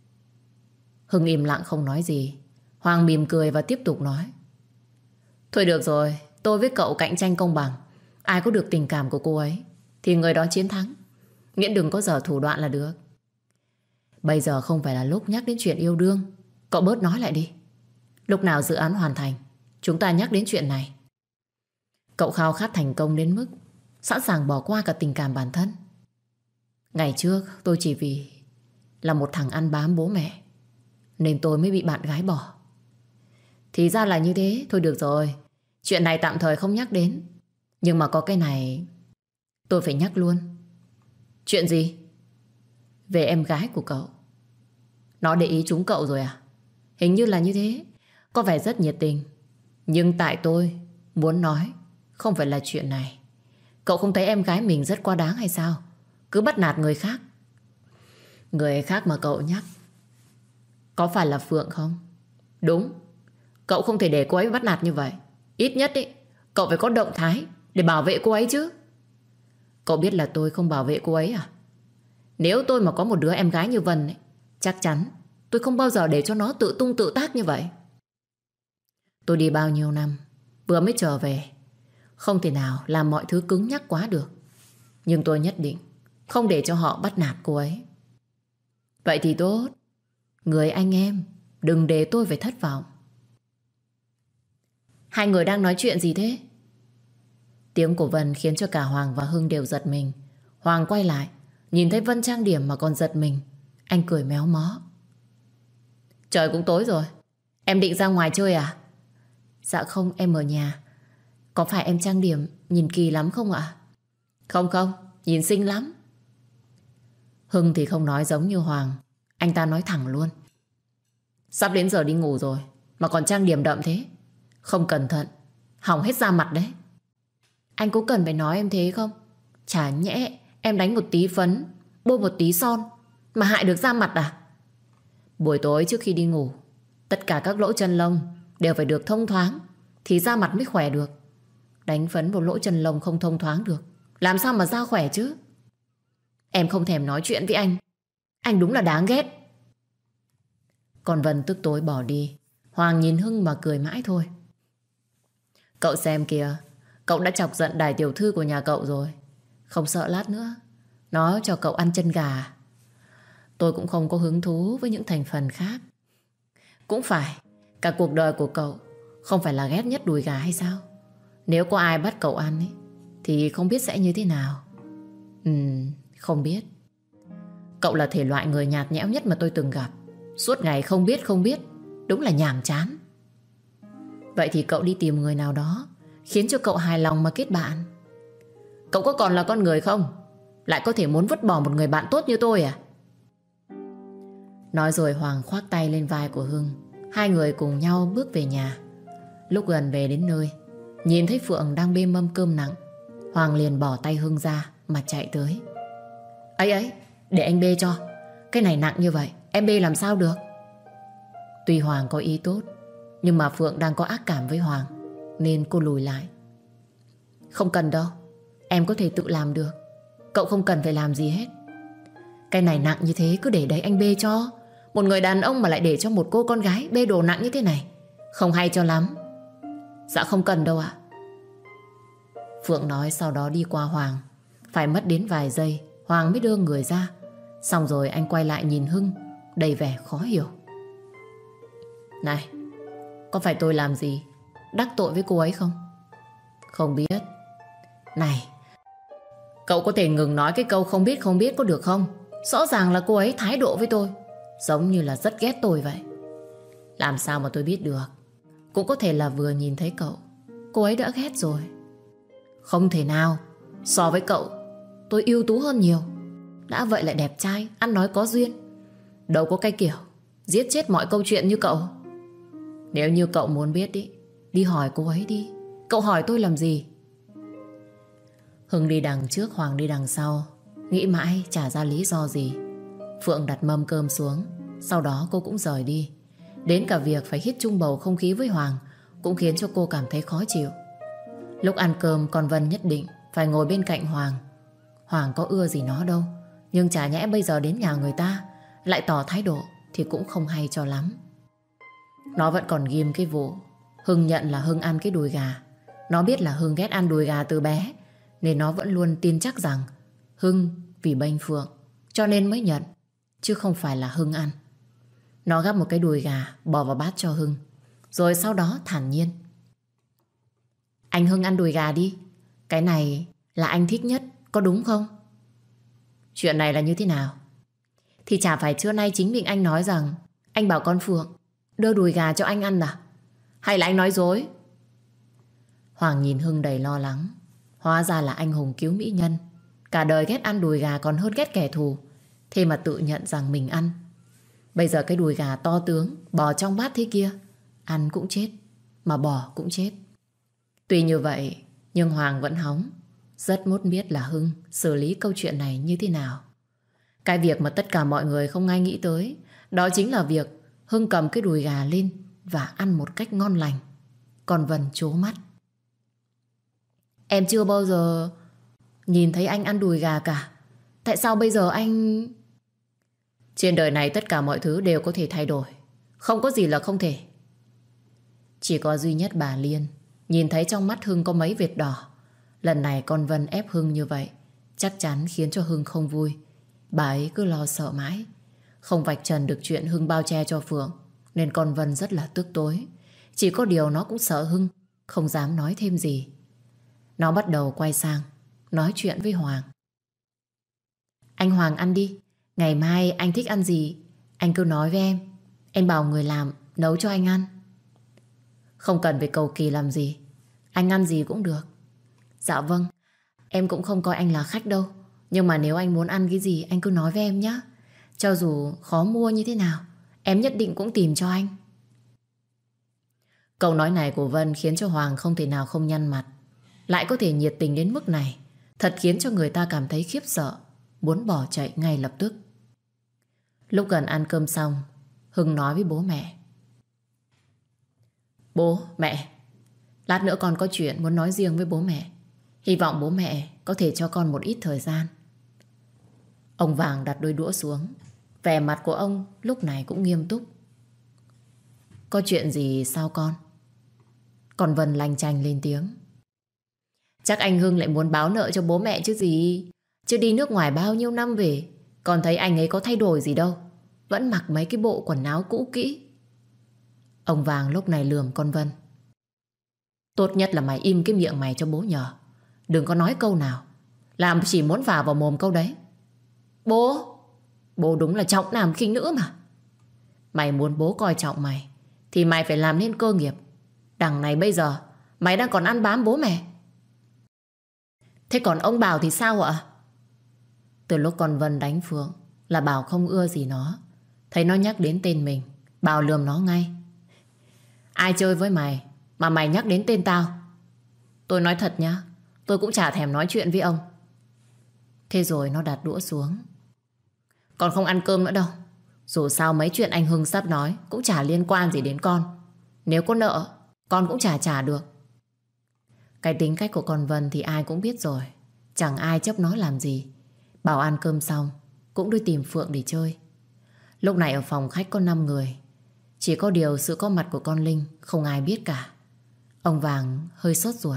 Hưng im lặng không nói gì. Hoàng mỉm cười và tiếp tục nói. Thôi được rồi, tôi với cậu cạnh tranh công bằng. Ai có được tình cảm của cô ấy thì người đó chiến thắng. Miễn đừng có dở thủ đoạn là được. Bây giờ không phải là lúc nhắc đến chuyện yêu đương. Cậu bớt nói lại đi. Lúc nào dự án hoàn thành chúng ta nhắc đến chuyện này. Cậu khao khát thành công đến mức sẵn sàng bỏ qua cả tình cảm bản thân. Ngày trước tôi chỉ vì là một thằng ăn bám bố mẹ nên tôi mới bị bạn gái bỏ. Thì ra là như thế. Thôi được rồi, chuyện này tạm thời không nhắc đến. Nhưng mà có cái này tôi phải nhắc luôn. Chuyện gì? Về em gái của cậu. Nó để ý trúng cậu rồi à? Hình như là như thế. Có vẻ rất nhiệt tình. Nhưng tại tôi muốn nói không phải là chuyện này. Cậu không thấy em gái mình rất quá đáng hay sao? Cứ bắt nạt người khác. Người khác mà cậu nhắc Có phải là Phượng không? Đúng. Cậu không thể để cô ấy bắt nạt như vậy. Ít nhất ý, cậu phải có động thái để bảo vệ cô ấy chứ. Cậu biết là tôi không bảo vệ cô ấy à? Nếu tôi mà có một đứa em gái như Vân ấy, chắc chắn tôi không bao giờ để cho nó tự tung tự tác như vậy. Tôi đi bao nhiêu năm, vừa mới trở về, không thể nào làm mọi thứ cứng nhắc quá được. Nhưng tôi nhất định không để cho họ bắt nạt cô ấy. Vậy thì tốt. Người anh em, đừng để tôi phải thất vọng. Hai người đang nói chuyện gì thế? Tiếng của Vân khiến cho cả Hoàng và Hưng đều giật mình. Hoàng quay lại, nhìn thấy Vân trang điểm mà còn giật mình. Anh cười méo mó. Trời cũng tối rồi, em định ra ngoài chơi à? Dạ không, em ở nhà. Có phải em trang điểm nhìn kỳ lắm không ạ? Không không, nhìn xinh lắm. Hưng thì không nói giống như Hoàng. Anh ta nói thẳng luôn. Sắp đến giờ đi ngủ rồi mà còn trang điểm đậm thế, không cẩn thận hỏng hết da mặt đấy. Anh có cần phải nói em thế không? Chả nhẽ em đánh một tí phấn, bôi một tí son mà hại được da mặt à? Buổi tối trước khi đi ngủ, tất cả các lỗ chân lông đều phải được thông thoáng thì da mặt mới khỏe được. Đánh phấn vào lỗ chân lông không thông thoáng được, làm sao mà da khỏe chứ? Em không thèm nói chuyện với anh. Anh đúng là đáng ghét. Còn Vân tức tối bỏ đi. Hoàng nhìn Hưng mà cười mãi thôi. Cậu xem kìa, cậu đã chọc giận đại tiểu thư của nhà cậu rồi. Không sợ lát nữa nó cho cậu ăn chân gà. Tôi cũng không có hứng thú với những thành phần khác. Cũng phải, cả cuộc đời của cậu không phải là ghét nhất đùi gà hay sao? Nếu có ai bắt cậu ăn ấy, thì không biết sẽ như thế nào. Không biết. Cậu là thể loại người nhạt nhẽo nhất mà tôi từng gặp. Suốt ngày không biết, đúng là nhàm chán. Vậy thì cậu đi tìm người nào đó khiến cho cậu hài lòng mà kết bạn. Cậu có còn là con người không? Lại có thể muốn vứt bỏ một người bạn tốt như tôi à? Nói rồi Hoàng khoác tay lên vai của Hưng. Hai người cùng nhau bước về nhà. Lúc gần về đến nơi, nhìn thấy Phượng đang bê mâm cơm nặng, Hoàng liền bỏ tay Hưng ra mà chạy tới. Ấy, để anh bê cho. Cái này nặng như vậy em bê làm sao được? Tuy Hoàng có ý tốt, nhưng mà Phượng đang có ác cảm với Hoàng, nên cô lùi lại. Không cần đâu, em có thể tự làm được. Cậu không cần phải làm gì hết. Cái này nặng như thế cứ để đấy anh bê cho. Một người đàn ông mà lại để cho một cô con gái bê đồ nặng như thế này, không hay cho lắm. Dạ không cần đâu ạ. Phượng nói sau đó đi qua Hoàng. Phải mất đến vài giây Hoàng mới đưa người ra. Xong rồi anh quay lại nhìn Hưng đầy vẻ khó hiểu. Này, có phải tôi làm gì đắc tội với cô ấy không? Không biết. Này, cậu có thể ngừng nói cái câu không biết có được không? Rõ ràng là cô ấy thái độ với tôi giống như là rất ghét tôi vậy. Làm sao mà tôi biết được? Cũng có thể là vừa nhìn thấy cậu, cô ấy đã ghét rồi. Không thể nào. So với cậu, tôi ưu tú hơn nhiều. Đã vậy lại đẹp trai, ăn nói có duyên. Đâu có cái kiểu giết chết mọi câu chuyện như cậu. Nếu như cậu muốn biết đi hỏi cô ấy đi. Cậu hỏi tôi làm gì? Hưng đi đằng trước, Hoàng đi đằng sau. Nghĩ mãi chả ra lý do gì. Phượng đặt mâm cơm xuống. Sau đó cô cũng rời đi. Đến cả việc phải hít chung bầu không khí với Hoàng cũng khiến cho cô cảm thấy khó chịu. Lúc ăn cơm con Vân nhất định phải ngồi bên cạnh Hoàng. Hoàng có ưa gì nó đâu, nhưng chả nhẽ bây giờ đến nhà người ta lại tỏ thái độ thì cũng không hay cho lắm. Nó vẫn còn ghim cái vụ Hưng nhận là Hưng ăn cái đùi gà. Nó biết là Hưng ghét ăn đùi gà từ bé, nên nó vẫn luôn tin chắc rằng Hưng vì bênh Phượng cho nên mới nhận, chứ không phải là Hưng ăn. Nó gắp một cái đùi gà bỏ vào bát cho Hưng, rồi sau đó thản nhiên: Anh Hưng ăn đùi gà đi. Cái này là anh thích nhất, có đúng không? Chuyện này là như thế nào? Thì chả phải trưa nay chính miệng anh nói rằng anh bảo con Phượng đưa đùi gà cho anh ăn à? Hay là anh nói dối? Hoàng nhìn Hưng đầy lo lắng. Hóa ra là anh hùng cứu mỹ nhân, cả đời ghét ăn đùi gà còn hơn ghét kẻ thù, thế mà tự nhận rằng mình ăn. Bây giờ cái đùi gà to tướng bò trong bát thế kia, ăn cũng chết mà bò cũng chết. Tuy như vậy nhưng Hoàng vẫn hóng, rất muốn biết là Hưng xử lý câu chuyện này như thế nào. Cái việc mà tất cả mọi người không ai nghĩ tới, đó chính là việc Hưng cầm cái đùi gà lên và ăn một cách ngon lành. Còn Vân trố mắt. Em chưa bao giờ nhìn thấy anh ăn đùi gà cả. Tại sao bây giờ anh... Trên đời này tất cả mọi thứ đều có thể thay đổi. Không có gì là không thể. Chỉ có duy nhất bà Liên nhìn thấy trong mắt Hưng có mấy vệt đỏ. Lần này con Vân ép Hưng như vậy chắc chắn khiến cho Hưng không vui. Bà ấy cứ lo sợ mãi. Không vạch trần được chuyện Hưng bao che cho Phượng, nên con Vân rất là tức tối. Chỉ có điều nó cũng sợ Hưng, không dám nói thêm gì. Nó bắt đầu quay sang nói chuyện với Hoàng. Anh Hoàng ăn đi. Ngày mai anh thích ăn gì anh cứ nói với em. Em bảo người làm nấu cho anh ăn. Không cần phải cầu kỳ làm gì. Anh ăn gì cũng được. Dạ vâng. Em cũng không coi anh là khách đâu. Nhưng mà nếu anh muốn ăn cái gì anh cứ nói với em nhé. Cho dù khó mua như thế nào em nhất định cũng tìm cho anh. Câu nói này của Vân khiến cho Hoàng không thể nào không nhăn mặt. Lại có thể nhiệt tình đến mức này, thật khiến cho người ta cảm thấy khiếp sợ, muốn bỏ chạy ngay lập tức. Lúc gần ăn cơm xong, Hưng nói với bố mẹ. Bố, mẹ, lát nữa con có chuyện muốn nói riêng với bố mẹ. Hy vọng bố mẹ có thể cho con một ít thời gian. Ông Vàng đặt đôi đũa xuống. Vẻ mặt của ông lúc này cũng nghiêm túc. Có chuyện gì sao con? Còn Vân lanh chanh lên tiếng. Chắc anh Hưng lại muốn báo nợ cho bố mẹ chứ gì. Chứ đi nước ngoài bao nhiêu năm về, con thấy anh ấy có thay đổi gì đâu. Vẫn mặc mấy cái bộ quần áo cũ kỹ. Ông Vàng lúc này lườm con Vân. Tốt nhất là mày im cái miệng mày cho bố nhờ. Đừng có nói câu nào. Làm chỉ muốn vào mồm câu đấy. Bố đúng là trọng nam khinh nữ mà. Mày muốn bố coi trọng mày thì mày phải làm nên cơ nghiệp. Đằng này bây giờ mày đang còn ăn bám bố mẹ. Thế còn ông Bảo thì sao ạ? Từ lúc con Vân đánh Phượng là Bảo không ưa gì nó. Thấy nó nhắc đến tên mình, Bảo lườm nó ngay. Ai chơi với mày mà mày nhắc đến tên tao? Tôi nói thật nhá, tôi cũng chả thèm nói chuyện với ông. Thế rồi nó đặt đũa xuống. Con không ăn cơm nữa đâu. Dù sao mấy chuyện anh Hưng sắp nói cũng chả liên quan gì đến con. Nếu có nợ con cũng chả trả được. Cái tính cách của con Vân thì ai cũng biết rồi. Chẳng ai chấp nó làm gì. Bảo ăn cơm xong cũng đi tìm Phượng để chơi. Lúc này ở phòng khách có 5 người. Chỉ có điều sự có mặt của con Linh không ai biết cả. Ông Vàng hơi sốt ruột.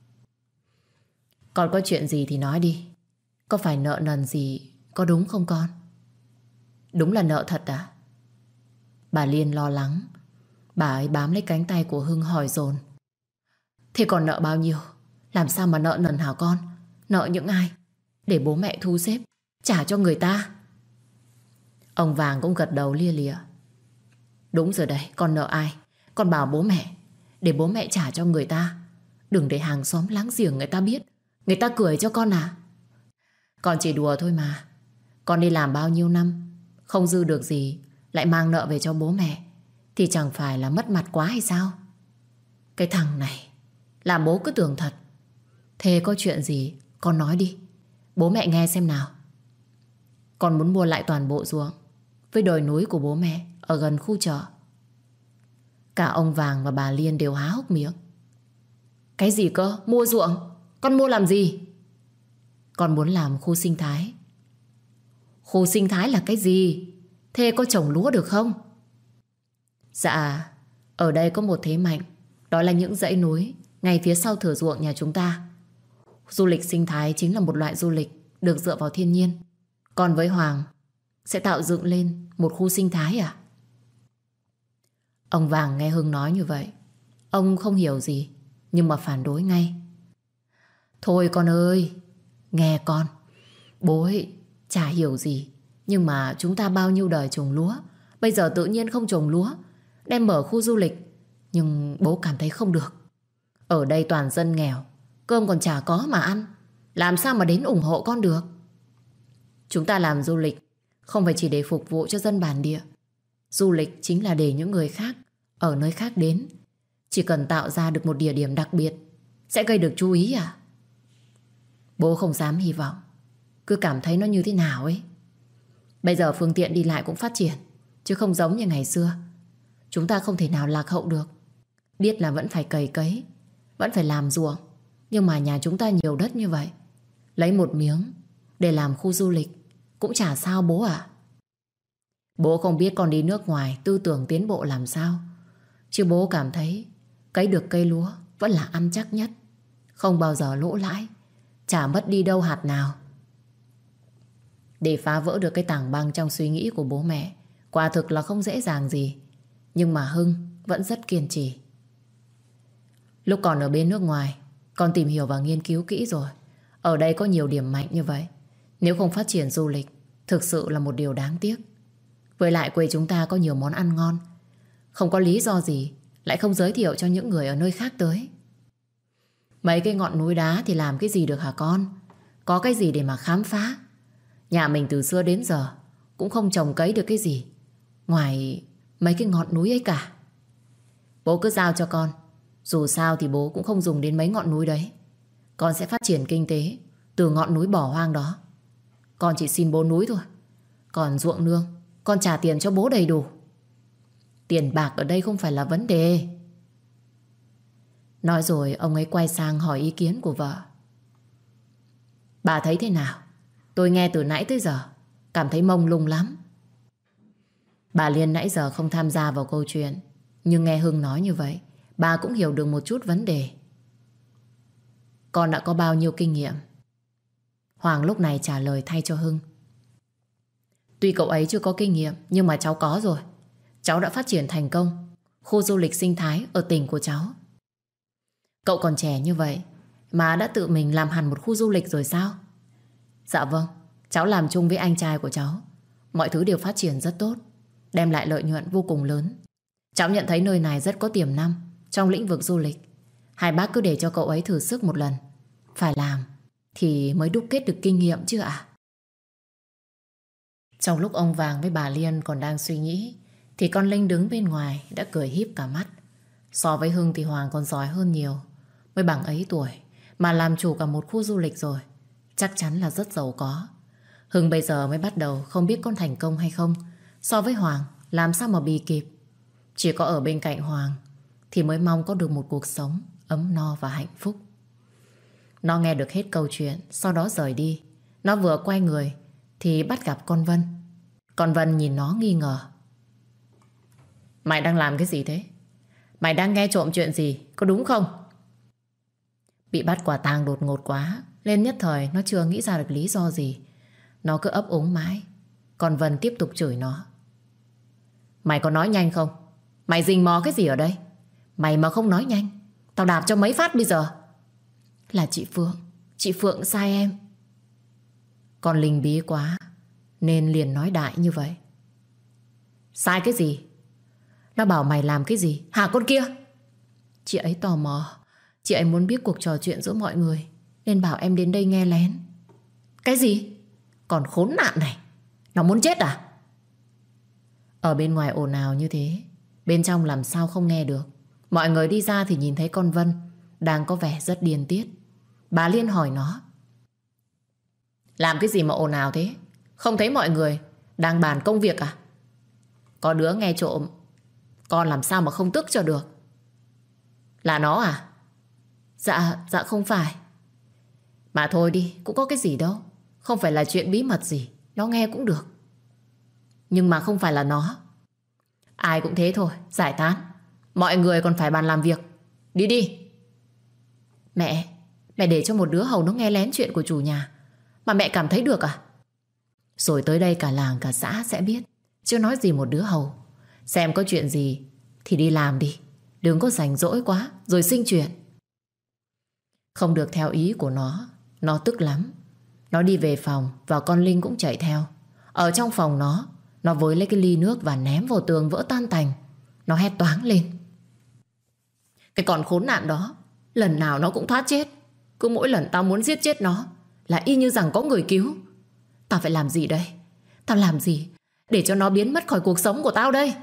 Con có chuyện gì thì nói đi. Có phải nợ nần gì có đúng không con? Đúng là nợ thật à? Bà Liên lo lắng. Bà ấy bám lấy cánh tay của Hưng hỏi dồn. Thế còn nợ bao nhiêu? Làm sao mà nợ nần hả con? Nợ những ai? Để bố mẹ thu xếp trả cho người ta. Ông Vàng cũng gật đầu lia lịa. Đúng rồi đấy, con nợ ai? Con bảo bố mẹ để bố mẹ trả cho người ta. Đừng để hàng xóm láng giềng người ta biết. Người ta cười cho con à? Con chỉ đùa thôi mà. Con đi làm bao nhiêu năm không dư được gì lại mang nợ về cho bố mẹ thì chẳng phải là mất mặt quá hay sao? Cái thằng này làm bố cứ tưởng thật. Thế có chuyện gì con nói đi, bố mẹ nghe xem nào. Con muốn mua lại toàn bộ ruộng với đồi núi của bố mẹ ở gần khu chợ. Cả ông Vàng và bà Liên đều há hốc miệng. Cái gì cơ? Mua ruộng? Con mua làm gì? Con muốn làm khu sinh thái. Khu sinh thái là cái gì? Thế có trồng lúa được không? Dạ, ở đây có một thế mạnh. Đó là những dãy núi ngay phía sau thửa ruộng nhà chúng ta. Du lịch sinh thái chính là một loại du lịch được dựa vào thiên nhiên. Còn với Hoàng sẽ tạo dựng lên một khu sinh thái à? Ông Vàng nghe Hưng nói như vậy, ông không hiểu gì nhưng mà phản đối ngay. Thôi con ơi, nghe con. Bố ấy chả hiểu gì, nhưng mà chúng ta bao nhiêu đời trồng lúa, bây giờ tự nhiên không trồng lúa, đem mở khu du lịch. Nhưng bố cảm thấy không được. Ở đây toàn dân nghèo, cơm còn chả có mà ăn, làm sao mà đến ủng hộ con được? Chúng ta làm du lịch không phải chỉ để phục vụ cho dân bản địa. Du lịch chính là để những người khác ở nơi khác đến. Chỉ cần tạo ra được một địa điểm đặc biệt sẽ gây được chú ý à? Bố không dám hy vọng, cứ cảm thấy nó như thế nào ấy. Bây giờ phương tiện đi lại cũng phát triển, chứ không giống như ngày xưa Chúng ta không thể nào lạc hậu được. Biết là vẫn phải cày cấy, vẫn phải làm ruộng, nhưng mà nhà chúng ta nhiều đất như vậy, lấy một miếng để làm khu du lịch cũng chả sao bố ạ. Bố không biết con đi nước ngoài tư tưởng tiến bộ làm sao, chứ bố cảm thấy cấy được cây lúa vẫn là ăn chắc nhất, không bao giờ lỗ lãi, chả mất đi đâu hạt nào. Để phá vỡ được cái tảng băng trong suy nghĩ của bố mẹ quả thực là không dễ dàng gì. Nhưng mà Hưng vẫn rất kiên trì. Lúc còn ở bên nước ngoài, con tìm hiểu và nghiên cứu kỹ rồi. Ở đây có nhiều điểm mạnh như vậy. Nếu không phát triển du lịch, thực sự là một điều đáng tiếc. Với lại quê chúng ta có nhiều món ăn ngon, không có lý do gì lại không giới thiệu cho những người ở nơi khác tới. Mấy cái ngọn núi đá thì làm cái gì được hả con? Có cái gì để mà khám phá? Nhà mình từ xưa đến giờ cũng không trồng cấy được cái gì ngoài mấy cái ngọn núi ấy cả. Bố cứ giao cho con. Dù sao thì bố cũng không dùng đến mấy ngọn núi đấy. Con sẽ phát triển kinh tế từ ngọn núi bỏ hoang đó. Con chỉ xin bố núi thôi. Còn ruộng nương con trả tiền cho bố đầy đủ. Tiền bạc ở đây không phải là vấn đề. Nói rồi ông ấy quay sang hỏi ý kiến của vợ. Bà thấy thế nào? Tôi nghe từ nãy tới giờ cảm thấy mông lung lắm. Bà Liên nãy giờ không tham gia vào câu chuyện, nhưng nghe Hưng nói như vậy, bà cũng hiểu được một chút vấn đề. Con đã có bao nhiêu kinh nghiệm? Hoàng lúc này trả lời thay cho Hưng. Tuy cậu ấy chưa có kinh nghiệm, nhưng mà cháu có rồi. Cháu đã phát triển thành công khu du lịch sinh thái ở tỉnh của cháu. Cậu còn trẻ như vậy mà đã tự mình làm hẳn một khu du lịch rồi sao? Dạ vâng, cháu làm chung với anh trai của cháu. Mọi thứ đều phát triển rất tốt, đem lại lợi nhuận vô cùng lớn. Cháu nhận thấy nơi này rất có tiềm năng trong lĩnh vực du lịch. Hai bác cứ để cho cậu ấy thử sức một lần. Phải làm thì mới đúc kết được kinh nghiệm chứ ạ. Trong lúc ông Vàng với bà Liên còn đang suy nghĩ, thì con Linh đứng bên ngoài đã cười híp cả mắt. So với Hưng thì Hoàng còn giỏi hơn nhiều. Mới bằng ấy tuổi mà làm chủ cả một khu du lịch rồi, chắc chắn là rất giàu có. Hưng bây giờ mới bắt đầu không biết con thành công hay không. So với Hoàng làm sao mà bì kịp. Chỉ có ở bên cạnh Hoàng thì mới mong có được một cuộc sống ấm no và hạnh phúc. Nó nghe được hết câu chuyện, sau đó rời đi. Nó vừa quay người thì bắt gặp con Vân. Con Vân nhìn nó nghi ngờ. Mày đang làm cái gì thế? Mày đang nghe trộm chuyện gì, có đúng không? Bị bắt quả tang đột ngột quá, nên nhất thời nó chưa nghĩ ra được lý do gì. Nó cứ ấp úng mãi. Còn Vân tiếp tục chửi nó. Mày có nói nhanh không? Mày rình mò cái gì ở đây? Mày mà không nói nhanh, tao đạp cho mấy phát bây giờ. Là chị Phượng. Chị Phượng sai em. Con Linh bí quá nên liền nói đại như vậy. Sai cái gì? Nó bảo mày làm cái gì hả con kia? Chị ấy tò mò. Chị ấy muốn biết cuộc trò chuyện giữa mọi người, nên bảo em đến đây nghe lén. Cái gì? Còn khốn nạn này, nó muốn chết à? Ở bên ngoài ồn ào như thế, bên trong làm sao không nghe được. Mọi người đi ra thì nhìn thấy con Vân đang có vẻ rất điên tiết. Bà Liên hỏi nó. Làm cái gì mà ồn ào thế? Không thấy mọi người đang bàn công việc à? Có đứa nghe trộm, con làm sao mà không tức cho được? Là nó à? Dạ không phải. Mà thôi đi, cũng có cái gì đâu. Không phải là chuyện bí mật gì, nó nghe cũng được. Nhưng mà không phải là nó. Ai cũng thế thôi, giải tán. Mọi người còn phải bàn làm việc. Đi đi. Mẹ để cho một đứa hầu nó nghe lén chuyện của chủ nhà mà mẹ cảm thấy được à? Rồi tới đây cả làng cả xã sẽ biết, chứ nói gì một đứa hầu. Xem có chuyện gì thì đi làm đi, đừng có rảnh rỗi quá rồi sinh chuyện. Không được theo ý của nó tức lắm. Nó đi về phòng và con Linh cũng chạy theo. Ở trong phòng nó với lấy cái ly nước và ném vào tường vỡ tan tành. Nó hét toáng lên. Cái con khốn nạn đó, lần nào nó cũng thoát chết. Cứ mỗi lần tao muốn giết chết nó là y như rằng có người cứu. Tao phải làm gì đây? Tao làm gì để cho nó biến mất khỏi cuộc sống của tao đây?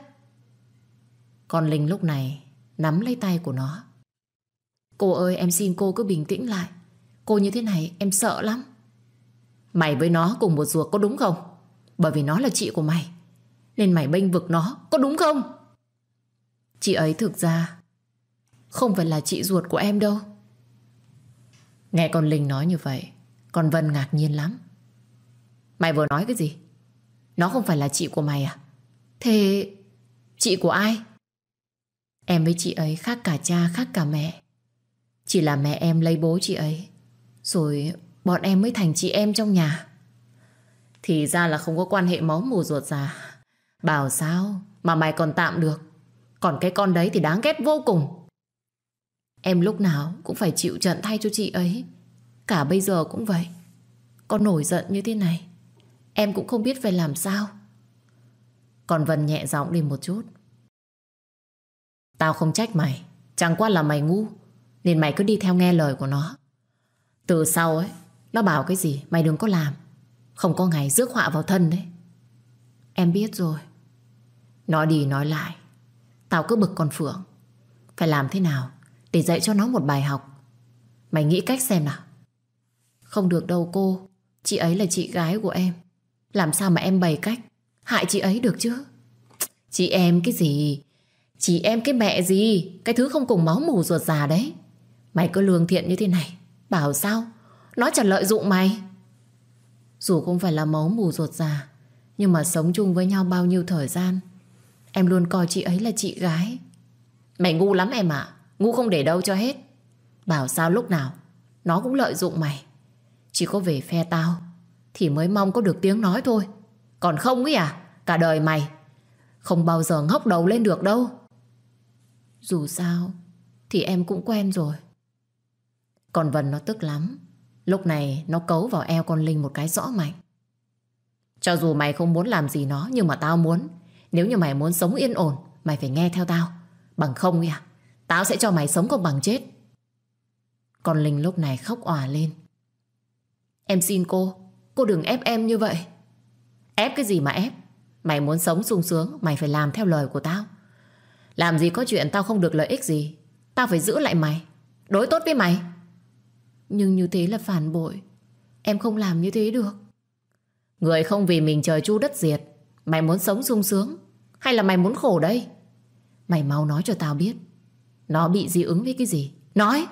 Con Linh lúc này nắm lấy tay của nó. Cô ơi, em xin cô cứ bình tĩnh lại. Cô như thế này em sợ lắm. Mày với nó cùng một ruột có đúng không? Bởi vì nó là chị của mày nên mày bênh vực nó, có đúng không? Chị ấy thực ra không phải là chị ruột của em đâu. Nghe con Linh nói như vậy, con Vân ngạc nhiên lắm. Mày vừa nói cái gì? Nó không phải là chị của mày à? Thế chị của ai? Em với chị ấy khác cả cha khác cả mẹ. Chỉ là mẹ em lấy bố chị ấy, rồi bọn em mới thành chị em trong nhà. Thì ra là không có quan hệ máu mủ ruột già. Bảo sao mà mày còn tạm được. Còn cái con đấy thì đáng ghét vô cùng. Em lúc nào cũng phải chịu trận thay cho chị ấy. Cả bây giờ cũng vậy. Con nổi giận như thế này, em cũng không biết phải làm sao. Còn Vân nhẹ giọng đi một chút. Tao không trách mày, chẳng qua là mày ngu, nên mày cứ đi theo nghe lời của nó. Từ sau ấy, nó bảo cái gì mày đừng có làm. Không có ngày rước họa vào thân đấy. Em biết rồi. Nói đi nói lại, tao cứ bực con Phượng. Phải làm thế nào để dạy cho nó một bài học? Mày nghĩ cách xem nào. Không được đâu cô. Chị ấy là chị gái của em. Làm sao mà em bày cách hại chị ấy được chứ? Chị em cái gì? Chị em cái mẹ gì? Cái thứ không cùng máu mủ ruột già đấy. Mày cứ lương thiện như thế này, bảo sao nó chẳng lợi dụng mày. Dù không phải là máu mủ ruột già, nhưng mà sống chung với nhau bao nhiêu thời gian, em luôn coi chị ấy là chị gái. Mày ngu lắm em ạ. Ngu không để đâu cho hết. Bảo sao lúc nào nó cũng lợi dụng mày. Chỉ có về phe tao thì mới mong có được tiếng nói thôi. Còn không ấy à, cả đời mày không bao giờ ngóc đầu lên được đâu. Dù sao thì em cũng quen rồi. Còn Vân nó tức lắm. Lúc này nó cấu vào eo con Linh một cái rõ mạnh. Cho dù mày không muốn làm gì nó, nhưng mà tao muốn. Nếu như mày muốn sống yên ổn, mày phải nghe theo tao. Bằng không ấy à, tao sẽ cho mày sống không bằng chết. Con Linh lúc này khóc òa lên. Em xin cô đừng ép em như vậy. Ép cái gì mà ép? Mày muốn sống sung sướng, mày phải làm theo lời của tao. Làm gì có chuyện tao không được lợi ích gì. Tao phải giữ lại mày, đối tốt với mày. Nhưng như thế là phản bội. Em không làm như thế được. Người không vì mình trời chu đất diệt. Mày muốn sống sung sướng hay là mày muốn khổ đây? Mày mau nói cho tao biết, nó bị dị ứng với cái gì? Nói.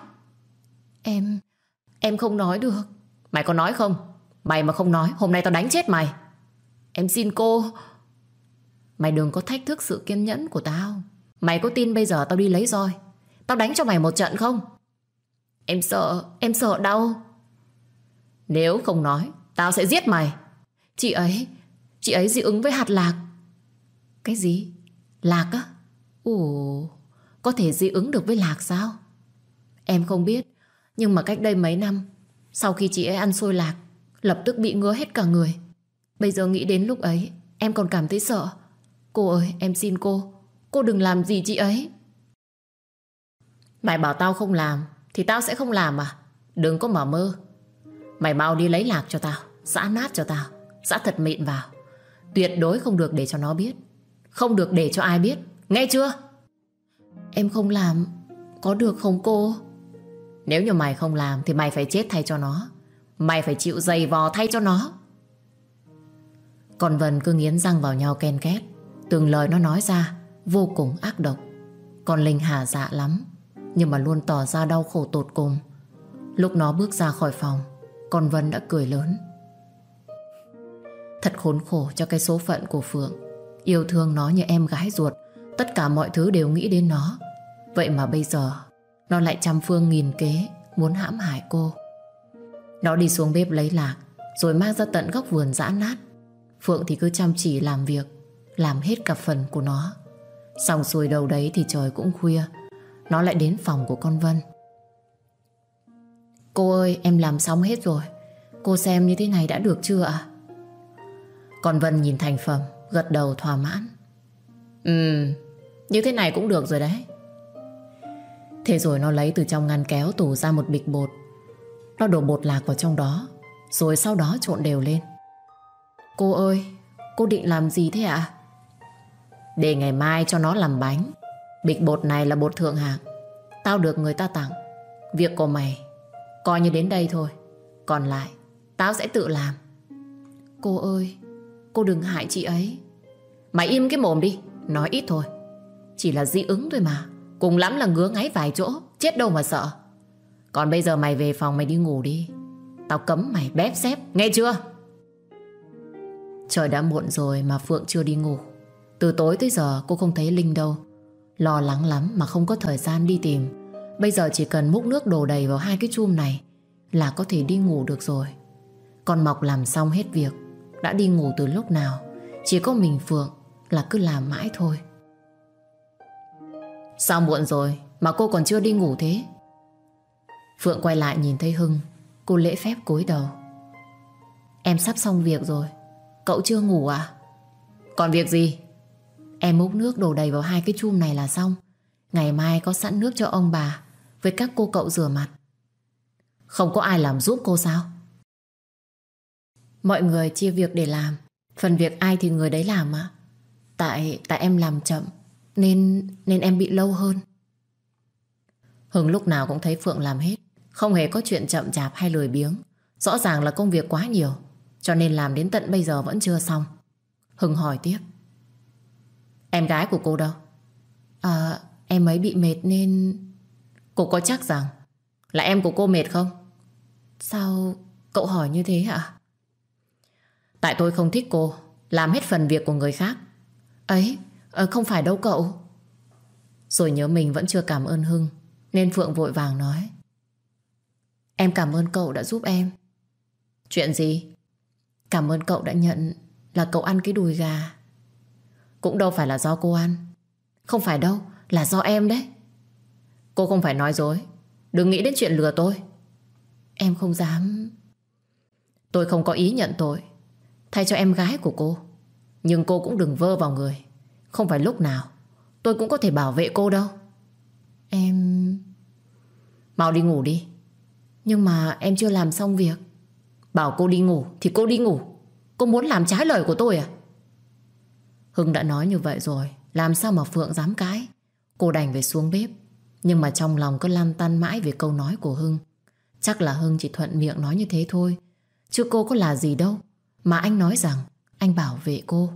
Em không nói được. Mày có nói không? Mày mà không nói, hôm nay tao đánh chết mày. Em xin cô. Mày đừng có thách thức sự kiên nhẫn của tao. Mày có tin bây giờ tao đi lấy roi, tao đánh cho mày một trận không? Em sợ đau. Nếu không nói, tao sẽ giết mày. Chị ấy dị ứng với hạt lạc. Cái gì? Lạc á? Ồ, có thể dị ứng được với lạc sao? Em không biết. Nhưng mà cách đây mấy năm, sau khi chị ấy ăn xôi lạc, lập tức bị ngứa hết cả người. Bây giờ nghĩ đến lúc ấy, em còn cảm thấy sợ. Cô ơi, em xin cô đừng làm gì chị ấy. Mày bảo tao không làm thì tao sẽ không làm à? Đừng có mở mơ. Mày mau đi lấy lạc cho tao, giã nát cho tao, giã thật mịn vào. Tuyệt đối không được để cho nó biết, không được để cho ai biết, nghe chưa? Em không làm, có được không cô? Nếu như mày không làm thì mày phải chết thay cho nó. Mày phải chịu giày vò thay cho nó. Còn Vân cứ nghiến răng vào nhau ken két. Từng lời nó nói ra vô cùng ác độc. Còn Linh hả dạ lắm, nhưng mà luôn tỏ ra đau khổ tột cùng. Lúc nó bước ra khỏi phòng, con Vân đã cười lớn. Thật khốn khổ cho cái số phận của Phượng. Yêu thương nó như em gái ruột, tất cả mọi thứ đều nghĩ đến nó. Vậy mà bây giờ nó lại trăm phương nghìn kế muốn hãm hại cô. Nó đi xuống bếp lấy lạc, rồi mang ra tận góc vườn giã nát. Phượng thì cứ chăm chỉ làm việc, làm hết cả phần của nó. Xong xuôi đầu đấy thì trời cũng khuya. Nó lại đến phòng của con Vân. Cô ơi, em làm xong hết rồi. Cô xem như thế này đã được chưa ạ? Con Vân nhìn thành phẩm, gật đầu thỏa mãn. Như thế này cũng được rồi đấy. Thế rồi nó lấy từ trong ngăn kéo tủ ra một bịch bột. Nó đổ bột lạc vào trong đó, rồi sau đó trộn đều lên. Cô ơi, cô định làm gì thế ạ? Để ngày mai cho nó làm bánh. Bịch bột này là bột thượng hạng, tao được người ta tặng. Việc của mày coi như đến đây thôi, còn lại tao sẽ tự làm. Cô ơi, cô đừng hại chị ấy. Mày im cái mồm đi, nói ít thôi. chỉ là dị ứng thôi mà. Cùng lắm là ngứa ngáy vài chỗ, chết đâu mà sợ. Còn bây giờ mày về phòng mày đi ngủ đi. Tao cấm mày bép xép, nghe chưa? Trời đã muộn rồi mà Phượng chưa đi ngủ. Từ tối tới giờ cô không thấy Linh đâu. Lo lắng lắm mà không có thời gian đi tìm. Bây giờ chỉ cần múc nước đổ đầy vào hai cái chum này là có thể đi ngủ được rồi. Còn Mộc làm xong hết việc, đã đi ngủ từ lúc nào. Chỉ có mình Phượng là cứ làm mãi thôi. Sao muộn rồi mà cô còn chưa đi ngủ thế? Phượng quay lại nhìn thấy Hưng. Cô lễ phép cúi đầu. Em sắp xong việc rồi. Cậu chưa ngủ à? Còn việc gì? Em múc nước đổ đầy vào hai cái chum này là xong. Ngày mai có sẵn nước cho ông bà với các cô cậu rửa mặt. Không có ai làm giúp cô sao? Mọi người chia việc để làm. Phần việc ai thì người đấy làm ạ. Tại em làm chậm Nên em bị lâu hơn. Hưng lúc nào cũng thấy Phượng làm hết, không hề có chuyện chậm chạp hay lười biếng. Rõ ràng là công việc quá nhiều, cho nên làm đến tận bây giờ vẫn chưa xong. Hưng hỏi tiếp. Em gái của cô đâu? Em ấy bị mệt nên... Cô có chắc rằng là em của cô mệt không? Sao cậu hỏi như thế hả? Tại tôi không thích cô làm hết phần việc của người khác. Ấy, không phải đâu cậu. Rồi nhớ mình vẫn chưa cảm ơn Hưng, nên Phượng vội vàng nói. Em cảm ơn cậu đã giúp em. Chuyện gì? Cảm ơn cậu đã nhận là cậu ăn cái đùi gà. Cũng đâu phải là do cô ăn. Không phải đâu, là do em đấy. Cô không phải nói dối. Đừng nghĩ đến chuyện lừa tôi. Em không dám. Tôi không có ý nhận tội thay cho em gái của cô. Nhưng cô cũng đừng vơ vào người. Không phải lúc nào tôi cũng có thể bảo vệ cô đâu. Em... Mau đi ngủ đi. Nhưng mà em chưa làm xong việc. Bảo cô đi ngủ thì cô đi ngủ. Cô muốn làm trái lời của tôi à? Hưng đã nói như vậy rồi, làm sao mà Phượng dám cãi. Cô đành phải xuống bếp. Nhưng mà trong lòng cứ lăn tăn mãi về câu nói của Hưng. Chắc là Hưng chỉ thuận miệng nói như thế thôi, chứ cô có là gì đâu mà anh nói rằng anh bảo vệ cô.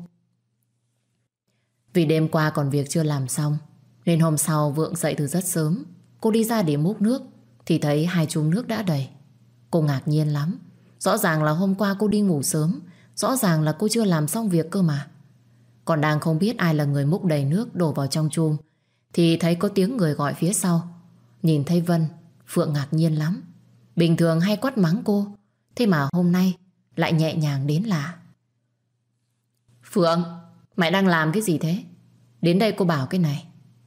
Vì đêm qua còn việc chưa làm xong, nên hôm sau Vượng dậy từ rất sớm. Cô đi ra để múc nước thì thấy hai chum nước đã đầy. Cô ngạc nhiên lắm. Rõ ràng là hôm qua cô đi ngủ sớm, rõ ràng là cô chưa làm xong việc cơ mà. Còn đang không biết ai là người múc đầy nước đổ vào trong chum thì thấy có tiếng người gọi phía sau. Nhìn thấy Vân, Phượng ngạc nhiên lắm. Bình thường hay quát mắng cô, thế mà hôm nay lại nhẹ nhàng đến lạ. Phượng, mày đang làm cái gì thế? Đến đây cô bảo cái này.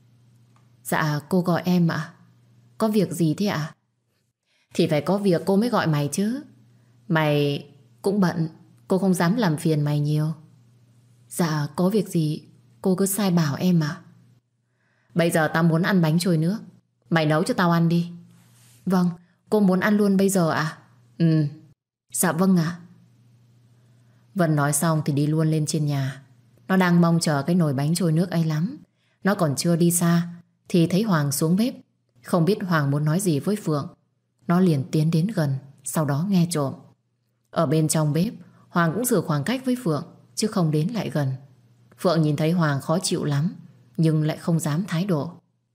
Dạ cô gọi em ạ. Có việc gì thế ạ? Thì phải có việc cô mới gọi mày chứ. Mày cũng bận, cô không dám làm phiền mày nhiều. Dạ có việc gì cô cứ sai bảo em ạ. Bây giờ tao muốn ăn bánh trôi nước, mày nấu cho tao ăn đi. Vâng, cô muốn ăn luôn bây giờ ạ? Ừ. Dạ vâng ạ. Vân nói xong thì đi luôn lên trên nhà. Nó đang mong chờ cái nồi bánh trôi nước ấy lắm. Nó còn chưa đi xa thì thấy Hoàng xuống bếp. Không biết Hoàng muốn nói gì với Phượng. Nó liền tiến đến gần, sau đó nghe trộm. Ở bên trong bếp, Hoàng cũng giữ khoảng cách với Phượng, chứ không đến lại gần. Phượng nhìn thấy Hoàng khó chịu lắm, nhưng lại không dám thái độ.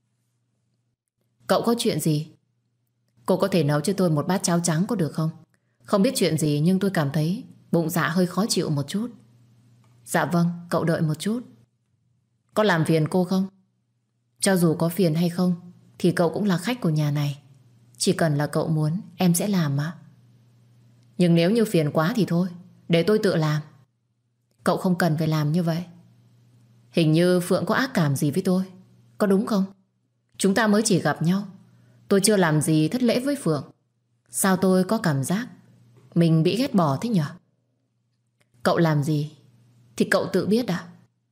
Cậu có chuyện gì? Cô có thể nấu cho tôi một bát cháo trắng có được không? Không biết chuyện gì nhưng tôi cảm thấy bụng dạ hơi khó chịu một chút. Dạ vâng, cậu đợi một chút. Có làm phiền cô không? Cho dù có phiền hay không thì cậu cũng là khách của nhà này. Chỉ cần là cậu muốn em sẽ làm mà. Nhưng nếu như phiền quá thì thôi, để tôi tự làm. Cậu không cần phải làm như vậy. Hình như Phượng có ác cảm gì với tôi, có đúng không? Chúng ta mới chỉ gặp nhau, tôi chưa làm gì thất lễ với Phượng. Sao tôi có cảm giác mình bị ghét bỏ thế nhỉ? Cậu làm gì thì cậu tự biết à?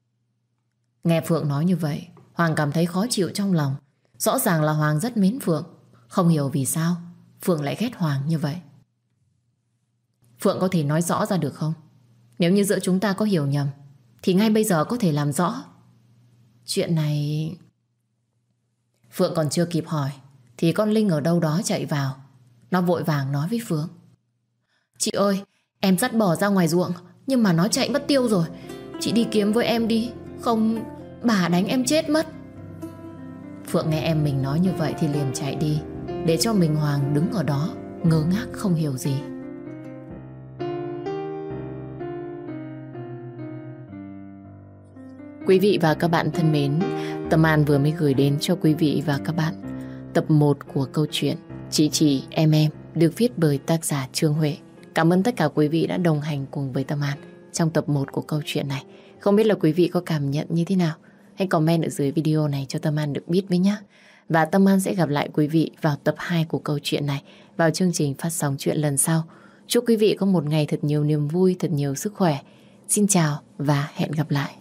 Nghe Phượng nói như vậy, Hoàng cảm thấy khó chịu trong lòng. Rõ ràng là Hoàng rất mến Phượng. Không hiểu vì sao Phượng lại ghét Hoàng như vậy. Phượng có thể nói rõ ra được không? Nếu như giữa chúng ta có hiểu nhầm thì ngay bây giờ có thể làm rõ. Chuyện này... Phượng còn chưa kịp hỏi thì con Linh ở đâu đó chạy vào. Nó vội vàng nói với Phượng. Chị ơi, em dắt bò ra ngoài ruộng, nhưng mà nó chạy mất tiêu rồi. Chị đi kiếm với em đi, không bà đánh em chết mất. Phượng nghe em mình nói như vậy thì liền chạy đi, để cho Minh Hoàng đứng ở đó ngơ ngác không hiểu gì. Quý vị và các bạn thân mến, Tâm An vừa mới gửi đến cho quý vị và các bạn tập 1 của câu chuyện Chị Em được viết bởi tác giả Trương Huệ. Cảm ơn tất cả quý vị đã đồng hành cùng với Tâm An trong tập 1 của câu chuyện này. Không biết là quý vị có cảm nhận như thế nào? Hãy comment ở dưới video này cho Tâm An được biết với nhé. Và Tâm An sẽ gặp lại quý vị vào tập 2 của câu chuyện này, vào chương trình phát sóng chuyện lần sau. Chúc quý vị có một ngày thật nhiều niềm vui, thật nhiều sức khỏe. Xin chào và hẹn gặp lại.